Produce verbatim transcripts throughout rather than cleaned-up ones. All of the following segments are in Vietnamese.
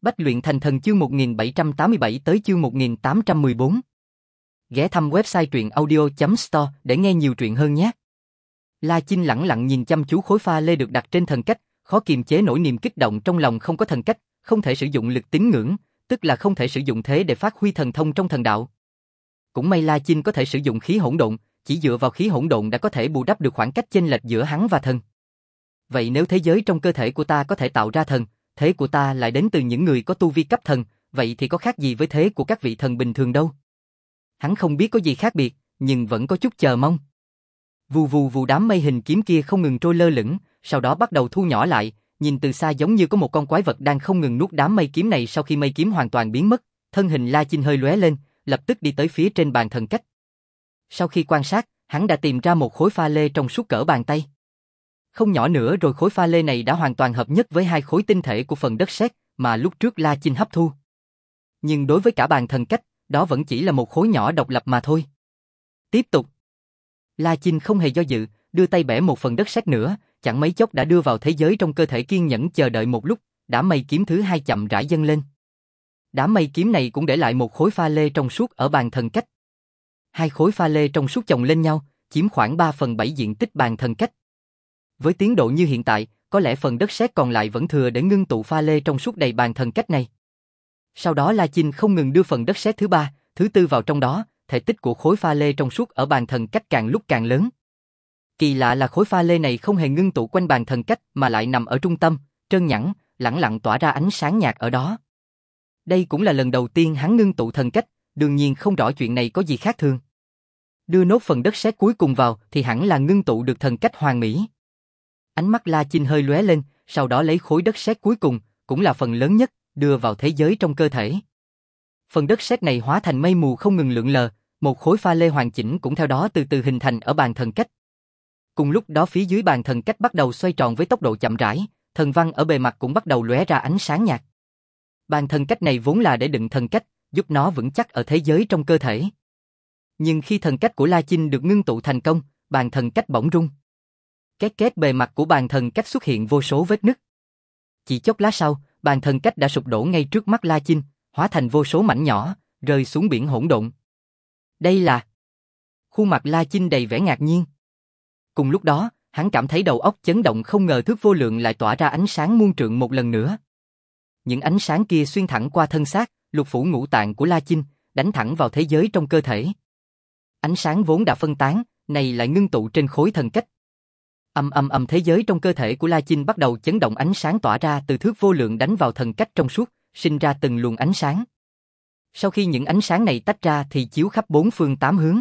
Bách luyện thành thần chương một nghìn bảy trăm tám mươi bảy tới chương một nghìn tám trăm mười bốn. Ghé thăm website truyện audio chấm store để nghe nhiều truyện hơn nhé. La Chinh lẳng lặng nhìn chăm chú khối pha lê được đặt trên thần cách, khó kiềm chế nỗi niềm kích động trong lòng. Không có thần cách, không thể sử dụng lực tín ngưỡng, tức là không thể sử dụng thế để phát huy thần thông trong thần đạo. Cũng may La Chinh có thể sử dụng khí hỗn độn, chỉ dựa vào khí hỗn độn đã có thể bù đắp được khoảng cách chênh lệch giữa hắn và thần. Vậy nếu thế giới trong cơ thể của ta có thể tạo ra thần, thế của ta lại đến từ những người có tu vi cấp thần, vậy thì có khác gì với thế của các vị thần bình thường đâu. Hắn không biết có gì khác biệt, nhưng vẫn có chút chờ mong. Vù vù vù, đám mây hình kiếm kia không ngừng trôi lơ lửng, sau đó bắt đầu thu nhỏ lại, nhìn từ xa giống như có một con quái vật đang không ngừng nuốt đám mây kiếm này. Sau khi mây kiếm hoàn toàn biến mất, thân hình La Chinh hơi lóe lên, lập tức đi tới phía trên bàn thần cách. Sau khi quan sát, hắn đã tìm ra một khối pha lê trong suốt cỡ bàn tay. Không nhỏ nữa rồi, khối pha lê này đã hoàn toàn hợp nhất với hai khối tinh thể của phần đất sét mà lúc trước La Chinh hấp thu. Nhưng đối với cả bàn thần cách, đó vẫn chỉ là một khối nhỏ độc lập mà thôi. Tiếp tục. La Chinh không hề do dự, đưa tay bẻ một phần đất sét nữa, chẳng mấy chốc đã đưa vào thế giới trong cơ thể. Kiên nhẫn chờ đợi một lúc, đám mây kiếm thứ hai chậm rãi dâng lên. Đám mây kiếm này cũng để lại một khối pha lê trong suốt ở bàn thần cách. Hai khối pha lê trong suốt chồng lên nhau, chiếm khoảng ba phần bảy diện tích bàn thần cách. Với tiến độ như hiện tại, có lẽ phần đất sét còn lại vẫn thừa để ngưng tụ pha lê trong suốt đầy bàn thần cách này. Sau đó La Chinh không ngừng đưa phần đất sét thứ ba, thứ tư vào trong đó, thể tích của khối pha lê trong suốt ở bàn thần cách càng lúc càng lớn. Kỳ lạ là khối pha lê này không hề ngưng tụ quanh bàn thần cách mà lại nằm ở trung tâm, trơn nhẵn, lẳng lặng tỏa ra ánh sáng nhạt ở đó. Đây cũng là lần đầu tiên hắn ngưng tụ thần cách, đương nhiên không rõ chuyện này có gì khác thường. Đưa nốt phần đất sét cuối cùng vào thì hẳn là ngưng tụ được thần cách hoàn mỹ. Ánh mắt La Chinh hơi lóe lên, sau đó lấy khối đất sét cuối cùng, cũng là phần lớn nhất, đưa vào thế giới trong cơ thể. Phần đất sét này hóa thành mây mù không ngừng lượn lờ, một khối pha lê hoàn chỉnh cũng theo đó từ từ hình thành ở bàn thần cách. Cùng lúc đó phía dưới bàn thần cách bắt đầu xoay tròn với tốc độ chậm rãi, thần văn ở bề mặt cũng bắt đầu lóe ra ánh sáng nhạt. Bàn thần cách này vốn là để đựng thần cách, giúp nó vững chắc ở thế giới trong cơ thể. Nhưng khi thần cách của La Chinh được ngưng tụ thành công, bàn thần cách bỗng rung. Két két, bề mặt của bàn thần cách xuất hiện vô số vết nứt. Chỉ chốc lát sau, bàn thần cách đã sụp đổ ngay trước mắt La Chinh, hóa thành vô số mảnh nhỏ, rơi xuống biển hỗn độn. Đây là... Khuôn mặt La Chinh đầy vẻ ngạc nhiên. Cùng lúc đó, hắn cảm thấy đầu óc chấn động, không ngờ thước vô lượng lại tỏa ra ánh sáng muôn trượng một lần nữa. Những ánh sáng kia xuyên thẳng qua thân xác, lục phủ ngũ tạng của La Chinh, đánh thẳng vào thế giới trong cơ thể. Ánh sáng vốn đã phân tán, này lại ngưng tụ trên khối thần cách. Ầm ầm ầm, thế giới trong cơ thể của La Chinh bắt đầu chấn động, ánh sáng tỏa ra từ thước vô lượng đánh vào thần cách trong suốt, sinh ra từng luồng ánh sáng. Sau khi những ánh sáng này tách ra thì chiếu khắp bốn phương tám hướng.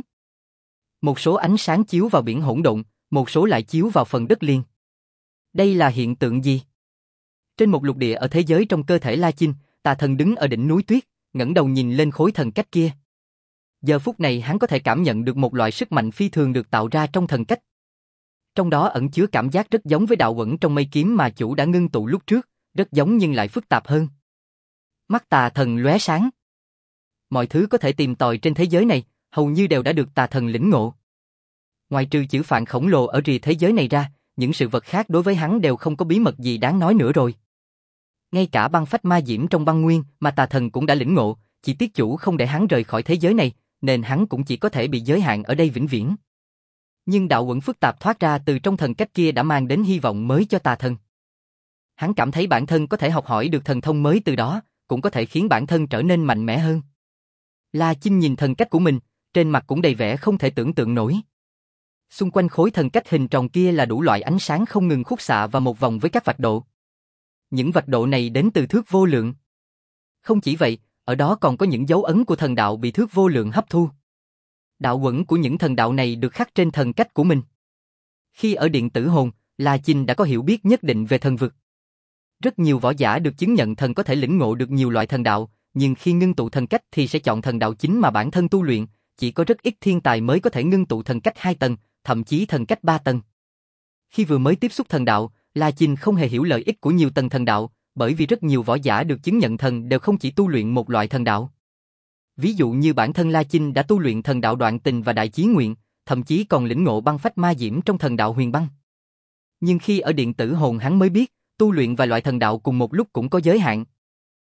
Một số ánh sáng chiếu vào biển hỗn độn, một số lại chiếu vào phần đất liền. Đây là hiện tượng gì? Trên một lục địa ở thế giới trong cơ thể La Chinh, Tà Thần đứng ở đỉnh núi tuyết, ngẩng đầu nhìn lên khối thần cách kia. Giờ phút này hắn có thể cảm nhận được một loại sức mạnh phi thường được tạo ra trong thần cách. Trong đó ẩn chứa cảm giác rất giống với đạo uẩn trong mây kiếm mà chủ đã ngưng tụ lúc trước, rất giống nhưng lại phức tạp hơn. Mắt Tà Thần lóe sáng. Mọi thứ có thể tìm tòi trên thế giới này, hầu như đều đã được Tà Thần lĩnh ngộ. Ngoài trừ chữ phạn khổng lồ ở rìa thế giới này ra, những sự vật khác đối với hắn đều không có bí mật gì đáng nói nữa rồi. Ngay cả băng phách ma diễm trong băng nguyên mà Tà Thần cũng đã lĩnh ngộ, chỉ tiếc chủ không để hắn rời khỏi thế giới này, nên hắn cũng chỉ có thể bị giới hạn ở đây vĩnh viễn. Nhưng đạo uẩn phức tạp thoát ra từ trong thần cách kia đã mang đến hy vọng mới cho Tà Thần. Hắn cảm thấy bản thân có thể học hỏi được thần thông mới từ đó, cũng có thể khiến bản thân trở nên mạnh mẽ hơn. La Chinh nhìn thần cách của mình, trên mặt cũng đầy vẻ không thể tưởng tượng nổi. Xung quanh khối thần cách hình tròn kia là đủ loại ánh sáng không ngừng khúc xạ và một vòng với các vạch độ. Những vạch độ này đến từ thước vô lượng. Không chỉ vậy, ở đó còn có những dấu ấn của thần đạo bị thước vô lượng hấp thu. Đạo uẩn của những thần đạo này được khắc trên thần cách của mình. Khi ở Điện Tử Hồn, La Chinh đã có hiểu biết nhất định về thần vực. Rất nhiều võ giả được chứng nhận thần có thể lĩnh ngộ được nhiều loại thần đạo, nhưng khi ngưng tụ thần cách thì sẽ chọn thần đạo chính mà bản thân tu luyện, chỉ có rất ít thiên tài mới có thể ngưng tụ thần cách hai tầng, thậm chí thần cách ba tầng. Khi vừa mới tiếp xúc thần đạo, La Chinh không hề hiểu lợi ích của nhiều tầng thần đạo, bởi vì rất nhiều võ giả được chứng nhận thần đều không chỉ tu luyện một loại thần đạo. Ví dụ như bản thân La Chinh đã tu luyện thần đạo Đoạn Tình và Đại Chí Nguyện, thậm chí còn lĩnh ngộ băng phách ma diễm trong thần đạo Huyền Băng. Nhưng khi ở Điện Tử Hồn hắn mới biết, tu luyện vài loại thần đạo cùng một lúc cũng có giới hạn.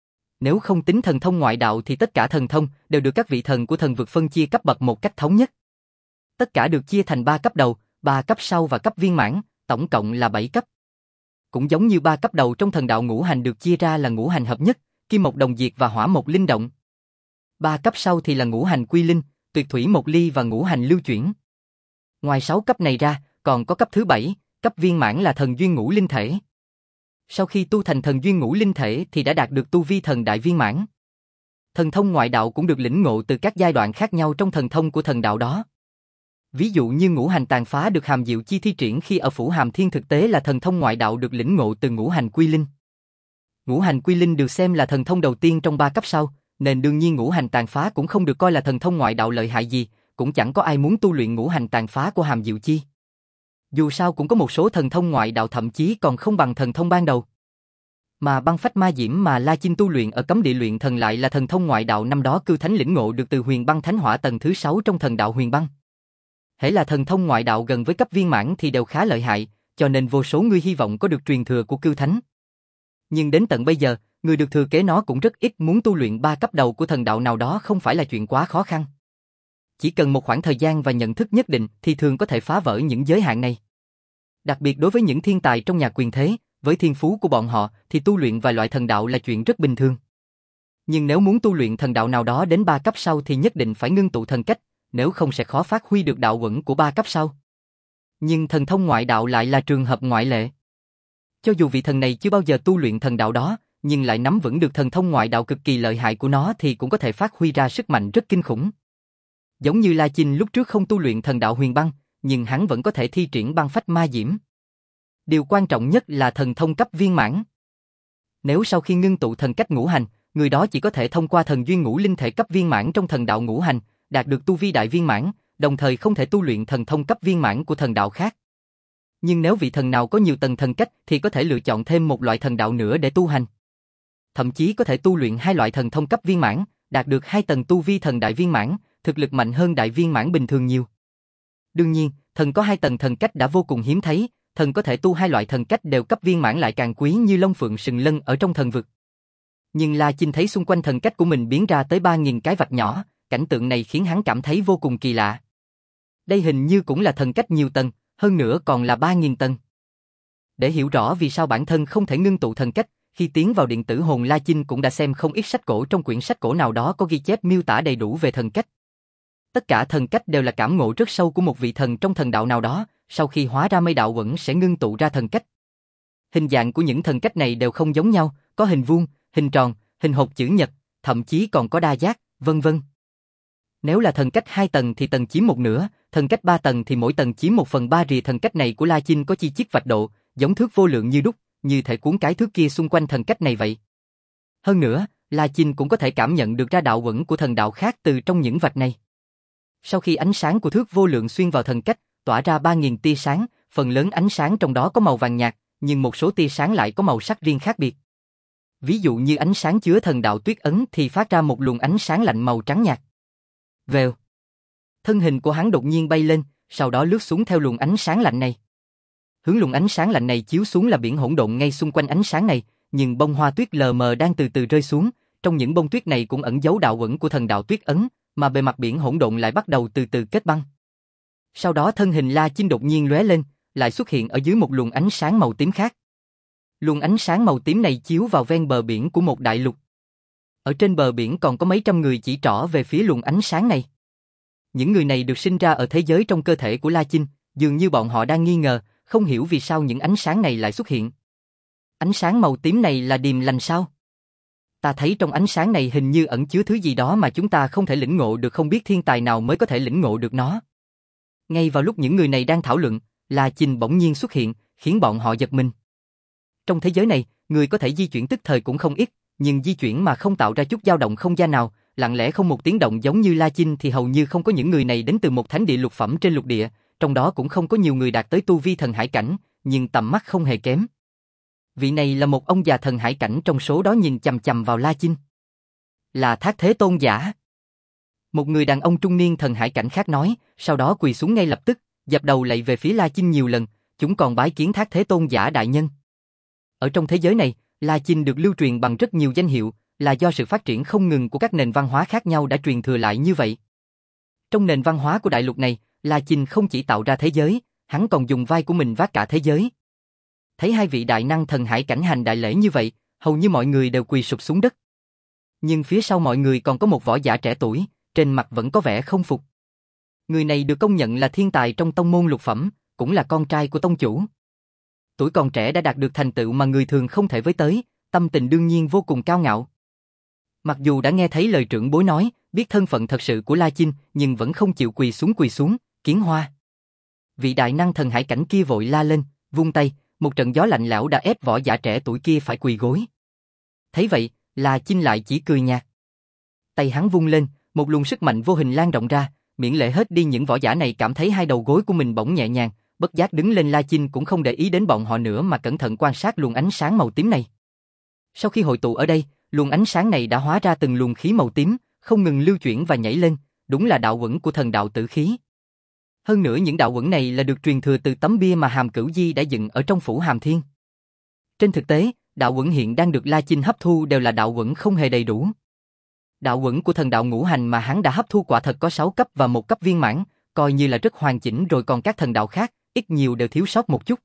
Nếu không tính thần thông ngoại đạo thì tất cả thần thông đều được các vị thần của thần vực phân chia cấp bậc một cách thống nhất. Tất cả được chia thành ba cấp đầu, ba cấp sau và cấp viên mãn, tổng cộng là bảy cấp. Cũng giống như ba cấp đầu trong thần đạo ngũ hành được chia ra là ngũ hành hợp nhất, kim mộc đồng diệt và hỏa mộc linh động. Ba cấp sau thì là ngũ hành quy linh, tuyệt thủy một ly và ngũ hành lưu chuyển. Ngoài sáu cấp này ra, còn có cấp thứ bảy, cấp viên mãn là thần duyên ngũ linh thể. Sau khi tu thành thần duyên ngũ linh thể thì đã đạt được tu vi thần đại viên mãn. Thần thông ngoại đạo cũng được lĩnh ngộ từ các giai đoạn khác nhau trong thần thông của thần đạo đó. Ví dụ như ngũ hành tàn phá được Hàm Diệu Chi thi triển khi ở Phủ Hàm Thiên thực tế là thần thông ngoại đạo được lĩnh ngộ từ ngũ hành quy linh. Ngũ hành quy linh được xem là thần thông đầu tiên trong ba cấp sau, nên đương nhiên ngũ hành tàn phá cũng không được coi là thần thông ngoại đạo lợi hại gì, cũng chẳng có ai muốn tu luyện ngũ hành tàn phá của Hàm Diệu Chi. Dù sao cũng có một số thần thông ngoại đạo thậm chí còn không bằng thần thông ban đầu. Mà băng phách ma diễm mà La Chinh tu luyện ở cấm địa luyện thần lại là thần thông ngoại đạo năm đó Cư Thánh lĩnh ngộ được từ Huyền Băng Thánh Hỏa tầng thứ sáu trong thần đạo Huyền Băng. Hễ là thần thông ngoại đạo gần với cấp viên mãn thì đều khá lợi hại, cho nên vô số người hy vọng có được truyền thừa của Cư Thánh. Nhưng đến tận bây giờ, người được thừa kế nó cũng rất ít, muốn tu luyện ba cấp đầu của thần đạo nào đó không phải là chuyện quá khó khăn. Chỉ cần một khoảng thời gian và nhận thức nhất định thì thường có thể phá vỡ những giới hạn này. Đặc biệt đối với những thiên tài trong nhà quyền thế, với thiên phú của bọn họ thì tu luyện vài loại thần đạo là chuyện rất bình thường. Nhưng nếu muốn tu luyện thần đạo nào đó đến ba cấp sau thì nhất định phải ngưng tụ thần cách, nếu không sẽ khó phát huy được đạo uẩn của ba cấp sau. Nhưng thần thông ngoại đạo lại là trường hợp ngoại lệ. Cho dù vị thần này chưa bao giờ tu luyện thần đạo đó, nhưng lại nắm vững được thần thông ngoại đạo cực kỳ lợi hại của nó thì cũng có thể phát huy ra sức mạnh rất kinh khủng. Giống như La Chinh lúc trước không tu luyện thần đạo huyền băng, nhưng hắn vẫn có thể thi triển băng phách ma diễm. Điều quan trọng nhất là thần thông cấp viên mãn. Nếu sau khi ngưng tụ thần cách ngũ hành, người đó chỉ có thể thông qua thần duyên ngũ linh thể cấp viên mãn trong thần đạo ngũ hành, đạt được tu vi đại viên mãn, đồng thời không thể tu luyện thần thông cấp viên mãn của thần đạo khác. Nhưng nếu vị thần nào có nhiều tầng thần cách thì có thể lựa chọn thêm một loại thần đạo nữa để tu hành. Thậm chí có thể tu luyện hai loại thần thông cấp viên mãn, đạt được hai tầng tu vi thần đại viên mãn, thực lực mạnh hơn đại viên mãn bình thường nhiều. Đương nhiên, thần có hai tầng thần cách đã vô cùng hiếm thấy, thần có thể tu hai loại thần cách đều cấp viên mãn lại càng quý như Long Phượng Sừng Lân ở trong thần vực. Nhưng La Chinh thấy xung quanh thần cách của mình biến ra tới ba nghìn cái vạch nhỏ, cảnh tượng này khiến hắn cảm thấy vô cùng kỳ lạ. Đây hình như cũng là thần cách nhiều tầng, hơn nữa còn là ba nghìn tầng. Để hiểu rõ vì sao bản thân không thể ngưng tụ thần cách, khi tiến vào điện tử hồn La Chinh cũng đã xem không ít sách cổ, trong quyển sách cổ nào đó có ghi chép miêu tả đầy đủ về thần cách. Tất cả thần cách đều là cảm ngộ rất sâu của một vị thần trong thần đạo nào đó, sau khi hóa ra mây đạo uẩn sẽ ngưng tụ ra thần cách. Hình dạng của những thần cách này đều không giống nhau, có hình vuông, hình tròn, hình hộp chữ nhật, thậm chí còn có đa giác, vân vân. Nếu là thần cách hai tầng thì tầng chiếm một nửa, thần cách ba tầng thì mỗi tầng chiếm một phần ba. Rìa thần cách này của La Chinh có chi chít vạch độ, giống thước vô lượng như đúc, như thể cuốn cái thước kia xung quanh thần cách này vậy. Hơn nữa, La Chinh cũng có thể cảm nhận được ra đạo uẩn của thần đạo khác từ trong những vạch này. Sau khi ánh sáng của thước vô lượng xuyên vào thần cách, tỏa ra ba nghìn tia sáng, phần lớn ánh sáng trong đó có màu vàng nhạt, nhưng một số tia sáng lại có màu sắc riêng khác biệt. Ví dụ như ánh sáng chứa thần đạo tuyết ấn thì phát ra một luồng ánh sáng lạnh màu trắng nhạt. Vèo. Thân hình của hắn đột nhiên bay lên, sau đó lướt xuống theo luồng ánh sáng lạnh này. Hướng luồng ánh sáng lạnh này chiếu xuống là biển hỗn độn ngay xung quanh ánh sáng này, nhưng bông hoa tuyết lờ mờ đang từ từ rơi xuống, trong những bông tuyết này cũng ẩn giấu đạo uẩn của thần đạo tuyết ấn, mà bề mặt biển hỗn độn lại bắt đầu từ từ kết băng. Sau đó thân hình La Chinh đột nhiên lóe lên, lại xuất hiện ở dưới một luồng ánh sáng màu tím khác. Luồng ánh sáng màu tím này chiếu vào ven bờ biển của một đại lục. Ở trên bờ biển còn có mấy trăm người chỉ trỏ về phía luồng ánh sáng này. Những người này được sinh ra ở thế giới trong cơ thể của La Chinh, dường như bọn họ đang nghi ngờ, không hiểu vì sao những ánh sáng này lại xuất hiện. Ánh sáng màu tím này là điềm lành sao? Ta thấy trong ánh sáng này hình như ẩn chứa thứ gì đó mà chúng ta không thể lĩnh ngộ được, không biết thiên tài nào mới có thể lĩnh ngộ được nó. Ngay vào lúc những người này đang thảo luận, La Chinh bỗng nhiên xuất hiện, khiến bọn họ giật mình. Trong thế giới này, người có thể di chuyển tức thời cũng không ít, nhưng di chuyển mà không tạo ra chút dao động không gian nào, lặng lẽ không một tiếng động giống như La Chinh thì hầu như không có. Những người này đến từ một thánh địa lục phẩm trên lục địa, trong đó cũng không có nhiều người đạt tới tu vi thần hải cảnh, nhưng tầm mắt không hề kém. Vị này là một ông già thần hải cảnh trong số đó nhìn chằm chằm vào La Chinh. Là Thác Thế Tôn giả. Một người đàn ông trung niên thần hải cảnh khác nói, sau đó quỳ xuống ngay lập tức, dập đầu lạy về phía La Chinh nhiều lần, chúng còn bái kiến Thác Thế Tôn giả đại nhân. Ở trong thế giới này, La Chinh được lưu truyền bằng rất nhiều danh hiệu, là do sự phát triển không ngừng của các nền văn hóa khác nhau đã truyền thừa lại như vậy. Trong nền văn hóa của đại lục này, La Chinh không chỉ tạo ra thế giới, hắn còn dùng vai của mình vác cả thế giới. Thấy hai vị đại năng thần hải cảnh hành đại lễ như vậy, hầu như mọi người đều quỳ sụp xuống đất. Nhưng phía sau mọi người còn có một võ giả trẻ tuổi, trên mặt vẫn có vẻ không phục. Người này được công nhận là thiên tài trong tông môn lục phẩm, cũng là con trai của tông chủ. Tuổi còn trẻ đã đạt được thành tựu mà người thường không thể với tới, tâm tình đương nhiên vô cùng cao ngạo. Mặc dù đã nghe thấy lời trưởng bối nói, biết thân phận thật sự của La Chinh, nhưng vẫn không chịu quỳ xuống quỳ xuống, Kiến Hoa. Vị đại năng thần hải cảnh kia vội la lên, vung tay, một trận gió lạnh lẽo đã ép võ giả trẻ tuổi kia phải quỳ gối. Thấy vậy, La Chinh lại chỉ cười nhạt. Tay hắn vung lên, một luồng sức mạnh vô hình lan rộng ra, miễn lệ hết đi những võ giả này cảm thấy hai đầu gối của mình bỗng nhẹ nhàng, bất giác đứng lên. La Chinh cũng không để ý đến bọn họ nữa mà cẩn thận quan sát luồng ánh sáng màu tím này. Sau khi hội tụ ở đây, luồng ánh sáng này đã hóa ra từng luồng khí màu tím, không ngừng lưu chuyển và nhảy lên, đúng là đạo uẩn của thần đạo tử khí. Hơn nữa những đạo uẩn này là được truyền thừa từ tấm bia mà Hàm Cửu Di đã dựng ở trong phủ Hàm Thiên. Trên thực tế, đạo uẩn hiện đang được La Chinh hấp thu đều là đạo uẩn không hề đầy đủ. Đạo uẩn của thần đạo ngũ hành mà hắn đã hấp thu quả thật có sáu cấp và một cấp viên mãn, coi như là rất hoàn chỉnh rồi, còn các thần đạo khác, ít nhiều đều thiếu sót một chút.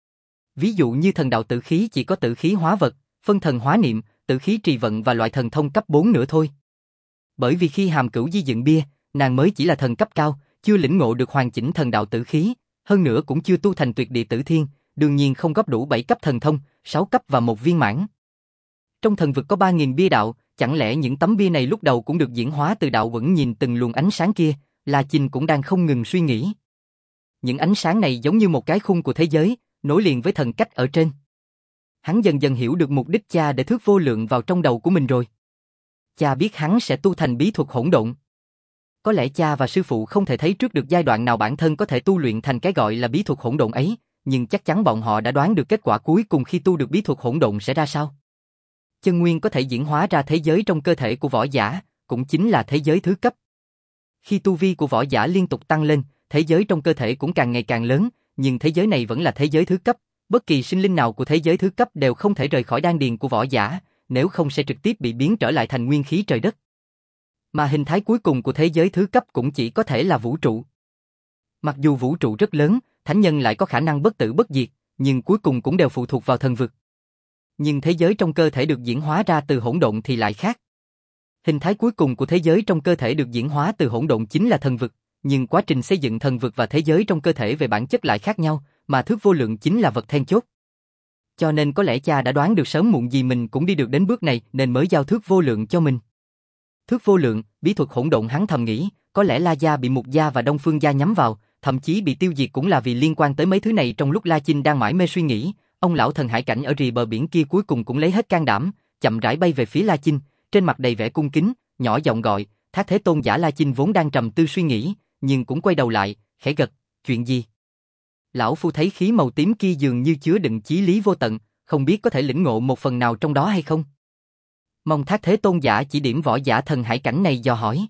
Ví dụ như thần đạo tử khí chỉ có tử khí hóa vật, phân thần hóa niệm, tử khí trì vận và loại thần thông cấp bốn nữa thôi. Bởi vì khi Hàm Cửu Di dựng bia, nàng mới chỉ là thần cấp cao, chưa lĩnh ngộ được hoàn chỉnh thần đạo tử khí, hơn nữa cũng chưa tu thành tuyệt địa tử thiên, đương nhiên không góp đủ bảy cấp thần thông, sáu cấp và một viên mãn. Trong thần vực có ba nghìn bia đạo, chẳng lẽ những tấm bia này lúc đầu cũng được diễn hóa từ đạo uẩn? Nhìn từng luồng ánh sáng kia, La Chinh cũng đang không ngừng suy nghĩ. Những ánh sáng này giống như một cái khung của thế giới, nối liền với thần cách ở trên. Hắn dần dần hiểu được mục đích cha để thước vô lượng vào trong đầu của mình rồi. Cha biết hắn sẽ tu thành bí thuật hỗn độn. Có lẽ cha và sư phụ không thể thấy trước được giai đoạn nào bản thân có thể tu luyện thành cái gọi là bí thuật hỗn độn ấy, nhưng chắc chắn bọn họ đã đoán được kết quả cuối cùng khi tu được bí thuật hỗn độn sẽ ra sao. Chân nguyên có thể diễn hóa ra thế giới trong cơ thể của võ giả, cũng chính là thế giới thứ cấp. Khi tu vi của võ giả liên tục tăng lên, thế giới trong cơ thể cũng càng ngày càng lớn, nhưng thế giới này vẫn là thế giới thứ cấp. Bất kỳ sinh linh nào của thế giới thứ cấp đều không thể rời khỏi đan điền của võ giả, nếu không sẽ trực tiếp bị biến trở lại thành nguyên khí trời đất. Mà hình thái cuối cùng của thế giới thứ cấp cũng chỉ có thể là vũ trụ. Mặc dù vũ trụ rất lớn, thánh nhân lại có khả năng bất tử bất diệt, nhưng cuối cùng cũng đều phụ thuộc vào thần vực. Nhưng thế giới trong cơ thể được diễn hóa ra từ hỗn độn thì lại khác. Hình thái cuối cùng của thế giới trong cơ thể được diễn hóa từ hỗn độn chính là thần vực, nhưng quá trình xây dựng thần vực và thế giới trong cơ thể về bản chất lại khác nhau, mà thước vô lượng chính là vật then chốt. Cho nên có lẽ cha đã đoán được sớm muộn gì mình cũng đi được đến bước này nên mới giao thước vô lượng cho mình. Thước vô lượng, bí thuật hỗn độn, hắn thầm nghĩ, có lẽ La gia bị Mục gia và Đông Phương gia nhắm vào, thậm chí bị tiêu diệt cũng là vì liên quan tới mấy thứ này. Trong lúc La Chinh đang mải mê suy nghĩ, ông lão thần hải cảnh ở rìa bờ biển kia cuối cùng cũng lấy hết can đảm, chậm rãi bay về phía La Chinh, trên mặt đầy vẻ cung kính, nhỏ giọng gọi, Thác Thế Tôn giả. La Chinh vốn đang trầm tư suy nghĩ, nhưng cũng quay đầu lại, khẽ gật, chuyện gì? Lão phu thấy khí màu tím kia dường như chứa đựng chí lý vô tận, không biết có thể lĩnh ngộ một phần nào trong đó hay không? Mong Thác Thế Tôn giả chỉ điểm võ giả thần hải cảnh này, dò hỏi.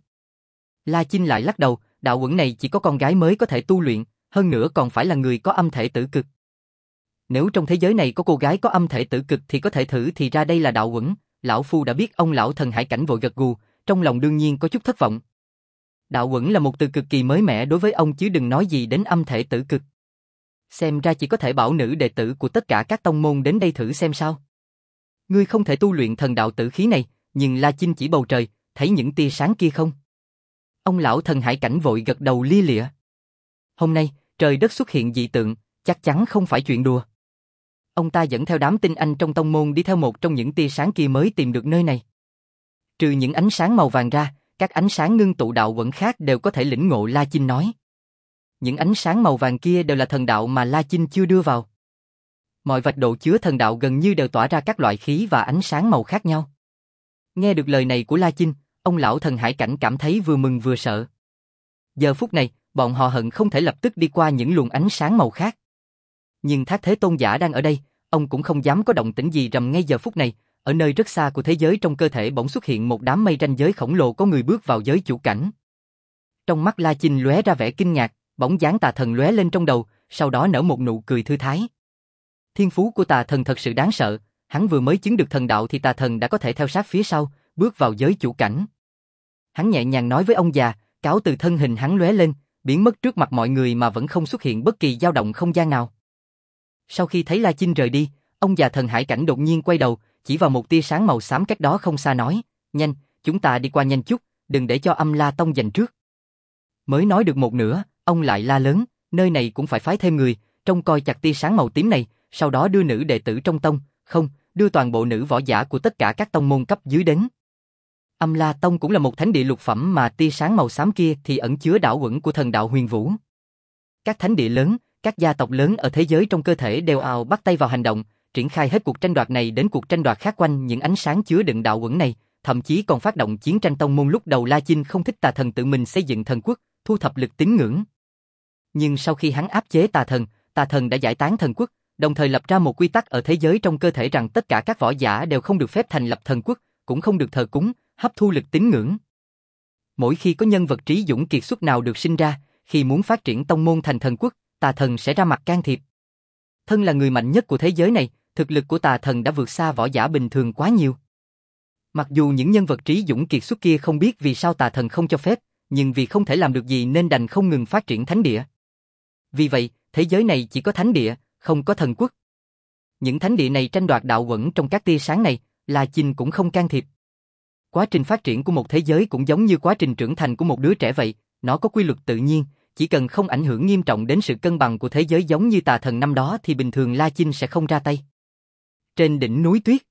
La Chinh lại lắc đầu, đạo uẩn này chỉ có con gái mới có thể tu luyện, hơn nữa còn phải là người có âm thể tử cực. Nếu trong thế giới này có cô gái có âm thể tử cực thì có thể thử, thì ra đây là đạo uẩn. Lão phu đã biết. Ông lão thần hải cảnh vội gật gù, trong lòng đương nhiên có chút thất vọng. Đạo uẩn là một từ cực kỳ mới mẻ đối với ông chứ đừng nói gì đến âm thể tử cực. Xem ra chỉ có thể bảo nữ đệ tử của tất cả các tông môn đến đây thử xem sao. Ngươi không thể tu luyện thần đạo tử khí này, nhưng La Chinh chỉ bầu trời, thấy những tia sáng kia không? Ông lão thần hải cảnh vội gật đầu lia lịa. Hôm nay, trời đất xuất hiện dị tượng, chắc chắn không phải chuyện đùa. Ông ta dẫn theo đám tinh anh trong tông môn đi theo một trong những tia sáng kia mới tìm được nơi này. Trừ những ánh sáng màu vàng ra, các ánh sáng ngưng tụ đạo uẩn khác đều có thể lĩnh ngộ. La Chinh nói. Những ánh sáng màu vàng kia đều là thần đạo mà La Chinh chưa đưa vào. Mọi vạch độ chứa thần đạo gần như đều tỏa ra các loại khí và ánh sáng màu khác nhau. Nghe được lời này của La Chinh, ông lão thần hải cảnh cảm thấy vừa mừng vừa sợ. Giờ phút này, bọn họ hận không thể lập tức đi qua những luồng ánh sáng màu khác. Nhưng Thác Thế Tôn giả đang ở đây, ông cũng không dám có động tĩnh gì. Rầm ngay giờ phút này, ở nơi rất xa của thế giới trong cơ thể bỗng xuất hiện một đám mây ranh giới khổng lồ, có người bước vào giới chủ cảnh. Trong mắt La Chinh lóe ra vẻ kinh ngạc, bóng dáng tà thần lóe lên trong đầu, sau đó nở một nụ cười thư thái. Thiên phú của tà thần thật sự đáng sợ, Hắn vừa mới chứng được thần đạo thì tà thần đã có thể theo sát phía sau, bước vào giới chủ cảnh. Hắn nhẹ nhàng nói với ông già, cáo từ thân hình hắn lóe lên, biến mất trước mặt mọi người mà vẫn không xuất hiện bất kỳ dao động không gian nào. Sau khi thấy La Chinh rời đi, ông già thần hải cảnh đột nhiên quay đầu, chỉ vào một tia sáng màu xám cách đó không xa nói, nhanh, chúng ta đi qua nhanh chút, đừng để cho Âm La Tông giành trước. Mới nói được một nửa, ông lại la lớn, nơi này cũng phải phái thêm người, trông coi chặt tia sáng màu tím này, sau đó đưa nữ đệ tử trong tông, không, đưa toàn bộ nữ võ giả của tất cả các tông môn cấp dưới đến. Âm La Tông cũng là một thánh địa lục phẩm mà tia sáng màu xám kia thì ẩn chứa đạo uẩn của thần đạo huyền vũ. Các thánh địa lớn, các gia tộc lớn ở thế giới trong cơ thể đều ào bắt tay vào hành động, triển khai hết cuộc tranh đoạt này đến cuộc tranh đoạt khác quanh những ánh sáng chứa đựng đạo uẩn này, thậm chí còn phát động chiến tranh tông môn. Lúc đầu La Chinh không thích tà thần tự mình xây dựng thần quốc, thu thập lực tín ngưỡng. Nhưng sau khi hắn áp chế tà thần, tà thần đã giải tán thần quốc, đồng thời lập ra một quy tắc ở thế giới trong cơ thể rằng tất cả các võ giả đều không được phép thành lập thần quốc, cũng không được thờ cúng, hấp thu lực tín ngưỡng. Mỗi khi có nhân vật trí dũng kiệt xuất nào được sinh ra, khi muốn phát triển tông môn thành thần quốc, tà thần sẽ ra mặt can thiệp. Thân là người mạnh nhất của thế giới này, thực lực của tà thần đã vượt xa võ giả bình thường quá nhiều. Mặc dù những nhân vật trí dũng kiệt xuất kia không biết vì sao tà thần không cho phép, nhưng vì không thể làm được gì nên đành không ngừng phát triển thánh địa. Vì vậy, thế giới này chỉ có thánh địa, không có thần quốc. Những thánh địa này tranh đoạt đạo uẩn trong các tia sáng này, La Chinh cũng không can thiệp. Quá trình phát triển của một thế giới cũng giống như quá trình trưởng thành của một đứa trẻ vậy, nó có quy luật tự nhiên, chỉ cần không ảnh hưởng nghiêm trọng đến sự cân bằng của thế giới giống như tà thần năm đó thì bình thường La Chinh sẽ không ra tay. Trên đỉnh núi tuyết,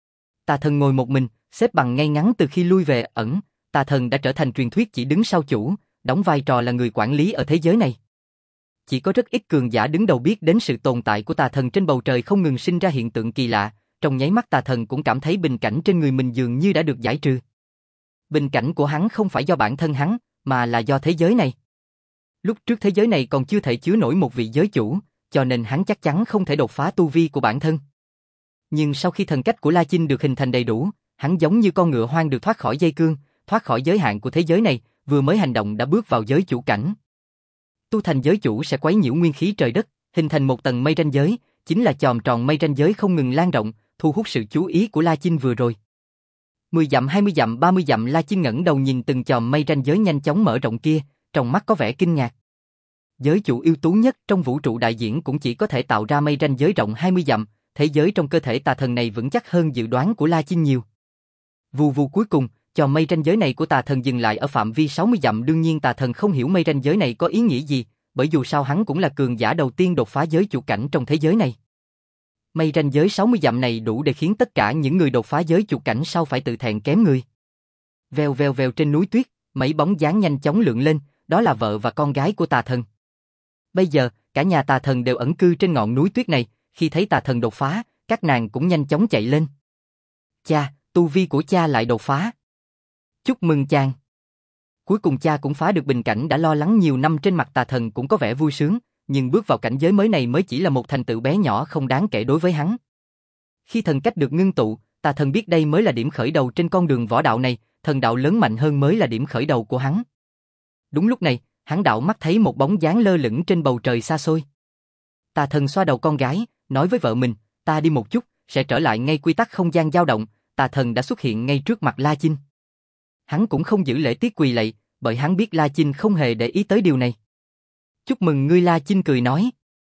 tà thần ngồi một mình, xếp bằng ngay ngắn. Từ khi lui về ẩn, tà thần đã trở thành truyền thuyết chỉ đứng sau chủ, đóng vai trò là người quản lý ở thế giới này. Chỉ có rất ít cường giả đứng đầu biết đến sự tồn tại của tà thần. Trên bầu trời không ngừng sinh ra hiện tượng kỳ lạ, trong nháy mắt tà thần cũng cảm thấy bình cảnh trên người mình dường như đã được giải trừ. Bình cảnh của hắn không phải do bản thân hắn, mà là do thế giới này. Lúc trước thế giới này còn chưa thể chứa nổi một vị giới chủ, cho nên hắn chắc chắn không thể đột phá tu vi của bản thân. Nhưng sau khi thần cách của La Chinh được hình thành đầy đủ, hắn giống như con ngựa hoang được thoát khỏi dây cương, thoát khỏi giới hạn của thế giới này, vừa mới hành động đã bước vào giới chủ cảnh. Tu thành giới chủ sẽ quấy nhiễu nguyên khí trời đất, hình thành một tầng mây ranh giới, chính là chòm tròn mây ranh giới không ngừng lan rộng, thu hút sự chú ý của La Chinh vừa rồi. mười dặm, hai mươi dặm, ba mươi dặm. La Chinh ngẩng đầu nhìn từng chòm mây ranh giới nhanh chóng mở rộng kia, trong mắt có vẻ kinh ngạc. Giới chủ ưu tú nhất trong vũ trụ đại diễn cũng chỉ có thể tạo ra mây ranh giới rộng hai mươi dặm, thế giới trong cơ thể tà thần này vững chắc hơn dự đoán của La Chinh nhiều. Vù vù, cuối cùng, chòm mây ranh giới này của tà thần dừng lại ở phạm vi sáu mươi dặm. Đương nhiên tà thần không hiểu mây ranh giới này có ý nghĩa gì, bởi dù sao hắn cũng là cường giả đầu tiên đột phá giới chủ cảnh trong thế giới này. Mây ranh giới sáu mươi dặm này đủ để khiến tất cả những người đột phá giới chủ cảnh sau phải tự thẹn kém người. Vèo vèo vèo, trên núi tuyết, mấy bóng dáng nhanh chóng lượn lên, đó là vợ và con gái của tà thần. Bây giờ, cả nhà tà thần đều ẩn cư trên ngọn núi tuyết này, khi thấy tà thần đột phá, các nàng cũng nhanh chóng chạy lên. Cha, tu vi của cha lại đột phá. Chúc mừng chàng. Cuối cùng cha cũng phá được bình cảnh đã lo lắng nhiều năm. Trên mặt tà thần cũng có vẻ vui sướng, nhưng bước vào cảnh giới mới này mới chỉ là một thành tựu bé nhỏ không đáng kể đối với hắn. Khi thần cách được ngưng tụ, tà thần biết đây mới là điểm khởi đầu trên con đường võ đạo này, thần đạo lớn mạnh hơn mới là điểm khởi đầu của hắn. Đúng lúc này, hắn đảo mắt thấy một bóng dáng lơ lửng trên bầu trời xa xôi. Tà thần xoa đầu con gái, nói với vợ mình, ta đi một chút, sẽ trở lại ngay. Quy tắc không gian dao động, tà thần đã xuất hiện ngay trước mặt La Chinh. Hắn cũng không giữ lễ tiết quỳ lạy, bởi hắn biết La Chinh không hề để ý tới điều này. Chúc mừng ngươi. La Chinh cười nói.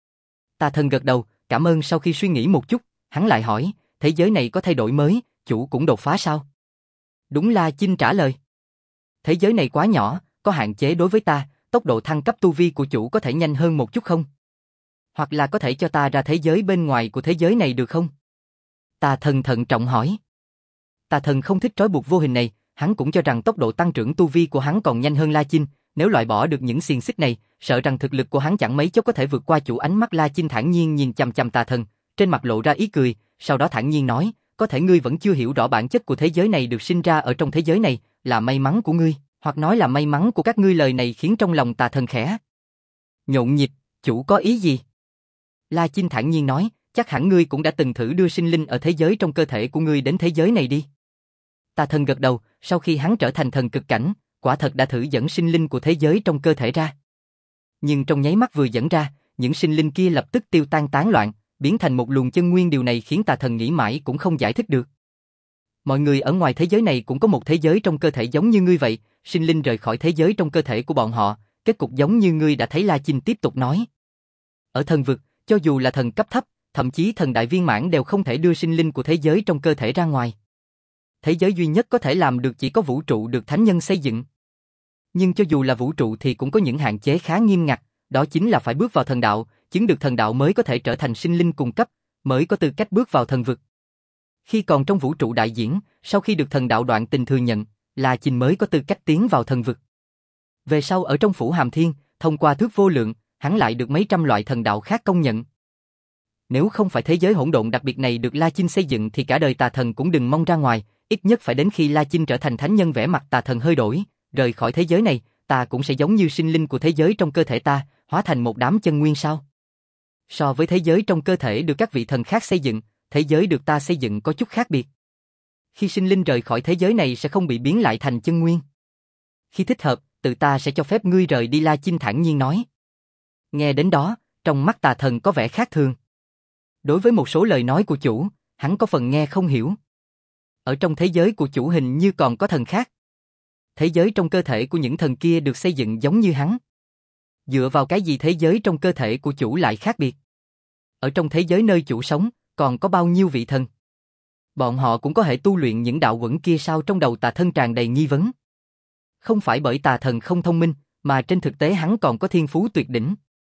Tà thần gật đầu, cảm ơn. Sau khi suy nghĩ một chút, hắn lại hỏi, thế giới này có thay đổi mới, chủ cũng đột phá sao? Đúng, La Chinh trả lời. Thế giới này quá nhỏ, có hạn chế đối với ta, tốc độ thăng cấp tu vi của chủ có thể nhanh hơn một chút không? Hoặc là có thể cho ta ra thế giới bên ngoài của thế giới này được không? Tà thần thận trọng hỏi. Tà thần không thích trói buộc vô hình này, hắn cũng cho rằng tốc độ tăng trưởng tu vi của hắn còn nhanh hơn La Chinh, nếu loại bỏ được những xiềng xích này, sợ rằng thực lực của hắn chẳng mấy chốc có thể vượt qua chủ. Ánh mắt La Chinh thản nhiên nhìn chằm chằm tà thần, trên mặt lộ ra ý cười, sau đó thản nhiên nói, có thể ngươi vẫn chưa hiểu rõ bản chất của thế giới này. Được sinh ra ở trong thế giới này là may mắn của ngươi, hoặc nói là may mắn của các ngươi. Lời này khiến trong lòng tà thần khẽ nhộn nhịp. Chủ có ý gì? La Chinh thản nhiên nói, chắc hẳn ngươi cũng đã từng thử đưa sinh linh ở thế giới trong cơ thể của ngươi đến thế giới này đi. Tà thần gật đầu, sau khi hắn trở thành thần cực cảnh, quả thật đã thử dẫn sinh linh của thế giới trong cơ thể ra. Nhưng trong nháy mắt vừa dẫn ra, những sinh linh kia lập tức tiêu tan tán loạn, biến thành một luồng chân nguyên, điều này khiến tà thần nghĩ mãi cũng không giải thích được. Mọi người ở ngoài thế giới này cũng có một thế giới trong cơ thể giống như ngươi vậy, sinh linh rời khỏi thế giới trong cơ thể của bọn họ, kết cục giống như ngươi đã thấy. La Chinh tiếp tục nói. Ở thần vực, cho dù là thần cấp thấp, thậm chí thần đại viên mãn đều không thể đưa sinh linh của thế giới trong cơ thể ra ngoài. Thế giới duy nhất có thể làm được chỉ có vũ trụ được thánh nhân xây dựng. Nhưng cho dù là vũ trụ thì cũng có những hạn chế khá nghiêm ngặt, đó chính là phải bước vào thần đạo, chứng được thần đạo mới có thể trở thành sinh linh cùng cấp, mới có tư cách bước vào thần vực. Khi còn trong vũ trụ đại diễn, sau khi được thần đạo đoạn tình thừa nhận, La Chinh mới có tư cách tiến vào thần vực. Về sau ở trong phủ Hàm Thiên, thông qua thước vô lượng, hắn lại được mấy trăm loại thần đạo khác công nhận. Nếu không phải thế giới hỗn độn đặc biệt này được La Chinh xây dựng thì cả đời tà thần cũng đừng mong ra ngoài, ít nhất phải đến khi La Chinh trở thành thánh nhân vẻ mặt tà thần hơi đổi, rời khỏi thế giới này, ta cũng sẽ giống như sinh linh của thế giới trong cơ thể ta, hóa thành một đám chân nguyên sao? So với thế giới trong cơ thể được các vị thần khác xây dựng, thế giới được ta xây dựng có chút khác biệt. Khi sinh linh rời khỏi thế giới này sẽ không bị biến lại thành chân nguyên. Khi thích hợp, tự ta sẽ cho phép ngươi rời đi. La Chinh thản nhiên nói. Nghe đến đó, trong mắt tà thần có vẻ khác thường. Đối với một số lời nói của chủ, hắn có phần nghe không hiểu. Ở trong thế giới của chủ hình như còn có thần khác. Thế giới trong cơ thể của những thần kia được xây dựng giống như hắn. Dựa vào cái gì thế giới trong cơ thể của chủ lại khác biệt? Ở trong thế giới nơi chủ sống, còn có bao nhiêu vị thần? Bọn họ cũng có thể tu luyện những đạo quẩn kia sao? Trong đầu tà thân tràn đầy nghi vấn. Không phải bởi tà thần không thông minh, mà trên thực tế hắn còn có thiên phú tuyệt đỉnh.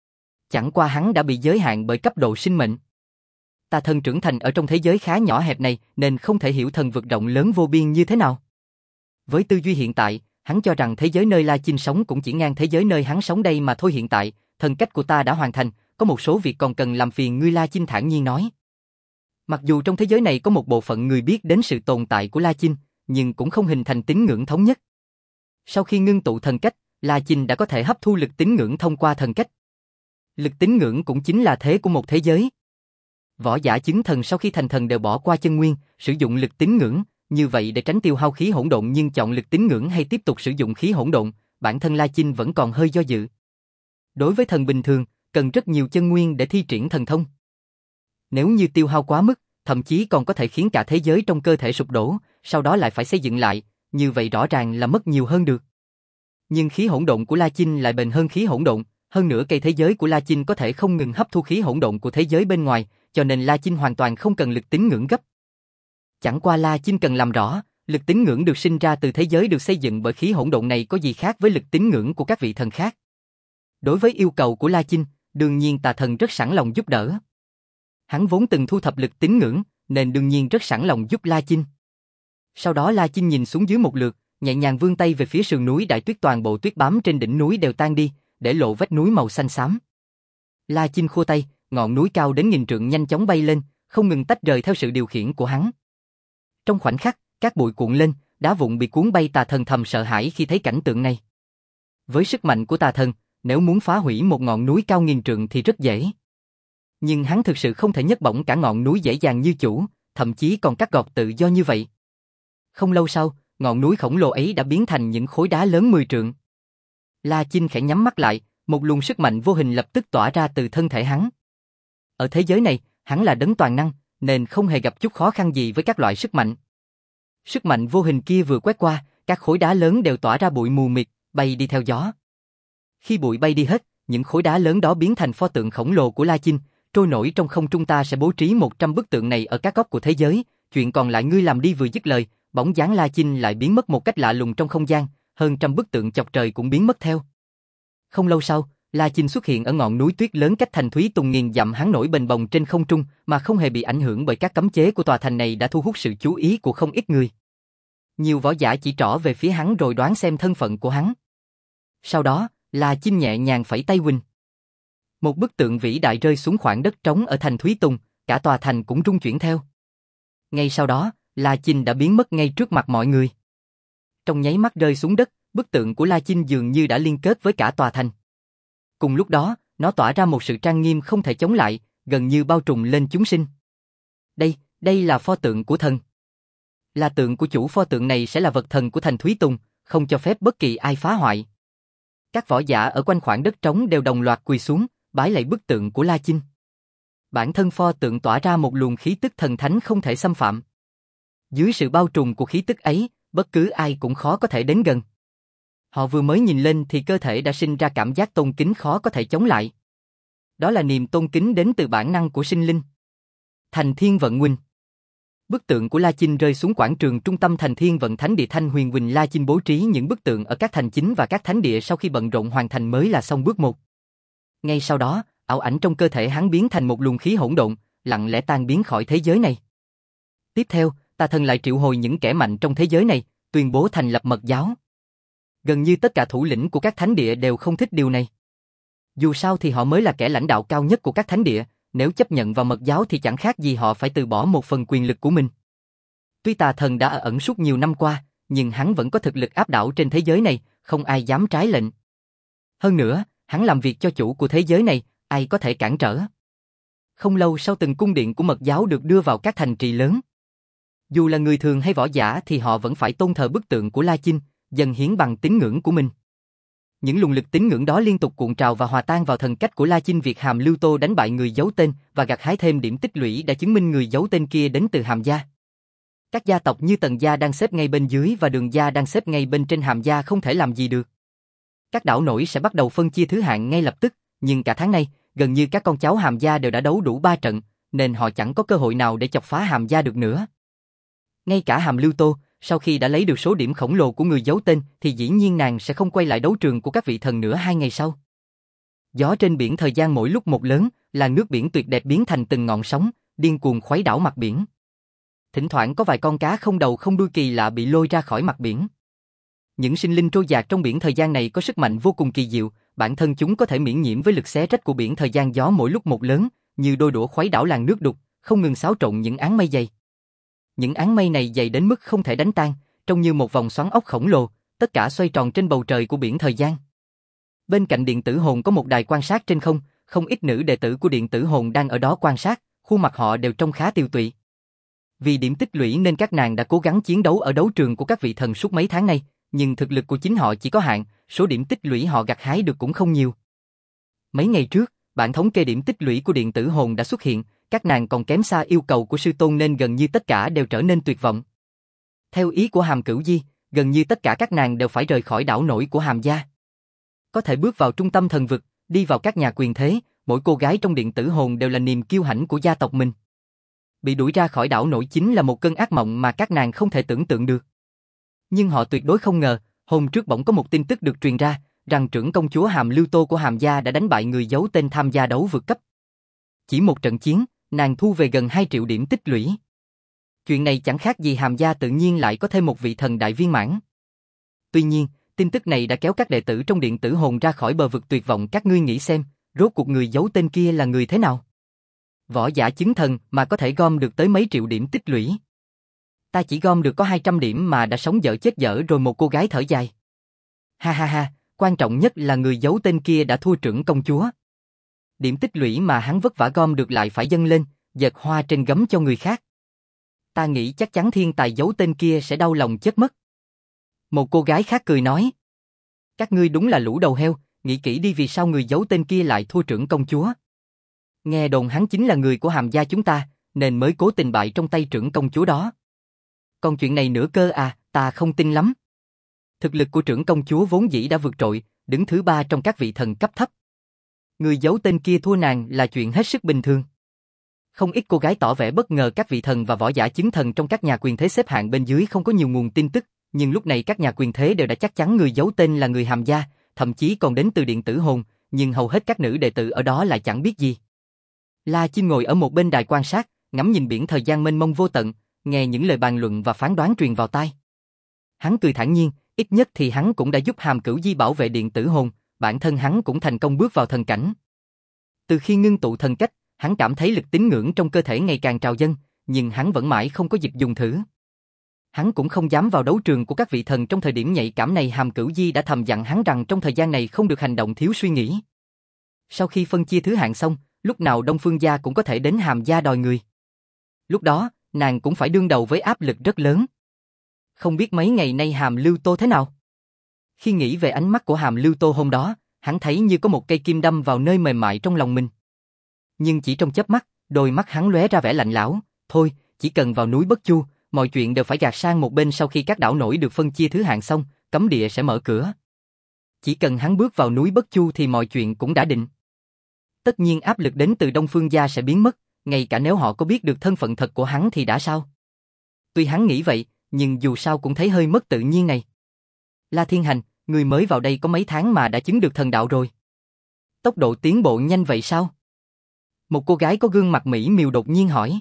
Chẳng qua hắn đã bị giới hạn bởi cấp độ sinh mệnh. Tà thần trưởng thành ở trong thế giới khá nhỏ hẹp này nên không thể hiểu thần vực rộng lớn vô biên như thế nào. Với tư duy hiện tại, hắn cho rằng thế giới nơi La Chinh sống cũng chỉ ngang thế giới nơi hắn sống đây mà thôi. Hiện tại, thần cách của ta đã hoàn thành, có một số việc còn cần làm phiền ngươi. La Chinh thản nhiên nói. Mặc dù trong thế giới này có một bộ phận người biết đến sự tồn tại của La Chinh, nhưng cũng không hình thành tín ngưỡng thống nhất. Sau khi ngưng tụ thần cách, La Chinh đã có thể hấp thu lực tín ngưỡng thông qua thần cách. Lực tín ngưỡng cũng chính là thế của một thế giới. Võ giả chứng thần sau khi thành thần đều bỏ qua chân nguyên, sử dụng lực tín ngưỡng, như vậy để tránh tiêu hao khí hỗn độn, nhưng chọn lực tín ngưỡng hay tiếp tục sử dụng khí hỗn độn, bản thân La Chinh vẫn còn hơi do dự. Đối với thần bình thường, cần rất nhiều chân nguyên để thi triển thần thông. Nếu như tiêu hao quá mức, thậm chí còn có thể khiến cả thế giới trong cơ thể sụp đổ, sau đó lại phải xây dựng lại, như vậy rõ ràng là mất nhiều hơn được. Nhưng khí hỗn độn của La Chinh lại bền hơn khí hỗn độn, hơn nữa cây thế giới của La Chinh có thể không ngừng hấp thu khí hỗn độn của thế giới bên ngoài, cho nên La Chinh hoàn toàn không cần lực tín ngưỡng gấp. Chẳng qua La Chinh cần làm rõ, lực tín ngưỡng được sinh ra từ thế giới được xây dựng bởi khí hỗn độn này có gì khác với lực tín ngưỡng của các vị thần khác. Đối với yêu cầu của La Chinh, đương nhiên tà thần rất sẵn lòng giúp đỡ. Hắn vốn từng thu thập lực tín ngưỡng, nên đương nhiên rất sẵn lòng giúp La Chinh. Sau đó La Chinh nhìn xuống dưới một lượt, nhẹ nhàng vươn tay về phía sườn núi đại tuyết, toàn bộ tuyết bám trên đỉnh núi đều tan đi, để lộ vách núi màu xanh xám. La Chinh khua tay, ngọn núi cao đến nghìn trượng nhanh chóng bay lên, không ngừng tách rời theo sự điều khiển của hắn. Trong khoảnh khắc, các bụi cuộn lên, đá vụn bị cuốn bay. Tà thần thầm sợ hãi khi thấy cảnh tượng này. Với sức mạnh của tà thần, nếu muốn phá hủy một ngọn núi cao nghìn trượng thì rất dễ. Nhưng hắn thực sự không thể nhấc bổng cả ngọn núi dễ dàng như chủ, thậm chí còn cắt gọt tự do như vậy. Không lâu sau, ngọn núi khổng lồ ấy đã biến thành những khối đá lớn mười trượng. La Chinh khẽ nhắm mắt lại, một luồng sức mạnh vô hình lập tức tỏa ra từ thân thể hắn. Ở thế giới này, hắn là đấng toàn năng, nên không hề gặp chút khó khăn gì với các loại sức mạnh. Sức mạnh vô hình kia vừa quét qua, các khối đá lớn đều tỏa ra bụi mù mịt, bay đi theo gió. Khi bụi bay đi hết, những khối đá lớn đó biến thành pho tượng khổng lồ của La Chinh, trôi nổi trong không trung. Ta sẽ bố trí một trăm bức tượng này ở các góc của thế giới, chuyện còn lại ngươi làm đi. Vừa dứt lời, bóng dáng La Chinh lại biến mất một cách lạ lùng trong không gian, hơn trăm bức tượng chọc trời cũng biến mất theo. Không lâu sau, La Chinh xuất hiện ở ngọn núi tuyết lớn cách thành Thúy Tùng nghìn dặm. Hắn nổi bềnh bồng trên không trung mà không hề bị ảnh hưởng bởi các cấm chế của tòa thành này đã thu hút sự chú ý của không ít người. Nhiều võ giả chỉ trỏ về phía hắn rồi đoán xem thân phận của hắn. Sau đó, La Chinh nhẹ nhàng phẩy tay huỳnh. Một bức tượng vĩ đại rơi xuống khoảng đất trống ở thành Thúy Tùng, cả tòa thành cũng rung chuyển theo. Ngay sau đó, La Chinh đã biến mất ngay trước mặt mọi người. Trong nháy mắt rơi xuống đất, bức tượng của La Chinh dường như đã liên kết với cả tòa thành. Cùng lúc đó, nó tỏa ra một sự trang nghiêm không thể chống lại, gần như bao trùm lên chúng sinh. Đây, đây là pho tượng của thần. Là tượng của chủ. Pho tượng này sẽ là vật thần của thành Thúy Tùng, không cho phép bất kỳ ai phá hoại. Các võ giả ở quanh khoảng đất trống đều đồng loạt quỳ xuống, bái lạy bức tượng của La Chinh. Bản thân pho tượng tỏa ra một luồng khí tức thần thánh không thể xâm phạm. Dưới sự bao trùm của khí tức ấy, bất cứ ai cũng khó có thể đến gần. Họ vừa mới nhìn lên thì cơ thể đã sinh ra cảm giác tôn kính khó có thể chống lại. Đó là niềm tôn kính đến từ bản năng của sinh linh. Thành Thiên Vận Huynh. Bức tượng của La Chinh rơi xuống quảng trường trung tâm Thành Thiên Vận Thánh Địa. Thanh Huyền Huynh La Chinh bố trí những bức tượng ở các thành chính và các thánh địa sau khi bận rộn hoàn thành mới là xong bước một. Ngay sau đó, ảo ảnh trong cơ thể hắn biến thành một luồng khí hỗn độn, lặng lẽ tan biến khỏi thế giới này. Tiếp theo, Tà Thần lại triệu hồi những kẻ mạnh trong thế giới này, tuyên bố thành lập mật giáo. Gần như tất cả thủ lĩnh của các thánh địa đều không thích điều này. Dù sao thì họ mới là kẻ lãnh đạo cao nhất của các thánh địa, nếu chấp nhận vào mật giáo thì chẳng khác gì họ phải từ bỏ một phần quyền lực của mình. Tuy Tà Thần đã ở ẩn suốt nhiều năm qua, nhưng hắn vẫn có thực lực áp đảo trên thế giới này, không ai dám trái lệnh. Hơn nữa, hắn làm việc cho chủ của thế giới này, ai có thể cản trở. Không lâu sau từng cung điện của mật giáo được đưa vào các thành trì lớn. Dù là người thường hay võ giả thì họ vẫn phải tôn thờ bức tượng của La Chinh, dâng hiến bằng tín ngưỡng của mình. Những luồng lực tín ngưỡng đó liên tục cuộn trào và hòa tan vào thần cách của La Chinh. Việc Hàm Lưu Tô đánh bại người giấu tên và gặt hái thêm điểm tích lũy đã chứng minh người giấu tên kia đến từ Hàm gia. Các gia tộc như Tần gia đang xếp ngay bên dưới và Đường gia đang xếp ngay bên trên Hàm gia không thể làm gì được. Các đảo nổi sẽ bắt đầu phân chia thứ hạng ngay lập tức, nhưng cả tháng nay, gần như các con cháu Hàm gia đều đã đấu đủ ba trận, nên họ chẳng có cơ hội nào để chọc phá Hàm gia được nữa. Ngay cả Hàm Lưu Tô, sau khi đã lấy được số điểm khổng lồ của người giấu tên thì dĩ nhiên nàng sẽ không quay lại đấu trường của các vị thần nữa hai ngày sau. Gió trên biển thời gian mỗi lúc một lớn, là nước biển tuyệt đẹp biến thành từng ngọn sóng, điên cuồng khuấy đảo mặt biển. Thỉnh thoảng có vài con cá không đầu không đuôi kỳ lạ bị lôi ra khỏi mặt biển. Những sinh linh trôi dạt trong biển thời gian này có sức mạnh vô cùng kỳ diệu, bản thân chúng có thể miễn nhiễm với lực xé rách của biển thời gian. Gió mỗi lúc một lớn, như đôi đũa khuấy đảo làn nước đục, không ngừng xáo trộn những áng mây dày. Những áng mây này dày đến mức không thể đánh tan, trông như một vòng xoắn ốc khổng lồ, tất cả xoay tròn trên bầu trời của biển thời gian. Bên cạnh Điện Tử Hồn có một đài quan sát trên không, không ít nữ đệ tử của Điện Tử Hồn đang ở đó quan sát, khuôn mặt họ đều trông khá tiêu tụy. Vì điểm tích lũy nên các nàng đã cố gắng chiến đấu ở đấu trường của các vị thần suốt mấy tháng nay, nhưng thực lực của chính họ chỉ có hạn, số điểm tích lũy họ gặt hái được cũng không nhiều. Mấy ngày trước, bản thống kê điểm tích lũy của Điện Tử Hồn đã xuất hiện, các nàng còn kém xa yêu cầu của sư tôn nên gần như tất cả đều trở nên tuyệt vọng. Theo ý của Hàm Cửu Di, gần như tất cả các nàng đều phải rời khỏi đảo nổi của Hàm gia. Có thể bước vào trung tâm thần vực, đi vào các nhà quyền thế, mỗi cô gái trong Điện Tử Hồn đều là niềm kiêu hãnh của gia tộc mình. Bị đuổi ra khỏi đảo nổi chính là một cơn ác mộng mà các nàng không thể tưởng tượng được. Nhưng họ tuyệt đối không ngờ, hôm trước bỗng có một tin tức được truyền ra, rằng trưởng công chúa Hàm Lưu Tô của Hàm gia đã đánh bại người giấu tên tham gia đấu vượt cấp. Chỉ một trận chiến, nàng thu về gần hai triệu điểm tích lũy. Chuyện này chẳng khác gì Hàm gia tự nhiên lại có thêm một vị thần đại viên mãn. Tuy nhiên, tin tức này đã kéo các đệ tử trong Điện Tử Hồn ra khỏi bờ vực tuyệt vọng. Các ngươi nghĩ xem, rốt cuộc người giấu tên kia là người thế nào? Võ giả chứng thần mà có thể gom được tới mấy triệu điểm tích lũy. Ta chỉ gom được có hai trăm điểm mà đã sống dở chết dở rồi. Một cô gái thở dài. Ha ha ha, quan trọng nhất là người giấu tên kia đã thua trưởng công chúa. Điểm tích lũy mà hắn vất vả gom được lại phải dâng lên, dệt hoa trên gấm cho người khác. Ta nghĩ chắc chắn thiên tài giấu tên kia sẽ đau lòng chết mất. Một cô gái khác cười nói. Các ngươi đúng là lũ đầu heo, nghĩ kỹ đi vì sao người giấu tên kia lại thua trưởng công chúa. Nghe đồn hắn chính là người của Hàm gia chúng ta, nên mới cố tình bại trong tay trưởng công chúa đó. Còn chuyện này nữa cơ à, ta không tin lắm. Thực lực của trưởng công chúa vốn dĩ đã vượt trội, đứng thứ ba trong các vị thần cấp thấp. Người giấu tên kia thua nàng là chuyện hết sức bình thường. Không ít cô gái tỏ vẻ bất ngờ. Các vị thần và võ giả chứng thần trong các nhà quyền thế xếp hạng bên dưới không có nhiều nguồn tin tức, nhưng lúc này các nhà quyền thế đều đã chắc chắn người giấu tên là người Hàm gia, thậm chí còn đến từ Điện Tử Hồn, nhưng hầu hết các nữ đệ tử ở đó lại chẳng biết gì. La Chinh ngồi ở một bên đài quan sát, ngắm nhìn biển thời gian mênh mông vô tận, nghe những lời bàn luận và phán đoán truyền vào tai. Hắn cười thản nhiên, ít nhất thì hắn cũng đã giúp Hàm Cửu Di bảo vệ Điện Tử Hồn, bản thân hắn cũng thành công bước vào thần cảnh. Từ khi ngưng tụ thần cách, hắn cảm thấy lực tín ngưỡng trong cơ thể ngày càng trào dâng, nhưng hắn vẫn mãi không có dịp dùng thử. Hắn cũng không dám vào đấu trường của các vị thần trong thời điểm nhạy cảm này. Hàm Cửu Di đã thầm dặn hắn rằng trong thời gian này không được hành động thiếu suy nghĩ. Sau khi phân chia thứ hạng xong, lúc nào Đông Phương gia cũng có thể đến Hàm gia đòi người. Lúc đó, nàng cũng phải đương đầu với áp lực rất lớn. Không biết mấy ngày nay Hàm Lưu Tô thế nào? Khi nghĩ về ánh mắt của Hàm Lưu Tô hôm đó, hắn thấy như có một cây kim đâm vào nơi mềm mại trong lòng mình. Nhưng chỉ trong chớp mắt, Đôi mắt hắn lóe ra vẻ lạnh lẽo, thôi, chỉ cần vào núi Bất Chu, mọi chuyện đều phải gạt sang một bên sau khi các đảo nổi được phân chia thứ hạng xong, cấm địa sẽ mở cửa. Chỉ cần hắn bước vào núi Bất Chu thì mọi chuyện cũng đã định. Tất nhiên áp lực đến từ Đông Phương gia sẽ biến mất, ngay cả nếu họ có biết được thân phận thật của hắn thì đã sao? Tuy hắn nghĩ vậy, nhưng dù sao cũng thấy hơi mất tự nhiên này. La Thiên Hành, người mới vào đây có mấy tháng mà đã chứng được thần đạo rồi. Tốc độ tiến bộ nhanh vậy sao? Một cô gái có gương mặt mỹ miều đột nhiên hỏi.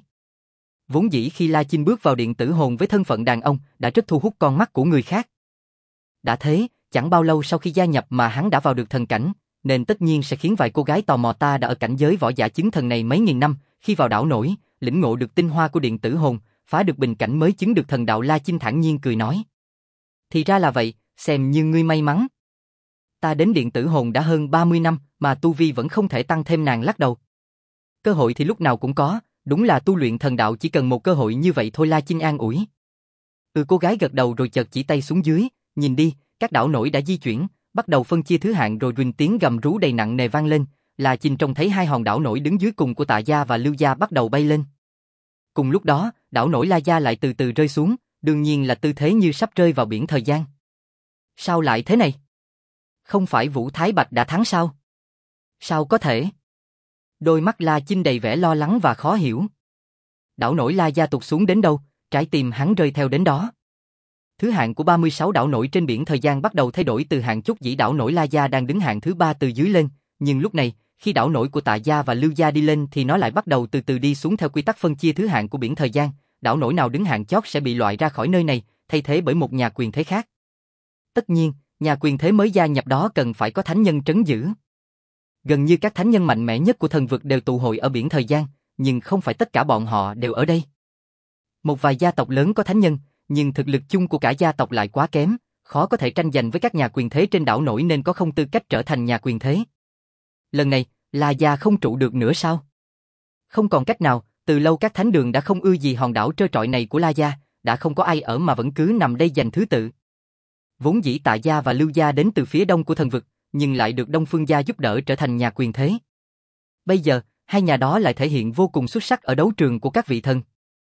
Vốn dĩ khi La Chinh bước vào điện tử hồn với thân phận đàn ông đã rất thu hút con mắt của người khác. Đã thế, chẳng bao lâu sau khi gia nhập mà hắn đã vào được thần cảnh, nên tất nhiên sẽ khiến vài cô gái tò mò ta đã ở cảnh giới võ giả chứng thần này mấy nghìn năm, khi vào đảo nổi, lĩnh ngộ được tinh hoa của điện tử hồn, phá được bình cảnh mới chứng được thần đạo. La Chinh thản nhiên cười nói. Thì ra là vậy, xem như ngươi may mắn. Ta đến điện tử hồn đã hơn ba mươi năm mà tu vi vẫn không thể tăng thêm. Nàng lắc đầu. Cơ hội thì lúc nào cũng có, đúng là tu luyện thần đạo chỉ cần một cơ hội như vậy thôi. La Chinh an ủi. Ừ, cô gái gật đầu rồi chợt chỉ tay xuống dưới, nhìn đi, các đảo nổi đã di chuyển, bắt đầu phân chia thứ hạng rồi. Rình tiếng gầm rú đầy nặng nề vang lên. La Chinh trông thấy hai hòn đảo nổi đứng dưới cùng của Tạ gia và Lưu gia bắt đầu bay lên. Cùng lúc đó, đảo nổi La gia lại từ từ rơi xuống, đương nhiên là tư thế như sắp rơi vào biển thời gian. Sao lại thế này? Không phải Vũ Thái Bạch đã thắng sao? Sao có thể? Đôi mắt La Chinh đầy vẻ lo lắng và khó hiểu. Đảo nổi La gia tụt xuống đến đâu, trái tim hắn rơi theo đến đó. Thứ hạng của ba mươi sáu đảo nổi trên biển thời gian bắt đầu thay đổi từ hạng chốt dĩ. Đảo nổi La gia đang đứng hạng thứ ba từ dưới lên, nhưng lúc này, khi đảo nổi của Tạ gia và Lưu gia đi lên thì nó lại bắt đầu từ từ đi xuống theo quy tắc phân chia thứ hạng của biển thời gian. Đảo nổi nào đứng hạng chót sẽ bị loại ra khỏi nơi này, thay thế bởi một nhà quyền thế khác. Tất nhiên, nhà quyền thế mới gia nhập đó cần phải có thánh nhân trấn giữ. Gần như các thánh nhân mạnh mẽ nhất của thần vực đều tụ hội ở biển thời gian, nhưng không phải tất cả bọn họ đều ở đây. Một vài gia tộc lớn có thánh nhân, nhưng thực lực chung của cả gia tộc lại quá kém, khó có thể tranh giành với các nhà quyền thế trên đảo nổi nên có không tư cách trở thành nhà quyền thế. Lần này, La gia không trụ được nữa sao? Không còn cách nào, từ lâu các thánh đường đã không ưa gì hòn đảo trơ trọi này của La gia, đã không có ai ở mà vẫn cứ nằm đây giành thứ tự. Vốn dĩ Tạ gia và Lưu gia đến từ phía đông của thần vực, nhưng lại được Đông Phương gia giúp đỡ trở thành nhà quyền thế. Bây giờ, hai nhà đó lại thể hiện vô cùng xuất sắc ở đấu trường của các vị thần.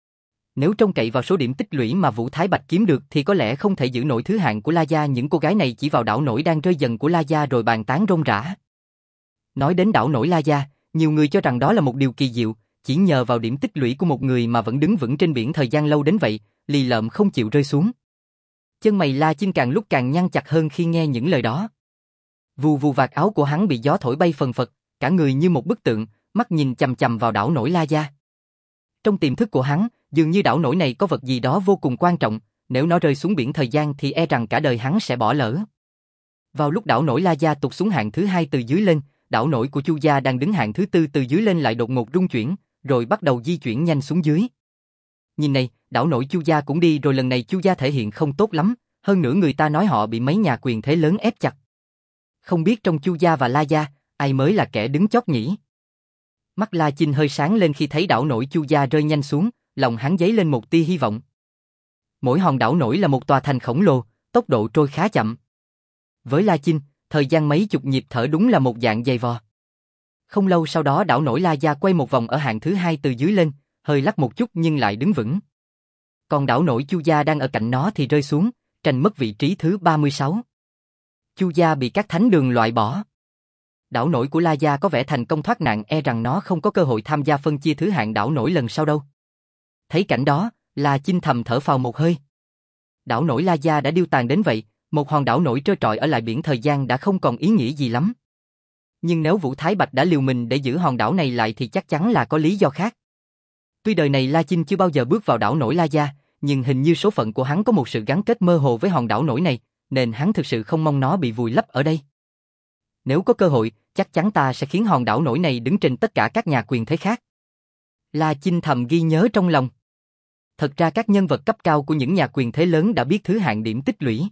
Nếu trông cậy vào số điểm tích lũy mà Vũ Thái Bạch kiếm được thì có lẽ không thể giữ nổi thứ hạng của La gia. Những cô gái này chỉ vào đảo nổi đang rơi dần của La gia rồi bàn tán rôm rả. Nói đến đảo nổi La gia, nhiều người cho rằng đó là một điều kỳ diệu, chỉ nhờ vào điểm tích lũy của một người mà vẫn đứng vững trên biển thời gian lâu đến vậy, lì lợm không chịu rơi xuống. Chân mày La Chinh càng lúc càng nhăn chặt hơn khi nghe những lời đó. Vù vù vạt áo của hắn bị gió thổi bay phần phật, cả người như một bức tượng, mắt nhìn chằm chằm vào đảo nổi La gia. Trong tiềm thức của hắn, dường như đảo nổi này có vật gì đó vô cùng quan trọng, nếu nó rơi xuống biển thời gian thì e rằng cả đời hắn sẽ bỏ lỡ. Vào lúc đảo nổi La gia tụt xuống hạng thứ hai từ dưới lên, đảo nổi của Chu gia đang đứng hạng thứ tư từ dưới lên lại đột ngột rung chuyển, rồi bắt đầu di chuyển nhanh xuống dưới. Nhìn này, đảo nổi Chu gia cũng đi rồi. Lần này Chu gia thể hiện không tốt lắm, hơn nữa người ta nói họ bị mấy nhà quyền thế lớn ép chặt. Không biết trong Chu gia và La gia, ai mới là kẻ đứng chót nhỉ? Mắt La Chinh hơi sáng lên khi thấy đảo nổi Chu gia rơi nhanh xuống, lòng hắn dấy lên một tia hy vọng. Mỗi hòn đảo nổi là một tòa thành khổng lồ, tốc độ trôi khá chậm. Với La Chinh, thời gian mấy chục nhịp thở đúng là một dạng dày vò. Không lâu sau đó đảo nổi La gia quay một vòng ở hạng thứ hai từ dưới lên, hơi lắc một chút nhưng lại đứng vững. Còn đảo nổi Chu gia đang ở cạnh nó thì rơi xuống, tranh mất vị trí thứ ba mươi sáu. Chu gia bị các thánh đường loại bỏ. Đảo nổi của La gia có vẻ thành công thoát nạn, e rằng nó không có cơ hội tham gia phân chia thứ hạng đảo nổi lần sau đâu. Thấy cảnh đó, La Chinh thầm thở phào một hơi. Đảo nổi La gia đã điêu tàn đến vậy, một hòn đảo nổi trơ trọi ở lại biển thời gian đã không còn ý nghĩa gì lắm. Nhưng nếu Vũ Thái Bạch đã liều mình để giữ hòn đảo này lại thì chắc chắn là có lý do khác. Tuy đời này La Chinh chưa bao giờ bước vào đảo nổi La gia, nhưng hình như số phận của hắn có một sự gắn kết mơ hồ với hòn đảo nổi này, nên hắn thực sự không mong nó bị vùi lấp ở đây. Nếu có cơ hội, chắc chắn ta sẽ khiến hòn đảo nổi này đứng trên tất cả các nhà quyền thế khác. La Chinh thầm ghi nhớ trong lòng. Thật ra các nhân vật cấp cao của những nhà quyền thế lớn đã biết thứ hạng điểm tích lũy.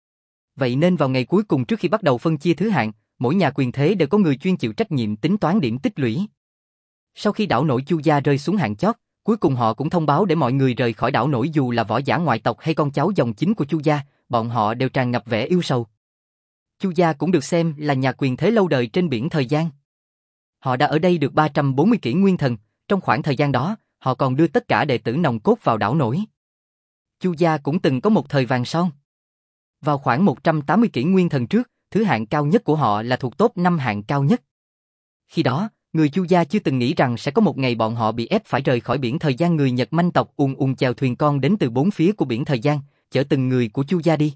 Vậy nên vào ngày cuối cùng trước khi bắt đầu phân chia thứ hạng, mỗi nhà quyền thế đều có người chuyên chịu trách nhiệm tính toán điểm tích lũy. Sau khi đảo nổi Chu gia rơi xuống hạng chót, cuối cùng họ cũng thông báo để mọi người rời khỏi đảo nổi, dù là võ giả ngoại tộc hay con cháu dòng chính của Chu gia, bọn họ đều tràn ngập vẻ yêu sầu. Chu gia cũng được xem là nhà quyền thế lâu đời trên biển thời gian. Họ đã ở đây được ba trăm bốn mươi kỷ nguyên thần, trong khoảng thời gian đó, họ còn đưa tất cả đệ tử nòng cốt vào đảo nổi. Chu gia cũng từng có một thời vàng son. Vào khoảng một trăm tám mươi kỷ nguyên thần trước, thứ hạng cao nhất của họ là thuộc top năm hạng cao nhất. Khi đó, người Chu gia chưa từng nghĩ rằng sẽ có một ngày bọn họ bị ép phải rời khỏi biển thời gian. Người Nhật manh tộc ùn ùn chèo thuyền con đến từ bốn phía của biển thời gian, chở từng người của Chu gia đi.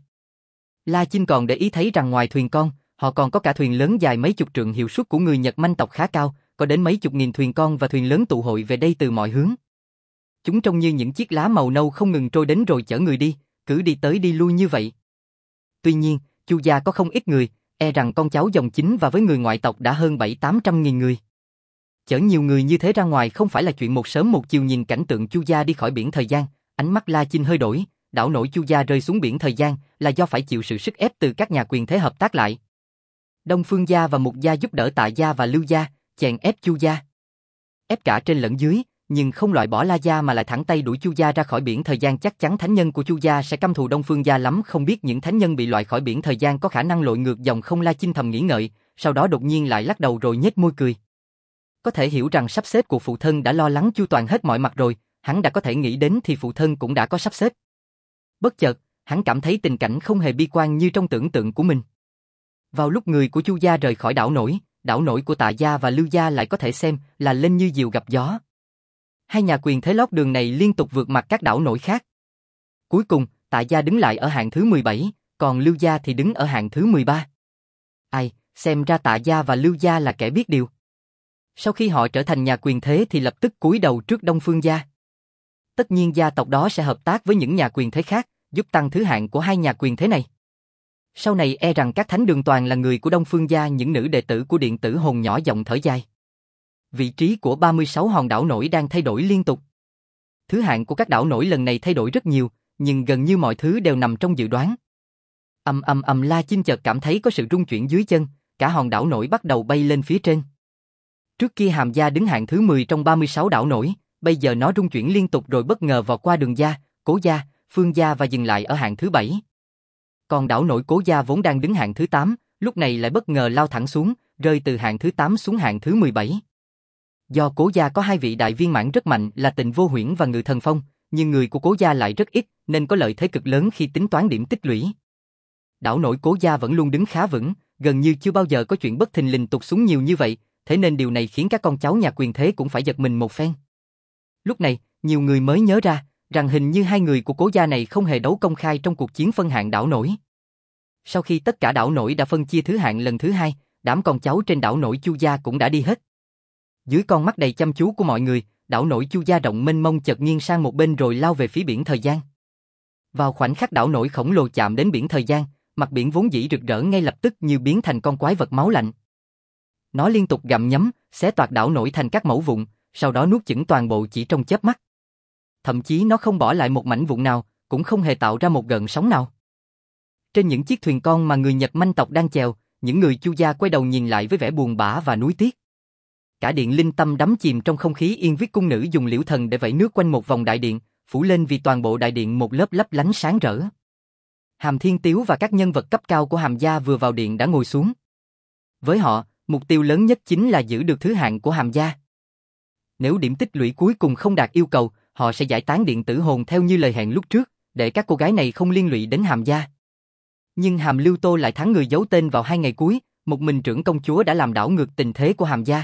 La Chinh còn để ý thấy rằng ngoài thuyền con, họ còn có cả thuyền lớn dài mấy chục trượng, hiệu suất của người Nhật manh tộc khá cao, có đến mấy chục nghìn thuyền con và thuyền lớn tụ hội về đây từ mọi hướng. Chúng trông như những chiếc lá màu nâu không ngừng trôi đến rồi chở người đi, cứ đi tới đi lui như vậy. Tuy nhiên, Chu gia có không ít người, e rằng con cháu dòng chính và với người ngoại tộc đã hơn bảy tám trăm nghìn người. Chở nhiều người như thế ra ngoài không phải là chuyện một sớm một chiều. Nhìn cảnh tượng Chu gia đi khỏi biển thời gian, ánh mắt La Chinh hơi đổi. Đảo nổi Chu gia rơi xuống biển thời gian là do phải chịu sự sức ép từ các nhà quyền thế hợp tác lại. Đông Phương gia và Mục gia giúp đỡ Tạ gia và Lưu gia, chèn ép Chu gia. Ép cả trên lẫn dưới, nhưng không loại bỏ La gia mà lại thẳng tay đuổi Chu gia ra khỏi biển thời gian. Chắc chắn thánh nhân của Chu gia sẽ căm thù Đông Phương gia lắm. Không biết những thánh nhân bị loại khỏi biển thời gian có khả năng lội ngược dòng không? La Chinh thầm nghĩ ngợi, sau đó đột nhiên lại lắc đầu rồi nhếch môi cười. Có thể hiểu rằng sắp xếp của phụ thân đã lo lắng chu toàn hết mọi mặt rồi, hắn đã có thể nghĩ đến thì phụ thân cũng đã có sắp xếp. Bất chợt, hắn cảm thấy tình cảnh không hề bi quan như trong tưởng tượng của mình. Vào lúc người của Chu gia rời khỏi đảo nổi, đảo nổi của Tạ gia và Lưu gia lại có thể xem là lên như diều gặp gió. Hai nhà quyền thế lót đường này liên tục vượt mặt các đảo nổi khác. Cuối cùng, Tạ gia đứng lại ở hạng thứ mười bảy, còn Lưu gia thì đứng ở hạng thứ mười ba. Ai, xem ra Tạ gia và Lưu gia là kẻ biết điều. Sau khi họ trở thành nhà quyền thế thì lập tức cúi đầu trước Đông Phương gia. Tất nhiên gia tộc đó sẽ hợp tác với những nhà quyền thế khác, giúp tăng thứ hạng của hai nhà quyền thế này. Sau này e rằng các thánh đường toàn là người của Đông Phương gia. Những nữ đệ tử của Điện Tử Hồn nhỏ giọng thở dài. Vị trí của ba mươi sáu hòn đảo nổi đang thay đổi liên tục. Thứ hạng của các đảo nổi lần này thay đổi rất nhiều, nhưng gần như mọi thứ đều nằm trong dự đoán. Ầm ầm ầm, La Chinh chợt cảm thấy có sự rung chuyển dưới chân, cả hòn đảo nổi bắt đầu bay lên phía trên. Trước kia Hàm gia đứng hạng thứ mười trong ba mươi sáu đảo nổi, bây giờ nó rung chuyển liên tục rồi bất ngờ vọt qua Đường gia, Cố gia, Phương gia và dừng lại ở hạng thứ bảy. Còn đảo nổi Cố gia vốn đang đứng hạng thứ tám, lúc này lại bất ngờ lao thẳng xuống, rơi từ hạng thứ tám xuống hạng thứ mười bảy. Do Cố gia có hai vị đại viên mãn rất mạnh là Tịnh Vô Huyễn và Ngự Thần Phong, nhưng người của Cố gia lại rất ít, nên có lợi thế cực lớn khi tính toán điểm tích lũy. Đảo nổi Cố gia vẫn luôn đứng khá vững, gần như chưa bao giờ có chuyện bất thình lình tụt xuống nhiều như vậy, thế nên điều này khiến các con cháu nhà quyền thế cũng phải giật mình một phen. Lúc này, nhiều người mới nhớ ra rằng hình như hai người của Cố gia này không hề đấu công khai trong cuộc chiến phân hạng đảo nổi. Sau khi tất cả đảo nổi đã phân chia thứ hạng lần thứ hai, đám con cháu trên đảo nổi Chu gia cũng đã đi hết. Dưới con mắt đầy chăm chú của mọi người, đảo nổi Chu gia rộng mênh mông chợt nghiêng sang một bên rồi lao về phía biển thời gian. Vào khoảnh khắc đảo nổi khổng lồ chạm đến biển thời gian, mặt biển vốn dĩ rực rỡ ngay lập tức như biến thành con quái vật máu lạnh. Nó liên tục gặm nhấm, xé toạc đảo nổi thành các mẩu vụn, sau đó nuốt chửng toàn bộ chỉ trong chớp mắt. Thậm chí nó không bỏ lại một mảnh vụn nào, cũng không hề tạo ra một gợn sóng nào. Trên những chiếc thuyền con mà người Nhật manh tộc đang chèo, những người Chu gia quay đầu nhìn lại với vẻ buồn bã và nuối tiếc. Cả điện linh tâm đắm chìm trong không khí yên viết. Cung nữ dùng liễu thần để vẩy nước quanh một vòng đại điện, phủ lên vì toàn bộ đại điện một lớp lấp lánh sáng rỡ. Hàm Thiên Tiếu và các nhân vật cấp cao của Hàm gia vừa vào điện đã ngồi xuống. Với họ, mục tiêu lớn nhất chính là giữ được thứ hạng của Hàm gia. Nếu điểm tích lũy cuối cùng không đạt yêu cầu, họ sẽ giải tán Điện Tử Hồn theo như lời hẹn lúc trước, để các cô gái này không liên lụy đến Hàm gia. Nhưng Hàm Lưu Tô lại thắng người giấu tên vào hai ngày cuối, một mình trưởng công chúa đã làm đảo ngược tình thế của Hàm gia.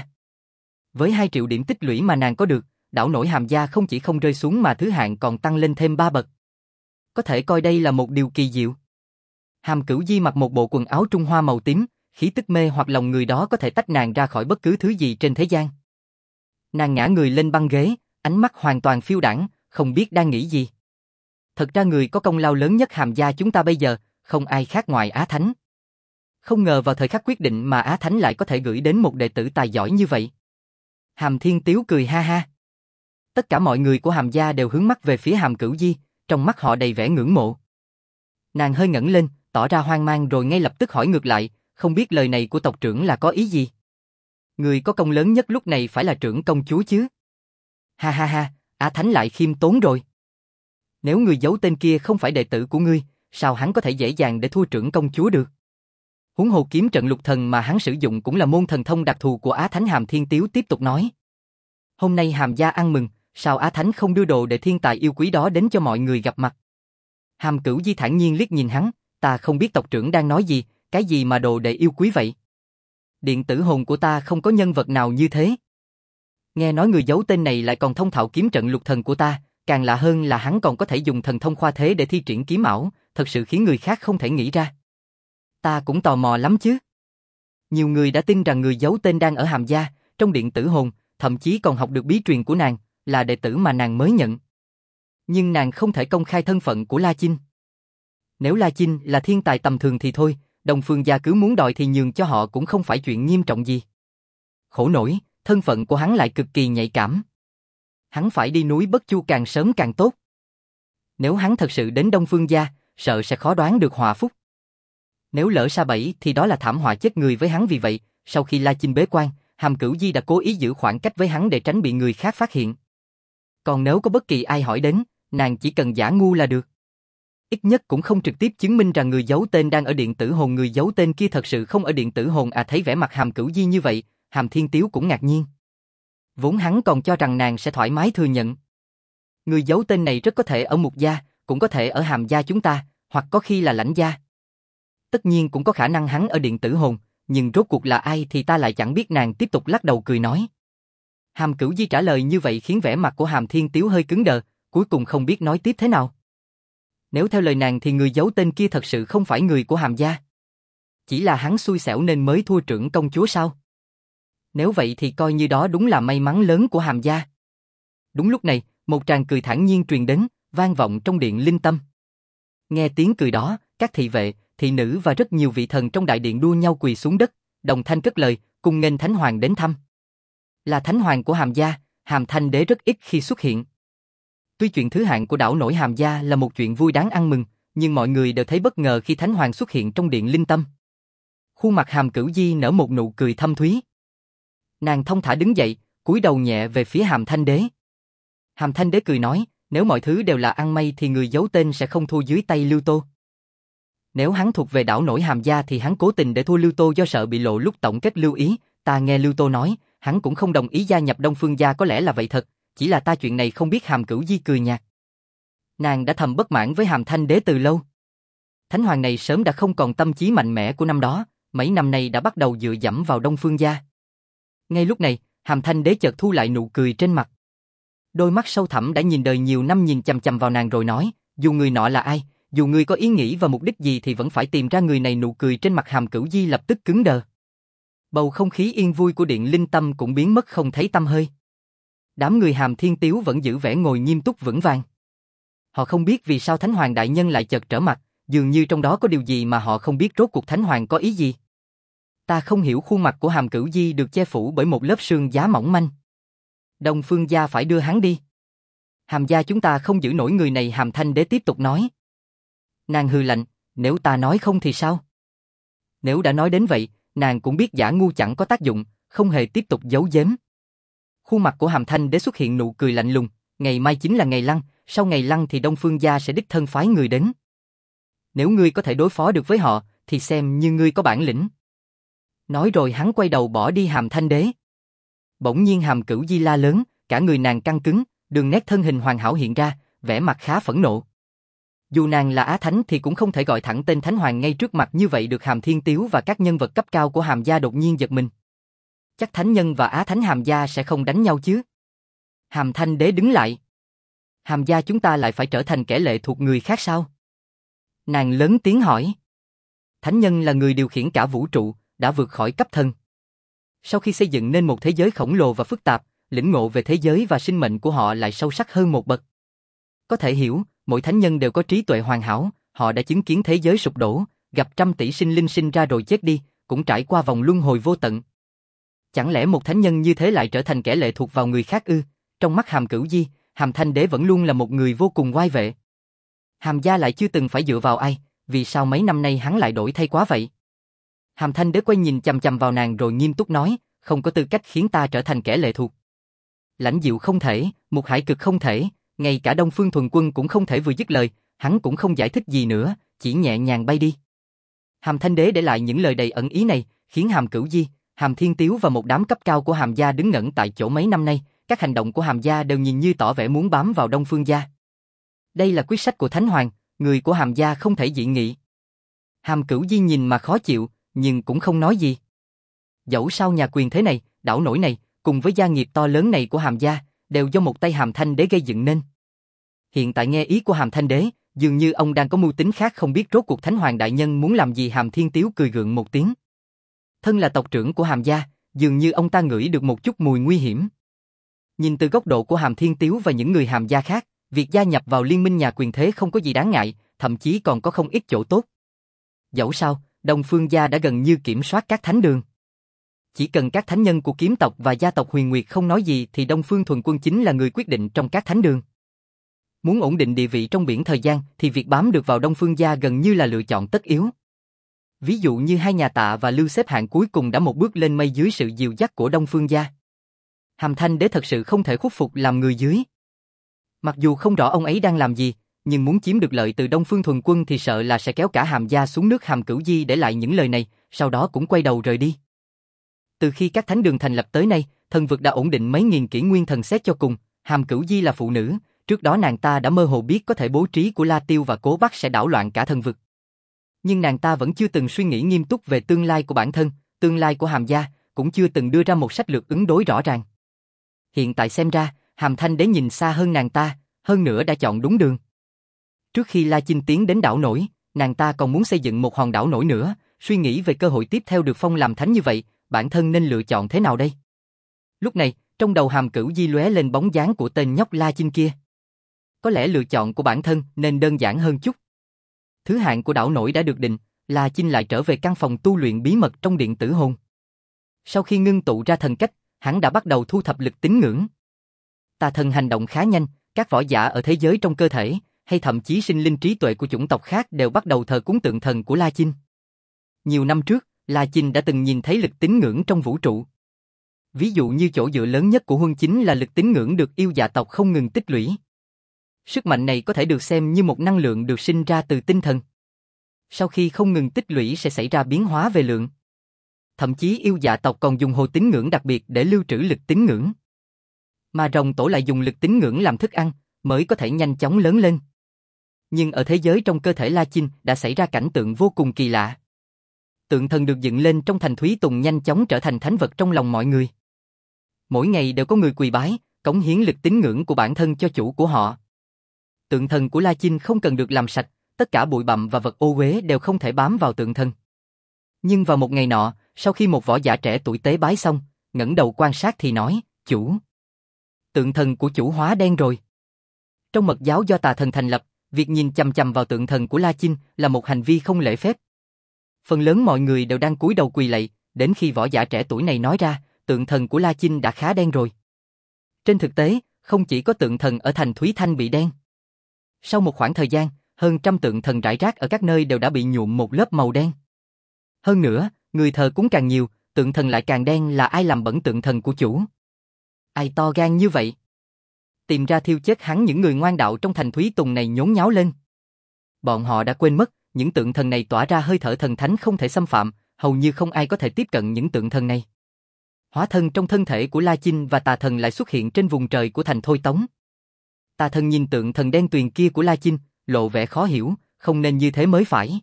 Với hai triệu điểm tích lũy mà nàng có được, đảo nổi Hàm gia không chỉ không rơi xuống mà thứ hạng còn tăng lên thêm ba bậc. Có thể coi đây là một điều kỳ diệu. Hàm Cửu Di mặc một bộ quần áo Trung Hoa màu tím, khí tức mê hoặc lòng người đó có thể tách nàng ra khỏi bất cứ thứ gì trên thế gian. Nàng ngã người lên băng ghế, ánh mắt hoàn toàn phiêu đãng, không biết đang nghĩ gì. Thật ra người có công lao lớn nhất Hàm gia chúng ta bây giờ, không ai khác ngoài Á Thánh. Không ngờ vào thời khắc quyết định mà Á Thánh lại có thể gửi đến một đệ tử tài giỏi như vậy. Hàm Thiên Tiếu cười ha ha. Tất cả mọi người của Hàm gia đều hướng mắt về phía Hàm Cửu Di, trong mắt họ đầy vẻ ngưỡng mộ. Nàng hơi ngẩng lên, tỏ ra hoang mang rồi ngay lập tức hỏi ngược lại, không biết lời này của tộc trưởng là có ý gì? Người có công lớn nhất lúc này phải là trưởng công chúa chứ? Ha ha ha, Á Thánh lại khiêm tốn rồi. Nếu người giấu tên kia không phải đệ tử của ngươi, sao hắn có thể dễ dàng để thua trưởng công chúa được? Huống hồ kiếm trận lục thần mà hắn sử dụng cũng là môn thần thông đặc thù của Á Thánh. Hàm Thiên Tiếu tiếp tục nói. Hôm nay Hàm gia ăn mừng, sao Á Thánh không đưa đồ để thiên tài yêu quý đó đến cho mọi người gặp mặt? Hàm Cửu Di thản nhiên liếc nhìn hắn, ta không biết tộc trưởng đang nói gì, cái gì mà đồ đệ yêu quý vậy? Điện tử hồn của ta không có nhân vật nào như thế. Nghe nói người giấu tên này lại còn thông thạo kiếm trận lục thần của ta, càng lạ hơn là hắn còn có thể dùng thần thông khoa thế để thi triển kiếm ảo, thật sự khiến người khác không thể nghĩ ra. Ta cũng tò mò lắm chứ. Nhiều người đã tin rằng người giấu tên đang ở Hàm gia, trong điện tử hồn, thậm chí còn học được bí truyền của nàng, là đệ tử mà nàng mới nhận. Nhưng nàng không thể công khai thân phận của La Chinh. Nếu La Chinh là thiên tài tầm thường thì thôi, Đông Phương gia cứ muốn đòi thì nhường cho họ cũng không phải chuyện nghiêm trọng gì. Khổ nổi, thân phận của hắn lại cực kỳ nhạy cảm. Hắn phải đi núi Bất Chu càng sớm càng tốt. Nếu hắn thật sự đến Đông Phương gia, sợ sẽ khó đoán được họa phúc. Nếu lỡ sa bẫy thì đó là thảm họa chết người với hắn, vì vậy, sau khi La Chinh bế quan, Hàm Cửu Di đã cố ý giữ khoảng cách với hắn để tránh bị người khác phát hiện. Còn nếu có bất kỳ ai hỏi đến, nàng chỉ cần giả ngu là được. Ít nhất cũng không trực tiếp chứng minh rằng người giấu tên đang ở điện tử hồn, người giấu tên kia thật sự không ở điện tử hồn. À, thấy vẻ mặt Hàm Cửu Di như vậy, Hàm Thiên Tiếu cũng ngạc nhiên. Vốn hắn còn cho rằng nàng sẽ thoải mái thừa nhận. Người giấu tên này rất có thể ở Mục gia, cũng có thể ở Hàm gia chúng ta, hoặc có khi là Lãnh gia. Tất nhiên cũng có khả năng hắn ở điện tử hồn, nhưng rốt cuộc là ai thì ta lại chẳng biết. Nàng tiếp tục lắc đầu cười nói. Hàm Cửu Di trả lời như vậy khiến vẻ mặt của Hàm Thiên Tiếu hơi cứng đờ, cuối cùng không biết nói tiếp thế nào. Nếu theo lời nàng thì người giấu tên kia thật sự không phải người của Hàm gia. Chỉ là hắn xui xẻo nên mới thua trưởng công chúa sao? Nếu vậy thì coi như đó đúng là may mắn lớn của Hàm gia. Đúng lúc này, một tràng cười thản nhiên truyền đến, vang vọng trong điện Linh Tâm. Nghe tiếng cười đó, các thị vệ, thị nữ và rất nhiều vị thần trong đại điện đua nhau quỳ xuống đất, đồng thanh cất lời, cùng nghênh Thánh Hoàng đến thăm. Là Thánh Hoàng của Hàm gia, Hàm Thanh Đế rất ít khi xuất hiện. Tuy chuyện thứ hạng của đảo nổi Hàm gia là một chuyện vui đáng ăn mừng, nhưng mọi người đều thấy bất ngờ khi Thánh Hoàng xuất hiện trong điện Linh Tâm. Khuôn mặt Hàm Cửu Di nở một nụ cười thâm thúy. Nàng thông thả đứng dậy, cúi đầu nhẹ về phía Hàm Thanh Đế. Hàm Thanh Đế cười nói, nếu mọi thứ đều là ăn may thì người giấu tên sẽ không thua dưới tay Lưu Tô. Nếu hắn thuộc về đảo nổi Hàm gia thì hắn cố tình để thua Lưu Tô do sợ bị lộ lúc tổng kết Lưu Ý. Ta nghe Lưu Tô nói, hắn cũng không đồng ý gia nhập Đông Phương gia, có lẽ là vậy thật, chỉ là ta chuyện này không biết. Hàm Cửu Di cười nhạt. Nàng đã thầm bất mãn với Hàm Thanh Đế từ lâu. Thánh Hoàng này sớm đã không còn tâm trí mạnh mẽ của năm đó, mấy năm nay đã bắt đầu dựa dẫm vào Đông Phương gia. Ngay lúc này, Hàm Thanh Đế chợt thu lại nụ cười trên mặt. Đôi mắt sâu thẳm đã nhìn đời nhiều năm nhìn chằm chằm vào nàng rồi nói, dù người nọ là ai, dù ngươi có ý nghĩ và mục đích gì thì vẫn phải tìm ra người này. Nụ cười trên mặt Hàm Cửu Di lập tức cứng đờ. Bầu không khí yên vui của điện Linh Tâm cũng biến mất không thấy tăm hơi. Đám người Hàm Thiên Tiếu vẫn giữ vẻ ngồi nghiêm túc vững vàng. Họ không biết vì sao Thánh Hoàng đại nhân lại chợt trở mặt, dường như trong đó có điều gì mà họ không biết. Rốt cuộc Thánh Hoàng có ý gì? Ta không hiểu. Khuôn mặt của Hàm Cửu Di được che phủ bởi một lớp sương giá mỏng manh. Đông Phương gia phải đưa hắn đi. Hàm gia chúng ta không giữ nổi người này. Hàm Thanh Đế tiếp tục nói. Nàng hừ lạnh, nếu ta nói không thì sao? Nếu đã nói đến vậy, nàng cũng biết giả ngu chẳng có tác dụng, không hề tiếp tục giấu giếm. Khuôn mặt của Hàm Thanh Đế xuất hiện nụ cười lạnh lùng, ngày mai chính là ngày lăng, sau ngày lăng thì Đông Phương gia sẽ đích thân phái người đến. Nếu ngươi có thể đối phó được với họ, thì xem như ngươi có bản lĩnh. Nói rồi hắn quay đầu bỏ đi. Hàm Thanh Đế. Bỗng nhiên Hàm Cửu Di la lớn, cả người nàng căng cứng, đường nét thân hình hoàn hảo hiện ra, vẻ mặt khá phẫn nộ. Dù nàng là Á Thánh thì cũng không thể gọi thẳng tên Thánh Hoàng ngay trước mặt như vậy được. Hàm Thiên Tiếu và các nhân vật cấp cao của Hàm gia đột nhiên giật mình. Chắc Thánh Nhân và Á Thánh Hàm gia sẽ không đánh nhau chứ? Hàm Thanh Đế đứng lại. Hàm gia chúng ta lại phải trở thành kẻ lệ thuộc người khác sao? Nàng lớn tiếng hỏi. Thánh Nhân là người điều khiển cả vũ trụ, đã vượt khỏi cấp thần. Sau khi xây dựng nên một thế giới khổng lồ và phức tạp, lĩnh ngộ về thế giới và sinh mệnh của họ lại sâu sắc hơn một bậc. Có thể hiểu, mỗi thánh nhân đều có trí tuệ hoàn hảo, họ đã chứng kiến thế giới sụp đổ, gặp trăm tỷ sinh linh sinh ra rồi chết đi, cũng trải qua vòng luân hồi vô tận. Chẳng lẽ một thánh nhân như thế lại trở thành kẻ lệ thuộc vào người khác ư? Trong mắt Hàm Cửu Di, Hàm Thanh Đế vẫn luôn là một người vô cùng oai vệ. Hàm gia lại chưa từng phải dựa vào ai, vì sao mấy năm nay hắn lại đổi thay quá vậy? Hàm Thanh Đế quay nhìn chằm chằm vào nàng rồi nghiêm túc nói, không có tư cách khiến ta trở thành kẻ lệ thuộc. Lãnh Diệu không thể, Mục Hải Cực không thể, ngay cả Đông Phương Thuần Quân cũng không thể. Vừa dứt lời, hắn cũng không giải thích gì nữa, chỉ nhẹ nhàng bay đi. Hàm Thanh Đế để lại những lời đầy ẩn ý này, khiến Hàm Cửu Di, Hàm Thiên Tiếu và một đám cấp cao của Hàm gia đứng ngẩn tại chỗ mấy năm nay, các hành động của Hàm gia đều nhìn như tỏ vẻ muốn bám vào Đông Phương gia. Đây là quyết sách của Thánh Hoàng, người của Hàm gia không thể dị nghị. Hàm Cửu Di nhìn mà khó chịu, nhưng cũng không nói gì. Dẫu sao nhà quyền thế này, đảo nổi này, cùng với gia nghiệp to lớn này của Hàm gia, đều do một tay Hàm Thanh Đế gây dựng nên. Hiện tại nghe ý của Hàm Thanh Đế, dường như ông đang có mưu tính khác, không biết rốt cuộc Thánh Hoàng đại nhân muốn làm gì. Hàm Thiên Tiếu cười gượng một tiếng. Thân là tộc trưởng của Hàm gia, dường như ông ta ngửi được một chút mùi nguy hiểm. Nhìn từ góc độ của Hàm Thiên Tiếu và những người Hàm gia khác, việc gia nhập vào liên minh nhà quyền thế không có gì đáng ngại, thậm chí còn có không ít chỗ tốt. Dẫu sao, Đông Phương gia đã gần như kiểm soát các thánh đường. Chỉ cần các thánh nhân của kiếm tộc và gia tộc Huyền Nguyệt không nói gì thì Đông Phương Thuần Quân chính là người quyết định trong các thánh đường. Muốn ổn định địa vị trong biển thời gian thì việc bám được vào Đông Phương gia gần như là lựa chọn tất yếu. Ví dụ như hai nhà Tạ và Lưu xếp hạng cuối cùng đã một bước lên mây dưới sự dìu dắt của Đông Phương gia. Hàm Thanh Đế thật sự không thể khuất phục làm người dưới. Mặc dù không rõ ông ấy đang làm gì, nhưng muốn chiếm được lợi từ Đông Phương Thuần Quân thì sợ là sẽ kéo cả Hàm gia xuống nước. Hàm Cửu Di để lại những lời này, sau đó cũng quay đầu rời đi. Từ khi các thánh đường thành lập tới nay, thần vực đã ổn định mấy nghìn kỷ nguyên thần. Xét cho cùng, Hàm Cửu Di là phụ nữ, trước đó nàng ta đã mơ hồ biết có thể bố trí của La Tiêu và Cố Bắc sẽ đảo loạn cả thần vực. Nhưng nàng ta vẫn chưa từng suy nghĩ nghiêm túc về tương lai của bản thân, tương lai của Hàm gia, cũng chưa từng đưa ra một sách lược ứng đối rõ ràng. Hiện tại xem ra, Hàm Thanh Đế nhìn xa hơn nàng ta, hơn nữa đã chọn đúng đường. Trước khi La Chinh tiến đến đảo nổi, nàng ta còn muốn xây dựng một hòn đảo nổi nữa, suy nghĩ về cơ hội tiếp theo được phong làm thánh như vậy, bản thân nên lựa chọn thế nào đây? Lúc này, trong đầu Hàm Cửu Di lóe lên bóng dáng của tên nhóc La Chinh kia. Có lẽ lựa chọn của bản thân nên đơn giản hơn chút. Thứ hạng của đảo nổi đã được định, La Chinh lại trở về căn phòng tu luyện bí mật trong điện tử hồn. Sau khi ngưng tụ ra thần cách, hắn đã bắt đầu thu thập lực tín ngưỡng. Tà thần hành động khá nhanh, các võ giả ở thế giới trong cơ thể, hay thậm chí sinh linh trí tuệ của chủng tộc khác đều bắt đầu thờ cúng tượng thần của La Chinh. Nhiều năm trước, La Chinh đã từng nhìn thấy lực tín ngưỡng trong vũ trụ. Ví dụ như chỗ dựa lớn nhất của Huân chính là lực tín ngưỡng được yêu dạ tộc không ngừng tích lũy. Sức mạnh này có thể được xem như một năng lượng được sinh ra từ tinh thần. Sau khi không ngừng tích lũy sẽ xảy ra biến hóa về lượng. Thậm chí yêu dạ tộc còn dùng hồ tín ngưỡng đặc biệt để lưu trữ lực tín ngưỡng. Mà rồng tổ lại dùng lực tín ngưỡng làm thức ăn, mới có thể nhanh chóng lớn lên. Nhưng ở thế giới trong cơ thể La Chinh đã xảy ra cảnh tượng vô cùng kỳ lạ. Tượng thần được dựng lên trong thành Thúy Tùng nhanh chóng trở thành thánh vật trong lòng mọi người. Mỗi ngày đều có người quỳ bái, cống hiến lực tín ngưỡng của bản thân cho chủ của họ. Tượng thần của La Chinh không cần được làm sạch, tất cả bụi bặm và vật ô uế đều không thể bám vào tượng thần. Nhưng vào một ngày nọ, sau khi một võ giả trẻ tuổi tế bái xong, ngẩng đầu quan sát thì nói, chủ, tượng thần của chủ hóa đen rồi. Trong mật giáo do tà thần thành lập, việc nhìn chằm chằm vào tượng thần của La Chinh là một hành vi không lễ phép. Phần lớn mọi người đều đang cúi đầu quỳ lạy, đến khi võ giả trẻ tuổi này nói ra, tượng thần của La Chinh đã khá đen rồi. Trên thực tế, không chỉ có tượng thần ở thành Thúy Thanh bị đen. Sau một khoảng thời gian, hơn trăm tượng thần rải rác ở các nơi đều đã bị nhuộm một lớp màu đen. Hơn nữa, người thờ cúng càng nhiều, tượng thần lại càng đen. Là ai làm bẩn tượng thần của chủ? Ai to gan như vậy? Tìm ra thiêu chết hắn. Những người ngoan đạo trong thành Thúy Tùng này nhốn nháo lên. Bọn họ đã quên mất, những tượng thần này tỏa ra hơi thở thần thánh không thể xâm phạm, hầu như không ai có thể tiếp cận những tượng thần này. Hóa thân trong thân thể của La Chinh và tà thần lại xuất hiện trên vùng trời của thành Thôi Tống. Tà thần nhìn tượng thần đen tuyền kia của La Chinh, lộ vẻ khó hiểu, không nên như thế mới phải.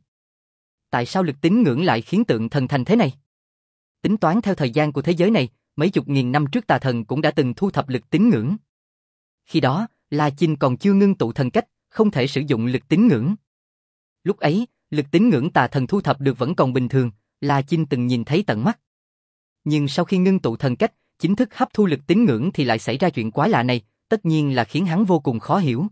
Tại sao lực tín ngưỡng lại khiến tượng thần thành thế này? Tính toán theo thời gian của thế giới này, mấy chục nghìn năm trước tà thần cũng đã từng thu thập lực tín ngưỡng. Khi đó, La Chinh còn chưa ngưng tụ thần cách, không thể sử dụng lực tín ngưỡng. Lúc ấy, lực tín ngưỡng tà thần thu thập được vẫn còn bình thường, La Chinh từng nhìn thấy tận mắt. Nhưng sau khi ngưng tụ thần cách, chính thức hấp thu lực tín ngưỡng thì lại xảy ra chuyện quái lạ này, tất nhiên là khiến hắn vô cùng khó hiểu.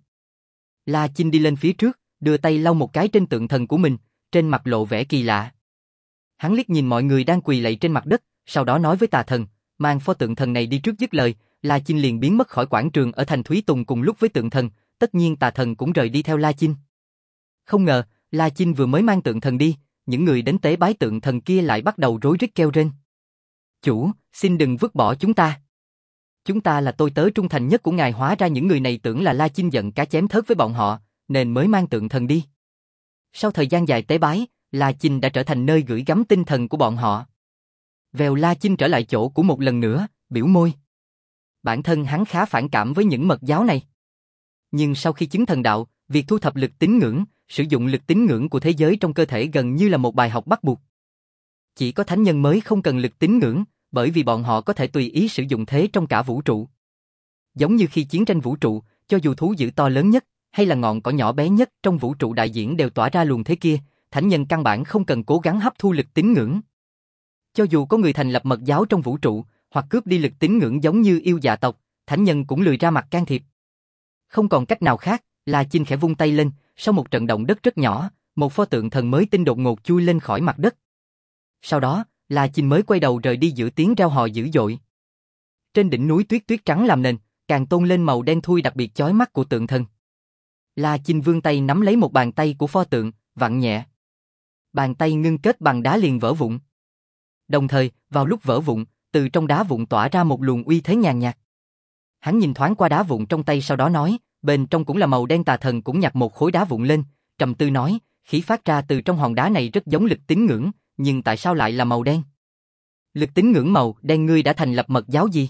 La Chinh đi lên phía trước, đưa tay lau một cái trên tượng thần của mình, trên mặt lộ vẻ kỳ lạ. Hắn liếc nhìn mọi người đang quỳ lạy trên mặt đất, sau đó nói với tà thần, mang pho tượng thần này đi trước. Dứt lời, La Chinh liền biến mất khỏi quảng trường ở thành Thúy Tùng cùng lúc với tượng thần, tất nhiên tà thần cũng rời đi theo La Chinh. Không ngờ, La Chinh vừa mới mang tượng thần đi, những người đến tế bái tượng thần kia lại bắt đầu rối rít kêu rên. Chủ, xin đừng vứt bỏ chúng ta. Chúng ta là tôi tớ trung thành nhất của ngài. Hóa ra những người này tưởng là La Chinh giận cá chém thớt với bọn họ, nên mới mang tượng thần đi. Sau thời gian dài tế bái, La Chinh đã trở thành nơi gửi gắm tinh thần của bọn họ. Vèo, La Chinh trở lại chỗ của một lần nữa, biểu môi. bản thân hắn khá phản cảm với những mật giáo này. Nhưng sau khi chứng thần đạo, việc thu thập lực tín ngưỡng, sử dụng lực tín ngưỡng của thế giới trong cơ thể gần như là một bài học bắt buộc. Chỉ có thánh nhân mới không cần lực tín ngưỡng, bởi vì bọn họ có thể tùy ý sử dụng thế trong cả vũ trụ. Giống như khi chiến tranh vũ trụ, cho dù thú dữ to lớn nhất, hay là ngọn cỏ nhỏ bé nhất trong vũ trụ đại diễn đều tỏa ra luồng thế kia, thánh nhân căn bản không cần cố gắng hấp thu lực tín ngưỡng. Cho dù có người thành lập mật giáo trong vũ trụ, hoặc cướp đi lực tín ngưỡng giống như yêu dạ tộc, thánh nhân cũng lười ra mặt can thiệp. Không còn cách nào khác, La Chinh khẽ vung tay lên, sau một trận động đất rất nhỏ, một pho tượng thần mới tinh đột ngột chui lên khỏi mặt đất. Sau đó, La Chinh mới quay đầu rời đi giữa tiếng reo hò dữ dội. Trên đỉnh núi tuyết tuyết trắng làm nền, càng tôn lên màu đen thui đặc biệt chói mắt của tượng thần. La Chinh vươn tay nắm lấy một bàn tay của pho tượng, vặn nhẹ. Bàn tay ngưng kết bằng đá liền vỡ vụn. Đồng thời, vào lúc vỡ vụn, từ trong đá vụn tỏa ra một luồng uy thế nhàn nhạt. Hắn nhìn thoáng qua đá vụn trong tay sau đó nói, bên trong cũng là màu đen. Tà thần cũng nhặt một khối đá vụn lên, trầm tư nói, khí phát ra từ trong hòn đá này rất giống lực tín ngưỡng, nhưng tại sao lại là màu đen? Lực tín ngưỡng màu đen ngươi đã thành lập mật giáo gì?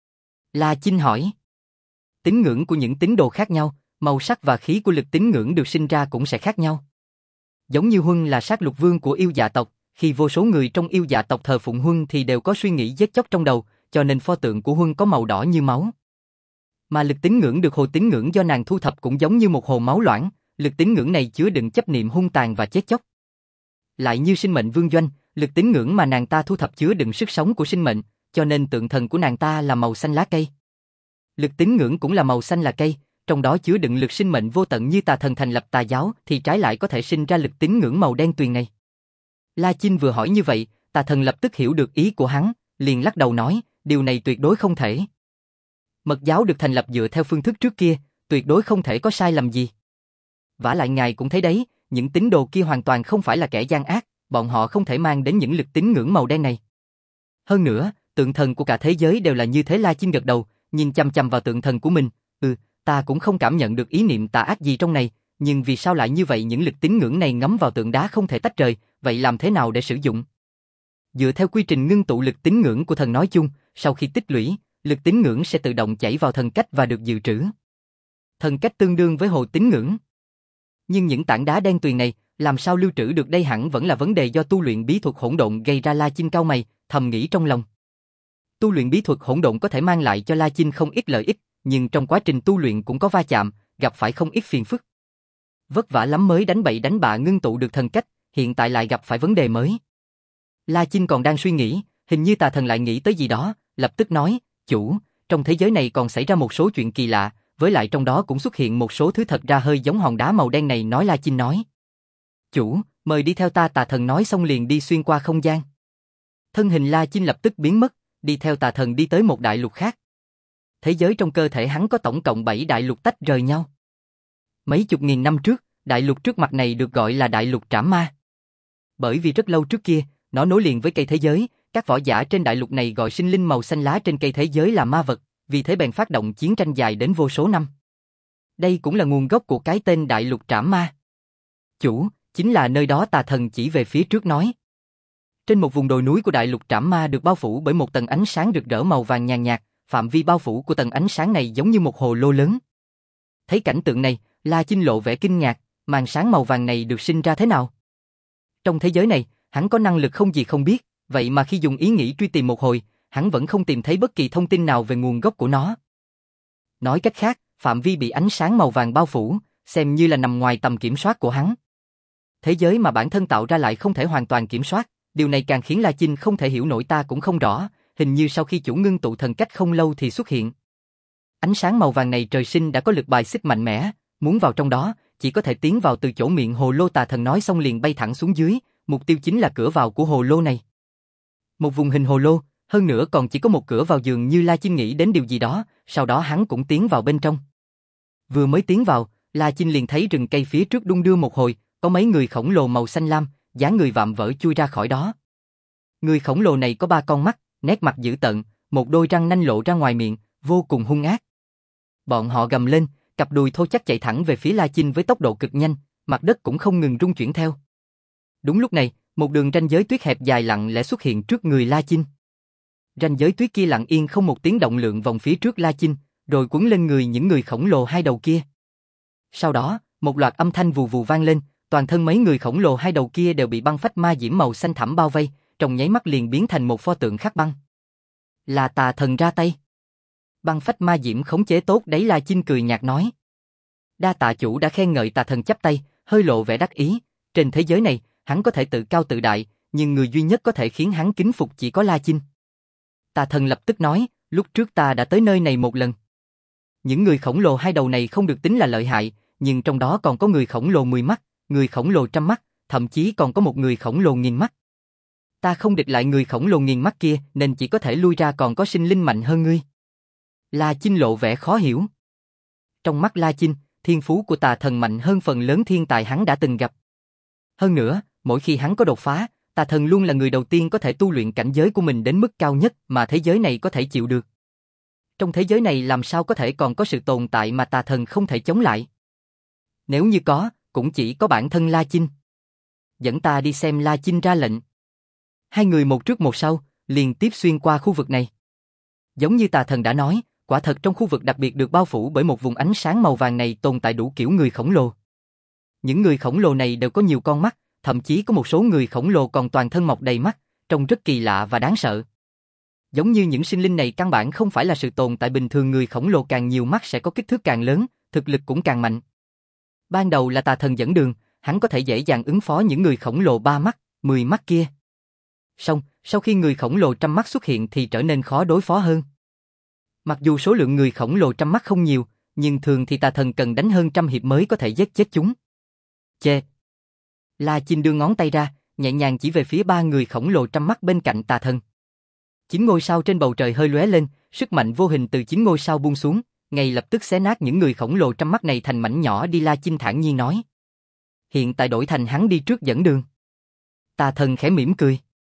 La Chinh hỏi. Tín ngưỡng của những tín đồ khác nhau, màu sắc và khí của lực tín ngưỡng được sinh ra cũng sẽ khác nhau. Giống như Huân là sát lục vương của yêu dạ tộc, khi vô số người trong yêu dạ tộc thờ phụng Huân thì đều có suy nghĩ giết chóc trong đầu, cho nên pho tượng của Huân có màu đỏ như máu. Mà lực tín ngưỡng được hồ tín ngưỡng do nàng thu thập cũng giống như một hồ máu loãng, lực tín ngưỡng này chứa đựng chấp niệm hung tàn và chết chóc. Lại như sinh mệnh vương doanh, lực tín ngưỡng mà nàng ta thu thập chứa đựng sức sống của sinh mệnh, cho nên tượng thần của nàng ta là màu xanh lá cây. Lực tín ngưỡng cũng là màu xanh là cây, trong đó chứa đựng lực sinh mệnh vô tận như tà thần thành lập tà giáo thì trái lại có thể sinh ra lực tín ngưỡng màu đen tuyền này. La Chinh vừa hỏi như vậy, tà thần lập tức hiểu được ý của hắn, liền lắc đầu nói, điều này tuyệt đối không thể. Mật giáo được thành lập dựa theo phương thức trước kia, tuyệt đối không thể có sai lầm gì. Vả lại ngài cũng thấy đấy, những tín đồ kia hoàn toàn không phải là kẻ gian ác, bọn họ không thể mang đến những lực tín ngưỡng màu đen này. Hơn nữa, tượng thần của cả thế giới đều là như thế. La Chinh gật đầu, nhìn chăm chăm vào tượng thần của mình, ừ, ta cũng không cảm nhận được ý niệm tà ác gì trong này, nhưng vì sao lại như vậy? Những lực tín ngưỡng này ngấm vào tượng đá không thể tách rời, vậy làm thế nào để sử dụng? Dựa theo quy trình ngưng tụ lực tín ngưỡng của thần nói chung, sau khi tích lũy, lực tín ngưỡng sẽ tự động chảy vào thần cách và được dự trữ. Thần cách tương đương với hồ tín ngưỡng. Nhưng những tảng đá đen tuyền này, làm sao lưu trữ được đây hẳn vẫn là vấn đề do tu luyện bí thuật hỗn độn gây ra. La Chinh cau mày, thầm nghĩ trong lòng. Tu luyện bí thuật hỗn độn có thể mang lại cho La Chinh không ít lợi ích, nhưng trong quá trình tu luyện cũng có va chạm, gặp phải không ít phiền phức. Vất vả lắm mới đánh bậy đánh bạ ngưng tụ được thần cách, hiện tại lại gặp phải vấn đề mới. La Chinh còn đang suy nghĩ, hình như tà thần lại nghĩ tới gì đó, lập tức nói, chủ, trong thế giới này còn xảy ra một số chuyện kỳ lạ, với lại trong đó cũng xuất hiện một số thứ thật ra hơi giống hòn đá màu đen này. Nói La Chinh nói. Chủ, mời đi theo ta. Tà thần nói xong liền đi xuyên qua không gian. Thân hình La Chinh lập tức biến mất, đi theo tà thần đi tới một đại lục khác. Thế giới trong cơ thể hắn có tổng cộng bảy đại lục tách rời nhau. Mấy chục nghìn năm trước, đại lục trước mặt này được gọi là đại lục Trảm Ma. Bởi vì rất lâu trước kia, nó nối liền với cây thế giới, các võ giả trên đại lục này gọi sinh linh màu xanh lá trên cây thế giới là ma vật, vì thế bèn phát động chiến tranh dài đến vô số năm. Đây cũng là nguồn gốc của cái tên đại lục Trảm Ma. Chủ, chính là nơi đó. Tà thần chỉ về phía trước nói. Trên một vùng đồi núi của đại lục Trảm Ma được bao phủ bởi một tầng ánh sáng rực rỡ màu vàng nhàn nhạt, phạm vi bao phủ của tầng ánh sáng này giống như một hồ lô lớn. Thấy cảnh tượng này, La Chinh lộ vẻ kinh ngạc, màn sáng màu vàng này được sinh ra thế nào? Trong thế giới này, hắn có năng lực không gì không biết, vậy mà khi dùng ý nghĩ truy tìm một hồi, hắn vẫn không tìm thấy bất kỳ thông tin nào về nguồn gốc của nó. Nói cách khác, phạm vi bị ánh sáng màu vàng bao phủ, xem như là nằm ngoài tầm kiểm soát của hắn. Thế giới mà bản thân tạo ra lại không thể hoàn toàn kiểm soát, điều này càng khiến La Chinh không thể hiểu nổi. Ta cũng không rõ, hình như sau khi chủ ngưng tụ thần cách không lâu thì xuất hiện. Ánh sáng màu vàng này trời sinh đã có lực bài xích mạnh mẽ, muốn vào trong đó, chỉ có thể tiến vào từ chỗ miệng hồ lô. Tà thần nói xong liền bay thẳng xuống dưới, mục tiêu chính là cửa vào của hồ lô này. Một vùng hình hồ lô, hơn nữa còn chỉ có một cửa vào. Dường như La Chinh nghĩ đến điều gì đó, sau đó hắn cũng tiến vào bên trong. Vừa mới tiến vào, La Chinh liền thấy rừng cây phía trước đung đưa một hồi, có mấy người khổng lồ màu xanh lam, dáng người vạm vỡ chui ra khỏi đó. Người khổng lồ này có ba con mắt, nét mặt dữ tợn, một đôi răng nanh lộ ra ngoài miệng, vô cùng hung ác. Bọn họ gầm lên, cặp đùi thô chắc chạy thẳng về phía La Chinh với tốc độ cực nhanh, mặt đất cũng không ngừng rung chuyển theo. Đúng lúc này, một đường ranh giới tuyết hẹp dài lặng lẽ xuất hiện trước người La Chinh. Ranh giới tuyết kia lặng yên không một tiếng động lượn vòng phía trước La Chinh, rồi quấn lên người những người khổng lồ hai đầu kia. Sau đó, một loạt âm thanh vù vù vang lên, toàn thân mấy người khổng lồ hai đầu kia đều bị băng phách ma diễm màu xanh thẳm bao vây, trong nháy mắt liền biến thành một pho tượng khắc băng. Là tà thần ra tay. Băng phách ma diễm khống chế tốt đấy, La Chinh cười nhạt nói. Đa tạ chủ đã khen ngợi, tà thần chắp tay, hơi lộ vẻ đắc ý. Trên thế giới này, hắn có thể tự cao tự đại, nhưng người duy nhất có thể khiến hắn kính phục chỉ có La Chinh. Tà thần lập tức nói, lúc trước ta đã tới nơi này một lần. Những người khổng lồ hai đầu này không được tính là lợi hại, nhưng trong đó còn có người khổng lồ mười mắt, người khổng lồ trăm mắt, thậm chí còn có một người khổng lồ nghìn mắt. Ta không địch lại người khổng lồ nghìn mắt kia, nên chỉ có thể lui ra, còn có sinh linh mạnh hơn ngươi. La Chinh lộ vẻ khó hiểu. Trong mắt La Chinh, thiên phú của tà thần mạnh hơn phần lớn thiên tài hắn đã từng gặp. Hơn nữa, mỗi khi hắn có đột phá, tà thần luôn là người đầu tiên có thể tu luyện cảnh giới của mình đến mức cao nhất mà thế giới này có thể chịu được. Trong thế giới này làm sao có thể còn có sự tồn tại mà tà thần không thể chống lại? Nếu như có, cũng chỉ có bản thân La Chinh. Dẫn ta đi xem, La Chinh ra lệnh. Hai người một trước một sau, liền tiếp xuyên qua khu vực này. Giống như tà thần đã nói, quả thật trong khu vực đặc biệt được bao phủ bởi một vùng ánh sáng màu vàng này tồn tại đủ kiểu người khổng lồ. Những người khổng lồ này đều có nhiều con mắt, thậm chí có một số người khổng lồ còn toàn thân mọc đầy mắt, trông rất kỳ lạ và đáng sợ. Giống như những sinh linh này căn bản không phải là sự tồn tại bình thường, người khổng lồ càng nhiều mắt sẽ có kích thước càng lớn, thực lực cũng càng mạnh. Ban đầu là tà thần dẫn đường, hắn có thể dễ dàng ứng phó những người khổng lồ ba mắt, mười mắt kia. Song, sau khi người khổng lồ trăm mắt xuất hiện thì trở nên khó đối phó hơn. Mặc dù số lượng người khổng lồ trăm mắt không nhiều, nhưng thường thì tà thần cần đánh hơn trăm hiệp mới có thể giết chết chúng. Chê! La Chinh đưa ngón tay ra, nhẹ nhàng chỉ về phía ba người khổng lồ trăm mắt bên cạnh tà thần. Chín ngôi sao trên bầu trời hơi lóe lên, sức mạnh vô hình từ chín ngôi sao buông xuống, ngay lập tức xé nát những người khổng lồ trăm mắt này thành mảnh nhỏ đi. La Chinh thản nhiên nói. Hiện tại đổi thành hắn đi trước dẫn đường. Tà thần khẽ mỉm cười.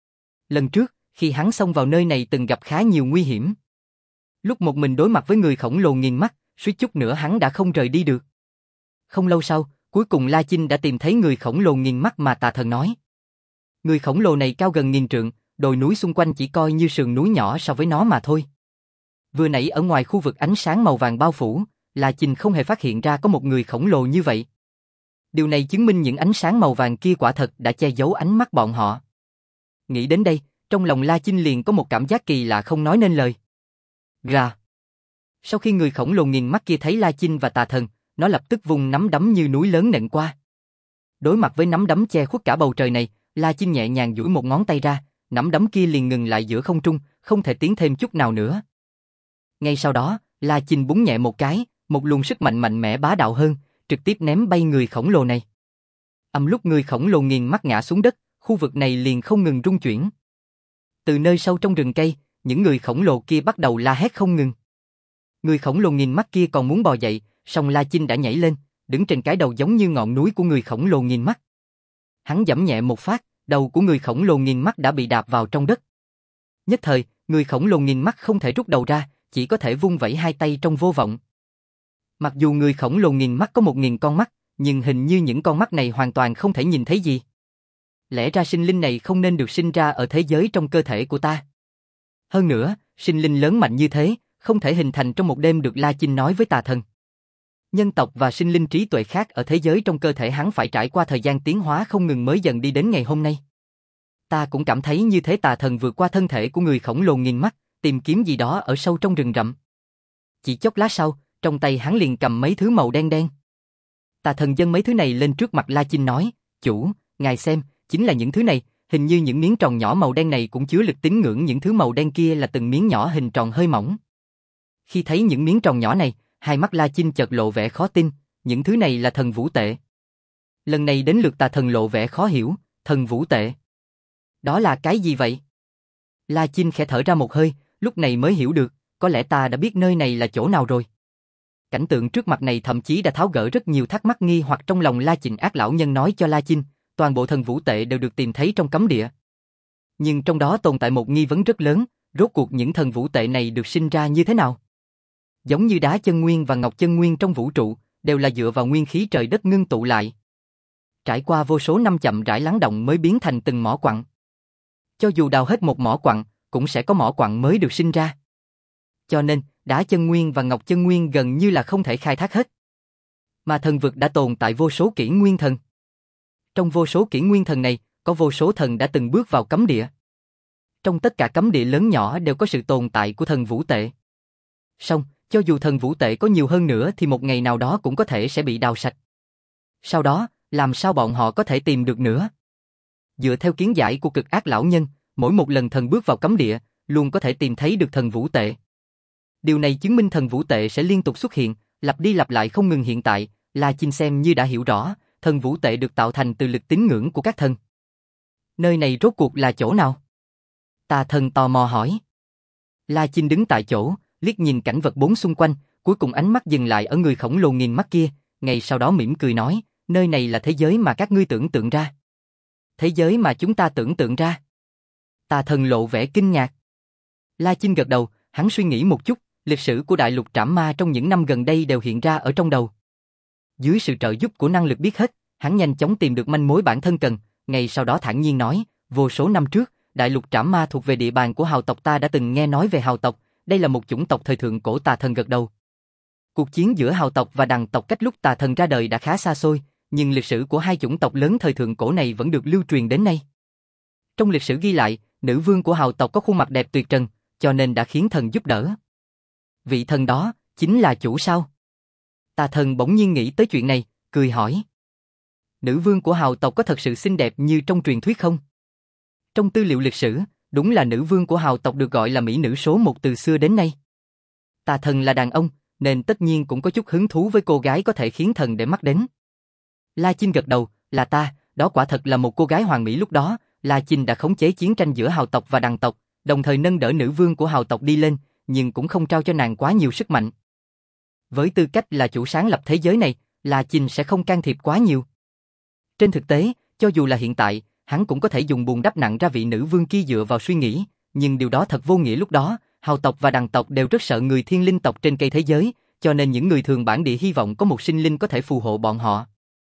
Lần trước, khi hắn xông vào nơi này từng gặp khá nhiều nguy hiểm. Lúc một mình đối mặt với người khổng lồ nghìn mắt, suýt chút nữa hắn đã không rời đi được. Không lâu sau, cuối cùng La Chinh đã tìm thấy người khổng lồ nghìn mắt mà tà thần nói. Người khổng lồ này cao gần nghìn trượng, đồi núi xung quanh chỉ coi như sườn núi nhỏ so với nó mà thôi. Vừa nãy ở ngoài khu vực ánh sáng màu vàng bao phủ, La Chinh không hề phát hiện ra có một người khổng lồ như vậy. Điều này chứng minh những ánh sáng màu vàng kia quả thật đã che giấu ánh mắt bọn họ. Nghĩ đến đây, trong lòng La Chinh liền có một cảm giác kỳ lạ không nói nên lời. Ra. Sau khi người khổng lồ nghìn mắt kia thấy La Chinh và tà thần, nó lập tức vùng nắm đấm như núi lớn nện qua. Đối mặt với nắm đấm che khuất cả bầu trời này, La Chinh nhẹ nhàng duỗi một ngón tay ra, nắm đấm kia liền ngừng lại giữa không trung, không thể tiến thêm chút nào nữa. Ngay sau đó, La Chinh búng nhẹ một cái, một luồng sức mạnh mạnh mẽ bá đạo hơn, trực tiếp ném bay người khổng lồ này. Âm lúc người khổng lồ nghìn mắt ngã xuống đất, khu vực này liền không ngừng rung chuyển. Từ nơi sâu trong rừng cây, những người khổng lồ kia bắt đầu la hét không ngừng. Người khổng lồ nghìn mắt kia còn muốn bò dậy, song La Chinh đã nhảy lên, đứng trên cái đầu giống như ngọn núi của người khổng lồ nghìn mắt. Hắn giẫm nhẹ một phát, đầu của người khổng lồ nghìn mắt đã bị đạp vào trong đất. Nhất thời, người khổng lồ nghìn mắt không thể rút đầu ra, chỉ có thể vung vẩy hai tay trong vô vọng. Mặc dù người khổng lồ nghìn mắt có một nghìn con mắt, nhưng hình như những con mắt này hoàn toàn không thể nhìn thấy gì. Lẽ ra sinh linh này không nên được sinh ra ở thế giới trong cơ thể của ta. Hơn nữa, sinh linh lớn mạnh như thế, không thể hình thành trong một đêm được, La Chinh nói với tà thần. Nhân tộc và sinh linh trí tuệ khác ở thế giới trong cơ thể hắn phải trải qua thời gian tiến hóa không ngừng mới dần đi đến ngày hôm nay. Ta cũng cảm thấy như thế. Tà thần vượt qua thân thể của người khổng lồ nghìn mắt, tìm kiếm gì đó ở sâu trong rừng rậm. Chỉ chốc lát sau, trong tay hắn liền cầm mấy thứ màu đen đen. Tà thần dâng mấy thứ này lên trước mặt La Chinh nói, chủ, ngài xem, chính là những thứ này, hình như những miếng tròn nhỏ màu đen này cũng chứa lực tín ngưỡng, những thứ màu đen kia là từng miếng nhỏ hình tròn hơi mỏng. Khi thấy những miếng tròn nhỏ này, hai mắt La Chinh chợt lộ vẻ khó tin, những thứ này là thần vũ tệ. Lần này đến lượt tà thần lộ vẻ khó hiểu, thần vũ tệ. Đó là cái gì vậy? La Chinh khẽ thở ra một hơi, lúc này mới hiểu được, có lẽ ta đã biết nơi này là chỗ nào rồi. Cảnh tượng trước mặt này thậm chí đã tháo gỡ rất nhiều thắc mắc nghi hoặc trong lòng La Chinh. Ác lão nhân nói cho La Chinh, toàn bộ thần vũ tệ đều được tìm thấy trong cấm địa. Nhưng trong đó tồn tại một nghi vấn rất lớn, rốt cuộc những thần vũ tệ này được sinh ra như thế nào? Giống như đá chân nguyên và ngọc chân nguyên trong vũ trụ, đều là dựa vào nguyên khí trời đất ngưng tụ lại. Trải qua vô số năm chậm rãi lắng động mới biến thành từng mỏ quặng. Cho dù đào hết một mỏ quặng, cũng sẽ có mỏ quặng mới được sinh ra. Cho nên, đá chân nguyên và ngọc chân nguyên gần như là không thể khai thác hết. Mà thần vực đã tồn tại vô số kỷ nguyên thần. Trong vô số kỷ nguyên thần này, có vô số thần đã từng bước vào cấm địa. Trong tất cả cấm địa lớn nhỏ đều có sự tồn tại của thần vũ tệ. Song, cho dù thần vũ tệ có nhiều hơn nữa thì một ngày nào đó cũng có thể sẽ bị đào sạch. Sau đó, làm sao bọn họ có thể tìm được nữa? Dựa theo kiến giải của cực ác lão nhân, mỗi một lần thần bước vào cấm địa, luôn có thể tìm thấy được thần vũ tệ. Điều này chứng minh thần vũ tệ sẽ liên tục xuất hiện, lặp đi lặp lại không ngừng hiện tại. La Chinh xem như đã hiểu rõ, thần vũ tệ được tạo thành từ lực tín ngưỡng của các thần. Nơi này rốt cuộc là chỗ nào? Tà thần tò mò hỏi. La Chinh đứng tại chỗ, liếc nhìn cảnh vật bốn xung quanh, cuối cùng ánh mắt dừng lại ở người khổng lồ nghìn mắt kia, ngay sau đó mỉm cười nói, nơi này là thế giới mà các ngươi tưởng tượng ra. Thế giới mà chúng ta tưởng tượng ra. Tà thần lộ vẻ kinh ngạc. La Chinh gật đầu, hắn suy nghĩ một chút, lịch sử của đại lục trảm ma trong những năm gần đây đều hiện ra ở trong đầu. Dưới sự trợ giúp của năng lực biết hết, hắn nhanh chóng tìm được manh mối bản thân cần, ngay sau đó thản nhiên nói, vô số năm trước, đại lục trảm ma thuộc về địa bàn của hào tộc, ta đã từng nghe nói về hào tộc, đây là một chủng tộc thời thượng cổ. Tà thần gật đầu. Cuộc chiến giữa hào tộc và đằng tộc cách lúc tà thần ra đời đã khá xa xôi, nhưng lịch sử của hai chủng tộc lớn thời thượng cổ này vẫn được lưu truyền đến nay. Trong lịch sử ghi lại, nữ vương của hào tộc có khuôn mặt đẹp tuyệt trần, cho nên đã khiến thần giúp đỡ. Vị thần đó, chính là chủ sao? Tà thần bỗng nhiên nghĩ tới chuyện này, cười hỏi. Nữ vương của hào tộc có thật sự xinh đẹp như trong truyền thuyết không? Trong tư liệu lịch sử, đúng là nữ vương của hào tộc được gọi là mỹ nữ số một từ xưa đến nay. Tà thần là đàn ông, nên tất nhiên cũng có chút hứng thú với cô gái có thể khiến thần để mắt đến. La Chinh gật đầu, là ta, đó quả thật là một cô gái hoàn mỹ. Lúc đó, La Chinh đã khống chế chiến tranh giữa hào tộc và đằng tộc, đồng thời nâng đỡ nữ vương của hào tộc đi lên, nhưng cũng không trao cho nàng quá nhiều sức mạnh. Với tư cách là chủ sáng lập thế giới này, La Chinh sẽ không can thiệp quá nhiều. Trên thực tế, cho dù là hiện tại, hắn cũng có thể dùng bùn đắp nặng ra vị nữ vương kia dựa vào suy nghĩ, nhưng điều đó thật vô nghĩa. Lúc đó, hào tộc và đằng tộc đều rất sợ người thiên linh tộc trên cây thế giới, cho nên những người thường bản địa hy vọng có một sinh linh có thể phù hộ bọn họ.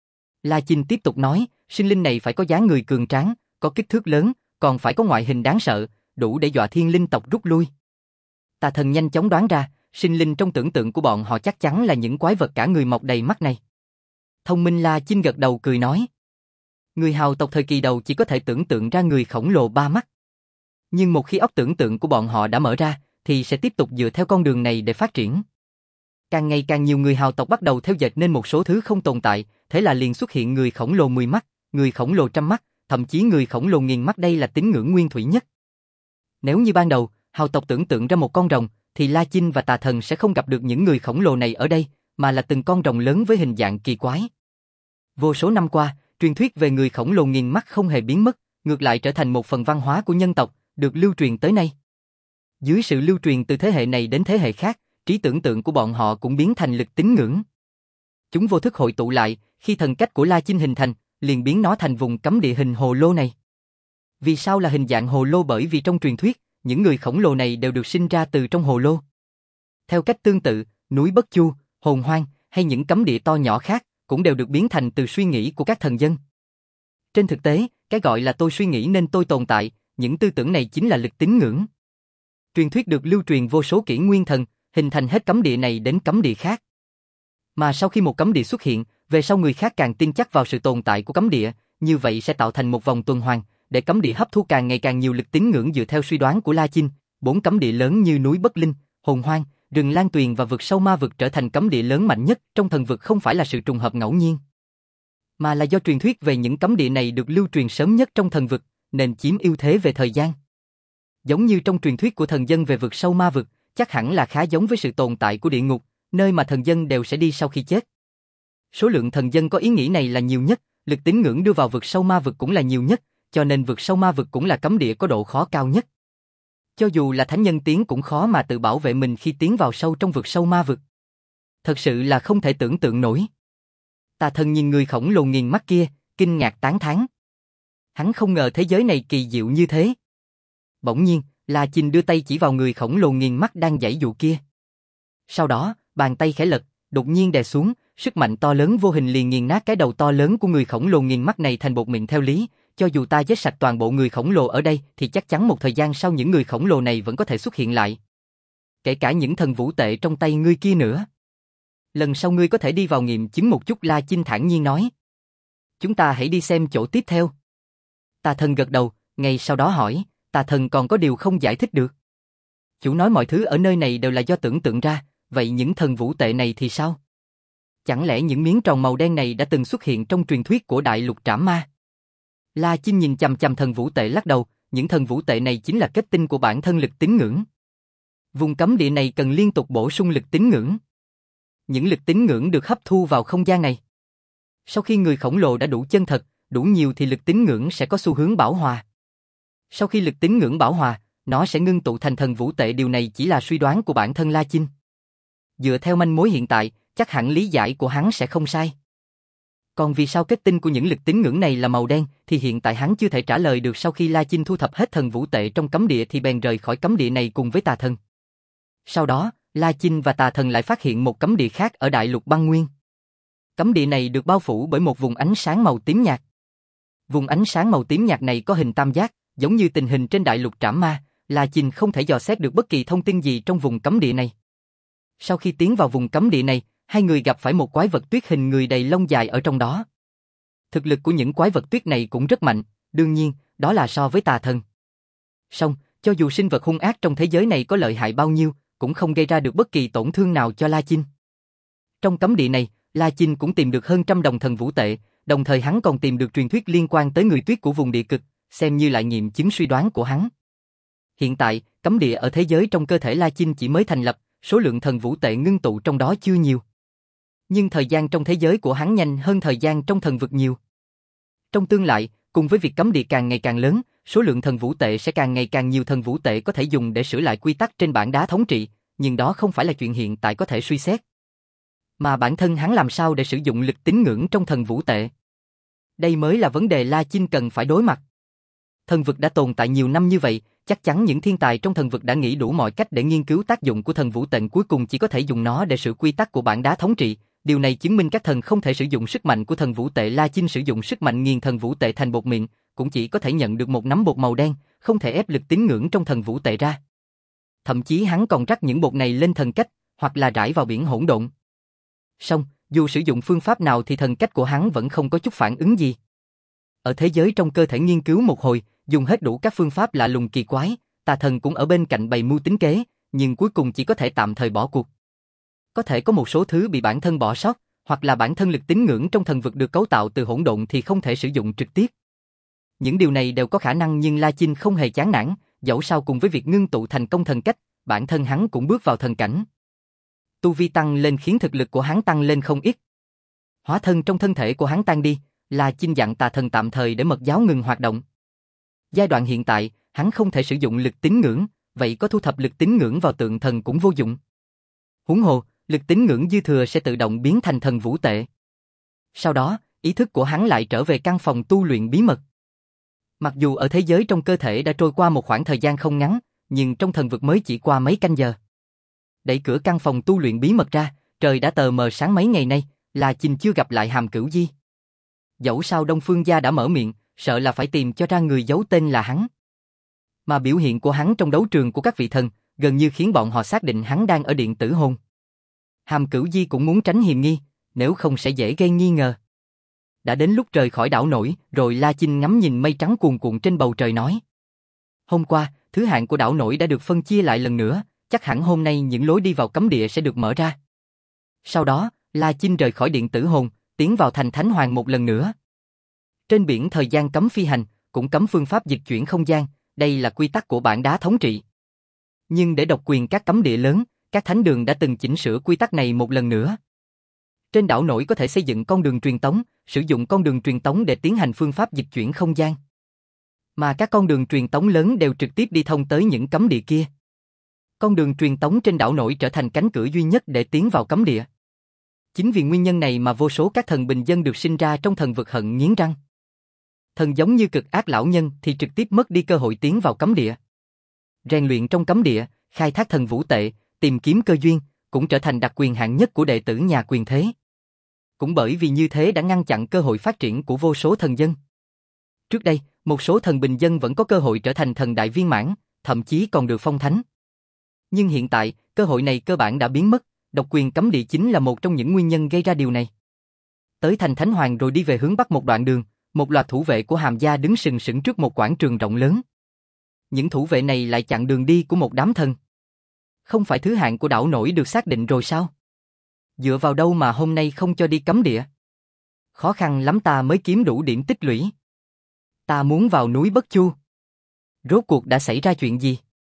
La Chinh tiếp tục nói, sinh linh này phải có dáng người cường tráng, có kích thước lớn, còn phải có ngoại hình đáng sợ, đủ để dọa thiên linh tộc rút lui. Tà thần nhanh chóng đoán ra, sinh linh trong tưởng tượng của bọn họ chắc chắn là những quái vật cả người mọc đầy mắt này. Thông minh. La Chinh gật đầu cười nói. Người hào tộc thời kỳ đầu chỉ có thể tưởng tượng ra người khổng lồ ba mắt. Nhưng một khi óc tưởng tượng của bọn họ đã mở ra, thì sẽ tiếp tục dựa theo con đường này để phát triển. Càng ngày càng nhiều người hào tộc bắt đầu theo dệt nên một số thứ không tồn tại, thế là liền xuất hiện người khổng lồ mười mắt, người khổng lồ trăm mắt, thậm chí người khổng lồ nghìn mắt. Đây là tín ngưỡng nguyên thủy nhất. Nếu như ban đầu, hào tộc tưởng tượng ra một con rồng, thì La Chinh và tà thần sẽ không gặp được những người khổng lồ này ở đây, mà là từng con rồng lớn với hình dạng kỳ quái. Vô số năm qua, truyền thuyết về người khổng lồ nghìn mắt không hề biến mất, ngược lại trở thành một phần văn hóa của nhân tộc, được lưu truyền tới nay. Dưới sự lưu truyền từ thế hệ này đến thế hệ khác, trí tưởng tượng của bọn họ cũng biến thành lực tín ngưỡng. Chúng vô thức hội tụ lại, khi thần cách của La Chinh hình thành, liền biến nó thành vùng cấm địa hình hồ lô này. Vì sao là hình dạng hồ lô? Bởi vì trong truyền thuyết, những người khổng lồ này đều được sinh ra từ trong hồ lô. Theo cách tương tự, núi Bất Chu, Hồn Hoang hay những cấm địa to nhỏ khác cũng đều được biến thành từ suy nghĩ của các thần dân. Trên thực tế, cái gọi là tôi suy nghĩ nên tôi tồn tại, những tư tưởng này chính là lực tín ngưỡng. Truyền thuyết được lưu truyền vô số kỷ nguyên thần, hình thành hết cấm địa này đến cấm địa khác. Mà sau khi một cấm địa xuất hiện, về sau người khác càng tin chắc vào sự tồn tại của cấm địa, như vậy sẽ tạo thành một vòng tuần hoàn, để cấm địa hấp thu càng ngày càng nhiều lực tín ngưỡng. Dựa theo suy đoán của La Chinh, bốn cấm địa lớn như núi Bất Linh, Hồn Hoang, rừng Lan Tuyền và vực sâu ma vực trở thành cấm địa lớn mạnh nhất trong thần vực không phải là sự trùng hợp ngẫu nhiên, mà là do truyền thuyết về những cấm địa này được lưu truyền sớm nhất trong thần vực, nên chiếm ưu thế về thời gian. Giống như trong truyền thuyết của thần dân về vực sâu ma vực, chắc hẳn là khá giống với sự tồn tại của địa ngục, nơi mà thần dân đều sẽ đi sau khi chết. Số lượng thần dân có ý nghĩ này là nhiều nhất, lực tín ngưỡng đưa vào vực sâu ma vực cũng là nhiều nhất, cho nên vực sâu ma vực cũng là cấm địa có độ khó cao nhất. Cho dù là thánh nhân tiến cũng khó mà tự bảo vệ mình khi tiến vào sâu trong vực sâu ma vực. Thật sự là không thể tưởng tượng nổi. Tà thần nhìn người khổng lồ nghìn mắt kia, kinh ngạc tán thán. Hắn không ngờ thế giới này kỳ diệu như thế. Bỗng nhiên, La Chinh đưa tay chỉ vào người khổng lồ nghìn mắt đang giãy dụ kia. Sau đó, bàn tay khẽ lật, đột nhiên đè xuống, sức mạnh to lớn vô hình liền nghiền nát cái đầu to lớn của người khổng lồ nghìn mắt này thành bột mịn. Theo lý, cho dù ta giết sạch toàn bộ người khổng lồ ở đây thì chắc chắn một thời gian sau những người khổng lồ này vẫn có thể xuất hiện lại. Kể cả những thần vũ tệ trong tay ngươi kia nữa. Lần sau ngươi có thể đi vào nghiệm chứng một chút, La Chinh thản nhiên nói. Chúng ta hãy đi xem chỗ tiếp theo. Tà thần gật đầu, ngay sau đó hỏi, tà thần còn có điều không giải thích được. Chủ nói mọi thứ ở nơi này đều là do tưởng tượng ra, vậy những thần vũ tệ này thì sao? Chẳng lẽ những miếng tròn màu đen này đã từng xuất hiện trong truyền thuyết của đại lục trảm ma? La Chinh nhìn chằm chằm thần vũ tệ lắc đầu, những thần vũ tệ này chính là kết tinh của bản thân lực tín ngưỡng. Vùng cấm địa này cần liên tục bổ sung lực tín ngưỡng. Những lực tín ngưỡng được hấp thu vào không gian này. Sau khi người khổng lồ đã đủ chân thật, đủ nhiều thì lực tín ngưỡng sẽ có xu hướng bảo hòa. Sau khi lực tín ngưỡng bảo hòa, nó sẽ ngưng tụ thành thần vũ tệ, điều này chỉ là suy đoán của bản thân La Chinh. Dựa theo manh mối hiện tại, chắc hẳn lý giải của hắn sẽ không sai. Còn vì sao kết tinh của những lực tín ngưỡng này là màu đen thì hiện tại hắn chưa thể trả lời được. Sau khi La Chinh thu thập hết thần vũ tệ trong cấm địa thì bèn rời khỏi cấm địa này cùng với tà thần. Sau đó, La Chinh và tà thần lại phát hiện một cấm địa khác ở đại lục băng nguyên. Cấm địa này được bao phủ bởi một vùng ánh sáng màu tím nhạt. Vùng ánh sáng màu tím nhạt này có hình tam giác, giống như tình hình trên đại lục trảm ma. La Chinh không thể dò xét được bất kỳ thông tin gì trong vùng cấm địa này. Sau khi tiến vào vùng cấm địa này, hai người gặp phải một quái vật tuyết hình người đầy lông dài ở trong đó. Thực lực của những quái vật tuyết này cũng rất mạnh, đương nhiên, đó là so với tà thần. Song, cho dù sinh vật hung ác trong thế giới này có lợi hại bao nhiêu, cũng không gây ra được bất kỳ tổn thương nào cho La Chinh. Trong cấm địa này, La Chinh cũng tìm được hơn trăm đồng thần vũ tệ, đồng thời hắn còn tìm được truyền thuyết liên quan tới người tuyết của vùng địa cực, xem như lại nghiệm chứng suy đoán của hắn. Hiện tại, cấm địa ở thế giới trong cơ thể La Chinh chỉ mới thành lập, số lượng thần vũ tệ ngưng tụ trong đó chưa nhiều. Nhưng thời gian trong thế giới của hắn nhanh hơn thời gian trong thần vực nhiều. Trong tương lai, cùng với việc cấm địa càng ngày càng lớn, số lượng thần vũ tệ sẽ càng ngày càng nhiều. Thần vũ tệ có thể dùng để sửa lại quy tắc trên bảng đá thống trị, nhưng đó không phải là chuyện hiện tại có thể suy xét. Mà bản thân hắn làm sao để sử dụng lực tín ngưỡng trong thần vũ tệ? Đây mới là vấn đề La Chinh cần phải đối mặt. Thần vực đã tồn tại nhiều năm như vậy, chắc chắn những thiên tài trong thần vực đã nghĩ đủ mọi cách để nghiên cứu tác dụng của thần vũ tệ, cuối cùng chỉ có thể dùng nó để sửa quy tắc của bảng đá thống trị. Điều này chứng minh các thần không thể sử dụng sức mạnh của thần vũ tệ. La Chinh sử dụng sức mạnh nghiền thần vũ tệ thành bột mịn, cũng chỉ có thể nhận được một nắm bột màu đen, không thể ép lực tín ngưỡng trong thần vũ tệ ra. Thậm chí hắn còn rắc những bột này lên thần cách, hoặc là rải vào biển hỗn độn. Song, dù sử dụng phương pháp nào thì thần cách của hắn vẫn không có chút phản ứng gì. Ở thế giới trong cơ thể nghiên cứu một hồi, dùng hết đủ các phương pháp lạ lùng kỳ quái, tà thần cũng ở bên cạnh bày mưu tính kế, nhưng cuối cùng chỉ có thể tạm thời bỏ cuộc. Có thể có một số thứ bị bản thân bỏ sót, hoặc là bản thân lực tín ngưỡng trong thần vực được cấu tạo từ hỗn độn thì không thể sử dụng trực tiếp. Những điều này đều có khả năng, nhưng La Chinh không hề chán nản, dẫu sao cùng với việc ngưng tụ thành công thần cách, bản thân hắn cũng bước vào thần cảnh. Tu vi tăng lên khiến thực lực của hắn tăng lên không ít. Hóa thân trong thân thể của hắn tan đi, La Chinh dặn tà thần tạm thời để mật giáo ngừng hoạt động. Giai đoạn hiện tại, hắn không thể sử dụng lực tín ngưỡng, vậy có thu thập lực tín ngưỡng vào tượng thần cũng vô dụng. Huống hồ, lực tín ngưỡng dư thừa sẽ tự động biến thành thần vũ tệ. Sau đó, ý thức của hắn lại trở về căn phòng tu luyện bí mật. Mặc dù ở thế giới trong cơ thể đã trôi qua một khoảng thời gian không ngắn, nhưng trong thần vực mới chỉ qua mấy canh giờ. Đẩy cửa căn phòng tu luyện bí mật ra, trời đã tờ mờ sáng mấy ngày nay, La Chinh chưa gặp lại Hàm Cửu Di. Dẫu sao Đông Phương Gia đã mở miệng, sợ là phải tìm cho ra người giấu tên là hắn. Mà biểu hiện của hắn trong đấu trường của các vị thần, gần như khiến bọn họ xác định hắn đang ở điện tử hồn. Hàm Cửu Di cũng muốn tránh hiềm nghi, nếu không sẽ dễ gây nghi ngờ. Đã đến lúc rời khỏi đảo nổi, rồi La Chinh ngắm nhìn mây trắng cuồn cuộn trên bầu trời nói. Hôm qua, thứ hạng của đảo nổi đã được phân chia lại lần nữa, chắc hẳn hôm nay những lối đi vào cấm địa sẽ được mở ra. Sau đó, La Chinh rời khỏi điện tử hồn, tiến vào thành Thánh Hoàng một lần nữa. Trên biển thời gian cấm phi hành, cũng cấm phương pháp dịch chuyển không gian, đây là quy tắc của bảng đá thống trị. Nhưng để độc quyền các cấm địa lớn, các thánh đường đã từng chỉnh sửa quy tắc này một lần nữa. Trên đảo nổi có thể xây dựng con đường truyền tống, sử dụng con đường truyền tống để tiến hành phương pháp dịch chuyển không gian. Mà các con đường truyền tống lớn đều trực tiếp đi thông tới những cấm địa kia. Con đường truyền tống trên đảo nổi trở thành cánh cửa duy nhất để tiến vào cấm địa. Chính vì nguyên nhân này mà vô số các thần bình dân được sinh ra trong thần vực hận nghiến răng. Thần giống như cực ác lão nhân thì trực tiếp mất đi cơ hội tiến vào cấm địa. Rèn luyện trong cấm địa, khai thác thần vũ tệ, tìm kiếm cơ duyên, cũng trở thành đặc quyền hạng nhất của đệ tử nhà quyền thế. Cũng bởi vì như thế đã ngăn chặn cơ hội phát triển của vô số thần dân. Trước đây, một số thần bình dân vẫn có cơ hội trở thành thần đại viên mãn, thậm chí còn được phong thánh. Nhưng hiện tại, cơ hội này cơ bản đã biến mất, độc quyền cấm địa chính là một trong những nguyên nhân gây ra điều này. Tới thành Thánh Hoàng rồi đi về hướng bắc một đoạn đường, một loạt thủ vệ của Hàm gia đứng sừng sững trước một quảng trường rộng lớn. Những thủ vệ này lại chặn đường đi của một đám thần. Không phải thứ hạng của đảo nổi được xác định rồi sao? Dựa vào đâu mà hôm nay không cho đi cấm địa? Khó khăn lắm ta mới kiếm đủ điểm tích lũy. Ta muốn vào núi Bất Chu. Rốt cuộc đã xảy ra chuyện gì?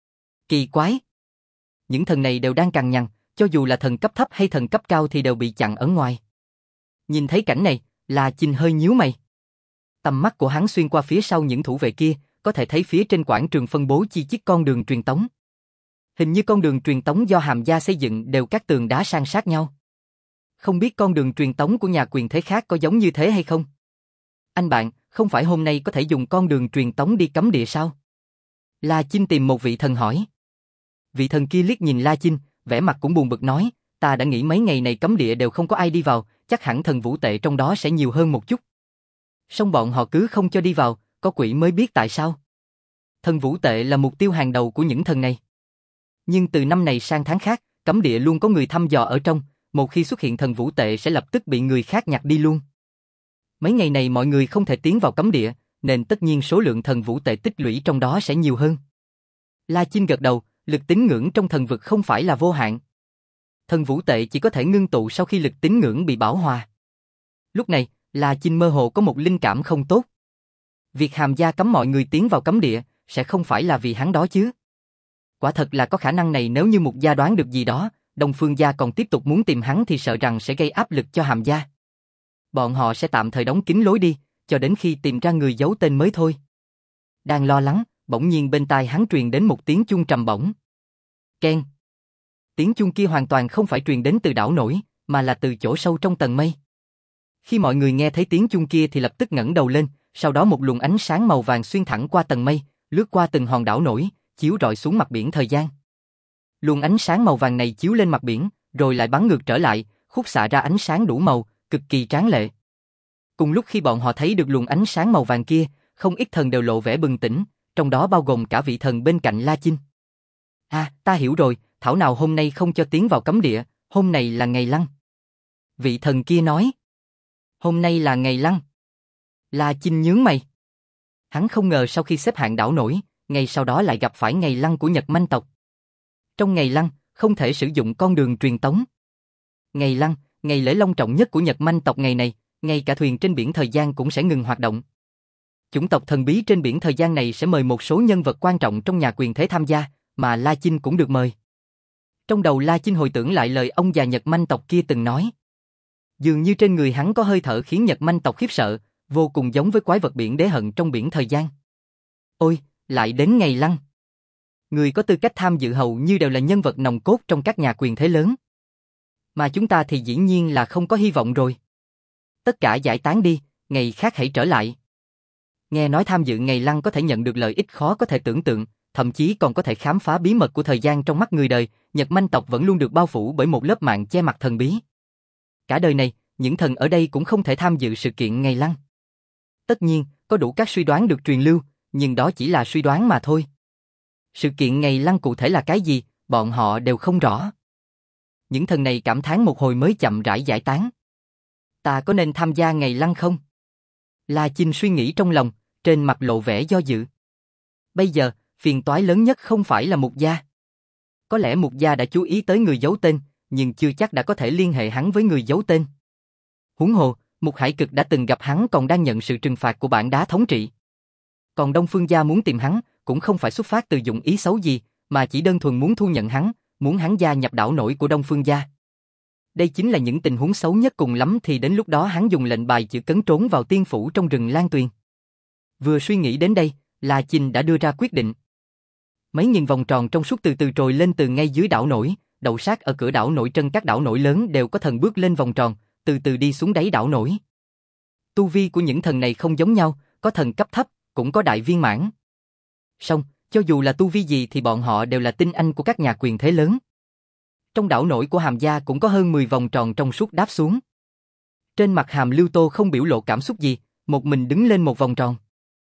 Kỳ quái. Những thần này đều đang cằn nhằn, cho dù là thần cấp thấp hay thần cấp cao thì đều bị chặn ở ngoài. Nhìn thấy cảnh này, La Chinh hơi nhíu mày. Tầm mắt của hắn xuyên qua phía sau những thủ vệ kia, có thể thấy phía trên quảng trường phân bố chi chít con đường truyền tống. Hình như con đường truyền tống do Hàm gia xây dựng đều các tường đá san sát nhau. Không biết con đường truyền tống của nhà quyền thế khác có giống như thế hay không? Anh bạn, không phải hôm nay có thể dùng con đường truyền tống đi cấm địa sao? La Chinh tìm một vị thần hỏi. Vị thần kia liếc nhìn La Chinh, vẻ mặt cũng buồn bực nói, ta đã nghĩ mấy ngày này cấm địa đều không có ai đi vào, chắc hẳn thần vũ tệ trong đó sẽ nhiều hơn một chút. Song bọn họ cứ không cho đi vào, có quỷ mới biết tại sao. Thần vũ tệ là mục tiêu hàng đầu của những thần này. Nhưng từ năm này sang tháng khác, cấm địa luôn có người thăm dò ở trong, một khi xuất hiện thần vũ tệ sẽ lập tức bị người khác nhặt đi luôn. Mấy ngày này mọi người không thể tiến vào cấm địa, nên tất nhiên số lượng thần vũ tệ tích lũy trong đó sẽ nhiều hơn. La Chinh gật đầu, lực tín ngưỡng trong thần vực không phải là vô hạn. Thần vũ tệ chỉ có thể ngưng tụ sau khi lực tín ngưỡng bị bão hòa. Lúc này, La Chinh mơ hồ có một linh cảm không tốt. Việc Hàm gia cấm mọi người tiến vào cấm địa, sẽ không phải là vì hắn đó chứ. Quả thật là có khả năng này, nếu như Mục gia đoán được gì đó, Đông Phương gia còn tiếp tục muốn tìm hắn thì sợ rằng sẽ gây áp lực cho Hàm gia. Bọn họ sẽ tạm thời đóng kín lối đi, cho đến khi tìm ra người giấu tên mới thôi. Đang lo lắng, bỗng nhiên bên tai hắn truyền đến một tiếng chuông trầm bổng. Keng. Tiếng chuông kia hoàn toàn không phải truyền đến từ đảo nổi, mà là từ chỗ sâu trong tầng mây. Khi mọi người nghe thấy tiếng chuông kia thì lập tức ngẩng đầu lên, sau đó một luồng ánh sáng màu vàng xuyên thẳng qua tầng mây, lướt qua từng hòn đảo nổi, chiếu rọi xuống mặt biển thời gian. Luồng ánh sáng màu vàng này chiếu lên mặt biển, rồi lại bắn ngược trở lại, khúc xạ ra ánh sáng đủ màu, cực kỳ tráng lệ. Cùng lúc khi bọn họ thấy được luồng ánh sáng màu vàng kia, không ít thần đều lộ vẻ bừng tỉnh, trong đó bao gồm cả vị thần bên cạnh La Chinh. À, ta hiểu rồi, thảo nào hôm nay không cho tiến vào cấm địa, hôm nay là ngày lăng. Vị thần kia nói. Hôm nay là ngày lăng. La Chinh nhướng mày. Hắn không ngờ sau khi xếp hạng đảo nổi, ngày sau đó lại gặp phải ngày lăng của Nhật Manh tộc. Trong ngày lăng, không thể sử dụng con đường truyền tống. Ngày lăng, ngày lễ long trọng nhất của Nhật Manh tộc ngày này, ngay cả thuyền trên biển thời gian cũng sẽ ngừng hoạt động. Chủng tộc thần bí trên biển thời gian này sẽ mời một số nhân vật quan trọng trong nhà quyền thế tham gia, mà La Chinh cũng được mời. Trong đầu La Chinh hồi tưởng lại lời ông già Nhật Manh tộc kia từng nói. Dường như trên người hắn có hơi thở khiến Nhật Manh tộc khiếp sợ, vô cùng giống với quái vật biển đế hận trong biển thời gian. Ôi, lại đến ngày lăng. Người có tư cách tham dự hầu như đều là nhân vật nòng cốt trong các nhà quyền thế lớn. Mà chúng ta thì dĩ nhiên là không có hy vọng rồi. Tất cả giải tán đi, ngày khác hãy trở lại. Nghe nói tham dự ngày lăng có thể nhận được lợi ích khó có thể tưởng tượng, thậm chí còn có thể khám phá bí mật của thời gian trong mắt người đời, Nhật Manh tộc vẫn luôn được bao phủ bởi một lớp mạng che mặt thần bí. Cả đời này, những thần ở đây cũng không thể tham dự sự kiện ngày lăng. Tất nhiên, có đủ các suy đoán được truyền lưu, nhưng đó chỉ là suy đoán mà thôi. Sự kiện ngày lăng cụ thể là cái gì, bọn họ đều không rõ. Những thần này cảm thán một hồi mới chậm rãi giải tán. Ta có nên tham gia ngày lăng không? La Chinh suy nghĩ trong lòng, trên mặt lộ vẻ do dự. Bây giờ, phiền toái lớn nhất không phải là Mục gia. Có lẽ Mục gia đã chú ý tới người giấu tên, nhưng chưa chắc đã có thể liên hệ hắn với người giấu tên. Huống hồ, Mục Hải Cực đã từng gặp hắn còn đang nhận sự trừng phạt của bản đá thống trị. Còn Đông Phương gia muốn tìm hắn, cũng không phải xuất phát từ dụng ý xấu gì, mà chỉ đơn thuần muốn thu nhận hắn, muốn hắn gia nhập đảo nổi của Đông Phương gia. Đây chính là những tình huống xấu nhất, cùng lắm thì đến lúc đó hắn dùng lệnh bài chữ cấn trốn vào tiên phủ trong rừng Lan Tuyền. Vừa suy nghĩ đến đây, La Chinh đã đưa ra quyết định. Mấy nghìn vòng tròn trong suốt từ từ trồi lên từ ngay dưới đảo nổi, đậu sát ở cửa đảo nổi, trên các đảo nổi lớn đều có thần bước lên vòng tròn, từ từ đi xuống đáy đảo nổi. Tu vi của những thần này không giống nhau, có thần cấp thấp, cũng có đại viên mãn. Song, cho dù là tu vi gì thì bọn họ đều là tinh anh của các nhà quyền thế lớn. Trong đảo nổi của Hàm gia cũng có hơn mười vòng tròn trong suốt đáp xuống. Trên mặt Hàm Lưu Tô không biểu lộ cảm xúc gì, một mình đứng lên một vòng tròn.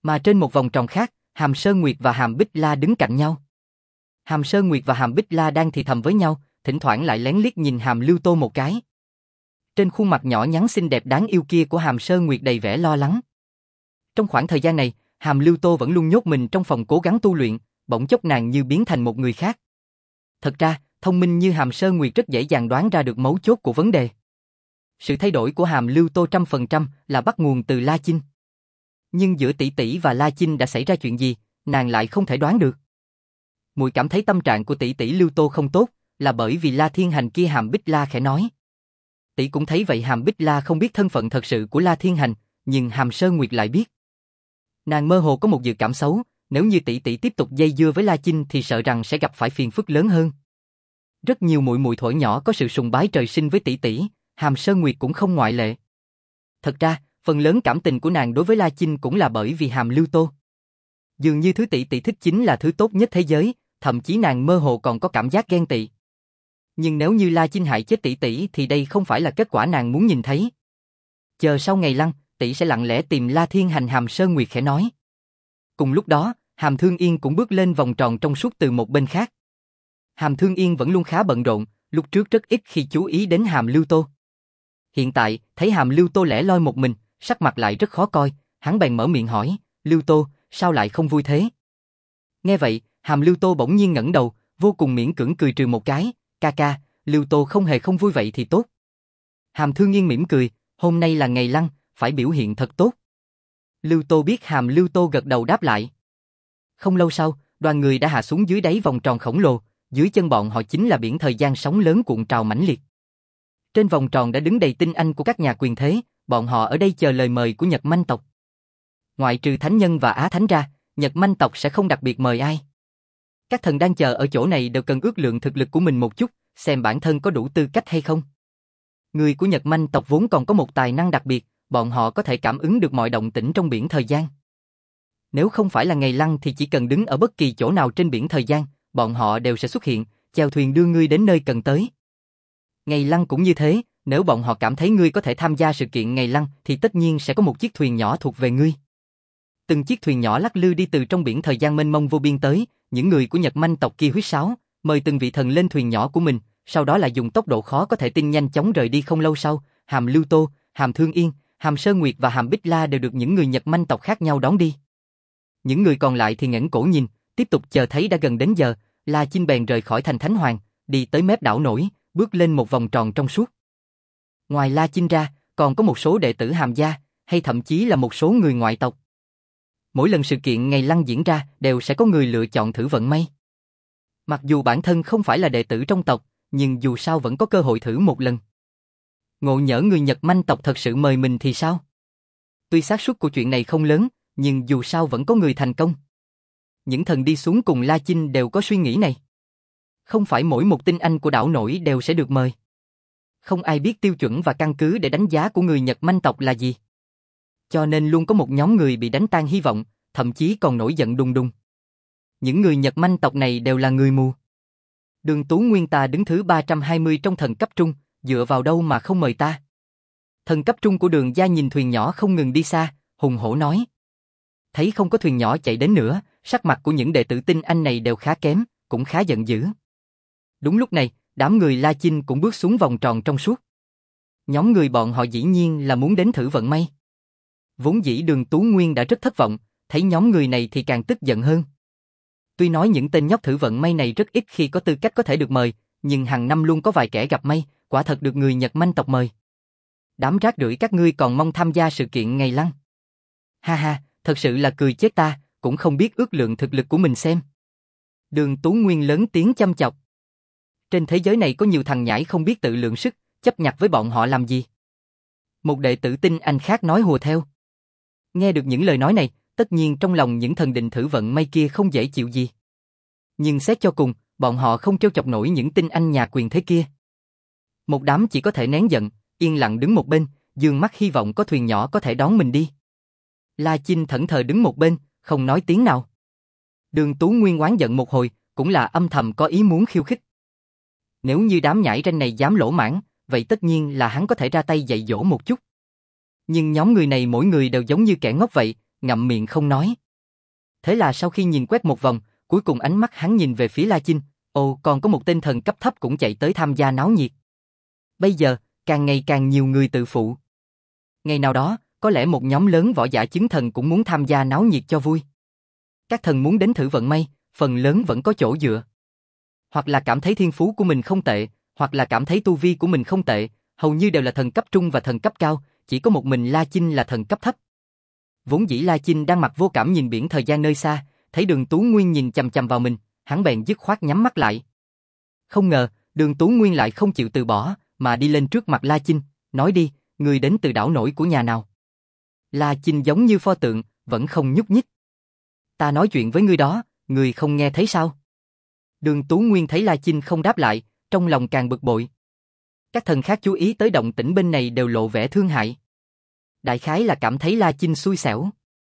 Mà trên một vòng tròn khác, Hàm Sơn Nguyệt và Hàm Bích La đứng cạnh nhau. Hàm Sơn Nguyệt và Hàm Bích La đang thì thầm với nhau, thỉnh thoảng lại lén liếc nhìn Hàm Lưu Tô một cái. Trên khuôn mặt nhỏ nhắn xinh đẹp đáng yêu kia của Hàm Sơn Nguyệt đầy vẻ lo lắng. Trong khoảng thời gian này, Hàm Lưu Tô vẫn luôn nhốt mình trong phòng cố gắng tu luyện, bỗng chốc nàng như biến thành một người khác. Thật ra, thông minh như Hàm Sơn Nguyệt rất dễ dàng đoán ra được mấu chốt của vấn đề. Sự thay đổi của Hàm Lưu Tô trăm phần trăm là bắt nguồn từ La Chinh. Nhưng giữa tỷ tỷ và La Chinh đã xảy ra chuyện gì, nàng lại không thể đoán được. Muội cảm thấy tâm trạng của tỷ tỷ Lưu Tô không tốt, là bởi vì La Thiên Hành kia. Hàm Bích La khẽ nói. Tỷ cũng thấy vậy. Hàm Bích La không biết thân phận thật sự của La Thiên Hành, nhưng Hàm Sơn Nguyệt lại biết. Nàng mơ hồ có một dự cảm xấu, nếu như tỷ tỷ tiếp tục dây dưa với La Chinh thì sợ rằng sẽ gặp phải phiền phức lớn hơn. Rất nhiều muội muội thuở nhỏ có sự sùng bái trời sinh với tỷ tỷ, Hàm Sơn Nguyệt cũng không ngoại lệ. Thật ra, phần lớn cảm tình của nàng đối với La Chinh cũng là bởi vì Hàm Lưu Tô. Dường như thứ tỷ tỷ thích chính là thứ tốt nhất thế giới, thậm chí nàng mơ hồ còn có cảm giác ghen tị. Nhưng nếu như La Chinh hại chết tỷ tỷ thì đây không phải là kết quả nàng muốn nhìn thấy. Chờ sau ngày lăng, tỷ sẽ lặng lẽ tìm La Thiên Hành. Hàm Sơn Nguyệt khẽ nói. Cùng lúc đó, Hàm Thương Yên cũng bước lên vòng tròn trong suốt từ một bên khác. Hàm Thương Yên vẫn luôn khá bận rộn, lúc trước rất ít khi chú ý đến Hàm Lưu Tô. Hiện tại, thấy Hàm Lưu Tô lẻ loi một mình, sắc mặt lại rất khó coi, hắn bèn mở miệng hỏi, Lưu Tô, sao lại không vui thế? Nghe vậy, Hàm Lưu Tô bỗng nhiên ngẩng đầu, vô cùng miễn cưỡng cười trừ một cái, ca ca, Lưu Tô không hề không vui vậy thì tốt. Hàm Thương Yên mỉm cười, hôm nay là ngày lăng, phải biểu hiện thật tốt. Lưu Tô biết Hàm Lưu Tô gật đầu đáp lại. Không lâu sau, đoàn người đã hạ xuống dưới đáy vòng tròn khổng lồ, dưới chân bọn họ chính là biển thời gian sóng lớn cuộn trào mãnh liệt. Trên vòng tròn đã đứng đầy tinh anh của các nhà quyền thế, bọn họ ở đây chờ lời mời của Nhật Manh tộc. Ngoại trừ Thánh Nhân và Á Thánh ra, Nhật Manh tộc sẽ không đặc biệt mời ai. Các thần đang chờ ở chỗ này đều cần ước lượng thực lực của mình một chút, xem bản thân có đủ tư cách hay không. Người của Nhật Manh tộc vốn còn có một tài năng đặc biệt, bọn họ có thể cảm ứng được mọi động tĩnh trong biển thời gian. Nếu không phải là ngày lăng thì chỉ cần đứng ở bất kỳ chỗ nào trên biển thời gian, bọn họ đều sẽ xuất hiện, chèo thuyền đưa ngươi đến nơi cần tới. Ngày lăng cũng như thế, nếu bọn họ cảm thấy ngươi có thể tham gia sự kiện ngày lăng thì tất nhiên sẽ có một chiếc thuyền nhỏ thuộc về ngươi. Từng chiếc thuyền nhỏ lắc lư đi từ trong biển thời gian mênh mông vô biên tới, những người của Nhật Manh tộc kia huýt sáo, mời từng vị thần lên thuyền nhỏ của mình, sau đó lại dùng tốc độ khó có thể tin nhanh chóng rời đi. Không lâu sau, Hàm Lưu Tô, Hàm Thương Yên, Hàm Sơn Nguyệt và Hàm Bích La đều được những người Nhật Manh tộc khác nhau đón đi. Những người còn lại thì ngẩng cổ nhìn, tiếp tục chờ. Thấy đã gần đến giờ, La Chinh bèn rời khỏi thành Thánh Hoàng, đi tới mép đảo nổi, bước lên một vòng tròn trong suốt. Ngoài La Chinh ra, còn có một số đệ tử Hàm gia, hay thậm chí là một số người ngoại tộc. Mỗi lần sự kiện ngày lăng diễn ra, đều sẽ có người lựa chọn thử vận may. Mặc dù bản thân không phải là đệ tử trong tộc, nhưng dù sao vẫn có cơ hội thử một lần. Ngộ nhỡ người Nhật Manh tộc thật sự mời mình thì sao? Tuy xác suất của chuyện này không lớn, nhưng dù sao vẫn có người thành công. Những thần đi xuống cùng La Chinh đều có suy nghĩ này. Không phải mỗi một tinh anh của đảo nổi đều sẽ được mời. Không ai biết tiêu chuẩn và căn cứ để đánh giá của người Nhật Manh tộc là gì. Cho nên luôn có một nhóm người bị đánh tan hy vọng, thậm chí còn nổi giận đùng đùng. Những người Nhật Manh tộc này đều là người mù. Đường Tú Nguyên ta đứng thứ ba trăm hai mươi trong thần cấp trung, dựa vào đâu mà không mời ta? Thần cấp trung của Đường gia nhìn thuyền nhỏ không ngừng đi xa, hùng hổ nói. Thấy không có thuyền nhỏ chạy đến nữa, sắc mặt của những đệ tử tinh anh này đều khá kém, cũng khá giận dữ. Đúng lúc này, đám người La Chinh cũng bước xuống vòng tròn trong suốt. Nhóm người bọn họ dĩ nhiên là muốn đến thử vận may. Vốn dĩ Đường Tú Nguyên đã rất thất vọng, thấy nhóm người này thì càng tức giận hơn. Tuy nói những tên nhóc thử vận may này rất ít khi có tư cách có thể được mời, nhưng hàng năm luôn có vài kẻ gặp may, quả thật được người Nhật Manh tộc mời. Đám rác rưởi các ngươi còn mong tham gia sự kiện ngày lăng. Ha ha, thật sự là cười chết ta, cũng không biết ước lượng thực lực của mình xem. Đường Tú Nguyên lớn tiếng châm chọc. Trên thế giới này có nhiều thằng nhãi không biết tự lượng sức, chấp nhặt với bọn họ làm gì. Một đệ tử tinh anh khác nói hùa theo. Nghe được những lời nói này, tất nhiên trong lòng những thần định thử vận may kia không dễ chịu gì. Nhưng xét cho cùng, bọn họ không trêu chọc nổi những tinh anh nhà quyền thế kia. Một đám chỉ có thể nén giận, yên lặng đứng một bên, dương mắt hy vọng có thuyền nhỏ có thể đón mình đi. La Chinh thẫn thờ đứng một bên, không nói tiếng nào. Đường Tú Nguyên oán giận một hồi, cũng là âm thầm có ý muốn khiêu khích. Nếu như đám nhãi ranh này dám lỗ mãng, vậy tất nhiên là hắn có thể ra tay dạy dỗ một chút. Nhưng nhóm người này mỗi người đều giống như kẻ ngốc vậy, ngậm miệng không nói. Thế là sau khi nhìn quét một vòng, cuối cùng ánh mắt hắn nhìn về phía La Chinh, ồ, còn có một tên thần cấp thấp cũng chạy tới tham gia náo nhiệt. Bây giờ, càng ngày càng nhiều người tự phụ. Ngày nào đó, có lẽ một nhóm lớn võ giả chứng thần cũng muốn tham gia náo nhiệt cho vui. Các thần muốn đến thử vận may, phần lớn vẫn có chỗ dựa. Hoặc là cảm thấy thiên phú của mình không tệ, hoặc là cảm thấy tu vi của mình không tệ, hầu như đều là thần cấp trung và thần cấp cao, chỉ có một mình La Chinh là thần cấp thấp. Vốn dĩ La Chinh đang mặt vô cảm nhìn biển thời gian nơi xa, thấy Đường Tú Nguyên nhìn chằm chằm vào mình, hắn bèn dứt khoát nhắm mắt lại. Không ngờ, Đường Tú Nguyên lại không chịu từ bỏ, mà đi lên trước mặt La Chinh, nói đi, người đến từ đảo nổi của nhà nào? La Chinh giống như pho tượng, vẫn không nhúc nhích. Ta nói chuyện với ngươi đó, ngươi không nghe thấy sao? Đường Tú Nguyên thấy La Chinh không đáp lại, trong lòng càng bực bội. Các thần khác chú ý tới động tĩnh bên này đều lộ vẻ thương hại. Đại khái là cảm thấy La Chinh xui xẻo.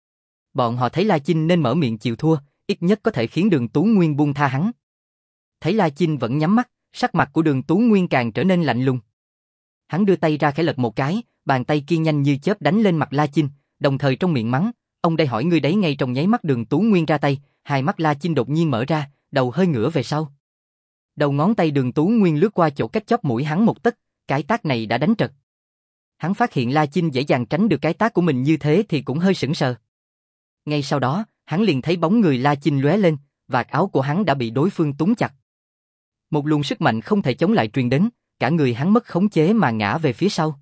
Bọn họ thấy La Chinh nên mở miệng chịu thua, ít nhất có thể khiến Đường Tú Nguyên buông tha hắn. Thấy La Chinh vẫn nhắm mắt, sắc mặt của Đường Tú Nguyên càng trở nên lạnh lùng. Hắn đưa tay ra khẽ lật một cái, bàn tay kia nhanh như chớp đánh lên mặt La Chinh, đồng thời trong miệng mắng, ông đây hỏi ngươi đấy. Ngay trong nháy mắt Đường Tú Nguyên ra tay, hai mắt La Chinh đột nhiên mở ra, đầu hơi ngửa về sau. Đầu ngón tay Đường Tú Nguyên lướt qua chỗ cách chóp mũi hắn một tấc, cái tát này đã đánh trật. Hắn phát hiện La Chinh dễ dàng tránh được cái tát của mình như thế thì cũng hơi sững sờ. Ngay sau đó, hắn liền thấy bóng người La Chinh lóe lên, vạt áo của hắn đã bị đối phương túm chặt. Một luồng sức mạnh không thể chống lại truyền đến, cả người hắn mất khống chế mà ngã về phía sau.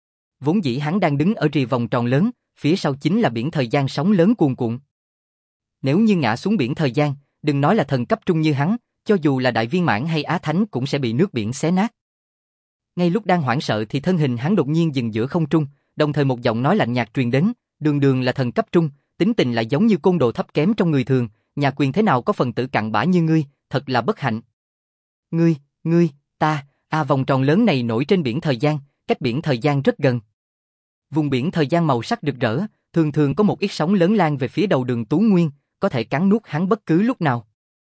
Vốn dĩ hắn đang đứng ở rìa vòng tròn lớn, phía sau chính là biển thời gian sóng lớn cuồn cuộn. Nếu như ngã xuống biển thời gian, đừng nói là thần cấp trung như hắn, cho dù là đại viên mãn hay á thánh cũng sẽ bị nước biển xé nát. Ngay lúc đang hoảng sợ thì thân hình hắn đột nhiên dừng giữa không trung, đồng thời một giọng nói lạnh nhạt truyền đến, đường đường là thần cấp trung, tính tình lại giống như côn đồ thấp kém trong người thường, nhà quyền thế nào có phần tử cặn bã như ngươi, thật là bất hạnh. Ngươi, ngươi, ta, à vòng tròn lớn này nổi trên biển thời gian, cách biển thời gian rất gần. Vùng biển thời gian màu sắc rực rỡ, thường thường có một ít sóng lớn lan về phía đầu Đường Tú Nguyên, có thể cắn nuốt hắn bất cứ lúc nào.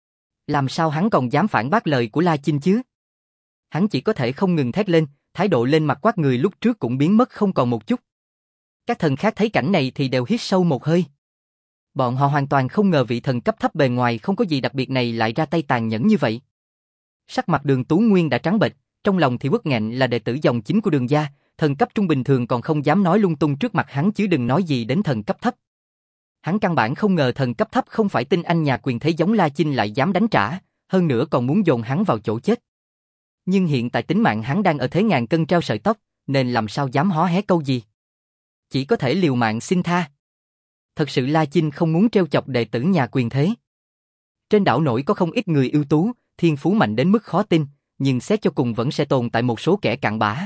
Làm sao hắn còn dám phản bác lời của La Chinh chứ? Hắn chỉ có thể không ngừng thét lên, thái độ lên mặt quát người lúc trước cũng biến mất không còn một chút. Các thần khác thấy cảnh này thì đều hít sâu một hơi. Bọn họ hoàn toàn không ngờ vị thần cấp thấp bề ngoài không có gì đặc biệt này lại ra tay tàn nhẫn như vậy. Sắc mặt Đường Tú Nguyên đã trắng bệch, trong lòng thì uất nghẹn, là đệ tử dòng chính của Đường gia, thần cấp trung bình thường còn không dám nói lung tung trước mặt hắn chứ đừng nói gì đến thần cấp thấp. Hắn căn bản không ngờ thần cấp thấp không phải tinh anh nhà quyền thế giống La Chinh lại dám đánh trả, hơn nữa còn muốn dồn hắn vào chỗ chết. Nhưng hiện tại tính mạng hắn đang ở thế ngàn cân treo sợi tóc, nên làm sao dám hó hé câu gì. Chỉ có thể liều mạng xin tha. Thật sự La Chinh không muốn trêu chọc đệ tử nhà quyền thế. Trên đảo nổi có không ít người ưu tú, thiên phú mạnh đến mức khó tin, nhưng xét cho cùng vẫn sẽ tồn tại một số kẻ cặn bã.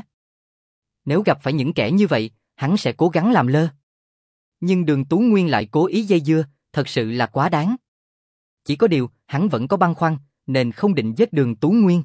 Nếu gặp phải những kẻ như vậy, hắn sẽ cố gắng làm lơ. Nhưng Đường Tú Nguyên lại cố ý dây dưa, thật sự là quá đáng. Chỉ có điều, hắn vẫn có băn khoăn, nên không định giết Đường Tú Nguyên.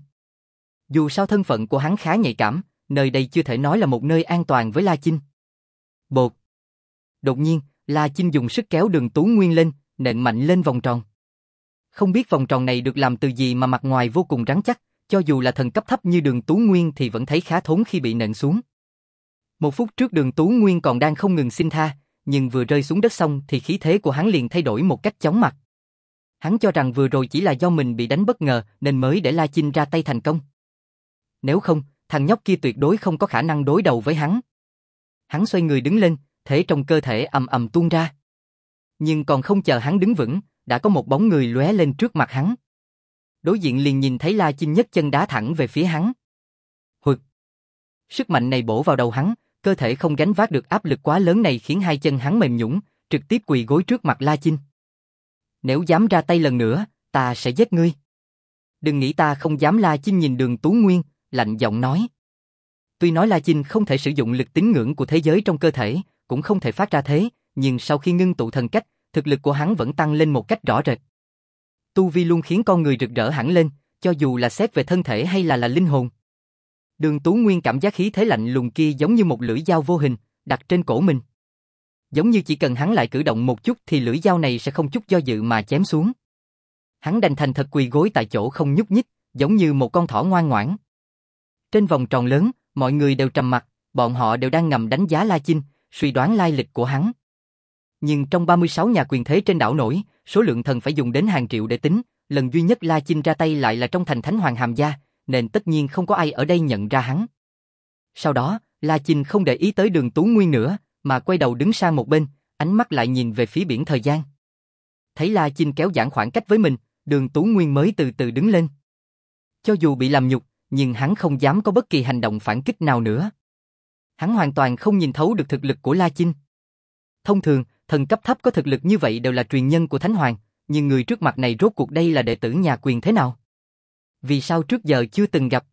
Dù sao thân phận của hắn khá nhạy cảm, nơi đây chưa thể nói là một nơi an toàn với La Chinh. Bột. Đột nhiên, La Chinh dùng sức kéo Đường Tú Nguyên lên, nện mạnh lên vòng tròn. Không biết vòng tròn này được làm từ gì mà mặt ngoài vô cùng rắn chắc, cho dù là thần cấp thấp như Đường Tú Nguyên thì vẫn thấy khá thốn khi bị nện xuống. Một phút trước Đường Tú Nguyên còn đang không ngừng xin tha, nhưng vừa rơi xuống đất xong thì khí thế của hắn liền thay đổi một cách chóng mặt. Hắn cho rằng vừa rồi chỉ là do mình bị đánh bất ngờ nên mới để La Chinh ra tay thành công. Nếu không, thằng nhóc kia tuyệt đối không có khả năng đối đầu với hắn. Hắn xoay người đứng lên, thể trong cơ thể ầm ầm tuôn ra. Nhưng còn không chờ hắn đứng vững, đã có một bóng người lóe lên trước mặt hắn. Đối diện liền nhìn thấy La Chinh nhấc chân đá thẳng về phía hắn. Hụt. Sức mạnh này bổ vào đầu hắn, cơ thể không gánh vác được áp lực quá lớn này khiến hai chân hắn mềm nhũn, trực tiếp quỳ gối trước mặt La Chinh. Nếu dám ra tay lần nữa, ta sẽ giết ngươi. Đừng nghĩ ta không dám. La Chinh nhìn Đường Tú Nguyên, lạnh giọng nói. Tuy nói La Chinh không thể sử dụng lực tín ngưỡng của thế giới trong cơ thể, cũng không thể phát ra thế, nhưng sau khi ngưng tụ thần cách, thực lực của hắn vẫn tăng lên một cách rõ rệt. Tu vi luôn khiến con người rực rỡ hẳn lên, cho dù là xét về thân thể hay là là linh hồn. Đường Tú Nguyên cảm giác khí thế lạnh lùng kia giống như một lưỡi dao vô hình, đặt trên cổ mình. Giống như chỉ cần hắn lại cử động một chút thì lưỡi dao này sẽ không chút do dự mà chém xuống. Hắn đành thành thật quỳ gối tại chỗ không nhúc nhích, giống như một con thỏ ngoan ngoãn. Trên vòng tròn lớn, mọi người đều trầm mặc, bọn họ đều đang ngầm đánh giá La Chinh, suy đoán lai lịch của hắn. Nhưng trong ba mươi sáu nhà quyền thế trên đảo nổi, số lượng thần phải dùng đến hàng triệu để tính, lần duy nhất La Chinh ra tay lại là trong thành Thánh Hoàng Hàm Gia, nên tất nhiên không có ai ở đây nhận ra hắn. Sau đó, La Chinh không để ý tới Đường Tú Nguyên nữa, mà quay đầu đứng sang một bên, ánh mắt lại nhìn về phía biển thời gian. Thấy La Chinh kéo giãn khoảng cách với mình, Đường Tú Nguyên mới từ từ đứng lên. Cho dù bị làm nhục, nhưng hắn không dám có bất kỳ hành động phản kích nào nữa. Hắn hoàn toàn không nhìn thấu được thực lực của La Chinh. Thông thường, thần cấp thấp có thực lực như vậy đều là truyền nhân của Thánh Hoàng, nhưng người trước mặt này rốt cuộc đây là đệ tử nhà quyền thế nào? Vì sao trước giờ chưa từng gặp?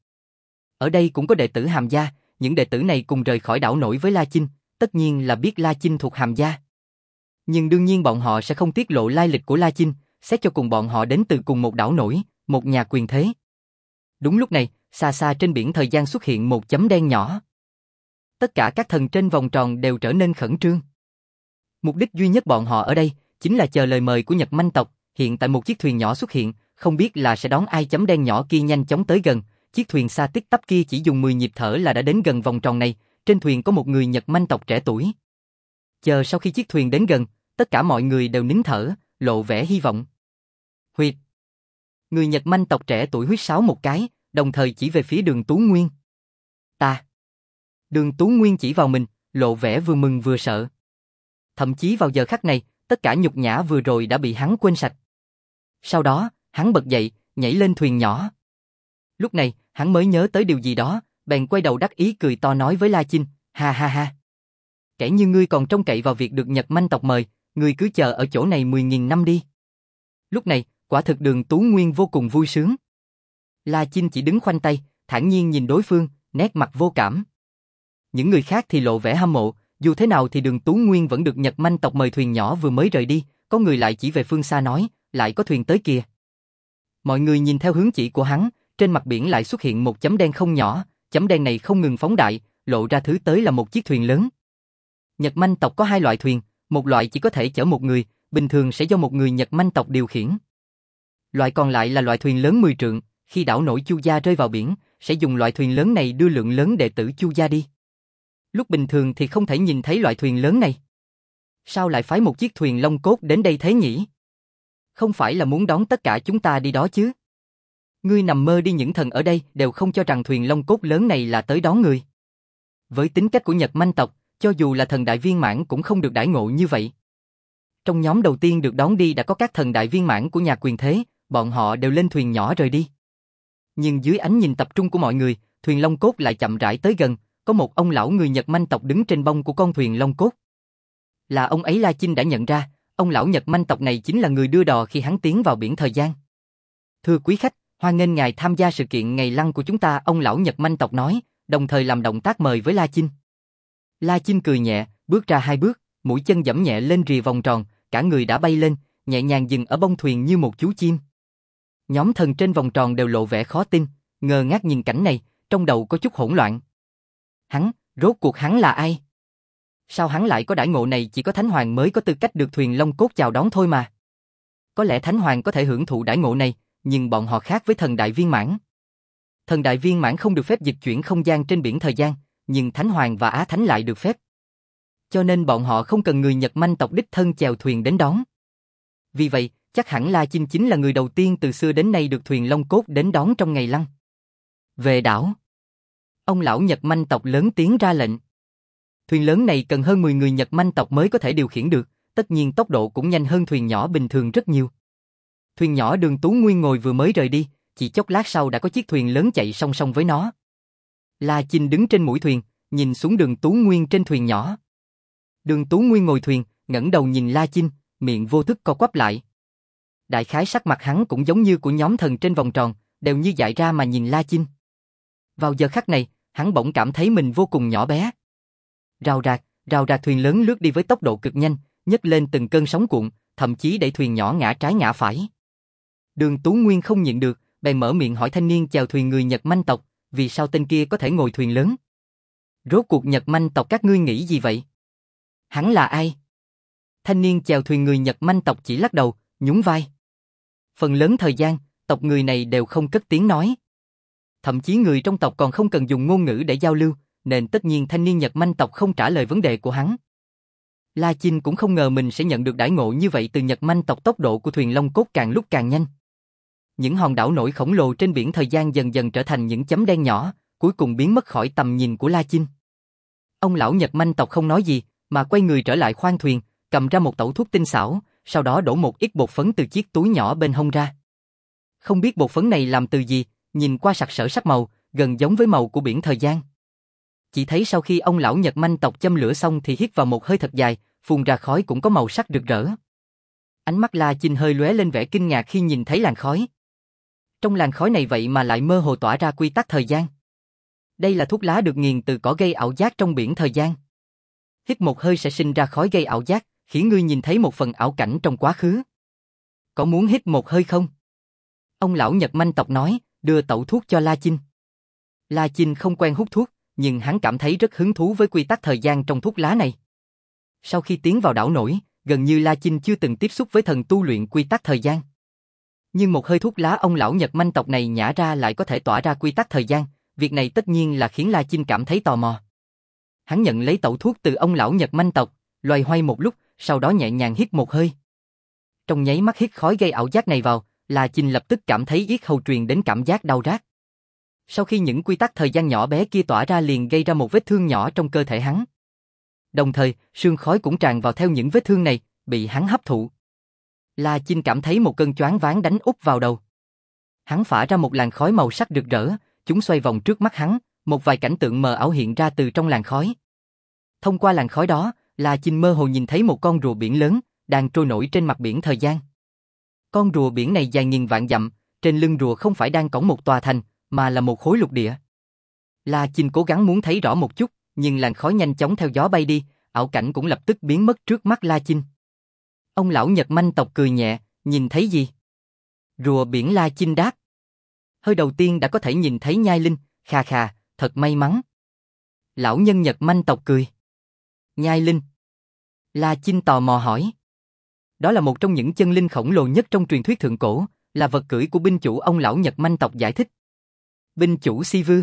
Ở đây cũng có đệ tử Hàm Gia, những đệ tử này cùng rời khỏi đảo nổi với La Chinh, tất nhiên là biết La Chinh thuộc Hàm Gia. Nhưng đương nhiên bọn họ sẽ không tiết lộ lai lịch của La Chinh, xét cho cùng bọn họ đến từ cùng một đảo nổi, một nhà quyền thế. Đúng lúc này, xa xa trên biển thời gian xuất hiện một chấm đen nhỏ. Tất cả các thần trên vòng tròn đều trở nên khẩn trương. Mục đích duy nhất bọn họ ở đây chính là chờ lời mời của Nhật Manh tộc. Hiện tại một chiếc thuyền nhỏ xuất hiện, không biết là sẽ đón ai. Chấm đen nhỏ kia nhanh chóng tới gần, chiếc thuyền xa tích tắp kia chỉ dùng mười nhịp thở là đã đến gần vòng tròn này. Trên thuyền có một người Nhật Manh tộc trẻ tuổi. Chờ sau khi chiếc thuyền đến gần, tất cả mọi người đều nín thở, lộ vẻ hy vọng. Huyệt. Người Nhật Manh tộc trẻ tuổi huýt sáo một cái, đồng thời chỉ về phía Đường Tú Nguyên. Ta. Đường Tú Nguyên chỉ vào mình, lộ vẻ vừa mừng vừa sợ. Thậm chí vào giờ khắc này, tất cả nhục nhã vừa rồi đã bị hắn quên sạch. Sau đó, hắn bật dậy, nhảy lên thuyền nhỏ. Lúc này, hắn mới nhớ tới điều gì đó, bèn quay đầu đắc ý cười to nói với La Chinh, ha ha ha. Kẻ như ngươi còn trông cậy vào việc được Nhật Manh tộc mời, ngươi cứ chờ ở chỗ này mười nghìn năm đi. Lúc này, quả thực Đường Tú Nguyên vô cùng vui sướng. La Chinh chỉ đứng khoanh tay, thản nhiên nhìn đối phương, nét mặt vô cảm. Những người khác thì lộ vẻ hâm mộ, dù thế nào thì Đường Tú Nguyên vẫn được Nhật Manh tộc mời. Thuyền nhỏ vừa mới rời đi, có người lại chỉ về phương xa nói, lại có thuyền tới kìa. Mọi người nhìn theo hướng chỉ của hắn, trên mặt biển lại xuất hiện một chấm đen không nhỏ, chấm đen này không ngừng phóng đại, lộ ra thứ tới là một chiếc thuyền lớn. Nhật Manh tộc có hai loại thuyền, một loại chỉ có thể chở một người, bình thường sẽ do một người Nhật Manh tộc điều khiển. Loại còn lại là loại thuyền lớn mười trượng, khi đảo nổi Chu Gia rơi vào biển, sẽ dùng loại thuyền lớn này đưa lượng lớn đệ tử Chu Gia đi. Lúc bình thường thì không thể nhìn thấy loại thuyền lớn này. Sao lại phái một chiếc thuyền Long Cốt đến đây thế nhỉ? Không phải là muốn đón tất cả chúng ta đi đó chứ? Ngươi nằm mơ đi, những thần ở đây đều không cho rằng thuyền Long Cốt lớn này là tới đón người. Với tính cách của Nhật Manh tộc, cho dù là thần đại viên mãn cũng không được đãi ngộ như vậy. Trong nhóm đầu tiên được đón đi đã có các thần đại viên mãn của nhà quyền thế, bọn họ đều lên thuyền nhỏ rời đi. Nhưng dưới ánh nhìn tập trung của mọi người, thuyền Long Cốt lại chậm rãi tới gần, có một ông lão người Nhật Manh tộc đứng trên bông của con thuyền Long Cốt. Là ông ấy. La Chinh đã nhận ra, ông lão Nhật Manh tộc này chính là người đưa đò khi hắn tiến vào biển thời gian. Thưa quý khách, hoan nghênh ngài tham gia sự kiện ngày lăng của chúng ta, ông lão Nhật Manh tộc nói, đồng thời làm động tác mời với La Chinh. La Chinh cười nhẹ, bước ra hai bước, mũi chân giẫm nhẹ lên rìa vòng tròn, cả người đã bay lên, nhẹ nhàng dừng ở bông thuyền như một chú chim. Nhóm thần trên vòng tròn đều lộ vẻ khó tin, ngơ ngác nhìn cảnh này, trong đầu có chút hỗn loạn. Hắn, rốt cuộc hắn là ai? Sao hắn lại có đãi ngộ này? Chỉ có Thánh Hoàng mới có tư cách được thuyền Long Cốt chào đón thôi mà. Có lẽ Thánh Hoàng có thể hưởng thụ đãi ngộ này, nhưng bọn họ khác với thần đại viên mãn. Thần đại viên mãn không được phép dịch chuyển không gian trên biển thời gian, nhưng Thánh Hoàng và Á Thánh lại được phép. Cho nên bọn họ không cần người Nhật Manh tộc đích thân chèo thuyền đến đón. Vì vậy, chắc hẳn La Chinh chính là người đầu tiên từ xưa đến nay được thuyền Long Cốt đến đón trong ngày lăng. Về đảo. Ông lão Nhật Manh tộc lớn tiếng ra lệnh. Thuyền lớn này cần hơn mười người Nhật Manh tộc mới có thể điều khiển được, tất nhiên tốc độ cũng nhanh hơn thuyền nhỏ bình thường rất nhiều. Thuyền nhỏ Đường Tú Nguyên ngồi vừa mới rời đi, chỉ chốc lát sau đã có chiếc thuyền lớn chạy song song với nó. La Chinh đứng trên mũi thuyền, nhìn xuống Đường Tú Nguyên trên thuyền nhỏ. Đường Tú Nguyên ngồi thuyền, ngẩng đầu nhìn La Chinh, miệng vô thức co quắp lại. Đại khái sắc mặt hắn cũng giống như của nhóm thần trên vòng tròn, đều như dại ra mà nhìn La Chinh. Vào giờ khắc này, hắn bỗng cảm thấy mình vô cùng nhỏ bé. Rào rạc, rào rạc thuyền lớn lướt đi với tốc độ cực nhanh, nhấc lên từng cơn sóng cuộn, thậm chí đẩy thuyền nhỏ ngã trái ngã phải. Đường Tú Nguyên không nhịn được, bèn mở miệng hỏi thanh niên chèo thuyền người Nhật Manh tộc, vì sao tên kia có thể ngồi thuyền lớn? Rốt cuộc Nhật Manh tộc các ngươi nghĩ gì vậy? Hắn là ai? Thanh niên chèo thuyền người Nhật Manh tộc chỉ lắc đầu, nhún vai. Phần lớn thời gian, tộc người này đều không cất tiếng nói. Thậm chí người trong tộc còn không cần dùng ngôn ngữ để giao lưu, nên tất nhiên thanh niên Nhật Manh tộc không trả lời vấn đề của hắn. La Chinh cũng không ngờ mình sẽ nhận được đãi ngộ như vậy từ Nhật Manh tộc. Tốc độ của thuyền Long Cốt càng lúc càng nhanh. Những hòn đảo nổi khổng lồ trên biển thời gian dần dần trở thành những chấm đen nhỏ, cuối cùng biến mất khỏi tầm nhìn của La Chinh. Ông lão Nhật Manh tộc không nói gì, mà quay người trở lại khoang thuyền, cầm ra một tẩu thuốc tinh xảo, sau đó đổ một ít bột phấn từ chiếc túi nhỏ bên hông ra. Không biết bột phấn này làm từ gì, nhìn qua sặc sỡ sắc màu, gần giống với màu của biển thời gian. Chỉ thấy sau khi ông lão Nhật Manh tộc châm lửa xong thì hít vào một hơi thật dài, phun ra khói cũng có màu sắc rực rỡ. Ánh mắt La Chinh hơi lóe lên vẻ kinh ngạc khi nhìn thấy làn khói. Trong làn khói này vậy mà lại mơ hồ tỏa ra quy tắc thời gian. Đây là thuốc lá được nghiền từ cỏ gây ảo giác trong biển thời gian. Hít một hơi sẽ sinh ra khói gây ảo giác, khiến ngươi nhìn thấy một phần ảo cảnh trong quá khứ. Có muốn hít một hơi không? Ông lão Nhật Manh tộc nói, đưa tẩu thuốc cho La Chinh. La Chinh không quen hút thuốc, nhưng hắn cảm thấy rất hứng thú với quy tắc thời gian trong thuốc lá này. Sau khi tiến vào đảo nổi, gần như La Chinh chưa từng tiếp xúc với thần tu luyện quy tắc thời gian. Nhưng một hơi thuốc lá ông lão Nhật Manh tộc này nhả ra lại có thể tỏa ra quy tắc thời gian, việc này tất nhiên là khiến La Chinh cảm thấy tò mò. Hắn nhận lấy tẩu thuốc từ ông lão Nhật Manh tộc, loay hoay một lúc, sau đó nhẹ nhàng hít một hơi. Trong nháy mắt hít khói gây ảo giác này vào, La Chinh lập tức cảm thấy yết hầu truyền đến cảm giác đau rát. Sau khi những quy tắc thời gian nhỏ bé kia tỏa ra liền gây ra một vết thương nhỏ trong cơ thể hắn. Đồng thời, sương khói cũng tràn vào theo những vết thương này, bị hắn hấp thụ. La Chinh cảm thấy một cơn choáng váng đánh úp vào đầu. Hắn phả ra một làn khói màu sắc rực rỡ, chúng xoay vòng trước mắt hắn, một vài cảnh tượng mờ ảo hiện ra từ trong làn khói. Thông qua làn khói đó, La Chinh mơ hồ nhìn thấy một con rùa biển lớn, đang trôi nổi trên mặt biển thời gian. Con rùa biển này dài nghìn vạn dặm, trên lưng rùa không phải đang cõng một tòa thành, mà là một khối lục địa. La Chinh cố gắng muốn thấy rõ một chút, nhưng làn khói nhanh chóng theo gió bay đi, ảo cảnh cũng lập tức biến mất trước mắt La Chinh. Ông lão Nhật Manh tộc cười nhẹ, nhìn thấy gì? Rùa biển. La Chinh đáp. Hơi đầu tiên đã có thể nhìn thấy nhai linh, khà khà, thật may mắn. Lão nhân Nhật Manh tộc cười. Nhai linh? La Chinh tò mò hỏi. Đó là một trong những chân linh khổng lồ nhất trong truyền thuyết thượng cổ, là vật cưỡi của binh chủ. Ông lão Nhật Manh tộc giải thích. Binh chủ Si Vư?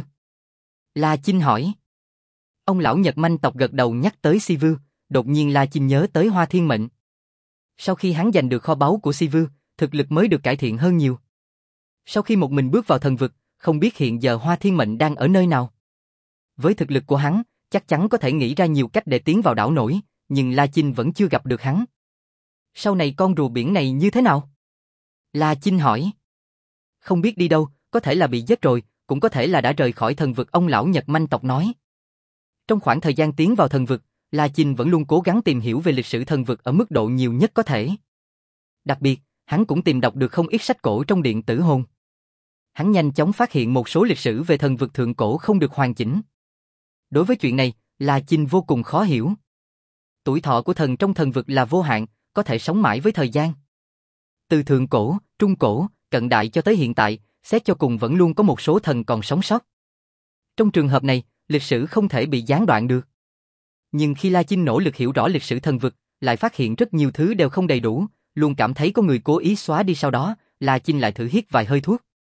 La Chinh hỏi. Ông lão Nhật Manh tộc gật đầu nhắc tới Si Vư, đột nhiên La Chinh nhớ tới Hoa Thiên Mệnh. Sau khi hắn giành được kho báu của Si Vư, thực lực mới được cải thiện hơn nhiều. Sau khi một mình bước vào thần vực, không biết hiện giờ Hoa Thiên Mệnh đang ở nơi nào. Với thực lực của hắn, chắc chắn có thể nghĩ ra nhiều cách để tiến vào đảo nổi, nhưng La Chinh vẫn chưa gặp được hắn. Sau này con rùa biển này như thế nào? La Chinh hỏi. Không biết đi đâu, có thể là bị giết rồi, cũng có thể là đã rời khỏi thần vực. Ông lão Nhật Manh tộc nói. Trong khoảng thời gian tiến vào thần vực, La Chinh vẫn luôn cố gắng tìm hiểu về lịch sử thần vực ở mức độ nhiều nhất có thể. Đặc biệt, hắn cũng tìm đọc được không ít sách cổ trong điện tử hồn. Hắn nhanh chóng phát hiện một số lịch sử về thần vực thượng cổ không được hoàn chỉnh. Đối với chuyện này, La Chinh vô cùng khó hiểu. Tuổi thọ của thần trong thần vực là vô hạn, có thể sống mãi với thời gian. Từ thượng cổ, trung cổ, cận đại cho tới hiện tại, xét cho cùng vẫn luôn có một số thần còn sống sót. Trong trường hợp này, lịch sử không thể bị gián đoạn được. Nhưng khi La Chinh nỗ lực hiểu rõ lịch sử thần vực, lại phát hiện rất nhiều thứ đều không đầy đủ, luôn cảm thấy có người cố ý xóa đi. Sau đó, La Chinh lại thử hít vài hơi thuốc.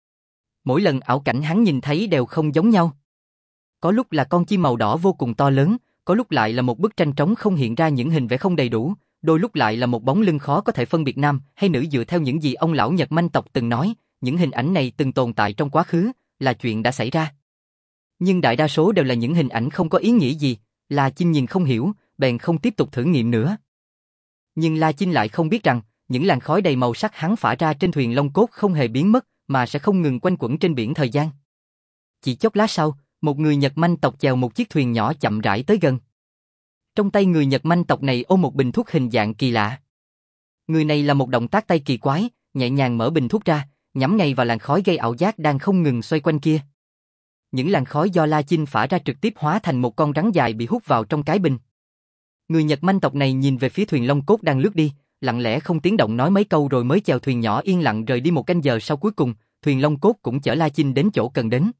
Mỗi lần ảo cảnh hắn nhìn thấy đều không giống nhau. Có lúc là con chim màu đỏ vô cùng to lớn, có lúc lại là một bức tranh trống không hiện ra những hình vẽ không đầy đủ, đôi lúc lại là một bóng lưng khó có thể phân biệt nam hay nữ dựa theo những gì ông lão Nhật Manh tộc từng nói. Những hình ảnh này từng tồn tại trong quá khứ, là chuyện đã xảy ra. Nhưng đại đa số đều là những hình ảnh không có ý nghĩa gì. La Chinh nhìn không hiểu, bèn không tiếp tục thử nghiệm nữa. Nhưng La Chinh lại không biết rằng, những làn khói đầy màu sắc hắn phả ra trên thuyền Long Cốt không hề biến mất, mà sẽ không ngừng quanh quẩn trên biển thời gian. Chỉ chốc lát sau, một người Nhật Manh tộc chèo một chiếc thuyền nhỏ chậm rãi tới gần. Trong tay người Nhật Manh tộc này ôm một bình thuốc hình dạng kỳ lạ. Người này là một động tác tay kỳ quái, nhẹ nhàng mở bình thuốc ra, nhắm ngay vào làn khói gây ảo giác đang không ngừng xoay quanh kia. Những làn khói do La Chinh phả ra trực tiếp hóa thành một con rắn dài bị hút vào trong cái bình. Người Nhật Manh tộc này nhìn về phía thuyền Long Cốt đang lướt đi, lặng lẽ không tiếng động nói mấy câu rồi mới chèo thuyền nhỏ yên lặng rời đi. Một canh giờ sau cuối cùng, thuyền Long Cốt cũng chở La Chinh đến chỗ cần đến.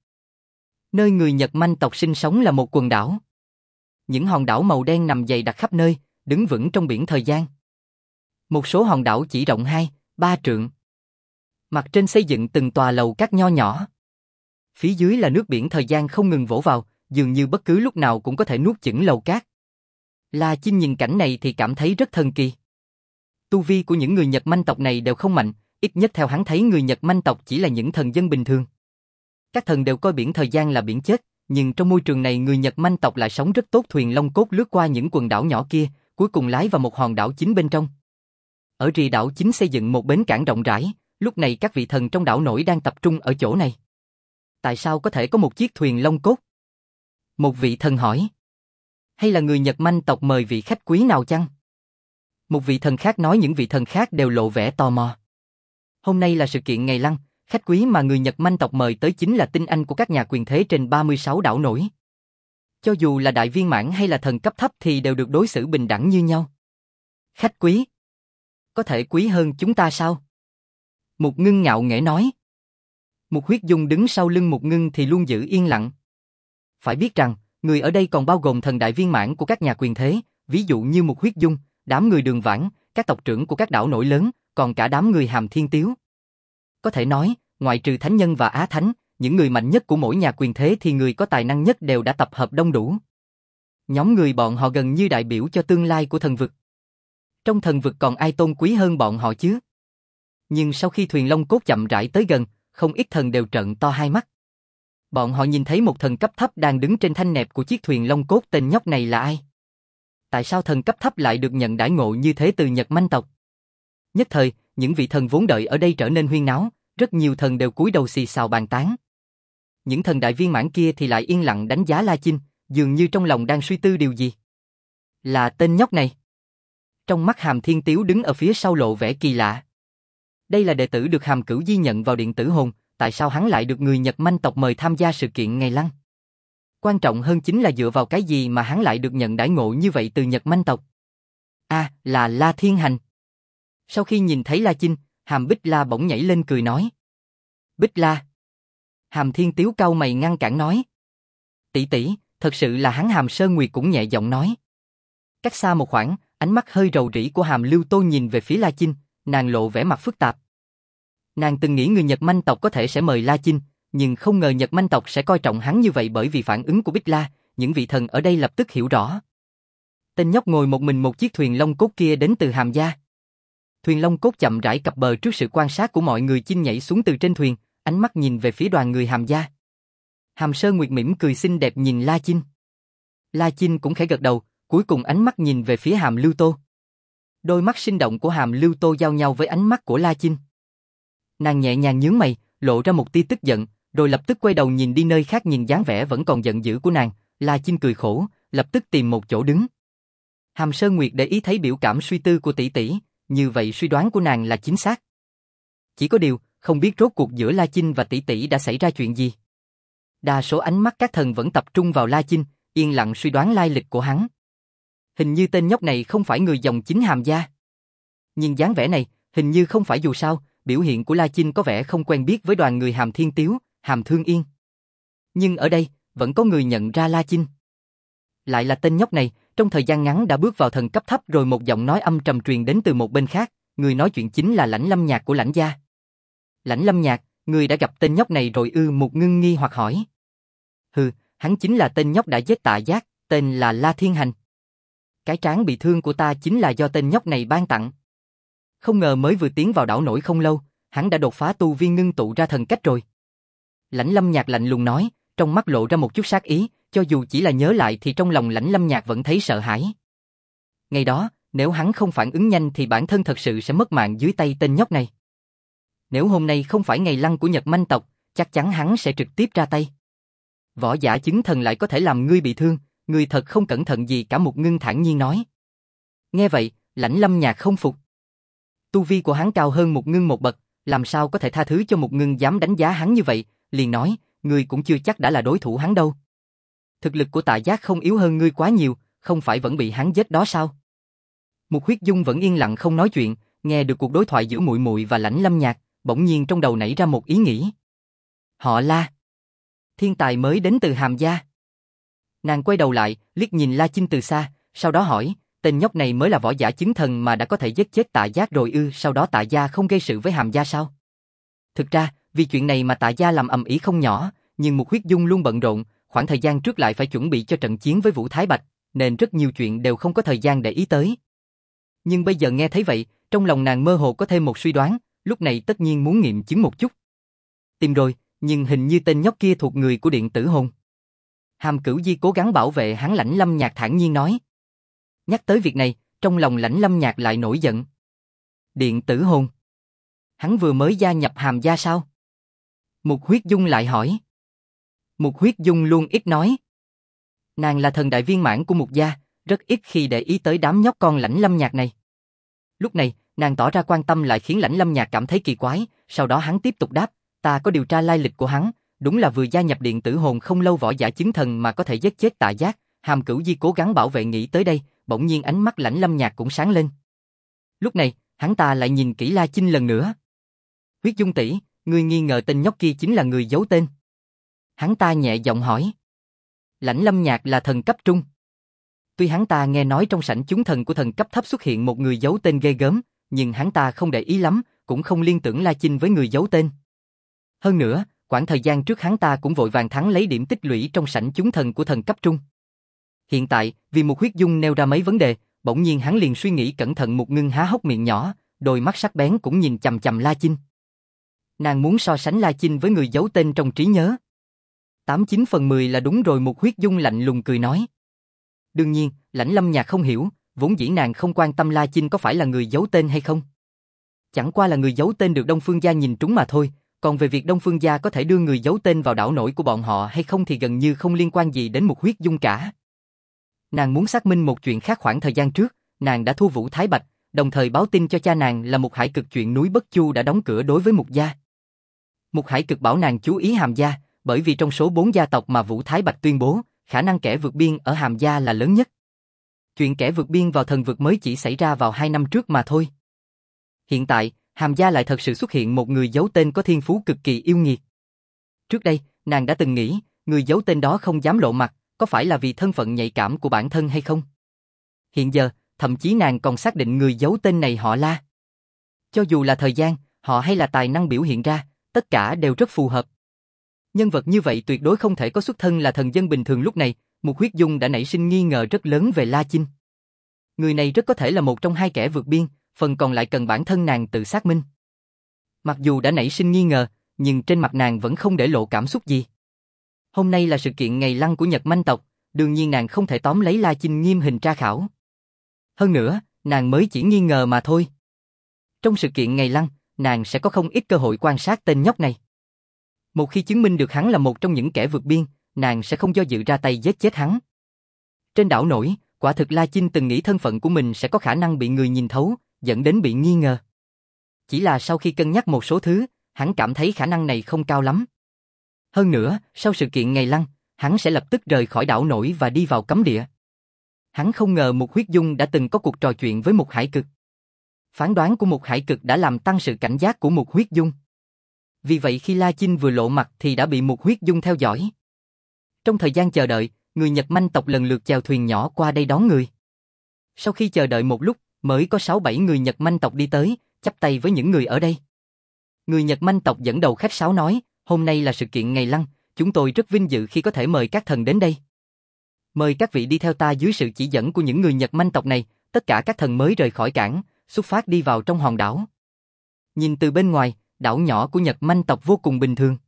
Nơi người Nhật Manh tộc sinh sống là một quần đảo. Những hòn đảo màu đen nằm dày đặc khắp nơi, đứng vững trong biển thời gian. Một số hòn đảo chỉ rộng hai, ba trượng. Mặt trên xây dựng từng tòa lầu các nho nhỏ. Phía dưới là nước biển thời gian không ngừng vỗ vào, dường như bất cứ lúc nào cũng có thể nuốt chửng lầu cát. La Chinh nhìn cảnh này thì cảm thấy rất thần kỳ. Tu vi của những người Nhật Manh tộc này đều không mạnh, ít nhất theo hắn thấy người Nhật Manh tộc chỉ là những thần dân bình thường. Các thần đều coi biển thời gian là biển chết, nhưng trong môi trường này người Nhật Manh tộc lại sống rất tốt. Thuyền Long Cốt lướt qua những quần đảo nhỏ kia, cuối cùng lái vào một hòn đảo chính bên trong. Ở rìa đảo chính xây dựng một bến cảng rộng rãi, lúc này các vị thần trong đảo nổi đang tập trung ở chỗ này. Tại sao có thể có một chiếc thuyền Long Cốt? Một vị thần hỏi. Hay là người Nhật Manh tộc mời vị khách quý nào chăng? Một vị thần khác nói. Những vị thần khác đều lộ vẻ tò mò. Hôm nay là sự kiện ngày Lăng, khách quý mà người Nhật Manh tộc mời tới chính là tinh anh của các nhà quyền thế trên ba mươi sáu đảo nổi. Cho dù là đại viên mãn hay là thần cấp thấp thì đều được đối xử bình đẳng như nhau. Khách quý? Có thể quý hơn chúng ta sao? Mục Ngưng ngạo nghễ nói. Mục Huyết Dung đứng sau lưng Mục Ngưng thì luôn giữ yên lặng. Phải biết rằng, người ở đây còn bao gồm thần đại viên mãn của các nhà quyền thế, ví dụ như Mục Huyết Dung, đám người Đường Vãn, các tộc trưởng của các đảo nổi lớn, còn cả đám người Hàm Thiên Tiếu. Có thể nói, ngoại trừ Thánh Nhân và Á Thánh, những người mạnh nhất của mỗi nhà quyền thế thì người có tài năng nhất đều đã tập hợp đông đủ. Nhóm người bọn họ gần như đại biểu cho tương lai của thần vực. Trong thần vực còn ai tôn quý hơn bọn họ chứ? Nhưng sau khi thuyền Long Cốt chậm rãi tới gần, không ít thần đều trợn to hai mắt. Bọn họ nhìn thấy một thần cấp thấp đang đứng trên thanh nẹp của chiếc thuyền Long Cốt. Tên nhóc này là ai? Tại sao thần cấp thấp lại được nhận đãi ngộ như thế từ Nhật Manh tộc? Nhất thời, những vị thần vốn đợi ở đây trở nên huyên náo, rất nhiều thần đều cúi đầu xì xào bàn tán. Những thần đại viên mãn kia thì lại yên lặng đánh giá La Chinh, dường như trong lòng đang suy tư điều gì. Là tên nhóc này. Trong mắt Hàm Thiên Tiếu đứng ở phía sau lộ vẻ kỳ lạ. Đây là đệ tử được Hàm Cửu Di nhận vào điện tử hồn, tại sao hắn lại được người Nhật Manh tộc mời tham gia sự kiện ngày Lăng? Quan trọng hơn chính là dựa vào cái gì mà hắn lại được nhận đãi ngộ như vậy từ Nhật Manh tộc? A, à, là La Thiên Hành. Sau khi nhìn thấy La Chinh, Hàm Bích La bỗng nhảy lên cười nói. Bích La. Hàm Thiên Tiếu cau mày ngăn cản nói. Tỷ tỷ, thật sự là hắn. Hàm Sơn Nguyệt cũng nhẹ giọng nói. Cách xa một khoảng, ánh mắt hơi rầu rĩ của Hàm Lưu Tô nhìn về phía La Chinh, nàng lộ vẻ mặt phức tạp. Nàng từng nghĩ người Nhật Manh tộc có thể sẽ mời La Chinh, nhưng không ngờ Nhật Manh tộc sẽ coi trọng hắn như vậy. Bởi vì phản ứng của Bích La, những vị thần ở đây lập tức hiểu rõ. Tên nhóc ngồi một mình một chiếc thuyền Long Cốt kia đến từ Hàm gia. Thuyền Long Cốt chậm rãi cập bờ trước sự quan sát của mọi người. Chinh nhảy xuống từ trên thuyền, ánh mắt nhìn về phía đoàn người Hàm gia. Hàm Sơn Nguyệt mỉm cười xinh đẹp nhìn La Chinh. La Chinh cũng khẽ gật đầu, cuối cùng ánh mắt nhìn về phía Hàm Lưu Tô. Đôi mắt sinh động của Hàm Lưu Tô giao nhau với ánh mắt của La Chinh. Nàng nhẹ nhàng nhướng mày, lộ ra một tia tức giận, rồi lập tức quay đầu nhìn đi nơi khác. Nhìn dáng vẻ vẫn còn giận dữ của nàng, La Chinh cười khổ, lập tức tìm một chỗ đứng. Hàm Sơn Nguyệt để ý thấy biểu cảm suy tư của tỷ tỷ, như vậy suy đoán của nàng là chính xác. Chỉ có điều, không biết rốt cuộc giữa La Chinh và tỷ tỷ đã xảy ra chuyện gì. Đa số ánh mắt các thần vẫn tập trung vào La Chinh, yên lặng suy đoán lai lịch của hắn. Hình như tên nhóc này không phải người dòng chính Hàm gia. Nhưng dáng vẻ này, hình như không phải. Dù sao, biểu hiện của La Chinh có vẻ không quen biết với đoàn người Hàm Thiên Tiếu, Hàm Thương Yên. Nhưng ở đây, vẫn có người nhận ra La Chinh. Lại là tên nhóc này, trong thời gian ngắn đã bước vào thần cấp thấp. Rồi một giọng nói âm trầm truyền đến từ một bên khác, người nói chuyện chính là Lãnh Lâm Nhạc của Lãnh gia. Lãnh Lâm Nhạc, người đã gặp tên nhóc này rồi ư? Một ngưng nghi hoặc hỏi. Hừ, hắn chính là tên nhóc đã giết Tạ Giác, tên là La Thiên Hành. Cái trán bị thương của ta chính là do tên nhóc này ban tặng. Không ngờ mới vừa tiến vào đảo nổi không lâu, hắn đã đột phá tu vi ngưng tụ ra thần cách rồi. Lãnh Lâm Nhạc lạnh lùng nói, trong mắt lộ ra một chút sát ý, cho dù chỉ là nhớ lại thì trong lòng Lãnh Lâm Nhạc vẫn thấy sợ hãi. Ngày đó, nếu hắn không phản ứng nhanh thì bản thân thật sự sẽ mất mạng dưới tay tên nhóc này. Nếu hôm nay không phải ngày Lăng của Nhật Manh tộc, chắc chắn hắn sẽ trực tiếp ra tay. Võ giả chứng thần lại có thể làm ngươi bị thương, ngươi thật không cẩn thận gì cả. Một ngưng thản nhiên nói. Nghe vậy, Lãnh Lâm Nhạc không phục. Tu vi của hắn cao hơn một ngưng một bậc, làm sao có thể tha thứ cho một ngưng dám đánh giá hắn như vậy, liền nói, ngươi cũng chưa chắc đã là đối thủ hắn đâu. Thực lực của Tạ Giác không yếu hơn ngươi quá nhiều, không phải vẫn bị hắn giết đó sao? Một Huyết Dung vẫn yên lặng không nói chuyện, nghe được cuộc đối thoại giữa muội muội và Lãnh Lâm Nhạc, bỗng nhiên trong đầu nảy ra một ý nghĩ. Họ La. Thiên tài mới đến từ Hàm gia. Nàng quay đầu lại, liếc nhìn La Chinh từ xa, sau đó hỏi, tên nhóc này mới là võ giả chứng thần mà đã có thể giết chết Tạ Giác rồi ư? Sau đó Tạ gia không gây sự với Hàm gia sao? Thực ra, vì chuyện này mà Tạ gia làm ầm ĩ không nhỏ, nhưng một Huyết Dung luôn bận rộn, khoảng thời gian trước lại phải chuẩn bị cho trận chiến với Vũ Thái Bạch, nên rất nhiều chuyện đều không có thời gian để ý tới. Nhưng bây giờ nghe thấy vậy, trong lòng nàng mơ hồ có thêm một suy đoán, lúc này tất nhiên muốn nghiệm chứng một chút. Tìm rồi, nhưng hình như tên nhóc kia thuộc người của Điện Tử Hồn. Hàm Cửu Di cố gắng bảo vệ hắn. Lãnh Lâm Nhạc thản nhiên nói. Nhắc tới việc này, trong lòng Lãnh Lâm Nhạc lại nổi giận. Điện Tử Hồn? Hắn vừa mới gia nhập Hàm gia sao? Mục Huyết Dung lại hỏi. Mục Huyết Dung luôn ít nói. Nàng là thần đại viên mãn của Mục gia, rất ít khi để ý tới đám nhóc con Lãnh Lâm Nhạc này. Lúc này, nàng tỏ ra quan tâm lại khiến Lãnh Lâm Nhạc cảm thấy kỳ quái, sau đó hắn tiếp tục đáp, ta có điều tra lai lịch của hắn, đúng là vừa gia nhập Điện Tử Hồn không lâu võ giả chứng thần mà có thể giết chết Tạ Giác. Hàm Cửu Di cố gắng bảo vệ nghĩ tới đây, bỗng nhiên ánh mắt Lãnh Lâm Nhạc cũng sáng lên. Lúc này, hắn ta lại nhìn kỹ La Chinh lần nữa. Huyết Dung tỷ, ngươi nghi ngờ tên nhóc kia chính là người giấu tên? Hắn ta nhẹ giọng hỏi. Lãnh Lâm Nhạc là thần cấp trung. Tuy hắn ta nghe nói trong sảnh chúng thần của thần cấp thấp xuất hiện một người giấu tên ghê gớm, nhưng hắn ta không để ý lắm, cũng không liên tưởng La Chinh với người giấu tên. Hơn nữa, quãng thời gian trước hắn ta cũng vội vàng thắng lấy điểm tích lũy trong sảnh chúng thần của thần cấp trung. Hiện tại, vì một Huyết Dung nêu ra mấy vấn đề, bỗng nhiên hắn liền suy nghĩ cẩn thận. Một Ngưng há hốc miệng nhỏ, đôi mắt sắc bén cũng nhìn chằm chằm La Chinh. Nàng muốn so sánh La Chinh với người giấu tên trong trí nhớ. Tám chín phần mười là đúng rồi. Một Huyết Dung lạnh lùng cười nói. Đương nhiên, Lãnh Lâm Nhạc không hiểu, vốn dĩ nàng không quan tâm La Chinh có phải là người giấu tên hay không. Chẳng qua là người giấu tên được Đông Phương Gia nhìn trúng mà thôi, còn về việc Đông Phương Gia có thể đưa người giấu tên vào đảo nổi của bọn họ hay không thì gần như không liên quan gì đến Một Huyết Dung cả. Nàng muốn xác minh một chuyện khác. Khoảng thời gian trước, nàng đã thu Vũ Thái Bạch, đồng thời báo tin cho cha nàng là Mục Hải Cực chuyện núi Bất Chu đã đóng cửa đối với Mục gia. Mục Hải Cực bảo nàng chú ý Hàm gia, bởi vì trong số bốn gia tộc mà Vũ Thái Bạch tuyên bố, khả năng kẻ vượt biên ở Hàm gia là lớn nhất. Chuyện kẻ vượt biên vào thần vực mới chỉ xảy ra vào hai năm trước mà thôi. Hiện tại, Hàm gia lại thật sự xuất hiện một người giấu tên có thiên phú cực kỳ yêu nghiệt. Trước đây, nàng đã từng nghĩ, người giấu tên đó không dám lộ mặt, có phải là vì thân phận nhạy cảm của bản thân hay không? Hiện giờ, thậm chí nàng còn xác định người giấu tên này họ La. Cho dù là thời gian, họ hay là tài năng biểu hiện ra, tất cả đều rất phù hợp. Nhân vật như vậy tuyệt đối không thể có xuất thân là thần dân bình thường. Lúc này, Một Huyết Dung đã nảy sinh nghi ngờ rất lớn về La Chinh. Người này rất có thể là một trong hai kẻ vượt biên, phần còn lại cần bản thân nàng tự xác minh. Mặc dù đã nảy sinh nghi ngờ, nhưng trên mặt nàng vẫn không để lộ cảm xúc gì. Hôm nay là sự kiện ngày lăng của Nhật Manh tộc, đương nhiên nàng không thể tóm lấy La Chinh nghiêm hình tra khảo. Hơn nữa, nàng mới chỉ nghi ngờ mà thôi. Trong sự kiện ngày lăng, nàng sẽ có không ít cơ hội quan sát tên nhóc này. Một khi chứng minh được hắn là một trong những kẻ vượt biên, nàng sẽ không do dự ra tay giết chết hắn. Trên đảo nổi, quả thực La Chinh từng nghĩ thân phận của mình sẽ có khả năng bị người nhìn thấu, dẫn đến bị nghi ngờ. Chỉ là sau khi cân nhắc một số thứ, hắn cảm thấy khả năng này không cao lắm. Hơn nữa, sau sự kiện ngày lăng, hắn sẽ lập tức rời khỏi đảo nổi và đi vào cấm địa. Hắn không ngờ Mục Huyết Dung đã từng có cuộc trò chuyện với Mục Hải Cực. Phán đoán của Mục Hải Cực đã làm tăng sự cảnh giác của Mục Huyết Dung. Vì vậy khi La Chinh vừa lộ mặt thì đã bị Mục Huyết Dung theo dõi. Trong thời gian chờ đợi, người Nhật Manh tộc lần lượt chèo thuyền nhỏ qua đây đón người. Sau khi chờ đợi một lúc, mới có sáu bảy người Nhật Manh tộc đi tới, chắp tay với những người ở đây. Người Nhật Manh tộc dẫn đầu khách sáo nói, hôm nay là sự kiện ngày lăng, chúng tôi rất vinh dự khi có thể mời các thần đến đây. Mời các vị đi theo ta. Dưới sự chỉ dẫn của những người Nhật Manh tộc này, tất cả các thần mới rời khỏi cảng, xuất phát đi vào trong hòn đảo. Nhìn từ bên ngoài, đảo nhỏ của Nhật Manh tộc vô cùng bình thường.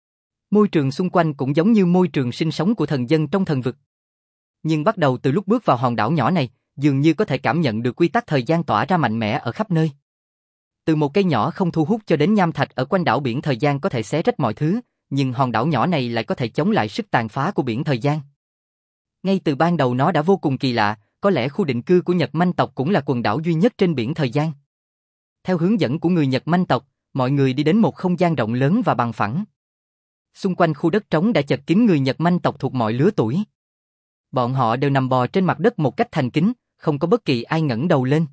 Môi trường xung quanh cũng giống như môi trường sinh sống của thần dân trong thần vực. Nhưng bắt đầu từ lúc bước vào hòn đảo nhỏ này, dường như có thể cảm nhận được quy tắc thời gian tỏa ra mạnh mẽ ở khắp nơi. Từ một cây nhỏ không thu hút cho đến nham thạch ở quanh đảo biển thời gian có thể xé rách mọi thứ, nhưng hòn đảo nhỏ này lại có thể chống lại sức tàn phá của biển thời gian. Ngay từ ban đầu nó đã vô cùng kỳ lạ, có lẽ khu định cư của Nhật Manh tộc cũng là quần đảo duy nhất trên biển thời gian. Theo hướng dẫn của người Nhật Manh tộc, mọi người đi đến một không gian rộng lớn và bằng phẳng. Xung quanh khu đất trống đã chật kín người Nhật Manh tộc thuộc mọi lứa tuổi. Bọn họ đều nằm bò trên mặt đất một cách thành kính, không có bất kỳ ai ngẩng đầu lên.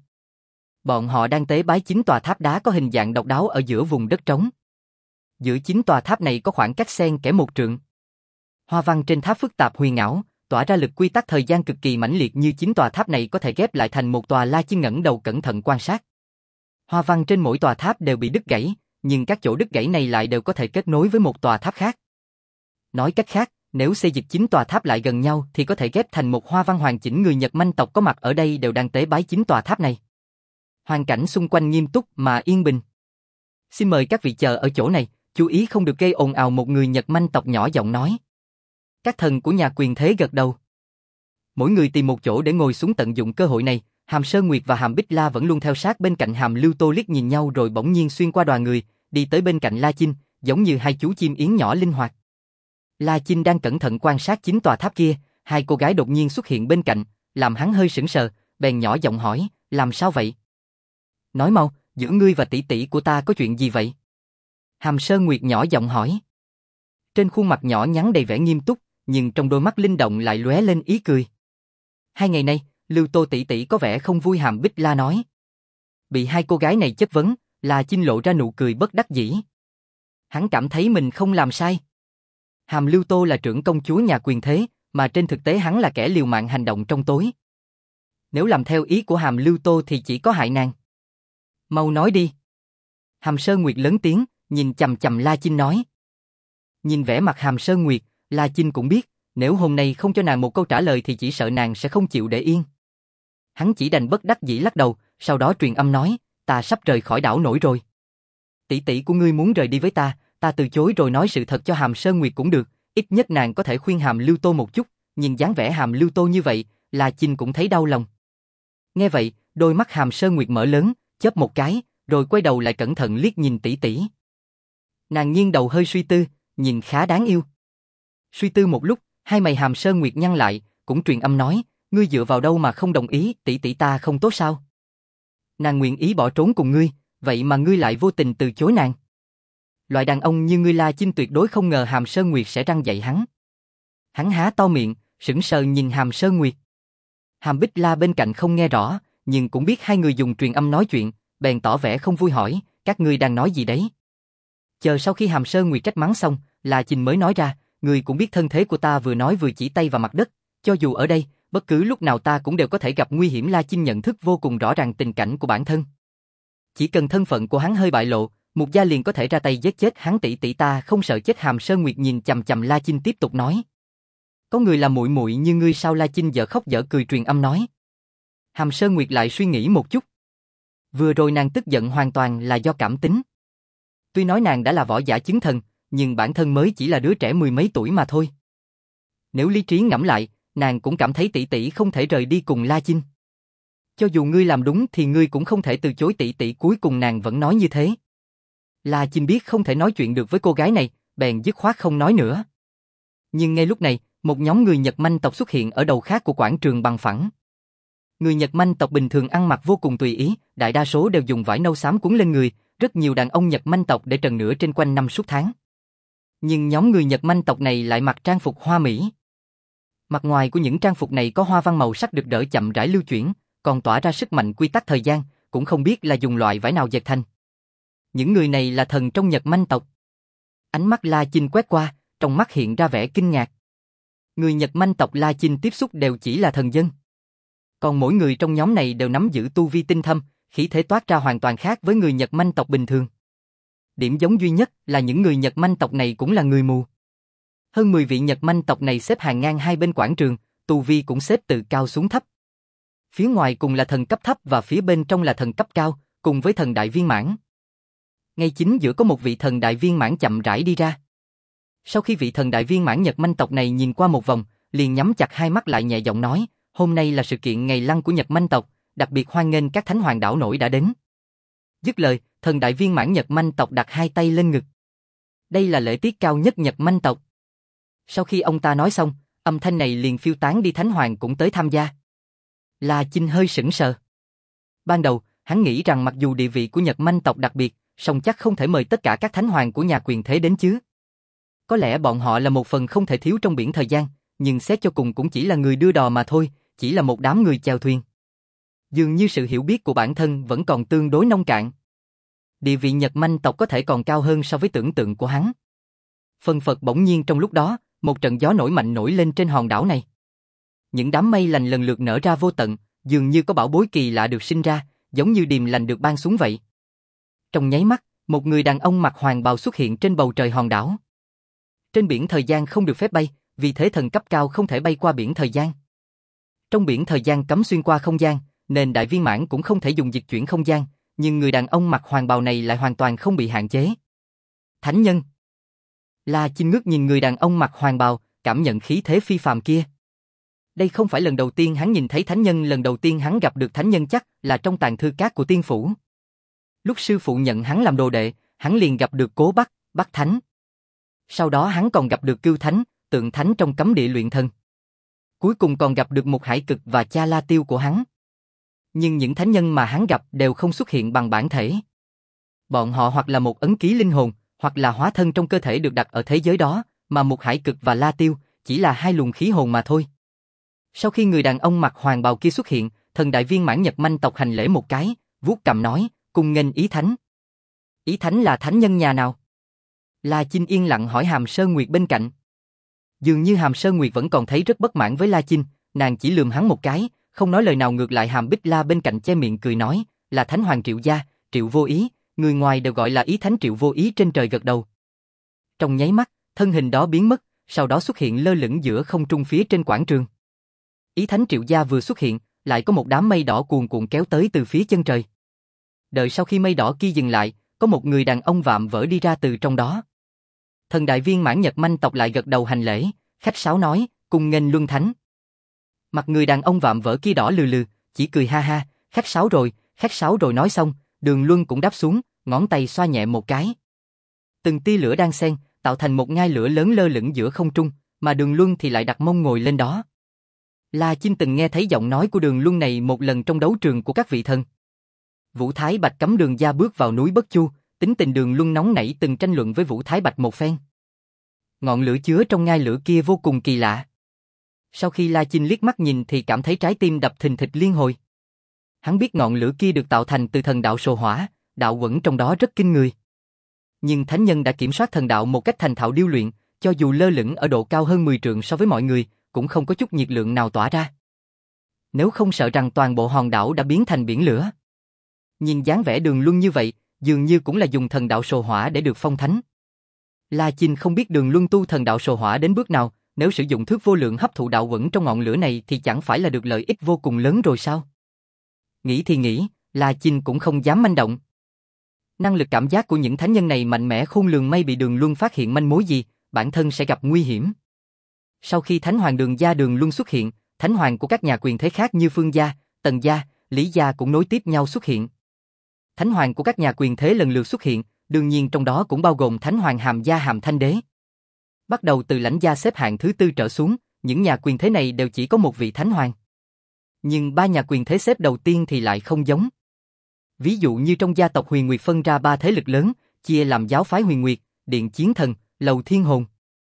Bọn họ đang tế bái chín tòa tháp đá có hình dạng độc đáo ở giữa vùng đất trống. Giữa chín tòa tháp này có khoảng cách xen kẽ một trượng. Hoa văn trên tháp phức tạp huyền ảo, tỏa ra lực quy tắc thời gian cực kỳ mãnh liệt, như chín tòa tháp này có thể ghép lại thành một tòa. La Chinh ngẩng đầu cẩn thận quan sát. Hoa văn trên mỗi tòa tháp đều bị đứt gãy, nhưng các chỗ đứt gãy này lại đều có thể kết nối với một tòa tháp khác. Nói cách khác, Nếu xây dịch chín tòa tháp lại gần nhau thì có thể ghép thành một hoa văn hoàn chỉnh. Người Nhật Manh tộc có mặt ở đây đều đang tế bái chín tòa tháp này. Hoàn cảnh xung quanh nghiêm túc mà yên bình. Xin mời các vị chờ ở chỗ này, chú ý không được gây ồn ào, một người Nhật Manh tộc nhỏ giọng nói. Các thần của nhà quyền thế gật đầu. Mỗi người tìm một chỗ để ngồi xuống, tận dụng cơ hội này. Hàm Sơn Nguyệt và Hàm Bích La vẫn luôn theo sát bên cạnh Hàm Lưu Tô, liếc nhìn nhau rồi bỗng nhiên xuyên qua đoàn người, đi tới bên cạnh La Chinh, giống như hai chú chim yến nhỏ linh hoạt. La Chinh đang cẩn thận quan sát chín tòa tháp kia, hai cô gái đột nhiên xuất hiện bên cạnh, làm hắn hơi sững sờ, bèn nhỏ giọng hỏi, làm sao vậy? Nói mau, giữa ngươi và tỷ tỷ của ta có chuyện gì vậy? Hàm Sơn Nguyệt nhỏ giọng hỏi. Trên khuôn mặt nhỏ nhắn đầy vẻ nghiêm túc, nhưng trong đôi mắt linh động lại lóe lên ý cười. Hai ngày nay, Lưu Tô tỷ tỷ có vẻ không vui, Hàm Bích La nói. Bị hai cô gái này chất vấn, La Chinh lộ ra nụ cười bất đắc dĩ. Hắn cảm thấy mình không làm sai. Hàm Lưu Tô là trưởng công chúa nhà quyền thế, mà trên thực tế hắn là kẻ liều mạng hành động trong tối. Nếu làm theo ý của Hàm Lưu Tô thì chỉ có hại nàng. Mau nói đi. Hàm Sơn Nguyệt lớn tiếng, nhìn chằm chằm La Chinh nói. Nhìn vẻ mặt Hàm Sơn Nguyệt, La Chinh cũng biết, nếu hôm nay không cho nàng một câu trả lời thì chỉ sợ nàng sẽ không chịu để yên. Hắn chỉ đành bất đắc dĩ lắc đầu, sau đó truyền âm nói, ta sắp rời khỏi đảo nổi rồi. Tỷ tỷ của ngươi muốn rời đi với ta, ta từ chối rồi nói sự thật cho Hàm Sơn Nguyệt cũng được, ít nhất nàng có thể khuyên Hàm Lưu Tô một chút. Nhìn dáng vẻ Hàm Lưu Tô như vậy, La Chinh cũng thấy đau lòng. Nghe vậy, đôi mắt Hàm Sơn Nguyệt mở lớn, chớp một cái, rồi quay đầu lại cẩn thận liếc nhìn tỷ tỷ. Nàng nghiêng đầu hơi suy tư, nhìn khá đáng yêu. Suy tư một lúc, hai mày Hàm Sơn Nguyệt nhăn lại, cũng truyền âm nói, ngươi dựa vào đâu mà không đồng ý, tỷ tỷ ta không tốt sao? Nàng nguyện ý bỏ trốn cùng ngươi, vậy mà ngươi lại vô tình từ chối nàng. Loại đàn ông như ngươi, La Chinh tuyệt đối không ngờ Hàm Sơn Nguyệt sẽ răn dạy hắn. Hắn há to miệng, sững sờ nhìn Hàm Sơn Nguyệt. Hàm Bích La bên cạnh không nghe rõ, nhưng cũng biết hai người dùng truyền âm nói chuyện, bèn tỏ vẻ không vui hỏi, các ngươi đang nói gì đấy? Chờ sau khi Hàm Sơn Nguyệt trách mắng xong, La Chinh mới nói ra, ngươi cũng biết thân thế của ta, vừa nói vừa chỉ tay vào mặt đất, cho dù ở đây, bất cứ lúc nào ta cũng đều có thể gặp nguy hiểm. La Chinh nhận thức vô cùng rõ ràng tình cảnh của bản thân. Chỉ cần thân phận của hắn hơi bại lộ, Mục gia liền có thể ra tay giết chết hắn. Tỷ tỷ ta không sợ chết. Hàm Sơn Nguyệt nhìn chằm chằm La Chinh tiếp tục nói. Có người là muội muội như ngươi sao? La Chinh dở khóc dở cười truyền âm nói. Hàm Sơn Nguyệt lại suy nghĩ một chút. Vừa rồi nàng tức giận hoàn toàn là do cảm tính. Tuy nói nàng đã là võ giả chứng thần, nhưng bản thân mới chỉ là đứa trẻ mười mấy tuổi mà thôi. Nếu lý trí ngẫm lại, nàng cũng cảm thấy tỷ tỷ không thể rời đi cùng La Chinh. Cho dù ngươi làm đúng thì ngươi cũng không thể từ chối tỷ tỷ. Cuối cùng nàng vẫn nói như thế. La Chinh biết không thể nói chuyện được với cô gái này, bèn dứt khoát không nói nữa. Nhưng ngay lúc này, một nhóm người Nhật Manh tộc xuất hiện ở đầu khác của quảng trường bằng phẳng. Người Nhật Manh tộc bình thường ăn mặc vô cùng tùy ý, đại đa số đều dùng vải nâu xám quấn lên người, rất nhiều đàn ông Nhật Manh tộc để trần nửa trên quanh năm suốt tháng. Nhưng nhóm người Nhật Manh tộc này lại mặc trang phục hoa mỹ. Mặt ngoài của những trang phục này có hoa văn màu sắc rực rỡ chậm rãi lưu chuyển, còn tỏa ra sức mạnh quy tắc thời gian, cũng không biết là dùng loại vải nào dệt thành. Những người này là thần trong Nhật Manh tộc. Ánh mắt La Chinh quét qua, trong mắt hiện ra vẻ kinh ngạc. Người Nhật Manh tộc La Chinh tiếp xúc đều chỉ là thần dân. Còn mỗi người trong nhóm này đều nắm giữ tu vi tinh thâm, khí thế toát ra hoàn toàn khác với người Nhật Manh tộc bình thường. Điểm giống duy nhất là những người Nhật Manh tộc này cũng là người mù. Hơn mười vị Nhật Manh tộc này xếp hàng ngang hai bên quảng trường, tu vi cũng xếp từ cao xuống thấp. Phía ngoài cùng là thần cấp thấp và phía bên trong là thần cấp cao, cùng với thần đại viên mãn. Ngay chính giữa có một vị thần đại viên mãn chậm rãi đi ra. Sau khi vị thần đại viên mãn Nhật Manh tộc này nhìn qua một vòng, liền nhắm chặt hai mắt lại nhẹ giọng nói, hôm nay là sự kiện ngày lăng của Nhật Manh tộc, đặc biệt hoan nghênh các thánh hoàng đảo nổi đã đến. Dứt lời, thần đại viên mãn Nhật Manh tộc đặt hai tay lên ngực. Đây là lễ tiết cao nhất Nhật Manh tộc. Sau khi ông ta nói xong, âm thanh này liền phiêu tán đi, thánh hoàng cũng tới tham gia. La Chinh hơi sững sờ. Ban đầu, hắn nghĩ rằng mặc dù địa vị của Nhật Manh tộc đặc biệt, song chắc không thể mời tất cả các thánh hoàng của nhà quyền thế đến chứ. Có lẽ bọn họ là một phần không thể thiếu trong biển thời gian, nhưng xét cho cùng cũng chỉ là người đưa đò mà thôi, chỉ là một đám người chèo thuyền. Dường như sự hiểu biết của bản thân vẫn còn tương đối nông cạn. Địa vị Nhật Manh tộc có thể còn cao hơn so với tưởng tượng của hắn. Phân phật bỗng nhiên trong lúc đó, một trận gió nổi mạnh nổi lên trên hòn đảo này. Những đám mây lành lần lượt nở ra vô tận, dường như có bảo bối kỳ lạ được sinh ra, giống như điềm lành được ban xuống vậy. Trong nháy mắt, một người đàn ông mặc hoàng bào xuất hiện trên bầu trời hòn đảo. Trên biển thời gian không được phép bay, vì thế thần cấp cao không thể bay qua biển thời gian. Trong biển thời gian cấm xuyên qua không gian, nên đại viên mãn cũng không thể dùng dịch chuyển không gian, nhưng người đàn ông mặc hoàng bào này lại hoàn toàn không bị hạn chế. Thánh nhân. La Chinh ngước nhìn người đàn ông mặc hoàng bào, cảm nhận khí thế phi phàm kia. Đây không phải lần đầu tiên hắn nhìn thấy thánh nhân, lần đầu tiên hắn gặp được thánh nhân chắc là trong tàng thư cát của tiên phủ. Lúc sư phụ nhận hắn làm đồ đệ, hắn liền gặp được Cố Bắc, Bắc Thánh. Sau đó hắn còn gặp được Cưu Thánh, Tượng Thánh trong cấm địa luyện thần. Cuối cùng còn gặp được Mục Hải Cực và cha La Tiêu của hắn. Nhưng những thánh nhân mà hắn gặp đều không xuất hiện bằng bản thể. Bọn họ hoặc là một ấn ký linh hồn, hoặc là hóa thân trong cơ thể được đặt ở thế giới đó, mà Mục Hải Cực và La Tiêu chỉ là hai luồng khí hồn mà thôi. Sau khi người đàn ông mặc hoàng bào kia xuất hiện, thần đại viên mãn Nhật Manh tộc hành lễ một cái, vuốt cằm nói, cung nghênh Ý Thánh. Ý Thánh là thánh nhân nhà nào? La Chinh yên lặng hỏi Hàm Sơn Nguyệt bên cạnh. Dường như Hàm Sơn Nguyệt vẫn còn thấy rất bất mãn với La Chinh, nàng chỉ lườm hắn một cái, không nói lời nào, ngược lại Hàm Bích La bên cạnh che miệng cười nói, là Thánh Hoàng Triệu Gia, Triệu Vô Ý, người ngoài đều gọi là Ý Thánh. Triệu Vô Ý trên trời gật đầu. Trong nháy mắt, thân hình đó biến mất, sau đó xuất hiện lơ lửng giữa không trung phía trên quảng trường. Ý Thánh Triệu Gia vừa xuất hiện, lại có một đám mây đỏ cuồn cuộn kéo tới từ phía chân trời. Đợi sau khi mây đỏ kia dừng lại, có một người đàn ông vạm vỡ đi ra từ trong đó. Thần đại viên mãn Nhật Manh tộc lại gật đầu hành lễ, khách sáo nói, cung nghênh Luân Thánh. Mặt người đàn ông vạm vỡ kia đỏ lừ lừ, chỉ cười ha ha, khách sáo rồi, khách sáo rồi. Nói xong, Đường Luân cũng đáp xuống, ngón tay xoa nhẹ một cái. Từng tia lửa đang xen, tạo thành một ngai lửa lớn lơ lửng giữa không trung, mà Đường Luân thì lại đặt mông ngồi lên đó. La Chinh từng nghe thấy giọng nói của Đường Luân này một lần trong đấu trường của các vị thần. Vũ Thái Bạch cấm Đường gia bước vào núi Bất Chu, tính tình Đường Luân nóng nảy từng tranh luận với Vũ Thái Bạch một phen. Ngọn lửa chứa trong ngai lửa kia vô cùng kỳ lạ. Sau khi La Chinh liếc mắt nhìn thì cảm thấy trái tim đập thình thịch liên hồi. Hắn biết ngọn lửa kia được tạo thành từ thần đạo sồ hỏa, đạo quẩn trong đó rất kinh người. Nhưng thánh nhân đã kiểm soát thần đạo một cách thành thạo điêu luyện, cho dù lơ lửng ở độ cao hơn mười trượng so với mọi người, cũng không có chút nhiệt lượng nào tỏa ra. Nếu không sợ rằng toàn bộ hòn đảo đã biến thành biển lửa. Nhìn dáng vẻ Đường Luân như vậy, dường như cũng là dùng thần đạo sồ hỏa để được phong thánh. La Chinh không biết Đường Luân tu thần đạo sồ hỏa đến bước nào, nếu sử dụng thước vô lượng hấp thụ đạo quẩn trong ngọn lửa này thì chẳng phải là được lợi ích vô cùng lớn rồi sao? Nghĩ thì nghĩ, La Chinh cũng không dám manh động. Năng lực cảm giác của những thánh nhân này mạnh mẽ khôn lường, may bị Đường Luân phát hiện manh mối gì, bản thân sẽ gặp nguy hiểm. Sau khi Thánh Hoàng Đường gia Đường Luân xuất hiện, thánh hoàng của các nhà quyền thế khác như Phương gia, Tần gia, Lý gia cũng nối tiếp nhau xuất hiện. Thánh hoàng của các nhà quyền thế lần lượt xuất hiện, đương nhiên trong đó cũng bao gồm Thánh Hoàng Hàm gia Hàm Thanh Đế. Bắt đầu từ Lãnh gia xếp hạng thứ tư trở xuống, những nhà quyền thế này đều chỉ có một vị thánh hoàng. Nhưng ba nhà quyền thế xếp đầu tiên thì lại không giống. Ví dụ như trong gia tộc Huyền Nguyệt phân ra ba thế lực lớn, chia làm giáo phái Huyền Nguyệt, Điện Chiến Thần, Lầu Thiên Hồn.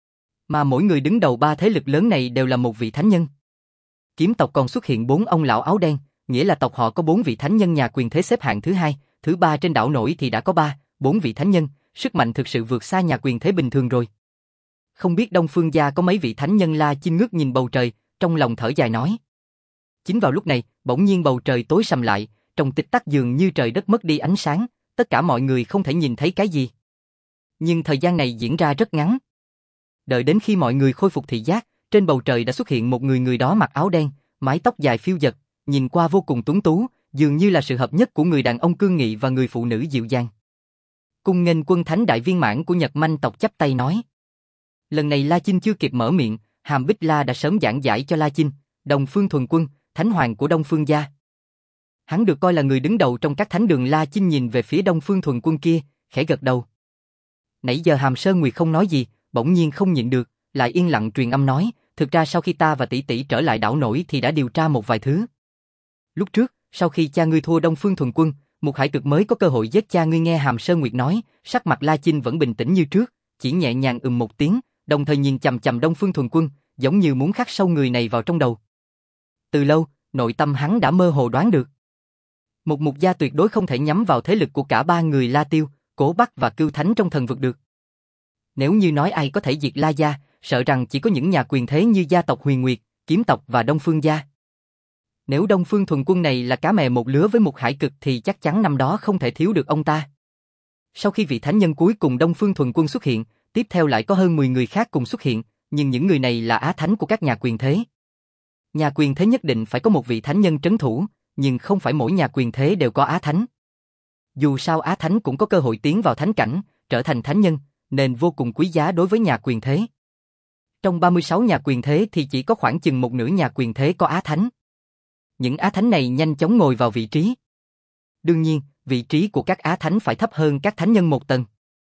Mà mỗi người đứng đầu ba thế lực lớn này đều là một vị thánh nhân. Kiếm tộc còn xuất hiện bốn ông lão áo đen, nghĩa là tộc họ có bốn vị thánh nhân nhà quyền thế xếp hạng thứ hai, thứ ba trên đảo nổi thì đã có ba, bốn vị thánh nhân, sức mạnh thực sự vượt xa nhà quyền thế bình thường rồi. Không biết Đông Phương gia có mấy vị thánh nhân? La Chinh ngước nhìn bầu trời, trong lòng thở dài nói. Chính vào lúc này, bỗng nhiên bầu trời tối sầm lại, trong tích tắc dường như trời đất mất đi ánh sáng, tất cả mọi người không thể nhìn thấy cái gì. Nhưng thời gian này diễn ra rất ngắn. Đợi đến khi mọi người khôi phục thị giác, trên bầu trời đã xuất hiện một người, người đó mặc áo đen, mái tóc dài phiêu dật, nhìn qua vô cùng tuấn tú, dường như là sự hợp nhất của người đàn ông cương nghị và người phụ nữ dịu dàng. Cung nghênh quân thánh đại viên mãn của Nhật Manh tộc chắp tay nói. Lần này La Chinh chưa kịp mở miệng, Hàm Bích La đã sớm giảng giải cho La Chinh, Đông Phương Thuần Quân, thánh hoàng của Đông Phương gia. Hắn được coi là người đứng đầu trong các thánh đường. La Chinh nhìn về phía Đông Phương Thuần Quân kia, khẽ gật đầu. Nãy giờ Hàm Sơn Nguyệt không nói gì, bỗng nhiên không nhịn được, lại yên lặng truyền âm nói, thực ra sau khi ta và tỷ tỷ trở lại đảo nổi thì đã điều tra một vài thứ. Lúc trước, sau khi cha ngươi thua Đông Phương Thuần Quân, Mục Hải Cực mới có cơ hội giết cha ngươi. Nghe Hàm Sơn Nguyệt nói, sắc mặt La Chinh vẫn bình tĩnh như trước, chỉ nhẹ nhàng ừm một tiếng, đồng thời nhìn chằm chằm Đông Phương Thuần Quân, giống như muốn khắc sâu người này vào trong đầu. Từ lâu, nội tâm hắn đã mơ hồ đoán được. Một Mục gia tuyệt đối không thể nhắm vào thế lực của cả ba người La Tiêu, Cố Bắc và Cưu Thánh trong thần vực được. Nếu như nói ai có thể diệt La gia, sợ rằng chỉ có những nhà quyền thế như gia tộc Huyền Nguyệt, Kiếm tộc và Đông Phương gia. Nếu Đông Phương Thuần Quân này là cá mè một lứa với Mục Hải Cực thì chắc chắn năm đó không thể thiếu được ông ta. Sau khi vị thánh nhân cuối cùng Đông Phương Thuần Quân xuất hiện, tiếp theo lại có hơn mười người khác cùng xuất hiện, nhưng những người này là á thánh của các nhà quyền thế. Nhà quyền thế nhất định phải có một vị thánh nhân trấn thủ, nhưng không phải mỗi nhà quyền thế đều có á thánh. Dù sao á thánh cũng có cơ hội tiến vào thánh cảnh, trở thành thánh nhân, nên vô cùng quý giá đối với nhà quyền thế. Trong ba mươi sáu nhà quyền thế thì chỉ có khoảng chừng một nửa nhà quyền thế có á thánh. Những á thánh này nhanh chóng ngồi vào vị trí. Đương nhiên, vị trí của các á thánh phải thấp hơn các thánh nhân một tầng.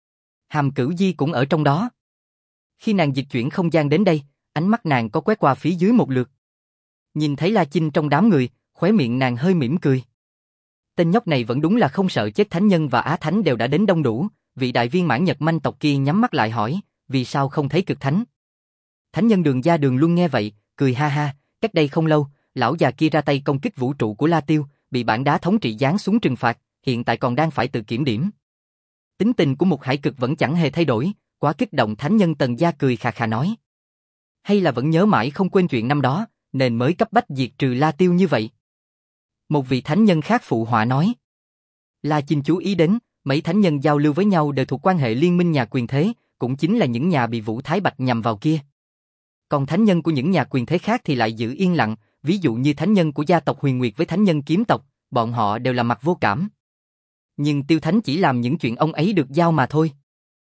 Hàm Cửu Di cũng ở trong đó. Khi nàng dịch chuyển không gian đến đây, ánh mắt nàng có quét qua phía dưới một lượt. Nhìn thấy La Chinh trong đám người, khóe miệng nàng hơi mỉm cười. Tên nhóc này vẫn đúng là không sợ chết, thánh nhân và á thánh đều đã đến đông đủ. Vị đại viên mãn Nhật Manh tộc kia nhắm mắt lại hỏi, vì sao không thấy cực thánh? Thánh nhân Đường Gia Đường luôn nghe vậy, cười ha ha, cách đây không lâu, lão già kia ra tay công kích vũ trụ của La Tiêu, bị bản đá thống trị giáng xuống trừng phạt, hiện tại còn đang phải tự kiểm điểm. Tính tình của một hải cực vẫn chẳng hề thay đổi, quá kích động. Thánh nhân Tần Gia cười khà khà nói. Hay là vẫn nhớ mãi không quên chuyện năm đó, nên mới cấp bách diệt trừ La Tiêu như vậy. Một vị thánh nhân khác phụ họa nói. La Chinh chú ý đến, mấy thánh nhân giao lưu với nhau đều thuộc quan hệ liên minh nhà quyền thế, cũng chính là những nhà bị Vũ Thái Bạch nhằm vào kia. Còn thánh nhân của những nhà quyền thế khác thì lại giữ yên lặng, ví dụ như thánh nhân của gia tộc Huyền Nguyệt với thánh nhân kiếm tộc, bọn họ đều là mặt vô cảm. Nhưng Tiêu Thánh chỉ làm những chuyện ông ấy được giao mà thôi.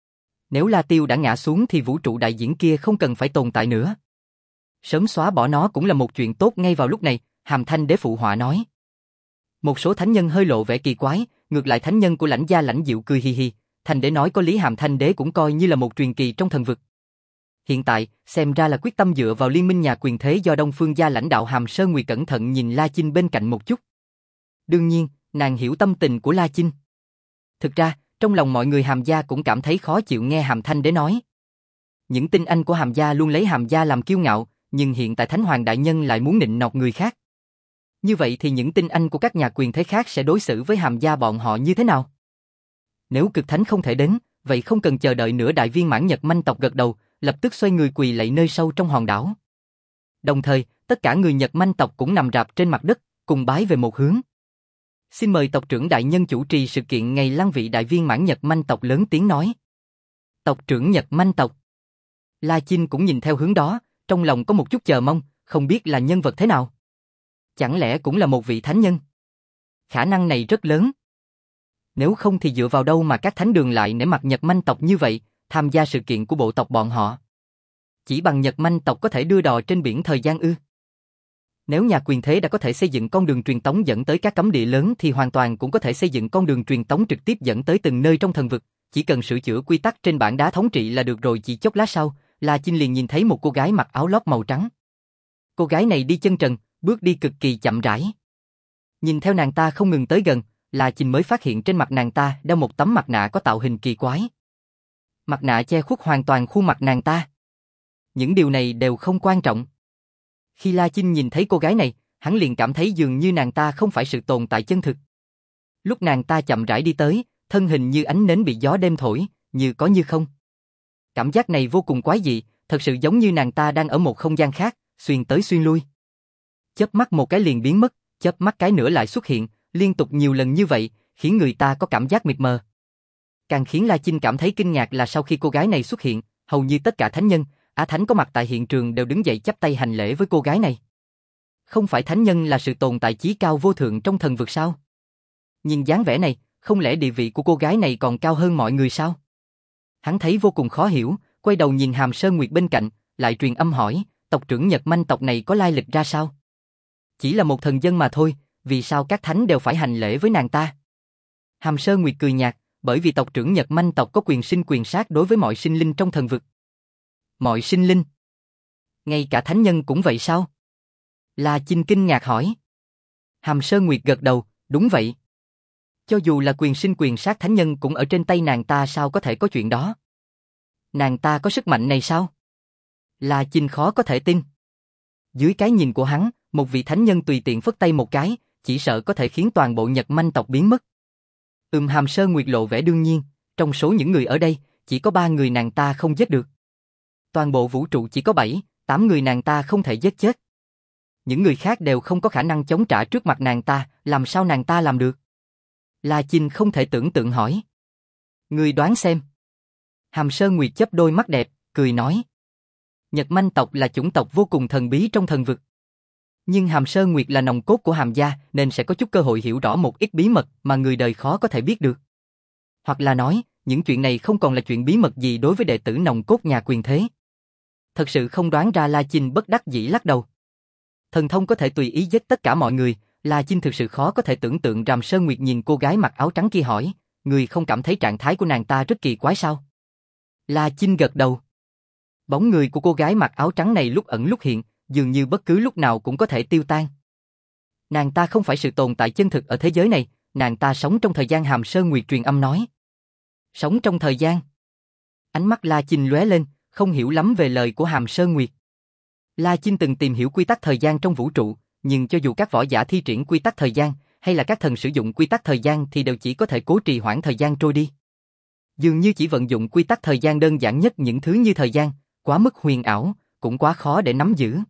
Nếu La Tiêu đã ngã xuống thì vũ trụ đại diễn kia không cần phải tồn tại nữa. Sớm xóa bỏ nó cũng là một chuyện tốt. Ngay vào lúc này, Hàm Thanh Đế phụ họa nói. Một số thánh nhân hơi lộ vẻ kỳ quái, ngược lại thánh nhân của Lãnh Gia Lãnh Diệu cười hi hi. Thanh Đế nói có lý, Hàm Thanh Đế cũng coi như là một truyền kỳ trong thần vực. Hiện tại, xem ra là quyết tâm dựa vào liên minh nhà quyền thế do Đông Phương Gia lãnh đạo. Hàm Sơn Nguyệt cẩn thận nhìn La Chinh bên cạnh một chút. Đương nhiên, nàng hiểu tâm tình của La Chinh. Thực ra, trong lòng mọi người Hàm gia cũng cảm thấy khó chịu nghe Hàm Thanh Đế nói. Những tinh anh của Hàm gia luôn lấy Hàm gia làm kiêu ngạo, nhưng hiện tại Thánh Hoàng đại nhân lại muốn nịnh nọt người khác. Như vậy thì những tinh anh của các nhà quyền thế khác sẽ đối xử với Hàm gia bọn họ như thế nào? Nếu cực thánh không thể đến, vậy không cần chờ đợi nữa. Đại viên mãn Nhật Manh tộc gật đầu, lập tức xoay người quỳ lạy nơi sâu trong hòn đảo. Đồng thời, tất cả người Nhật Manh tộc cũng nằm rạp trên mặt đất, cùng bái về một hướng. Xin mời tộc trưởng đại nhân chủ trì sự kiện ngày lăng vị. Đại viên mãn Nhật Manh tộc lớn tiếng nói. Tộc trưởng Nhật Manh tộc. La Chinh cũng nhìn theo hướng đó, trong lòng có một chút chờ mong, không biết là nhân vật thế nào. Chẳng lẽ cũng là một vị thánh nhân? Khả năng này rất lớn. Nếu không thì dựa vào đâu mà các thánh đường lại nể mặt Nhật Manh tộc như vậy, tham gia sự kiện của bộ tộc bọn họ? Chỉ bằng Nhật Manh tộc có thể đưa đò trên biển thời gian ư? Nếu nhà quyền thế đã có thể xây dựng con đường truyền tống dẫn tới các cấm địa lớn thì hoàn toàn cũng có thể xây dựng con đường truyền tống trực tiếp dẫn tới từng nơi trong thần vực, chỉ cần sửa chữa quy tắc trên bản đá thống trị là được rồi. Chỉ chốc lát sau, La Chinh liền nhìn thấy một cô gái mặc áo lót màu trắng. Cô gái này đi chân trần, bước đi cực kỳ chậm rãi. Nhìn theo nàng ta không ngừng tới gần, La Chinh mới phát hiện trên mặt nàng ta đeo một tấm mặt nạ có tạo hình kỳ quái. Mặt nạ che khuất hoàn toàn khuôn mặt nàng ta. Những điều này đều không quan trọng. Khi La Chinh nhìn thấy cô gái này, hắn liền cảm thấy dường như nàng ta không phải sự tồn tại chân thực. Lúc nàng ta chậm rãi đi tới, thân hình như ánh nến bị gió đêm thổi, như có như không. Cảm giác này vô cùng quái dị, thật sự giống như nàng ta đang ở một không gian khác, xuyên tới xuyên lui. Chớp mắt một cái liền biến mất, chớp mắt cái nữa lại xuất hiện, liên tục nhiều lần như vậy, khiến người ta có cảm giác mịt mờ. Càng khiến La Chinh cảm thấy kinh ngạc là sau khi cô gái này xuất hiện, hầu như tất cả thánh nhân, á thánh có mặt tại hiện trường đều đứng dậy chắp tay hành lễ với cô gái này. Không phải thánh nhân là sự tồn tại chí cao vô thượng trong thần vực sao? Nhìn dáng vẻ này, không lẽ địa vị của cô gái này còn cao hơn mọi người sao? Hắn thấy vô cùng khó hiểu, quay đầu nhìn Hàm Sơn Nguyệt bên cạnh, lại truyền âm hỏi, tộc trưởng Nhật Manh tộc này có lai lịch ra sao? Chỉ là một thần dân mà thôi, vì sao các thánh đều phải hành lễ với nàng ta? Hàm Sơn Nguyệt cười nhạt, bởi vì tộc trưởng Nhật Manh tộc có quyền sinh quyền sát đối với mọi sinh linh trong thần vực. Mọi sinh linh? Ngay cả thánh nhân cũng vậy sao? La Chinh kinh ngạc hỏi. Hàm Sơn Nguyệt gật đầu, đúng vậy. Cho dù là quyền sinh quyền sát thánh nhân cũng ở trên tay nàng ta, sao có thể có chuyện đó? Nàng ta có sức mạnh này sao? La Chinh khó có thể tin. Dưới cái nhìn của hắn, một vị thánh nhân tùy tiện phất tay một cái, chỉ sợ có thể khiến toàn bộ Nhật Manh tộc biến mất. Ừm Hàm Sơn Nguyệt lộ vẻ đương nhiên, trong số những người ở đây, chỉ có ba người nàng ta không giết được. Toàn bộ vũ trụ chỉ có bảy, tám người nàng ta không thể giết chết. Những người khác đều không có khả năng chống trả trước mặt nàng ta, làm sao nàng ta làm được? La Chinh không thể tưởng tượng hỏi. Người đoán xem. Hàm Sơn Nguyệt chớp đôi mắt đẹp, cười nói. Nhật Manh tộc là chủng tộc vô cùng thần bí trong thần vực. Nhưng Hàm Sơn Nguyệt là nòng cốt của Hàm gia nên sẽ có chút cơ hội hiểu rõ một ít bí mật mà người đời khó có thể biết được. Hoặc là nói, những chuyện này không còn là chuyện bí mật gì đối với đệ tử nòng cốt nhà quyền thế. Thật sự không đoán ra. La Chinh bất đắc dĩ lắc đầu. Thần thông có thể tùy ý giết tất cả mọi người, La Chinh thực sự khó có thể tưởng tượng. Hàm Sơn Nguyệt nhìn cô gái mặc áo trắng kia hỏi, người không cảm thấy trạng thái của nàng ta rất kỳ quái sao? La Chinh gật đầu. Bóng người của cô gái mặc áo trắng này lúc ẩn lúc hiện, dường như bất cứ lúc nào cũng có thể tiêu tan. Nàng ta không phải sự tồn tại chân thực ở thế giới này, nàng ta sống trong thời gian. Hàm Sơn Nguyệt truyền âm nói. Sống trong thời gian. Ánh mắt La Chinh lóe lên, không hiểu lắm về lời của Hàm Sơn Nguyệt. La Chinh từng tìm hiểu quy tắc thời gian trong vũ trụ, nhưng cho dù các võ giả thi triển quy tắc thời gian, hay là các thần sử dụng quy tắc thời gian thì đều chỉ có thể cố trì hoãn thời gian trôi đi. Dường như chỉ vận dụng quy tắc thời gian đơn giản nhất, những thứ như thời gian, quá mức huyền ảo, cũng quá khó để nắm giữ.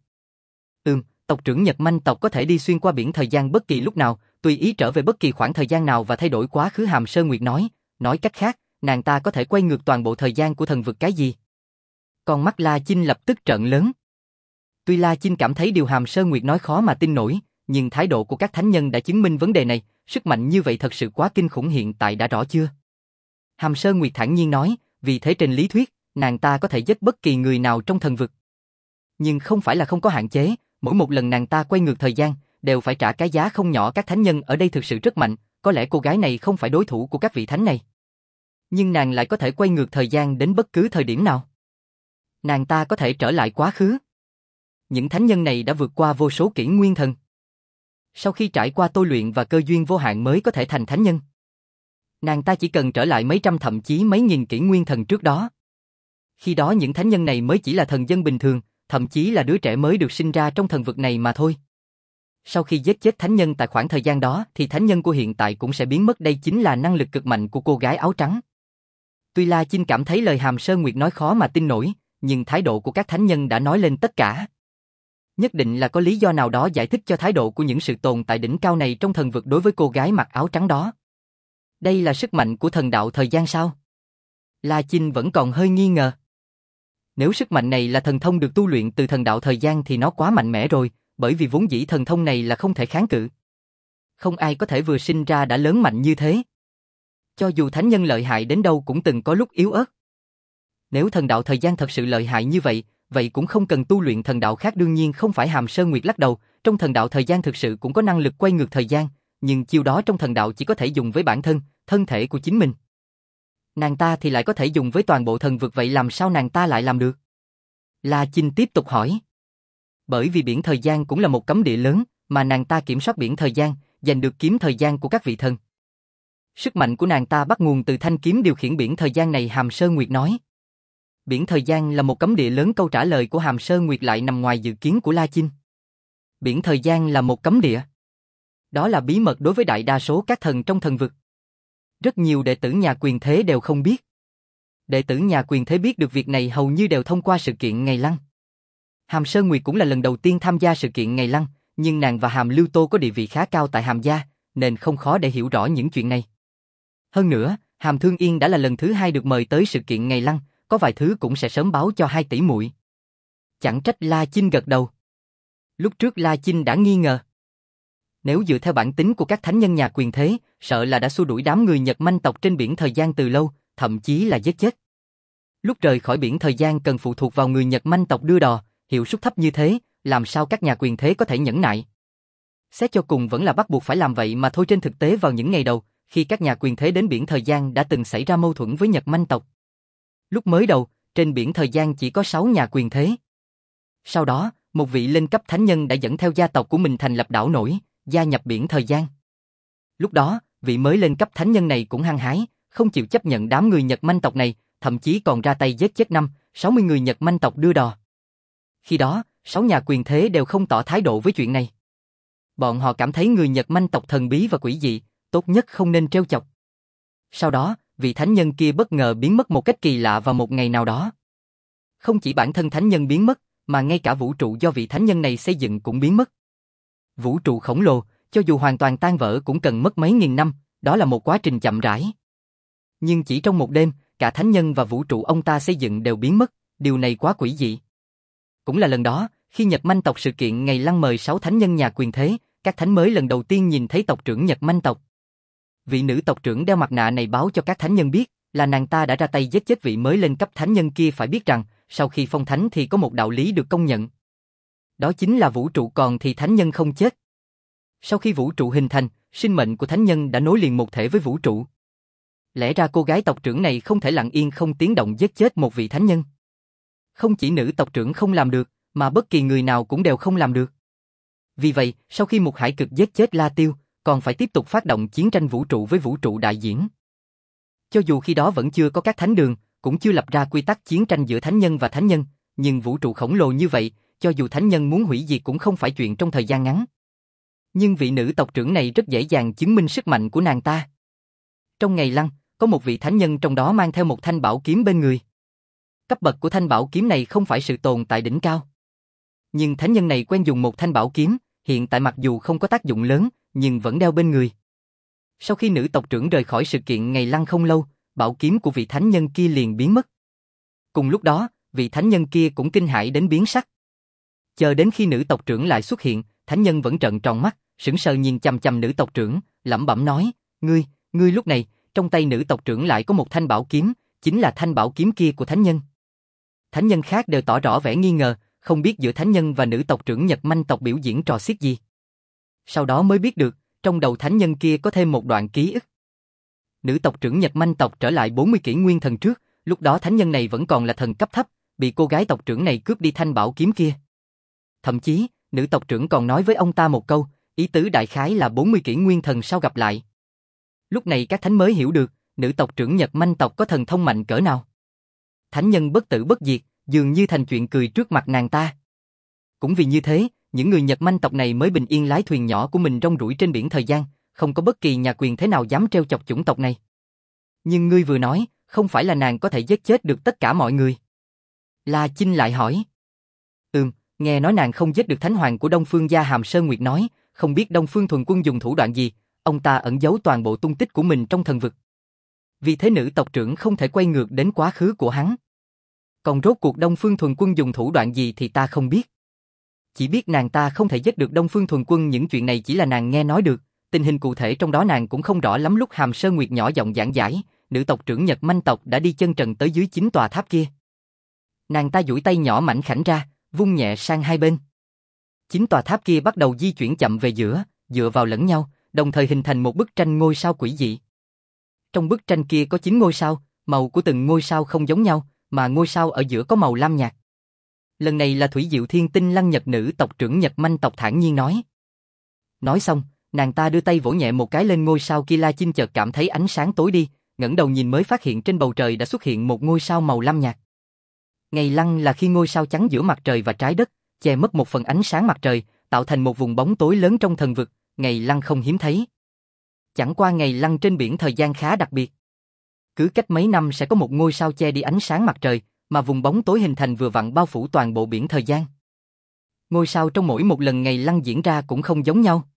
Ừm, tộc trưởng Nhật Manh tộc có thể đi xuyên qua biển thời gian bất kỳ lúc nào, tùy ý trở về bất kỳ khoảng thời gian nào và thay đổi quá khứ. Hàm Sơn Nguyệt nói, nói cách khác, nàng ta có thể quay ngược toàn bộ thời gian của thần vực. Cái gì? Con mắt La Chinh lập tức trợn lớn. Tuy La Chinh cảm thấy điều Hàm Sơn Nguyệt nói khó mà tin nổi, nhưng thái độ của các thánh nhân đã chứng minh vấn đề này, sức mạnh như vậy thật sự quá kinh khủng, hiện tại đã rõ chưa? Hàm Sơn Nguyệt thản nhiên nói, vì thế trên lý thuyết, nàng ta có thể giết bất kỳ người nào trong thần vực. Nhưng không phải là không có hạn chế, mỗi một lần nàng ta quay ngược thời gian, đều phải trả cái giá không nhỏ. Các thánh nhân ở đây thực sự rất mạnh, có lẽ cô gái này không phải đối thủ của các vị thánh này. Nhưng nàng lại có thể quay ngược thời gian đến bất cứ thời điểm nào. Nàng ta có thể trở lại quá khứ. Những thánh nhân này đã vượt qua vô số kỷ nguyên thần. Sau khi trải qua tôi luyện và cơ duyên vô hạn mới có thể thành thánh nhân. Nàng ta chỉ cần trở lại mấy trăm thậm chí mấy nghìn kỷ nguyên thần trước đó. Khi đó những thánh nhân này mới chỉ là thần dân bình thường, thậm chí là đứa trẻ mới được sinh ra trong thần vực này mà thôi. Sau khi giết chết thánh nhân tại khoảng thời gian đó thì thánh nhân của hiện tại cũng sẽ biến mất. Đây chính là năng lực cực mạnh của cô gái áo trắng. Tuy La Chinh cảm thấy lời Hàm Sơn Nguyệt nói khó mà tin nổi, nhưng thái độ của các thánh nhân đã nói lên tất cả. Nhất định là có lý do nào đó giải thích cho thái độ của những sự tồn tại đỉnh cao này trong thần vực đối với cô gái mặc áo trắng đó. Đây là sức mạnh của thần đạo thời gian sao? La Chinh vẫn còn hơi nghi ngờ. Nếu sức mạnh này là thần thông được tu luyện từ thần đạo thời gian thì nó quá mạnh mẽ rồi, bởi vì vốn dĩ thần thông này là không thể kháng cự. Không ai có thể vừa sinh ra đã lớn mạnh như thế. Cho dù thánh nhân lợi hại đến đâu cũng từng có lúc yếu ớt. Nếu thần đạo thời gian thật sự lợi hại như vậy, vậy cũng không cần tu luyện thần đạo khác. Đương nhiên không phải. Hàm Sơn Nguyệt lắc đầu, trong thần đạo thời gian thực sự cũng có năng lực quay ngược thời gian, nhưng chiêu đó trong thần đạo chỉ có thể dùng với bản thân, thân thể của chính mình. Nàng ta thì lại có thể dùng với toàn bộ thần vực, vậy làm sao nàng ta lại làm được? La Chinh tiếp tục hỏi. Bởi vì biển thời gian cũng là một cấm địa lớn, mà nàng ta kiểm soát biển thời gian, giành được kiếm thời gian của các vị thần. Sức mạnh của nàng ta bắt nguồn từ thanh kiếm điều khiển biển thời gian này. Hàm Sơn Nguyệt nói. Biển thời gian là một cấm địa lớn. Câu trả lời của Hàm Sơn Nguyệt lại nằm ngoài dự kiến của La Chinh. Biển thời gian là một cấm địa. Đó là bí mật đối với đại đa số các thần trong thần vực. Rất nhiều đệ tử nhà quyền thế đều không biết. Đệ tử nhà quyền thế biết được việc này hầu như đều thông qua sự kiện Ngày Lăng. Hàm Sơn Nguyệt cũng là lần đầu tiên tham gia sự kiện Ngày Lăng, nhưng nàng và Hàm Lưu Tô có địa vị khá cao tại Hàm gia, nên không khó để hiểu rõ những chuyện này. Hơn nữa, Hàm Thương Yên đã là lần thứ hai được mời tới sự kiện Ngày Lăng, có vài thứ cũng sẽ sớm báo cho hai tỷ muội. Chẳng trách La Chinh gật đầu. Lúc trước La Chinh đã nghi ngờ. Nếu dựa theo bản tính của các thánh nhân nhà quyền thế, sợ là đã xua đuổi đám người Nhật Manh tộc trên biển thời gian từ lâu, thậm chí là giết chết. Lúc rời khỏi biển thời gian cần phụ thuộc vào người Nhật Manh tộc đưa đò, hiệu suất thấp như thế, làm sao các nhà quyền thế có thể nhẫn nại? Xét cho cùng vẫn là bắt buộc phải làm vậy mà thôi. Trên thực tế vào những ngày đầu, khi các nhà quyền thế đến biển thời gian đã từng xảy ra mâu thuẫn với Nhật Manh tộc. Lúc mới đầu, trên biển thời gian chỉ có sáu nhà quyền thế. Sau đó, một vị lên cấp thánh nhân đã dẫn theo gia tộc của mình thành lập đảo nổi, gia nhập biển thời gian. Lúc đó, vị mới lên cấp thánh nhân này cũng hăng hái, không chịu chấp nhận đám người Nhật Manh tộc này, thậm chí còn ra tay giết chết năm, sáu mươi người Nhật Manh tộc đưa đò. Khi đó, sáu nhà quyền thế đều không tỏ thái độ với chuyện này. Bọn họ cảm thấy người Nhật Manh tộc thần bí và quỷ dị, tốt nhất không nên trêu chọc. Sau đó, vị thánh nhân kia bất ngờ biến mất một cách kỳ lạ vào một ngày nào đó. Không chỉ bản thân thánh nhân biến mất, mà ngay cả vũ trụ do vị thánh nhân này xây dựng cũng biến mất. Vũ trụ khổng lồ, cho dù hoàn toàn tan vỡ cũng cần mất mấy nghìn năm, đó là một quá trình chậm rãi. Nhưng chỉ trong một đêm, cả thánh nhân và vũ trụ ông ta xây dựng đều biến mất, điều này quá quỷ dị. Cũng là lần đó, khi Nhật Manh tộc sự kiện ngày Lăng mời sáu thánh nhân nhà quyền thế, các thánh mới lần đầu tiên nhìn thấy tộc trưởng Nhật Manh tộc. Vị nữ tộc trưởng đeo mặt nạ này báo cho các thánh nhân biết, là nàng ta đã ra tay giết chết vị mới lên cấp thánh nhân kia. Phải biết rằng, sau khi phong thánh thì có một đạo lý được công nhận. Đó chính là vũ trụ còn thì thánh nhân không chết. Sau khi vũ trụ hình thành, sinh mệnh của thánh nhân đã nối liền một thể với vũ trụ. Lẽ ra cô gái tộc trưởng này không thể lặng yên không tiếng động giết chết một vị thánh nhân. Không chỉ nữ tộc trưởng không làm được, mà bất kỳ người nào cũng đều không làm được. Vì vậy, sau khi một hải cực giết chết La Tiêu, còn phải tiếp tục phát động chiến tranh vũ trụ với vũ trụ đại diễn. Cho dù khi đó vẫn chưa có các thánh đường, cũng chưa lập ra quy tắc chiến tranh giữa thánh nhân và thánh nhân, nhưng vũ trụ khổng lồ như vậy, cho dù thánh nhân muốn hủy diệt cũng không phải chuyện trong thời gian ngắn. Nhưng vị nữ tộc trưởng này rất dễ dàng chứng minh sức mạnh của nàng ta. Trong ngày Lăng, có một vị thánh nhân trong đó mang theo một thanh bảo kiếm bên người. Cấp bậc của thanh bảo kiếm này không phải sự tồn tại đỉnh cao. Nhưng thánh nhân này quen dùng một thanh bảo kiếm, hiện tại mặc dù không có tác dụng lớn, nhưng vẫn đeo bên người. Sau khi nữ tộc trưởng rời khỏi sự kiện ngày Lăng không lâu, bảo kiếm của vị thánh nhân kia liền biến mất. Cùng lúc đó, vị thánh nhân kia cũng kinh hãi đến biến sắc. Chờ đến khi nữ tộc trưởng lại xuất hiện, thánh nhân vẫn trợn tròn mắt, sững sờ nhìn chằm chằm nữ tộc trưởng, lẩm bẩm nói, ngươi, ngươi lúc này, trong tay nữ tộc trưởng lại có một thanh bảo kiếm, chính là thanh bảo kiếm kia của thánh nhân. Thánh nhân khác đều tỏ rõ vẻ nghi ngờ, không biết giữa thánh nhân và nữ tộc trưởng Nhật Manh tộc biểu diễn trò xiết gì. Sau đó mới biết được, trong đầu thánh nhân kia có thêm một đoạn ký ức. Nữ tộc trưởng Nhật Manh tộc trở lại bốn mươi kỷ nguyên thần trước, lúc đó thánh nhân này vẫn còn là thần cấp thấp, bị cô gái tộc trưởng này cướp đi thanh bảo kiếm kia. Thậm chí, nữ tộc trưởng còn nói với ông ta một câu, ý tứ đại khái là bốn mươi kỷ nguyên thần sau gặp lại. Lúc này các thánh mới hiểu được, nữ tộc trưởng Nhật Manh tộc có thần thông mạnh cỡ nào. Thánh nhân bất tử bất diệt, dường như thành chuyện cười trước mặt nàng ta. Cũng vì như thế, những người Nhật Manh tộc này mới bình yên lái thuyền nhỏ của mình rong ruổi trên biển thời gian, không có bất kỳ nhà quyền thế nào dám trêu chọc chủng tộc này. Nhưng ngươi vừa nói, không phải là nàng có thể giết chết được tất cả mọi người. La Chinh lại hỏi. Ừm, nghe nói nàng không giết được thánh hoàng của Đông Phương gia. Hàm Sơn Nguyệt nói, không biết Đông Phương Thuần Quân dùng thủ đoạn gì, ông ta ẩn giấu toàn bộ tung tích của mình trong thần vực. Vì thế nữ tộc trưởng không thể quay ngược đến quá khứ của hắn. Còn rốt cuộc Đông Phương Thuần Quân dùng thủ đoạn gì thì ta không biết. Chỉ biết nàng ta không thể giết được Đông Phương Thuần Quân, những chuyện này chỉ là nàng nghe nói được, tình hình cụ thể trong đó nàng cũng không rõ lắm. Lúc Hàm Sơn Nguyệt nhỏ giọng giảng giải, nữ tộc trưởng Nhật Manh tộc đã đi chân trần tới dưới chín tòa tháp kia. Nàng ta duỗi tay nhỏ mảnh khảnh ra, vung nhẹ sang hai bên. Chín tòa tháp kia bắt đầu di chuyển chậm về giữa, dựa vào lẫn nhau, đồng thời hình thành một bức tranh ngôi sao quỷ dị. Trong bức tranh kia có chín ngôi sao, màu của từng ngôi sao không giống nhau, mà ngôi sao ở giữa có màu lam nhạt. Lần này là Thủy Diệu Thiên Tinh Lăng Nhật. Nữ tộc trưởng Nhật Manh tộc thản nhiên nói. Nói xong, nàng ta đưa tay vỗ nhẹ một cái lên ngôi sao kia. La Chinh chợt cảm thấy ánh sáng tối đi, ngẩng đầu nhìn mới phát hiện trên bầu trời đã xuất hiện một ngôi sao màu lam nhạt. Ngày Lăng là khi ngôi sao chắn giữa mặt trời và trái đất, che mất một phần ánh sáng mặt trời, tạo thành một vùng bóng tối lớn trong thần vực. Ngày Lăng không hiếm thấy. Chẳng qua ngày Lăng trên biển thời gian khá đặc biệt. Cứ cách mấy năm sẽ có một ngôi sao che đi ánh sáng mặt trời, mà vùng bóng tối hình thành vừa vặn bao phủ toàn bộ biển thời gian. Ngôi sao trong mỗi một lần ngày Lăng diễn ra cũng không giống nhau.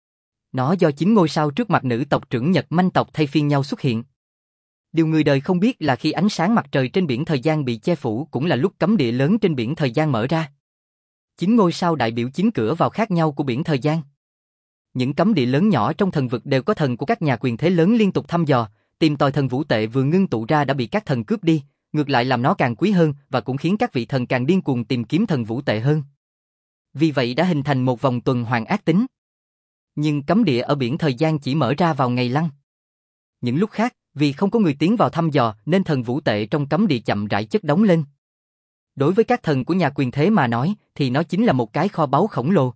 Nó do chính ngôi sao trước mặt nữ tộc trưởng Nhật Manh tộc thay phiên nhau xuất hiện. Điều người đời không biết là khi ánh sáng mặt trời trên biển thời gian bị che phủ cũng là lúc cấm địa lớn trên biển thời gian mở ra. Chính ngôi sao đại biểu chính cửa vào khác nhau của biển thời gian. Những cấm địa lớn nhỏ trong thần vực đều có thần của các nhà quyền thế lớn liên tục thăm dò, tìm tòi thần vũ tệ vừa ngưng tụ ra đã bị các thần cướp đi, ngược lại làm nó càng quý hơn và cũng khiến các vị thần càng điên cuồng tìm kiếm thần vũ tệ hơn. Vì vậy đã hình thành một vòng tuần hoàn ác tính. Nhưng cấm địa ở biển thời gian chỉ mở ra vào ngày Lăng. Những lúc khác, vì không có người tiến vào thăm dò nên thần vũ tệ trong cấm địa chậm rãi chất đống lên. Đối với các thần của nhà quyền thế mà nói thì nó chính là một cái kho báu khổng lồ.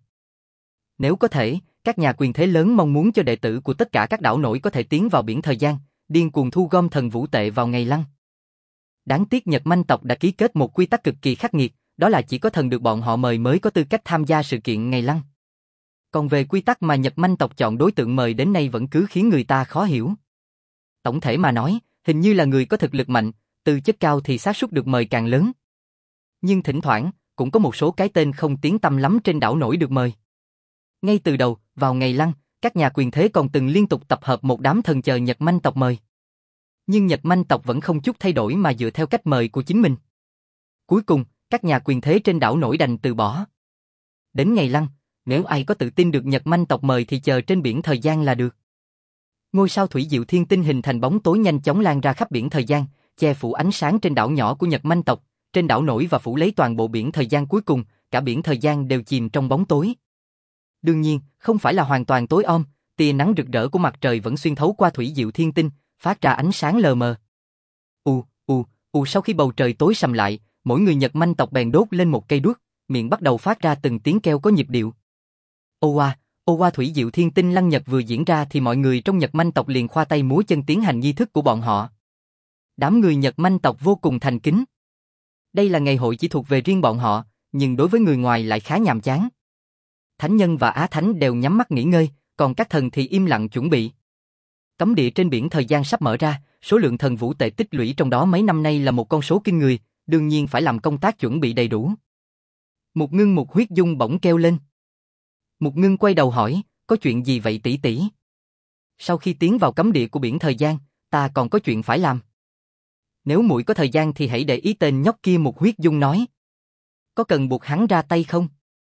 Nếu có thể, các nhà quyền thế lớn mong muốn cho đệ tử của tất cả các đảo nổi có thể tiến vào biển thời gian, điên cuồng thu gom thần vũ tệ vào ngày Lăng. Đáng tiếc Nhật Manh tộc đã ký kết một quy tắc cực kỳ khắc nghiệt, đó là chỉ có thần được bọn họ mời mới có tư cách tham gia sự kiện ngày Lăng. Còn về quy tắc mà Nhật Manh tộc chọn đối tượng mời đến nay vẫn cứ khiến người ta khó hiểu. Tổng thể mà nói, hình như là người có thực lực mạnh, tư chất cao thì xác suất được mời càng lớn. Nhưng thỉnh thoảng, cũng có một số cái tên không tiếng tăm lắm trên đảo nổi được mời. Ngay từ đầu, vào ngày Lăng, các nhà quyền thế còn từng liên tục tập hợp một đám thần chờ Nhật Manh tộc mời. Nhưng Nhật Manh tộc vẫn không chút thay đổi mà dựa theo cách mời của chính mình. Cuối cùng, các nhà quyền thế trên đảo nổi đành từ bỏ. Đến ngày lăng, nếu ai có tự tin được Nhật Manh tộc mời thì chờ trên biển thời gian là được. Ngôi sao thủy diệu thiên tinh hình thành bóng tối nhanh chóng lan ra khắp biển thời gian, che phủ ánh sáng trên đảo nhỏ của Nhật Manh tộc, trên đảo nổi và phủ lấy toàn bộ biển thời gian cuối cùng, cả biển thời gian đều chìm trong bóng tối. Đương nhiên, không phải là hoàn toàn tối om, tia nắng rực rỡ của mặt trời vẫn xuyên thấu qua thủy diệu thiên tinh, phát ra ánh sáng lờ mờ. U, u, u sau khi bầu trời tối sầm lại, mỗi người Nhật Manh tộc bèn đốt lên một cây đuốc, miệng bắt đầu phát ra từng tiếng kêu có nhịp điệu. Ô oa, ô oa thủy diệu thiên tinh lăng nhật vừa diễn ra thì mọi người trong Nhật Manh tộc liền khoa tay múa chân tiến hành nghi thức của bọn họ. Đám người Nhật Manh tộc vô cùng thành kính. Đây là ngày hội chỉ thuộc về riêng bọn họ, nhưng đối với người ngoài lại khá nhàm chán. Thánh nhân và Á Thánh đều nhắm mắt nghỉ ngơi, còn các thần thì im lặng chuẩn bị. Cấm địa trên biển thời gian sắp mở ra, số lượng thần vũ tệ tích lũy trong đó mấy năm nay là một con số kinh người, đương nhiên phải làm công tác chuẩn bị đầy đủ. Mục Ngưng Mục Huyết Dung bỗng kêu lên. Mục Ngưng quay đầu hỏi, có chuyện gì vậy tỷ tỷ? Sau khi tiến vào cấm địa của biển thời gian, ta còn có chuyện phải làm. Nếu muội có thời gian thì hãy để ý tên nhóc kia. Mục Huyết Dung nói. Có cần buộc hắn ra tay không?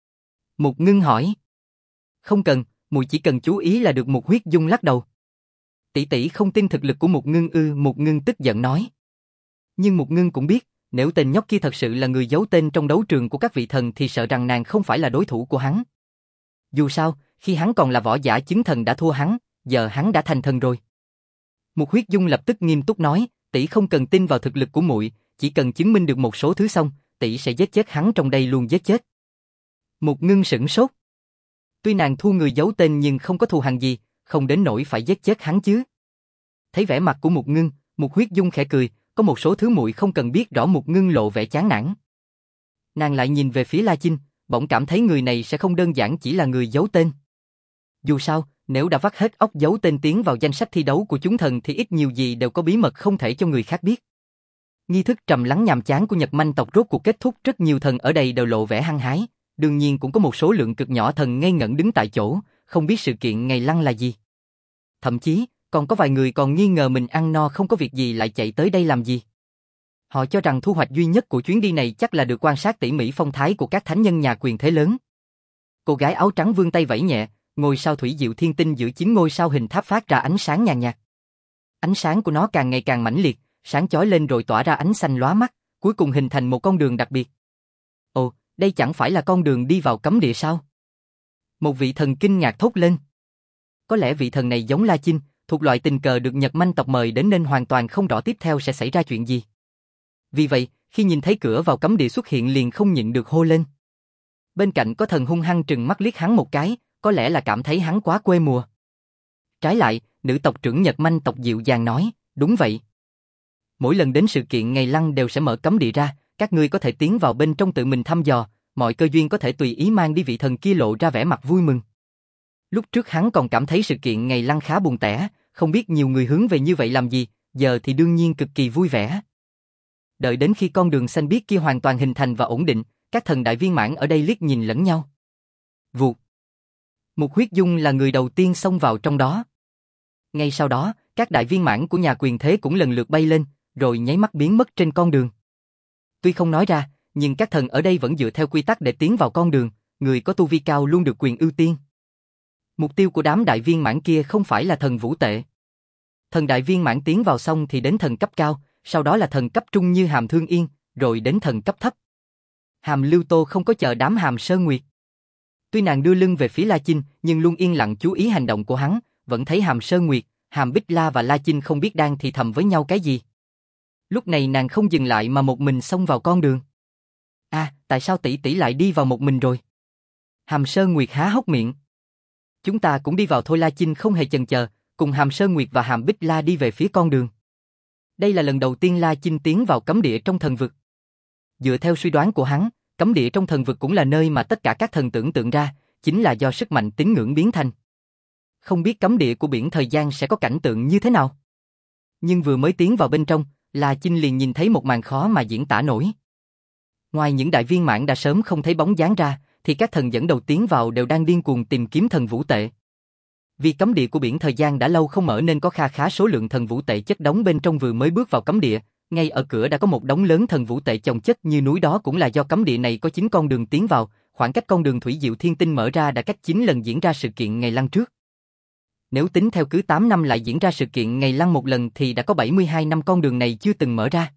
Mục Ngưng hỏi. Không cần, muội chỉ cần chú ý là được. Mục Huyết Dung lắc đầu. Tỷ tỷ không tin thực lực của Mục Ngưng ư? Mục Ngưng tức giận nói. Nhưng Mục Ngưng cũng biết, nếu tên nhóc kia thật sự là người giấu tên trong đấu trường của các vị thần thì sợ rằng nàng không phải là đối thủ của hắn. Dù sao, khi hắn còn là võ giả chứng thần đã thua hắn, giờ hắn đã thành thần rồi. Mục Huyết Dung lập tức nghiêm túc nói, tỷ không cần tin vào thực lực của muội, chỉ cần chứng minh được một số thứ xong, tỷ sẽ giết chết hắn trong đây luôn giết chết. Mục Ngưng sửng sốt. Tuy nàng thua người giấu tên nhưng không có thù hằn gì, không đến nỗi phải giết chết hắn chứ. Thấy vẻ mặt của Mục Ngưng, Mục Huyết Dung khẽ cười, có một số thứ muội không cần biết rõ. Mục Ngưng lộ vẻ chán nản. Nàng lại nhìn về phía La Chinh, bỗng cảm thấy người này sẽ không đơn giản chỉ là người giấu tên. Dù sao, nếu đã vắt hết óc giấu tên tiến vào danh sách thi đấu của chúng thần thì ít nhiều gì đều có bí mật không thể cho người khác biết. Nghi thức trầm lắng nhàm chán của Nhật Manh tộc rốt cuộc kết thúc, rất nhiều thần ở đây đều lộ vẻ hăng hái, đương nhiên cũng có một số lượng cực nhỏ thần ngây ngẩn đứng tại chỗ, không biết sự kiện ngày lăng là gì. Thậm chí, còn có vài người còn nghi ngờ mình ăn no không có việc gì lại chạy tới đây làm gì. Họ cho rằng thu hoạch duy nhất của chuyến đi này chắc là được quan sát tỉ mỉ phong thái của các thánh nhân nhà quyền thế lớn. Cô gái áo trắng vươn tay vẫy nhẹ, ngôi sao thủy diệu thiên tinh giữa chín ngôi sao hình tháp phát ra ánh sáng nhàn nhạt. Ánh sáng của nó càng ngày càng mãnh liệt, sáng chói lên rồi tỏa ra ánh xanh lóa mắt, cuối cùng hình thành một con đường đặc biệt. Ồ, đây chẳng phải là con đường đi vào cấm địa sao? Một vị thần kinh ngạc thốt lên. Có lẽ vị thần này giống La Chinh, thuộc loại tình cờ được Nhật Manh tộc mời đến nên hoàn toàn không rõ tiếp theo sẽ xảy ra chuyện gì. Vì vậy, khi nhìn thấy cửa vào cấm địa xuất hiện liền không nhịn được hô lên. Bên cạnh có thần hung hăng trừng mắt liếc hắn một cái, có lẽ là cảm thấy hắn quá quê mùa. Trái lại, nữ tộc trưởng Nhật Manh tộc dịu dàng nói, đúng vậy. Mỗi lần đến sự kiện ngày lăng đều sẽ mở cấm địa ra, các ngươi có thể tiến vào bên trong tự mình thăm dò, mọi cơ duyên có thể tùy ý mang đi. Vị thần kia lộ ra vẻ mặt vui mừng. Lúc trước hắn còn cảm thấy sự kiện ngày lăng khá buồn tẻ, không biết nhiều người hướng về như vậy làm gì, giờ thì đương nhiên cực kỳ vui vẻ. Đợi đến khi con đường xanh biếc kia hoàn toàn hình thành và ổn định, các thần đại viên mãn ở đây liếc nhìn lẫn nhau. Vụt. Mục Huyết Dung là người đầu tiên xông vào trong đó. Ngay sau đó, các đại viên mãn của nhà quyền thế cũng lần lượt bay lên, rồi nháy mắt biến mất trên con đường. Tuy không nói ra, nhưng các thần ở đây vẫn dựa theo quy tắc để tiến vào con đường, người có tu vi cao luôn được quyền ưu tiên. Mục tiêu của đám đại viên mãn kia không phải là thần vũ tệ. Thần đại viên mãn tiến vào xong thì đến thần cấp cao, sau đó là thần cấp trung như Hàm Thương Yên, rồi đến thần cấp thấp. Hàm Lưu Tô không có chờ đám Hàm Sơn Nguyệt. Tuy nàng đưa lưng về phía La Chinh, nhưng luôn yên lặng chú ý hành động của hắn, vẫn thấy Hàm Sơn Nguyệt, Hàm Bích La và La Chinh không biết đang thì thầm với nhau cái gì. Lúc này nàng không dừng lại mà một mình xông vào con đường. À, tại sao tỷ tỷ lại đi vào một mình rồi? Hàm Sơn Nguyệt há hốc miệng. Chúng ta cũng đi vào thôi. La Chinh không hề chần chờ, cùng Hàm Sơn Nguyệt và Hàm Bích La đi về phía con đường. Đây là lần đầu tiên La Chinh tiến vào cấm địa trong thần vực. Dựa theo suy đoán của hắn, cấm địa trong thần vực cũng là nơi mà tất cả các thần tưởng tượng ra, chính là do sức mạnh tín ngưỡng biến thành. Không biết cấm địa của biển thời gian sẽ có cảnh tượng như thế nào. Nhưng vừa mới tiến vào bên trong, La Chinh liền nhìn thấy một màn khó mà diễn tả nổi. Ngoài những đại viên mãn đã sớm không thấy bóng dáng ra, thì các thần dẫn đầu tiến vào đều đang điên cuồng tìm kiếm thần vũ tệ. Vì cấm địa của biển thời gian đã lâu không mở nên có kha khá số lượng thần vũ tệ chất đống bên trong, vừa mới bước vào cấm địa, Ngay ở cửa đã có một đống lớn thần vũ tệ chồng chất như núi, đó cũng là do cấm địa này có chín con đường tiến vào, khoảng cách con đường thủy diệu thiên tinh mở ra đã cách chín lần diễn ra sự kiện ngày lăng trước. Nếu tính theo cứ tám năm lại diễn ra sự kiện ngày lăng một lần thì đã có bảy mươi hai năm con đường này chưa từng mở ra.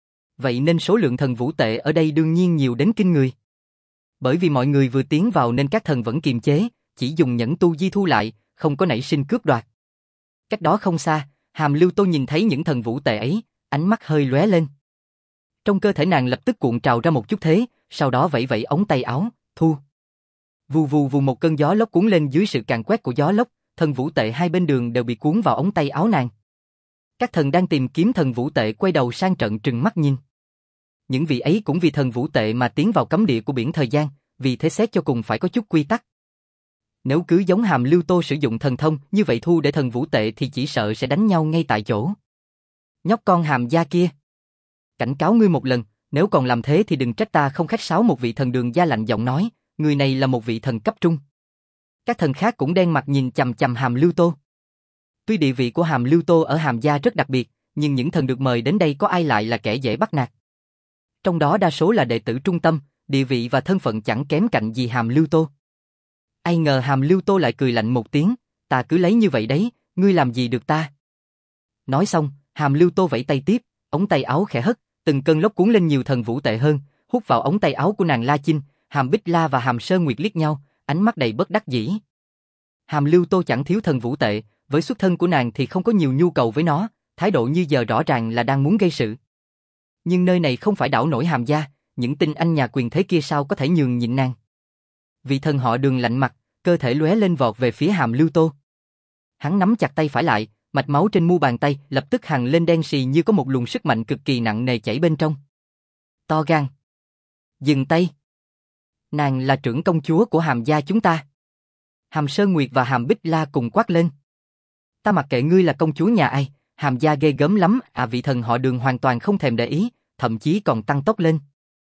Vậy nên số lượng thần vũ tệ ở đây đương nhiên nhiều đến kinh người. Bởi vì mọi người vừa tiến vào nên các thần vẫn kiềm chế, chỉ dùng nhẫn tu di thu lại, không có nảy sinh cướp đoạt. Cách đó không xa, Hàm Lưu Tô nhìn thấy những thần vũ tệ ấy, ánh mắt hơi lóe lên. Trong cơ thể nàng lập tức cuộn trào ra một chút thế, sau đó vẫy vẫy ống tay áo, thu. Vù vù vù, một cơn gió lốc cuốn lên, dưới sự càn quét của gió lốc, thần vũ tệ hai bên đường đều bị cuốn vào ống tay áo nàng. Các thần đang tìm kiếm thần vũ tệ quay đầu sang trận trừng mắt nhìn. Những vị ấy cũng vì thần vũ tệ mà tiến vào cấm địa của biển thời gian, vì thế xét cho cùng phải có chút quy tắc. Nếu cứ giống Hàm Lưu Tô sử dụng thần thông như vậy thu để thần vũ tệ thì chỉ sợ sẽ đánh nhau ngay tại chỗ. Nhóc con Hàm gia kia, cảnh cáo ngươi một lần, nếu còn làm thế thì đừng trách ta không khách sáo. Một vị thần Đường gia lạnh giọng nói, người này là một vị thần cấp trung. Các thần khác cũng đen mặt nhìn chằm chằm Hàm Lưu Tô. Tuy địa vị của Hàm Lưu Tô ở Hàm gia rất đặc biệt, nhưng những thần được mời đến đây có ai lại là kẻ dễ bắt nạt. Trong đó đa số là đệ tử trung tâm, địa vị và thân phận chẳng kém cạnh gì Hàm Lưu Tô. Ai ngờ Hàm Lưu Tô lại cười lạnh một tiếng, ta cứ lấy như vậy đấy, ngươi làm gì được ta. Nói xong, Hàm Lưu Tô vẫy tay tiếp, ống tay áo khẽ hất, từng cơn lốc cuốn lên nhiều thần vũ tệ hơn, hút vào ống tay áo của nàng La Chinh. Hàm Bích La và Hàm Sơn Nguyệt liếc nhau, ánh mắt đầy bất đắc dĩ. Hàm Lưu Tô chẳng thiếu thần vũ tệ, với xuất thân của nàng thì không có nhiều nhu cầu với nó, thái độ như giờ rõ ràng là đang muốn gây sự. Nhưng nơi này không phải đảo nổi Hàm gia, những tinh anh nhà quyền thế kia sao có thể nhường nhịn nàng. Vị thần họ Đường lạnh mặt, cơ thể lóe lên vọt về phía Hàm Lưu Tô. Hắn nắm chặt tay phải lại, mạch máu trên mu bàn tay lập tức hằn lên đen xì như có một luồng sức mạnh cực kỳ nặng nề chảy bên trong. To gan. Dừng tay. Nàng là trưởng công chúa của Hàm gia chúng ta. Hàm Sơn Nguyệt và Hàm Bích La cùng quát lên. Ta mặc kệ ngươi là công chúa nhà ai, Hàm gia ghê gớm lắm. À, vị thần họ Đường hoàn toàn không thèm để ý, thậm chí còn tăng tốc lên.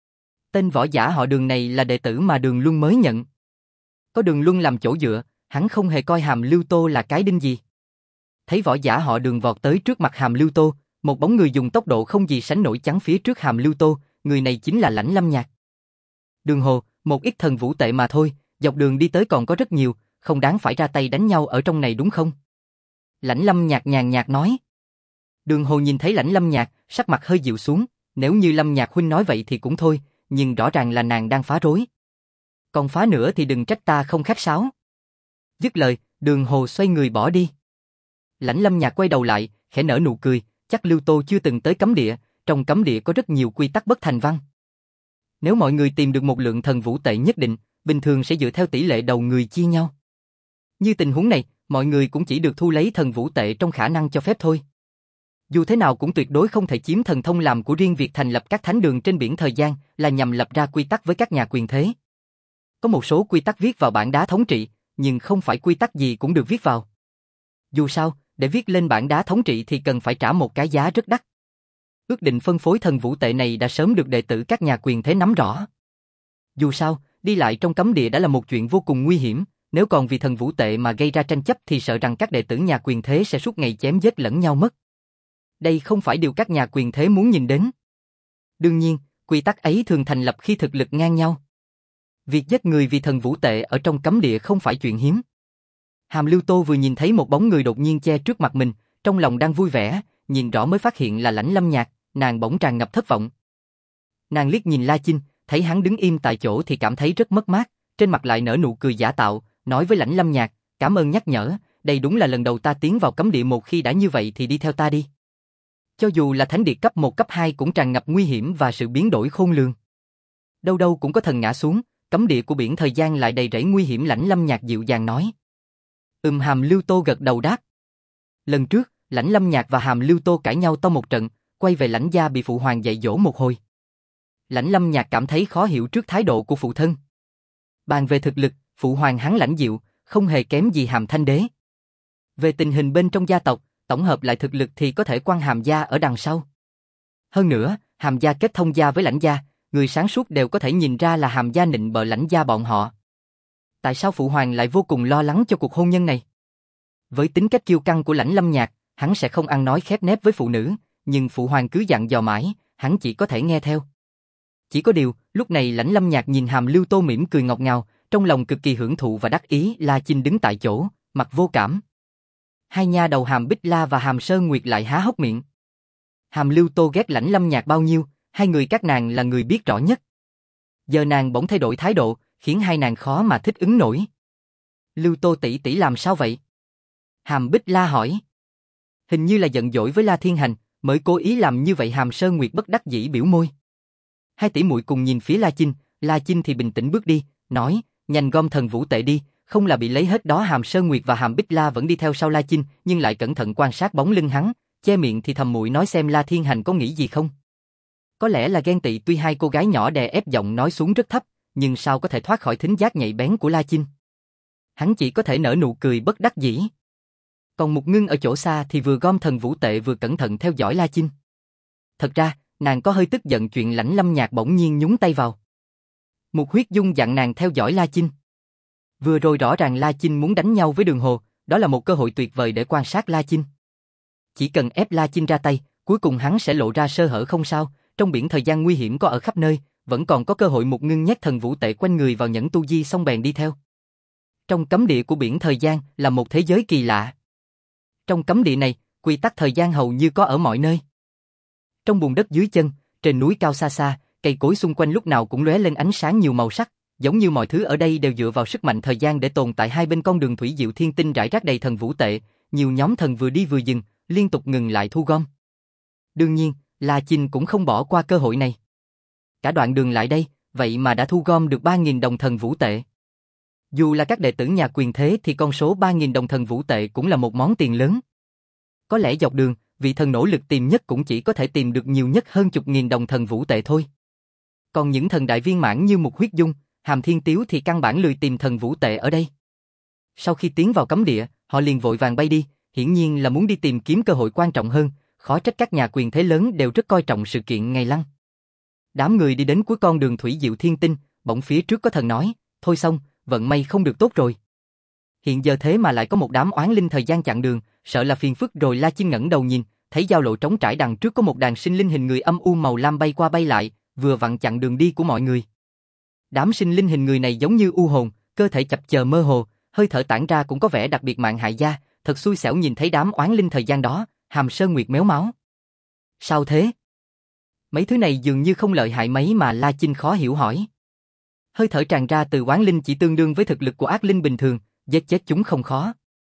Tên võ giả họ Đường này là đệ tử mà Đường Luân mới nhận. Có Đường Luân làm chỗ dựa, hắn không hề coi Hàm Lưu Tô là cái đinh gì. Thấy võ giả họ Đường vọt tới trước mặt Hàm Lưu Tô, một bóng người dùng tốc độ không gì sánh nổi chắn phía trước Hàm Lưu Tô, người này chính là Lãnh Lâm Nhạc. Đường Hồ, một ít thần vũ tệ mà thôi, dọc đường đi tới còn có rất nhiều, không đáng phải ra tay đánh nhau ở trong này đúng không? Lãnh Lâm Nhạc nhàn nhạt nói. Đường Hồ nhìn thấy Lãnh Lâm Nhạc, sắc mặt hơi dịu xuống, nếu như Lâm Nhạc huynh nói vậy thì cũng thôi, nhưng rõ ràng là nàng đang phá rối. Còn phá nữa thì đừng trách ta không khách sáo. Dứt lời, Đường Hồ xoay người bỏ đi. Lãnh Lâm Nhạc quay đầu lại, khẽ nở nụ cười, chắc Lưu Tô chưa từng tới cấm địa, trong cấm địa có rất nhiều quy tắc bất thành văn. Nếu mọi người tìm được một lượng thần vũ tệ nhất định, bình thường sẽ dựa theo tỷ lệ đầu người chia nhau. Như tình huống này, mọi người cũng chỉ được thu lấy thần vũ tệ trong khả năng cho phép thôi. Dù thế nào cũng tuyệt đối không thể chiếm thần thông làm của riêng. Việc thành lập các thánh đường trên biển thời gian là nhằm lập ra quy tắc với các nhà quyền thế. Có một số quy tắc viết vào bảng đá thống trị, nhưng không phải quy tắc gì cũng được viết vào. Dù sao, để viết lên bảng đá thống trị thì cần phải trả một cái giá rất đắt. Ước định phân phối thần vũ tệ này đã sớm được đệ tử các nhà quyền thế nắm rõ. Dù sao, đi lại trong cấm địa đã là một chuyện vô cùng nguy hiểm, nếu còn vì thần vũ tệ mà gây ra tranh chấp thì sợ rằng các đệ tử nhà quyền thế sẽ suốt ngày chém giết lẫn nhau mất. Đây không phải điều các nhà quyền thế muốn nhìn đến. Đương nhiên, quy tắc ấy thường thành lập khi thực lực ngang nhau. Việc giết người vì thần vũ tệ ở trong cấm địa không phải chuyện hiếm. Hàm Lưu Tô vừa nhìn thấy một bóng người đột nhiên che trước mặt mình, trong lòng đang vui vẻ, nhìn rõ mới phát hiện là Lãnh Lâm Nhạc, nàng bỗng tràn ngập thất vọng. Nàng liếc nhìn La Chinh, thấy hắn đứng im tại chỗ thì cảm thấy rất mất mát, trên mặt lại nở nụ cười giả tạo, nói với Lãnh Lâm Nhạc, cảm ơn nhắc nhở, đây đúng là lần đầu ta tiến vào cấm địa, một khi đã như vậy thì đi theo ta đi. Cho dù là thánh địa cấp một cấp hai cũng tràn ngập nguy hiểm và sự biến đổi khôn lường. Đâu đâu cũng có thần ngã xuống, cấm địa của biển thời gian lại đầy rẫy nguy hiểm. Lãnh Lâm Nhạc dịu dàng nói. Ừm. Hàm Lưu Tô gật đầu đáp. Lần trước, Lãnh Lâm Nhạc và Hàm Lưu Tô cãi nhau to một trận, quay về Lãnh gia bị phụ hoàng dạy dỗ một hồi. Lãnh Lâm Nhạc cảm thấy khó hiểu trước thái độ của phụ thân. Bàn về thực lực, phụ hoàng hắn lãnh diệu, không hề kém gì Hàm Thanh Đế. Về tình hình bên trong gia tộc, tổng hợp lại thực lực thì có thể quăng Hàm gia ở đằng sau. Hơn nữa, Hàm gia kết thông gia với Lãnh gia, người sáng suốt đều có thể nhìn ra là Hàm gia nịnh bợ Lãnh gia bọn họ. Tại sao phụ hoàng lại vô cùng lo lắng cho cuộc hôn nhân này? Với tính cách kiêu căng của Lãnh Lâm Nhạc, hắn sẽ không ăn nói khép nép với phụ nữ, nhưng phụ hoàng cứ dặn dò mãi, hắn chỉ có thể nghe theo. Chỉ có điều, lúc này Lãnh Lâm Nhạc nhìn Hàm Lưu Tô mỉm cười ngọt ngào, trong lòng cực kỳ hưởng thụ và đắc ý. La Chinh đứng tại chỗ, mặt vô cảm. Hai nha đầu Hàm Bích La và Hàm Sơn Nguyệt lại há hốc miệng. Hàm Lưu Tô ghét Lãnh Lâm Nhạc bao nhiêu, hai người các nàng là người biết rõ nhất. Giờ nàng bỗng thay đổi thái độ, khiến hai nàng khó mà thích ứng nổi. Lưu Tô tỷ tỷ làm sao vậy? Hàm Bích La hỏi. Hình như là giận dỗi với La Thiên Hành, mới cố ý làm như vậy. Hàm Sơn Nguyệt bất đắc dĩ biểu môi. Hai tỷ muội cùng nhìn phía La Chinh, La Chinh thì bình tĩnh bước đi, nói, nhanh gom thần vũ tệ đi, không là bị lấy hết đó. Hàm Sơn Nguyệt và Hàm Bích La vẫn đi theo sau La Chinh, nhưng lại cẩn thận quan sát bóng lưng hắn, che miệng thì thầm muội nói xem La Thiên Hành có nghĩ gì không. Có lẽ là ghen tị, tuy hai cô gái nhỏ đè ép giọng nói xuống rất thấp, nhưng sao có thể thoát khỏi thính giác nhạy bén của La Chinh. Hắn chỉ có thể nở nụ cười bất đắc dĩ. Còn Mục Ngưng ở chỗ xa thì vừa gom thần vũ tệ vừa cẩn thận theo dõi La Chinh. Thật ra, nàng có hơi tức giận chuyện Lãnh Lâm Nhạc bỗng nhiên nhúng tay vào. Mục Huyết Dung dặn nàng theo dõi La Chinh. Vừa rồi rõ ràng La Chinh muốn đánh nhau với Đường Hồ, đó là một cơ hội tuyệt vời để quan sát La Chinh. Chỉ cần ép La Chinh ra tay, cuối cùng hắn sẽ lộ ra sơ hở không sao, trong biển thời gian nguy hiểm có ở khắp nơi, vẫn còn có cơ hội. Mục Ngưng nhét thần vũ tệ quanh người vào nhẫn tu di xong bèn đi theo. Trong cấm địa của biển thời gian là một thế giới kỳ lạ. Trong cấm địa này, quy tắc thời gian hầu như có ở mọi nơi. Trong bùn đất dưới chân, trên núi cao xa xa, cây cối xung quanh lúc nào cũng lóe lên ánh sáng nhiều màu sắc, giống như mọi thứ ở đây đều dựa vào sức mạnh thời gian để tồn tại. Hai bên con đường thủy diệu thiên tinh rải rác đầy thần vũ tệ, nhiều nhóm thần vừa đi vừa dừng, liên tục ngừng lại thu gom. Đương nhiên, La Chinh cũng không bỏ qua cơ hội này. Cả đoạn đường lại đây, vậy mà đã thu gom được ba nghìn đồng thần vũ tệ. Dù là các đệ tử nhà quyền thế thì con số ba nghìn đồng thần vũ tệ cũng là một món tiền lớn. Có lẽ dọc đường, vị thần nỗ lực tìm nhất cũng chỉ có thể tìm được nhiều nhất hơn chục nghìn đồng thần vũ tệ thôi. Còn những thần đại viên mãn như Mục Huyết Dung, Hàm Thiên Tiếu thì căn bản lười tìm thần vũ tệ ở đây. Sau khi tiến vào cấm địa, họ liền vội vàng bay đi, hiển nhiên là muốn đi tìm kiếm cơ hội quan trọng hơn, khó trách các nhà quyền thế lớn đều rất coi trọng sự kiện ngày lăng. Đám người đi đến cuối con đường thủy diệu thiên tinh, bỗng phía trước có thần nói, thôi xong, vận may không được tốt rồi. Hiện giờ thế mà lại có một đám oán linh thời gian chặn đường, sợ là phiền phức rồi. La Chinh ngẩng đầu nhìn, thấy giao lộ trống trải đằng trước có một đàn sinh linh hình người âm u màu lam bay qua bay lại, vừa vặn chặn đường đi của mọi người. Đám sinh linh hình người này giống như u hồn, cơ thể chập chờn mơ hồ, hơi thở tản ra cũng có vẻ đặc biệt mạn hại da, thật xui xẻo. Nhìn thấy đám oán linh thời gian đó, Hàm Sơn Nguyệt méo máu. Sao thế? Mấy thứ này dường như không lợi hại mấy mà. La Chinh khó hiểu hỏi. Hơi thở tràn ra từ oán linh chỉ tương đương với thực lực của ác linh bình thường, giết chết chúng không khó.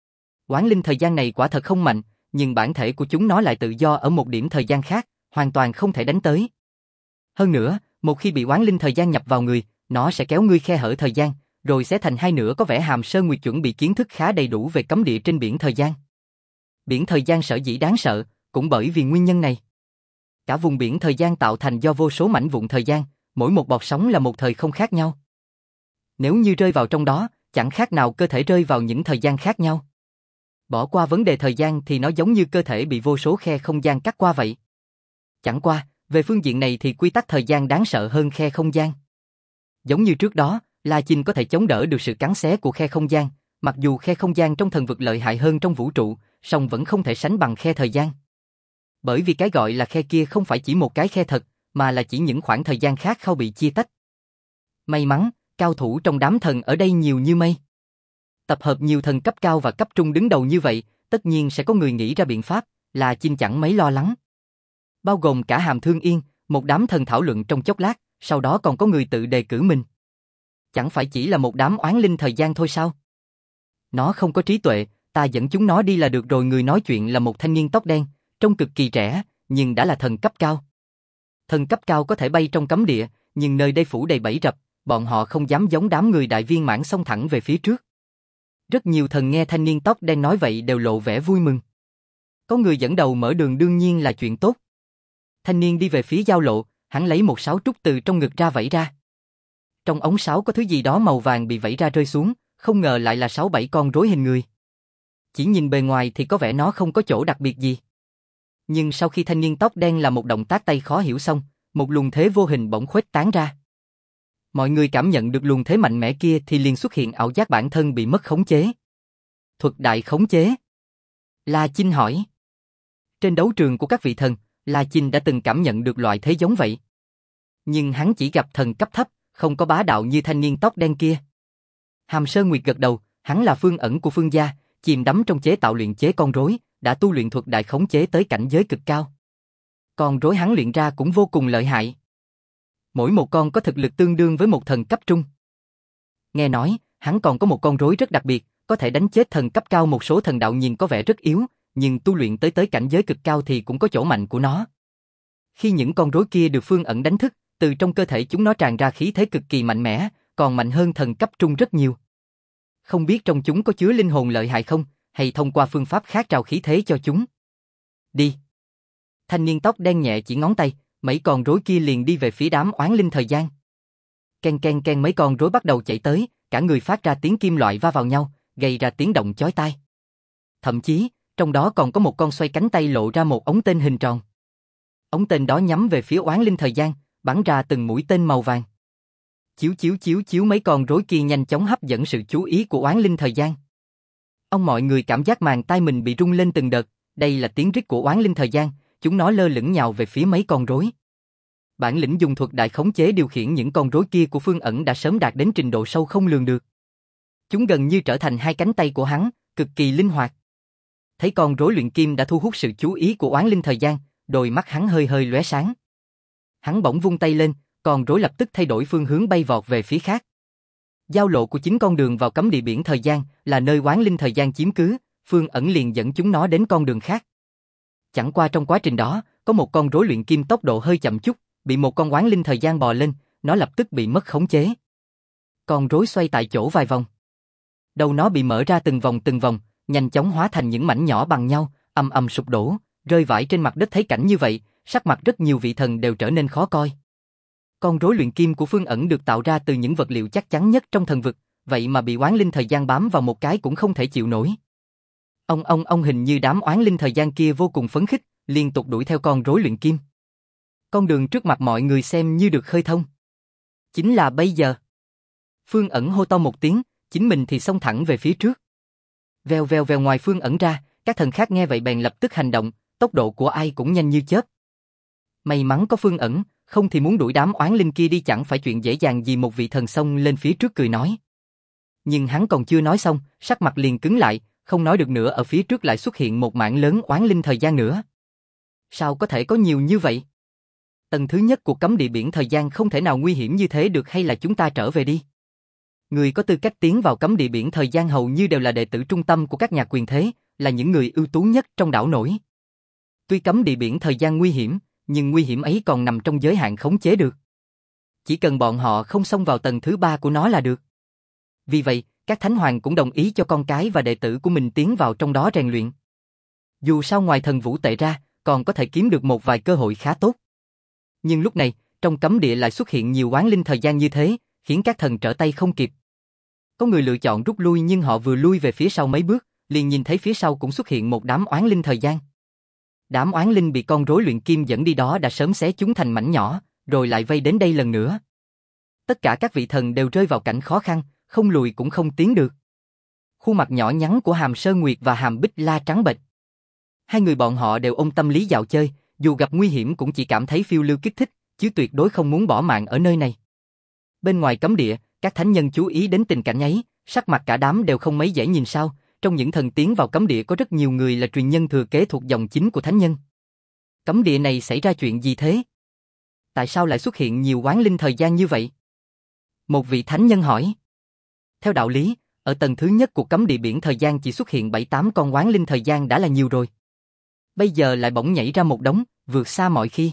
Oán linh thời gian này quả thật không mạnh, nhưng bản thể của chúng nó lại tự do ở một điểm thời gian khác, hoàn toàn không thể đánh tới. Hơn nữa, một khi bị oán linh thời gian nhập vào người, nó sẽ kéo ngươi khe hở thời gian, rồi sẽ thành hai nửa. Có vẻ Hàm Sơn Nguyệt chuẩn bị kiến thức khá đầy đủ về cấm địa trên biển thời gian. Biển thời gian sở dĩ đáng sợ, cũng bởi vì nguyên nhân này. Cả vùng biển thời gian tạo thành do vô số mảnh vụn thời gian, mỗi một bọt sóng là một thời không khác nhau. Nếu như rơi vào trong đó, chẳng khác nào cơ thể rơi vào những thời gian khác nhau. Bỏ qua vấn đề thời gian thì nó giống như cơ thể bị vô số khe không gian cắt qua vậy. Chẳng qua, về phương diện này thì quy tắc thời gian đáng sợ hơn khe không gian. Giống như trước đó, La Chinh có thể chống đỡ được sự cắn xé của khe không gian, mặc dù khe không gian trong thần vực lợi hại hơn trong vũ trụ, song vẫn không thể sánh bằng khe thời gian. Bởi vì cái gọi là khe kia không phải chỉ một cái khe thật, mà là chỉ những khoảng thời gian khác không bị chia tách. May mắn, cao thủ trong đám thần ở đây nhiều như mây. Tập hợp nhiều thần cấp cao và cấp trung đứng đầu như vậy, tất nhiên sẽ có người nghĩ ra biện pháp, La Chinh chẳng mấy lo lắng. Bao gồm cả Hàm Thương Yên, một đám thần thảo luận trong chốc lát, sau đó còn có người tự đề cử mình. Chẳng phải chỉ là một đám oán linh thời gian thôi sao? Nó không có trí tuệ, ta dẫn chúng nó đi là được rồi. Người nói chuyện là một thanh niên tóc đen, trông cực kỳ trẻ, nhưng đã là thần cấp cao. Thần cấp cao có thể bay trong cấm địa, nhưng nơi đây phủ đầy bẫy rập, bọn họ không dám giống đám người đại viên mãn xông thẳng về phía trước. Rất nhiều thần nghe thanh niên tóc đen nói vậy đều lộ vẻ vui mừng. Có người dẫn đầu mở đường đương nhiên là chuyện tốt. Thanh niên đi về phía giao lộ, hắn lấy một sáo trúc từ trong ngực ra vẫy ra. Trong ống sáo có thứ gì đó màu vàng bị vẫy ra rơi xuống, không ngờ lại là sáu bảy con rối hình người. Chỉ nhìn bề ngoài thì có vẻ nó không có chỗ đặc biệt gì. Nhưng sau khi thanh niên tóc đen làm một động tác tay khó hiểu xong, một luồng thế vô hình bỗng khuếch tán ra. Mọi người cảm nhận được luồng thế mạnh mẽ kia thì liền xuất hiện ảo giác bản thân bị mất khống chế. Thuật đại khống chế. La Chinh hỏi. Trên đấu trường của các vị thần, La Chinh đã từng cảm nhận được loại thế giống vậy. Nhưng hắn chỉ gặp thần cấp thấp, không có bá đạo như thanh niên tóc đen kia. Hàm Sơn Nguyệt gật đầu, hắn là Phương Ẩn của Phương gia, chìm đắm trong chế tạo luyện chế con rối, đã tu luyện thuật đại khống chế tới cảnh giới cực cao. Con rối hắn luyện ra cũng vô cùng lợi hại. Mỗi một con có thực lực tương đương với một thần cấp trung. Nghe nói, hắn còn có một con rối rất đặc biệt, có thể đánh chết thần cấp cao. Một số thần đạo nhìn có vẻ rất yếu, nhưng tu luyện tới tới cảnh giới cực cao thì cũng có chỗ mạnh của nó. Khi những con rối kia được Phương Ẩn đánh thức, từ trong cơ thể chúng nó tràn ra khí thế cực kỳ mạnh mẽ, còn mạnh hơn thần cấp trung rất nhiều. Không biết trong chúng có chứa linh hồn lợi hại không, hay thông qua phương pháp khác trao khí thế cho chúng. Đi. Thanh niên tóc đen nhẹ chỉ ngón tay, mấy con rối kia liền đi về phía đám oán linh thời gian. Ken ken ken, mấy con rối bắt đầu chạy tới, cả người phát ra tiếng kim loại va vào nhau, gây ra tiếng động chói tai. Thậm chí, trong đó còn có một con xoay cánh tay lộ ra một ống tên hình tròn. Ống tên đó nhắm về phía oán linh thời gian, bắn ra từng mũi tên màu vàng. Chiếu chiếu chiếu chiếu, mấy con rối kia nhanh chóng hấp dẫn sự chú ý của oán linh thời gian. Ông mọi người cảm giác màng tai mình bị rung lên từng đợt, đây là tiếng rít của oán linh thời gian, chúng nó lơ lửng nhào về phía mấy con rối. Bản lĩnh dùng thuật đại khống chế điều khiển những con rối kia của Phương Ẩn đã sớm đạt đến trình độ sâu không lường được. Chúng gần như trở thành hai cánh tay của hắn, cực kỳ linh hoạt. Thấy con rối luyện kim đã thu hút sự chú ý của oán linh thời gian, đôi mắt hắn hơi hơi lóe sáng. Hắn bỗng vung tay lên, con rối lập tức thay đổi phương hướng bay vọt về phía khác. Giao lộ của chính con đường vào cấm địa biển thời gian là nơi oán linh thời gian chiếm cứ, Phương Ẩn liền dẫn chúng nó đến con đường khác. Chẳng qua trong quá trình đó, có một con rối luyện kim tốc độ hơi chậm chút, bị một con oán linh thời gian bò lên, nó lập tức bị mất khống chế. Con rối xoay tại chỗ vài vòng. Đầu nó bị mở ra từng vòng từng vòng, nhanh chóng hóa thành những mảnh nhỏ bằng nhau, ầm ầm sụp đổ, rơi vãi trên mặt đất. Thấy cảnh như vậy, sắc mặt rất nhiều vị thần đều trở nên khó coi. Con rối luyện kim của Phương Ẩn được tạo ra từ những vật liệu chắc chắn nhất trong thần vực, vậy mà bị oán linh thời gian bám vào một cái cũng không thể chịu nổi. Ông ông ông hình như đám oán linh thời gian kia vô cùng phấn khích, liên tục đuổi theo con rối luyện kim. Con đường trước mặt mọi người xem như được khơi thông. Chính là bây giờ. Phương Ẩn hô to một tiếng, chính mình thì xông thẳng về phía trước. Vèo vèo vèo, ngoài Phương Ẩn ra, các thần khác nghe vậy bèn lập tức hành động, tốc độ của ai cũng nhanh như chớp. May mắn có Phương Ẩn, không thì muốn đuổi đám oán linh kia đi chẳng phải chuyện dễ dàng gì. Một vị thần xông lên phía trước cười nói. Nhưng hắn còn chưa nói xong, sắc mặt liền cứng lại, không nói được nữa. Ở phía trước lại xuất hiện một mảng lớn oán linh thời gian nữa. Sao có thể có nhiều như vậy? Tầng thứ nhất của cấm địa biển thời gian không thể nào nguy hiểm như thế được, hay là chúng ta trở về đi? Người có tư cách tiến vào cấm địa biển thời gian hầu như đều là đệ tử trung tâm của các nhà quyền thế, là những người ưu tú nhất trong đảo nổi. Tuy cấm địa biển thời gian nguy hiểm, nhưng nguy hiểm ấy còn nằm trong giới hạn khống chế được. Chỉ cần bọn họ không xông vào tầng thứ ba của nó là được. Vì vậy, các thánh hoàng cũng đồng ý cho con cái và đệ tử của mình tiến vào trong đó rèn luyện. Dù sao ngoài thần vũ tệ ra, còn có thể kiếm được một vài cơ hội khá tốt. Nhưng lúc này, trong cấm địa lại xuất hiện nhiều oán linh thời gian như thế, khiến các thần trở tay không kịp. Có người lựa chọn rút lui, nhưng họ vừa lui về phía sau mấy bước, liền nhìn thấy phía sau cũng xuất hiện một đám oán linh thời gian. Đám oán linh bị con rối luyện kim dẫn đi đó đã sớm xé chúng thành mảnh nhỏ, rồi lại vây đến đây lần nữa. Tất cả các vị thần đều rơi vào cảnh khó khăn, không lùi cũng không tiến được. Khuôn mặt nhỏ nhắn của Hàm Sơn Nguyệt và Hàm Bích La trắng bệch. Hai người bọn họ đều ôm tâm lý dạo chơi, dù gặp nguy hiểm cũng chỉ cảm thấy phiêu lưu kích thích, chứ tuyệt đối không muốn bỏ mạng ở nơi này. Bên ngoài cấm địa, các thánh nhân chú ý đến tình cảnh ấy, sắc mặt cả đám đều không mấy dễ nhìn sao. Trong những thần tiến vào cấm địa có rất nhiều người là truyền nhân thừa kế thuộc dòng chính của thánh nhân. Cấm địa này xảy ra chuyện gì thế? Tại sao lại xuất hiện nhiều oán linh thời gian như vậy? Một vị thánh nhân hỏi. Theo đạo lý, ở tầng thứ nhất của cấm địa biển thời gian chỉ xuất hiện bảy tám con oán linh thời gian đã là nhiều rồi. Bây giờ lại bỗng nhảy ra một đống, vượt xa mọi khi.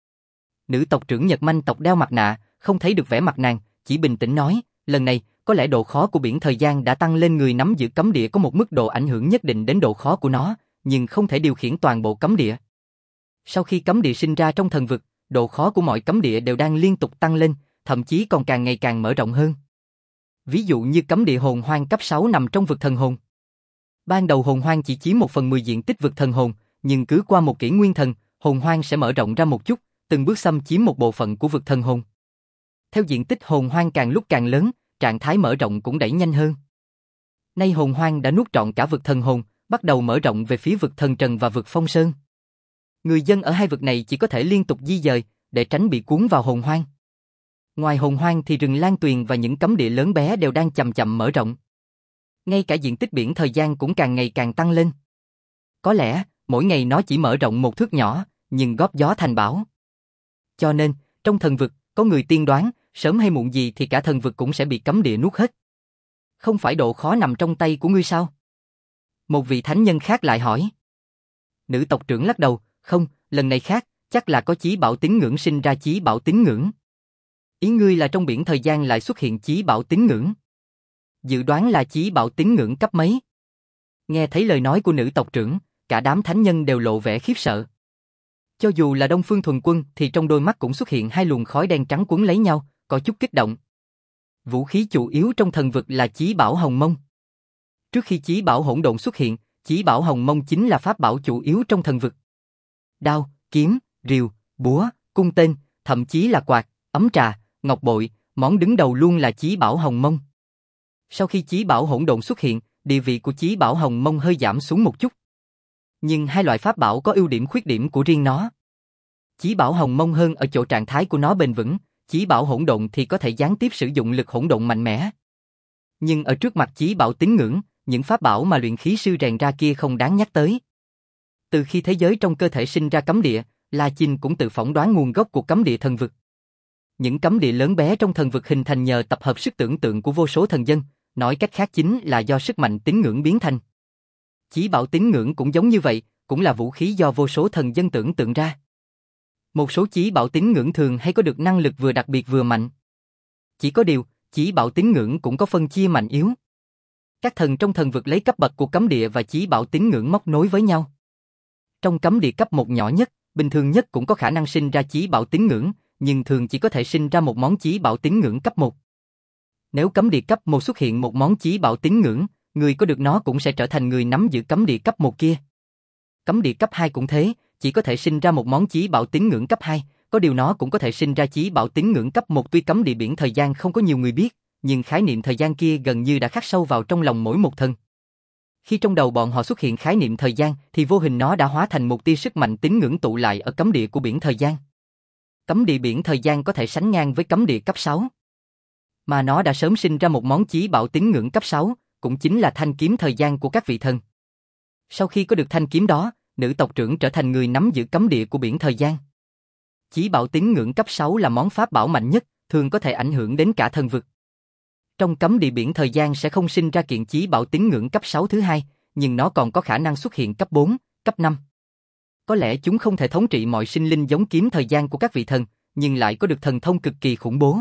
Nữ tộc trưởng Nhật Manh tộc đeo mặt nạ, không thấy được vẻ mặt nàng, chỉ bình tĩnh nói, lần này, có lẽ độ khó của biển thời gian đã tăng lên. Người nắm giữ cấm địa có một mức độ ảnh hưởng nhất định đến độ khó của nó, nhưng không thể điều khiển toàn bộ cấm địa. Sau khi cấm địa sinh ra trong thần vực, độ khó của mọi cấm địa đều đang liên tục tăng lên, thậm chí còn càng ngày càng mở rộng hơn. Ví dụ như cấm địa hồn hoang cấp sáu nằm trong vực thần hồn. Ban đầu hồn hoang chỉ chiếm một phần mười diện tích vực thần hồn, nhưng cứ qua một kỷ nguyên thần, hồn hoang sẽ mở rộng ra một chút, từng bước xâm chiếm một bộ phận của vực thần hồn. Theo diện tích hồn hoang càng lúc càng lớn, trạng thái mở rộng cũng đẩy nhanh hơn. Nay hồn hoang đã nuốt trọn cả vực thần hồn, bắt đầu mở rộng về phía vực thần trần và vực phong sơn. Người dân ở hai vực này chỉ có thể liên tục di dời, để tránh bị cuốn vào Hồn Hoang. Ngoài Hồn Hoang thì rừng Lan Tuyền và những cấm địa lớn bé đều đang chậm chậm mở rộng. Ngay cả diện tích biển thời gian cũng càng ngày càng tăng lên. Có lẽ, mỗi ngày nó chỉ mở rộng một thước nhỏ, nhưng góp gió thành bão. Cho nên, trong thần vực, có người tiên đoán, sớm hay muộn gì thì cả thần vực cũng sẽ bị cấm địa nuốt hết. Không phải độ khó nằm trong tay của ngươi sao? Một vị thánh nhân khác lại hỏi. Nữ tộc trưởng lắc đầu, không, lần này khác, chắc là có chí bảo tín ngưỡng sinh ra chí bảo tín ngưỡng. Ý ngươi là trong biển thời gian lại xuất hiện chí bảo tín ngưỡng. Dự đoán là chí bảo tín ngưỡng cấp mấy? Nghe thấy lời nói của nữ tộc trưởng, cả đám thánh nhân đều lộ vẻ khiếp sợ. Cho dù là Đông Phương Thuần Quân thì trong đôi mắt cũng xuất hiện hai luồng khói đen trắng quấn lấy nhau, có chút kích động. Vũ khí chủ yếu trong thần vực là chí bảo Hồng Mông. Trước khi chí bảo hỗn độn xuất hiện, chí bảo Hồng Mông chính là pháp bảo chủ yếu trong thần vực. Đao, kiếm, rìu, búa, cung tên, thậm chí là quạt, ấm trà, ngọc bội, món đứng đầu luôn là chí bảo Hồng Mông. Sau khi chí bảo hỗn độn xuất hiện, địa vị của chí bảo Hồng Mông hơi giảm xuống một chút. Nhưng hai loại pháp bảo có ưu điểm khuyết điểm của riêng nó. Chí bảo Hồng Mông hơn ở chỗ trạng thái của nó bền vững, chí bảo hỗn độn thì có thể gián tiếp sử dụng lực hỗn độn mạnh mẽ. Nhưng ở trước mặt chí bảo tín ngưỡng, những pháp bảo mà luyện khí sư rèn ra kia không đáng nhắc tới. Từ khi thế giới trong cơ thể sinh ra cấm địa, La Chinh cũng tự phỏng đoán nguồn gốc của cấm địa thần vực. Những cấm địa lớn bé trong thần vực hình thành nhờ tập hợp sức tưởng tượng của vô số thần dân, nói cách khác chính là do sức mạnh tín ngưỡng biến thành. Chí bảo tín ngưỡng cũng giống như vậy, cũng là vũ khí do vô số thần dân tưởng tượng ra. Một số chí bảo tín ngưỡng thường hay có được năng lực vừa đặc biệt vừa mạnh. Chỉ có điều, chí bảo tín ngưỡng cũng có phân chia mạnh yếu. Các thần trong thần vực lấy cấp bậc của cấm địa và chí bảo tín ngưỡng móc nối với nhau. Trong cấm địa cấp một nhỏ nhất, bình thường nhất cũng có khả năng sinh ra chí bảo tín ngưỡng, nhưng thường chỉ có thể sinh ra một món chí bảo tín ngưỡng cấp một. Nếu cấm địa cấp một xuất hiện một món chí bảo tín ngưỡng, người có được nó cũng sẽ trở thành người nắm giữ cấm địa cấp một kia. Cấm địa cấp hai cũng thế, chỉ có thể sinh ra một món chí bảo tín ngưỡng cấp hai, có điều nó cũng có thể sinh ra chí bảo tín ngưỡng cấp một. Tuy cấm địa biển thời gian không có nhiều người biết, nhưng khái niệm thời gian kia gần như đã khắc sâu vào trong lòng mỗi một thần. Khi trong đầu bọn họ xuất hiện khái niệm thời gian thì vô hình nó đã hóa thành một tia sức mạnh tín ngưỡng tụ lại ở cấm địa của biển thời gian. Cấm địa biển thời gian có thể sánh ngang với cấm địa cấp sáu. Mà nó đã sớm sinh ra một món chí bảo tín ngưỡng cấp sáu, cũng chính là thanh kiếm thời gian của các vị thần. Sau khi có được thanh kiếm đó, nữ tộc trưởng trở thành người nắm giữ cấm địa của biển thời gian. Chí bảo tín ngưỡng cấp sáu là món pháp bảo mạnh nhất, thường có thể ảnh hưởng đến cả thần vực. Trong cấm địa biển thời gian sẽ không sinh ra kiện chí bảo tín ngưỡng cấp sáu thứ hai, nhưng nó còn có khả năng xuất hiện cấp bốn, cấp năm. Có lẽ chúng không thể thống trị mọi sinh linh giống kiếm thời gian của các vị thần, nhưng lại có được thần thông cực kỳ khủng bố.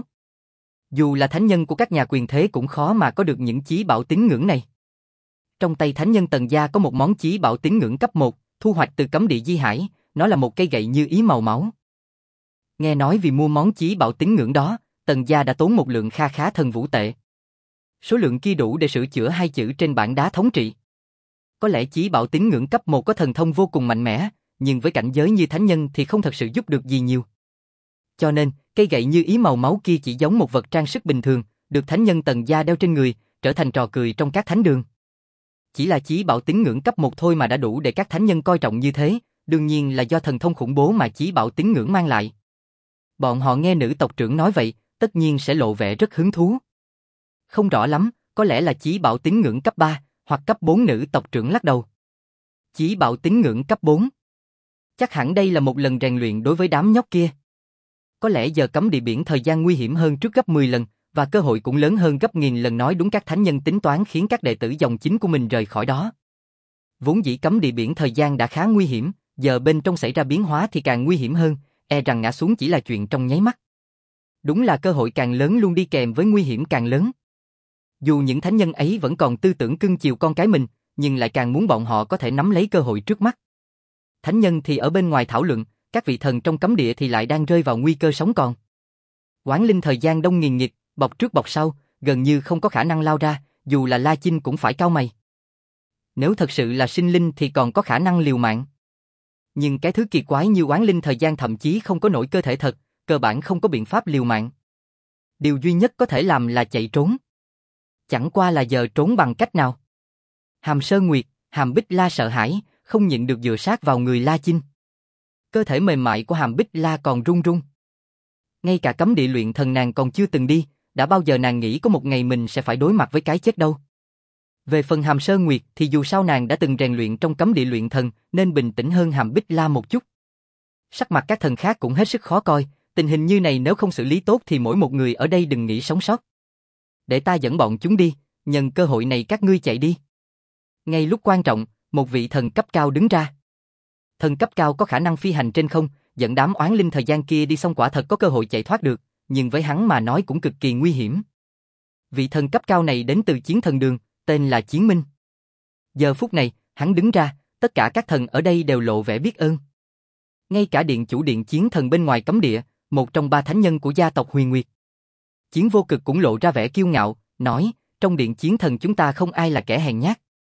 Dù là thánh nhân của các nhà quyền thế cũng khó mà có được những chí bảo tín ngưỡng này. Trong tay thánh nhân Tần Gia có một món chí bảo tín ngưỡng cấp một, thu hoạch từ cấm địa Di Hải, nó là một cây gậy như ý màu máu. Nghe nói vì mua món chí bảo tín ngưỡng đó, Tần Gia đã tốn một lượng kha khá thần vũ tệ. Số lượng kia đủ để sửa chữa hai chữ trên bảng đá thống trị. Có lẽ chí bảo tín ngưỡng cấp một có thần thông vô cùng mạnh mẽ, nhưng với cảnh giới như thánh nhân thì không thật sự giúp được gì nhiều. Cho nên, cây gậy như ý màu máu kia chỉ giống một vật trang sức bình thường, được thánh nhân Tần Gia đeo trên người, trở thành trò cười trong các thánh đường. Chỉ là chí bảo tín ngưỡng cấp một thôi mà đã đủ để các thánh nhân coi trọng như thế, đương nhiên là do thần thông khủng bố mà chí bảo tín ngưỡng mang lại. Bọn họ nghe nữ tộc trưởng nói vậy, tất nhiên sẽ lộ vẻ rất hứng thú. Không rõ lắm, có lẽ là chí bảo tín ngưỡng cấp ba, hoặc cấp bốn. Nữ tộc trưởng lắc đầu. Chí bảo tín ngưỡng cấp bốn. Chắc hẳn đây là một lần rèn luyện đối với đám nhóc kia. Có lẽ giờ cấm địa biển thời gian nguy hiểm hơn trước gấp mười lần, và cơ hội cũng lớn hơn gấp nghìn lần. Nói đúng, các thánh nhân tính toán khiến các đệ tử dòng chính của mình rời khỏi đó. Vốn dĩ cấm địa biển thời gian đã khá nguy hiểm, giờ bên trong xảy ra biến hóa thì càng nguy hiểm hơn, e rằng ngã xuống chỉ là chuyện trong nháy mắt. Đúng là cơ hội càng lớn luôn đi kèm với nguy hiểm càng lớn. Dù những thánh nhân ấy vẫn còn tư tưởng cưng chiều con cái mình, nhưng lại càng muốn bọn họ có thể nắm lấy cơ hội trước mắt. Thánh nhân thì ở bên ngoài thảo luận, các vị thần trong cấm địa thì lại đang rơi vào nguy cơ sống còn. Oán linh thời gian đông nghìn nghịt, bọc trước bọc sau, gần như không có khả năng lao ra, dù là La Chinh cũng phải cau mày. Nếu thật sự là sinh linh thì còn có khả năng liều mạng. Nhưng cái thứ kỳ quái như oán linh thời gian thậm chí không có nổi cơ thể thật, cơ bản không có biện pháp liều mạng. Điều duy nhất có thể làm là chạy trốn. Chẳng qua là giờ trốn bằng cách nào? Hàm Sơn Nguyệt, Hàm Bích La sợ hãi, không nhịn được dựa sát vào người La Chinh. cơ thể mềm mại của Hàm Bích La còn run run. Ngay cả cấm địa luyện thần nàng còn chưa từng đi, đã bao giờ nàng nghĩ có một ngày mình sẽ phải đối mặt với cái chết đâu. Về phần Hàm Sơn Nguyệt thì dù sao nàng đã từng rèn luyện trong cấm địa luyện thần nên bình tĩnh hơn Hàm Bích La một chút. Sắc mặt các thần khác cũng hết sức khó coi, tình hình như này nếu không xử lý tốt thì mỗi một người ở đây đừng nghĩ sống sót. Để ta dẫn bọn chúng đi, nhân cơ hội này các ngươi chạy đi. Ngay lúc quan trọng, một vị thần cấp cao đứng ra. Thần cấp cao có khả năng phi hành trên không, dẫn đám oán linh thời gian kia đi xong quả thật có cơ hội chạy thoát được, nhưng với hắn mà nói cũng cực kỳ nguy hiểm. Vị thần cấp cao này đến từ Chiến Thần Đường, tên là Chiến Minh. Giờ phút này, hắn đứng ra, tất cả các thần ở đây đều lộ vẻ biết ơn. Ngay cả điện chủ điện Chiến Thần bên ngoài cấm địa, một trong ba thánh nhân của gia tộc Huyền Nguyệt. Chiến Vô Cực cũng lộ ra vẻ kiêu ngạo, nói, trong điện Chiến Thần chúng ta không ai là kẻ hèn nhát.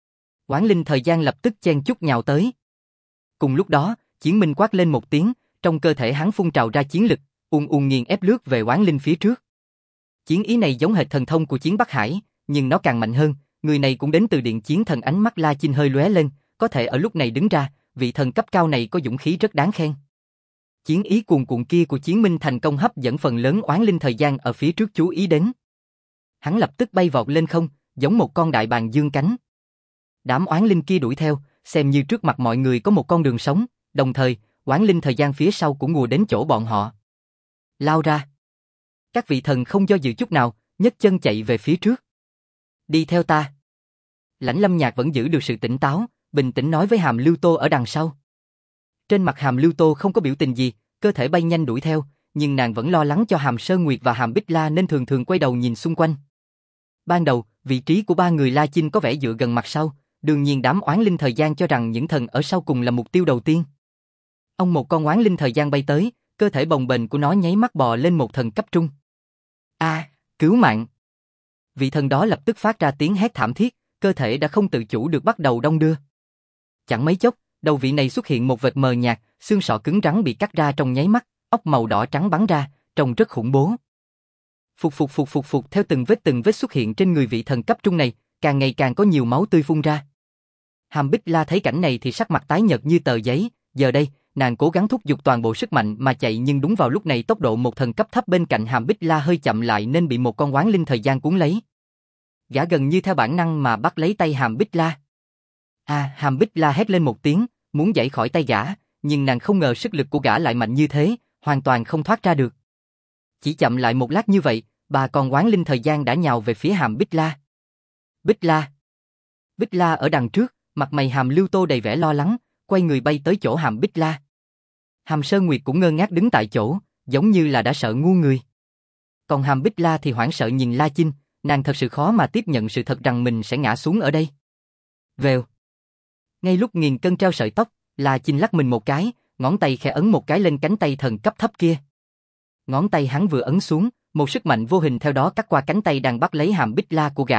Oán linh thời gian lập tức chen chúc nhào tới. Cùng lúc đó, Chiến Minh quát lên một tiếng, trong cơ thể hắn phun trào ra chiến lực, ùn ùn nghiền ép lướt về oán linh phía trước. Chiến ý này giống hệt thần thông của Chiến Bắc Hải, nhưng nó càng mạnh hơn, người này cũng đến từ điện Chiến Thần. Ánh mắt La Chinh hơi lóe lên, có thể ở lúc này đứng ra, vị thần cấp cao này có dũng khí rất đáng khen. Chiến ý cuồn cuộn kia của Chiến Minh thành công hấp dẫn phần lớn oán linh thời gian ở phía trước chú ý đến. Hắn lập tức bay vọt lên không, giống một con đại bàng dương cánh. Đám oán linh kia đuổi theo, xem như trước mặt mọi người có một con đường sống, đồng thời, oán linh thời gian phía sau cũng ùa đến chỗ bọn họ. Lao ra! Các vị thần không do dự chút nào, nhấc chân chạy về phía trước. Đi theo ta! Lãnh Lâm Nhạc vẫn giữ được sự tỉnh táo, bình tĩnh nói với Hàm Lưu Tô ở đằng sau. Trên mặt Hàm Lưu Tô không có biểu tình gì, cơ thể bay nhanh đuổi theo, nhưng nàng vẫn lo lắng cho Hàm Sơn Nguyệt và Hàm Bích La nên thường thường quay đầu nhìn xung quanh. Ban đầu, vị trí của ba người La Chinh có vẻ dựa gần mặt sau, đương nhiên đám oán linh thời gian cho rằng những thần ở sau cùng là mục tiêu đầu tiên. Ông một con oán linh thời gian bay tới, cơ thể bồng bềnh của nó nháy mắt bò lên một thần cấp trung. A, cứu mạng! Vị thần đó lập tức phát ra tiếng hét thảm thiết, cơ thể đã không tự chủ được bắt đầu đong đưa. Chẳng mấy chốc, đầu vị này xuất hiện một vệt mờ nhạt, xương sọ cứng rắn bị cắt ra trong nháy mắt, óc màu đỏ trắng bắn ra, trông rất khủng bố. Phục phục phục phục phục theo từng vết từng vết xuất hiện trên người vị thần cấp trung này, càng ngày càng có nhiều máu tươi phun ra. Hàm Bích La thấy cảnh này thì sắc mặt tái nhợt như tờ giấy, giờ đây, nàng cố gắng thúc giục toàn bộ sức mạnh mà chạy, nhưng đúng vào lúc này tốc độ một thần cấp thấp bên cạnh Hàm Bích La hơi chậm lại nên bị một con oán linh thời gian cuốn lấy. Gã gần như theo bản năng mà bắt lấy tay Hàm Bích La. À, Hàm Bích La hét lên một tiếng, muốn giãy khỏi tay gã, nhưng nàng không ngờ sức lực của gã lại mạnh như thế, hoàn toàn không thoát ra được. Chỉ chậm lại một lát như vậy, ba con oán linh thời gian đã nhào về phía Hàm Bích La. Bích La! Bích La ở đằng trước, mặt mày Hàm Lưu Tô đầy vẻ lo lắng, quay người bay tới chỗ Hàm Bích La. Hàm Sơn Nguyệt cũng ngơ ngác đứng tại chỗ, giống như là đã sợ ngu người. Còn Hàm Bích La thì hoảng sợ nhìn La Chinh, nàng thật sự khó mà tiếp nhận sự thật rằng mình sẽ ngã xuống ở đây. Vèo. Ngay lúc nghìn cân treo sợi tóc, La Chinh lắc mình một cái, ngón tay khẽ ấn một cái lên cánh tay thần cấp thấp kia. Ngón tay hắn vừa ấn xuống, một sức mạnh vô hình theo đó cắt qua cánh tay đang bắt lấy Hàm Bích La của gã.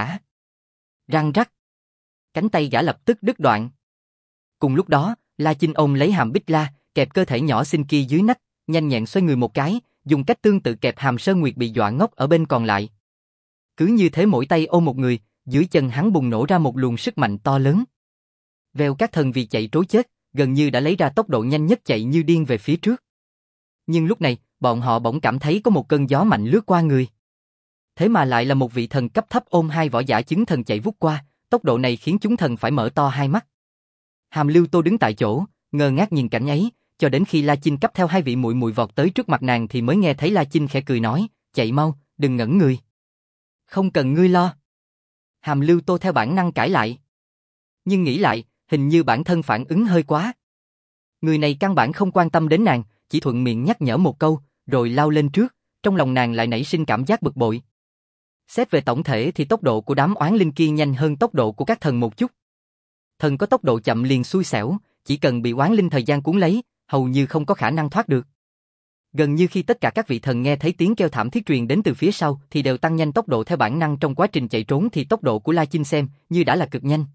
Răng rắc. Cánh tay gã lập tức đứt đoạn. Cùng lúc đó, La Chinh ôm lấy Hàm Bích La, kẹp cơ thể nhỏ xinh kia dưới nách, nhanh nhẹn xoay người một cái, dùng cách tương tự kẹp Hàm Sơn Nguyệt bị dọa ngốc ở bên còn lại. Cứ như thế mỗi tay ôm một người, dưới chân hắn bùng nổ ra một luồng sức mạnh to lớn. Vèo, các thần vì chạy trối chết, gần như đã lấy ra tốc độ nhanh nhất chạy như điên về phía trước. Nhưng lúc này, bọn họ bỗng cảm thấy có một cơn gió mạnh lướt qua người. Thế mà lại là một vị thần cấp thấp ôm hai võ giả chứng thần chạy vút qua, tốc độ này khiến chúng thần phải mở to hai mắt. Hàm Lưu Tô đứng tại chỗ, ngơ ngác nhìn cảnh ấy, cho đến khi La Chinh cấp theo hai vị muội muội vọt tới trước mặt nàng thì mới nghe thấy La Chinh khẽ cười nói, chạy mau, đừng ngẩn người. Không cần ngươi lo. Hàm Lưu Tô theo bản năng cãi lại. Nhưng nghĩ lại, hình như bản thân phản ứng hơi quá. Người này căn bản không quan tâm đến nàng, chỉ thuận miệng nhắc nhở một câu, rồi lao lên trước, trong lòng nàng lại nảy sinh cảm giác bực bội. Xét về tổng thể thì tốc độ của đám oán linh kia nhanh hơn tốc độ của các thần một chút. Thần có tốc độ chậm liền xui xẻo, chỉ cần bị oán linh thời gian cuốn lấy, hầu như không có khả năng thoát được. Gần như khi tất cả các vị thần nghe thấy tiếng kêu thảm thiết truyền đến từ phía sau thì đều tăng nhanh tốc độ theo bản năng. Trong quá trình chạy trốn thì tốc độ của La Chinh xem như đã là cực nhanh.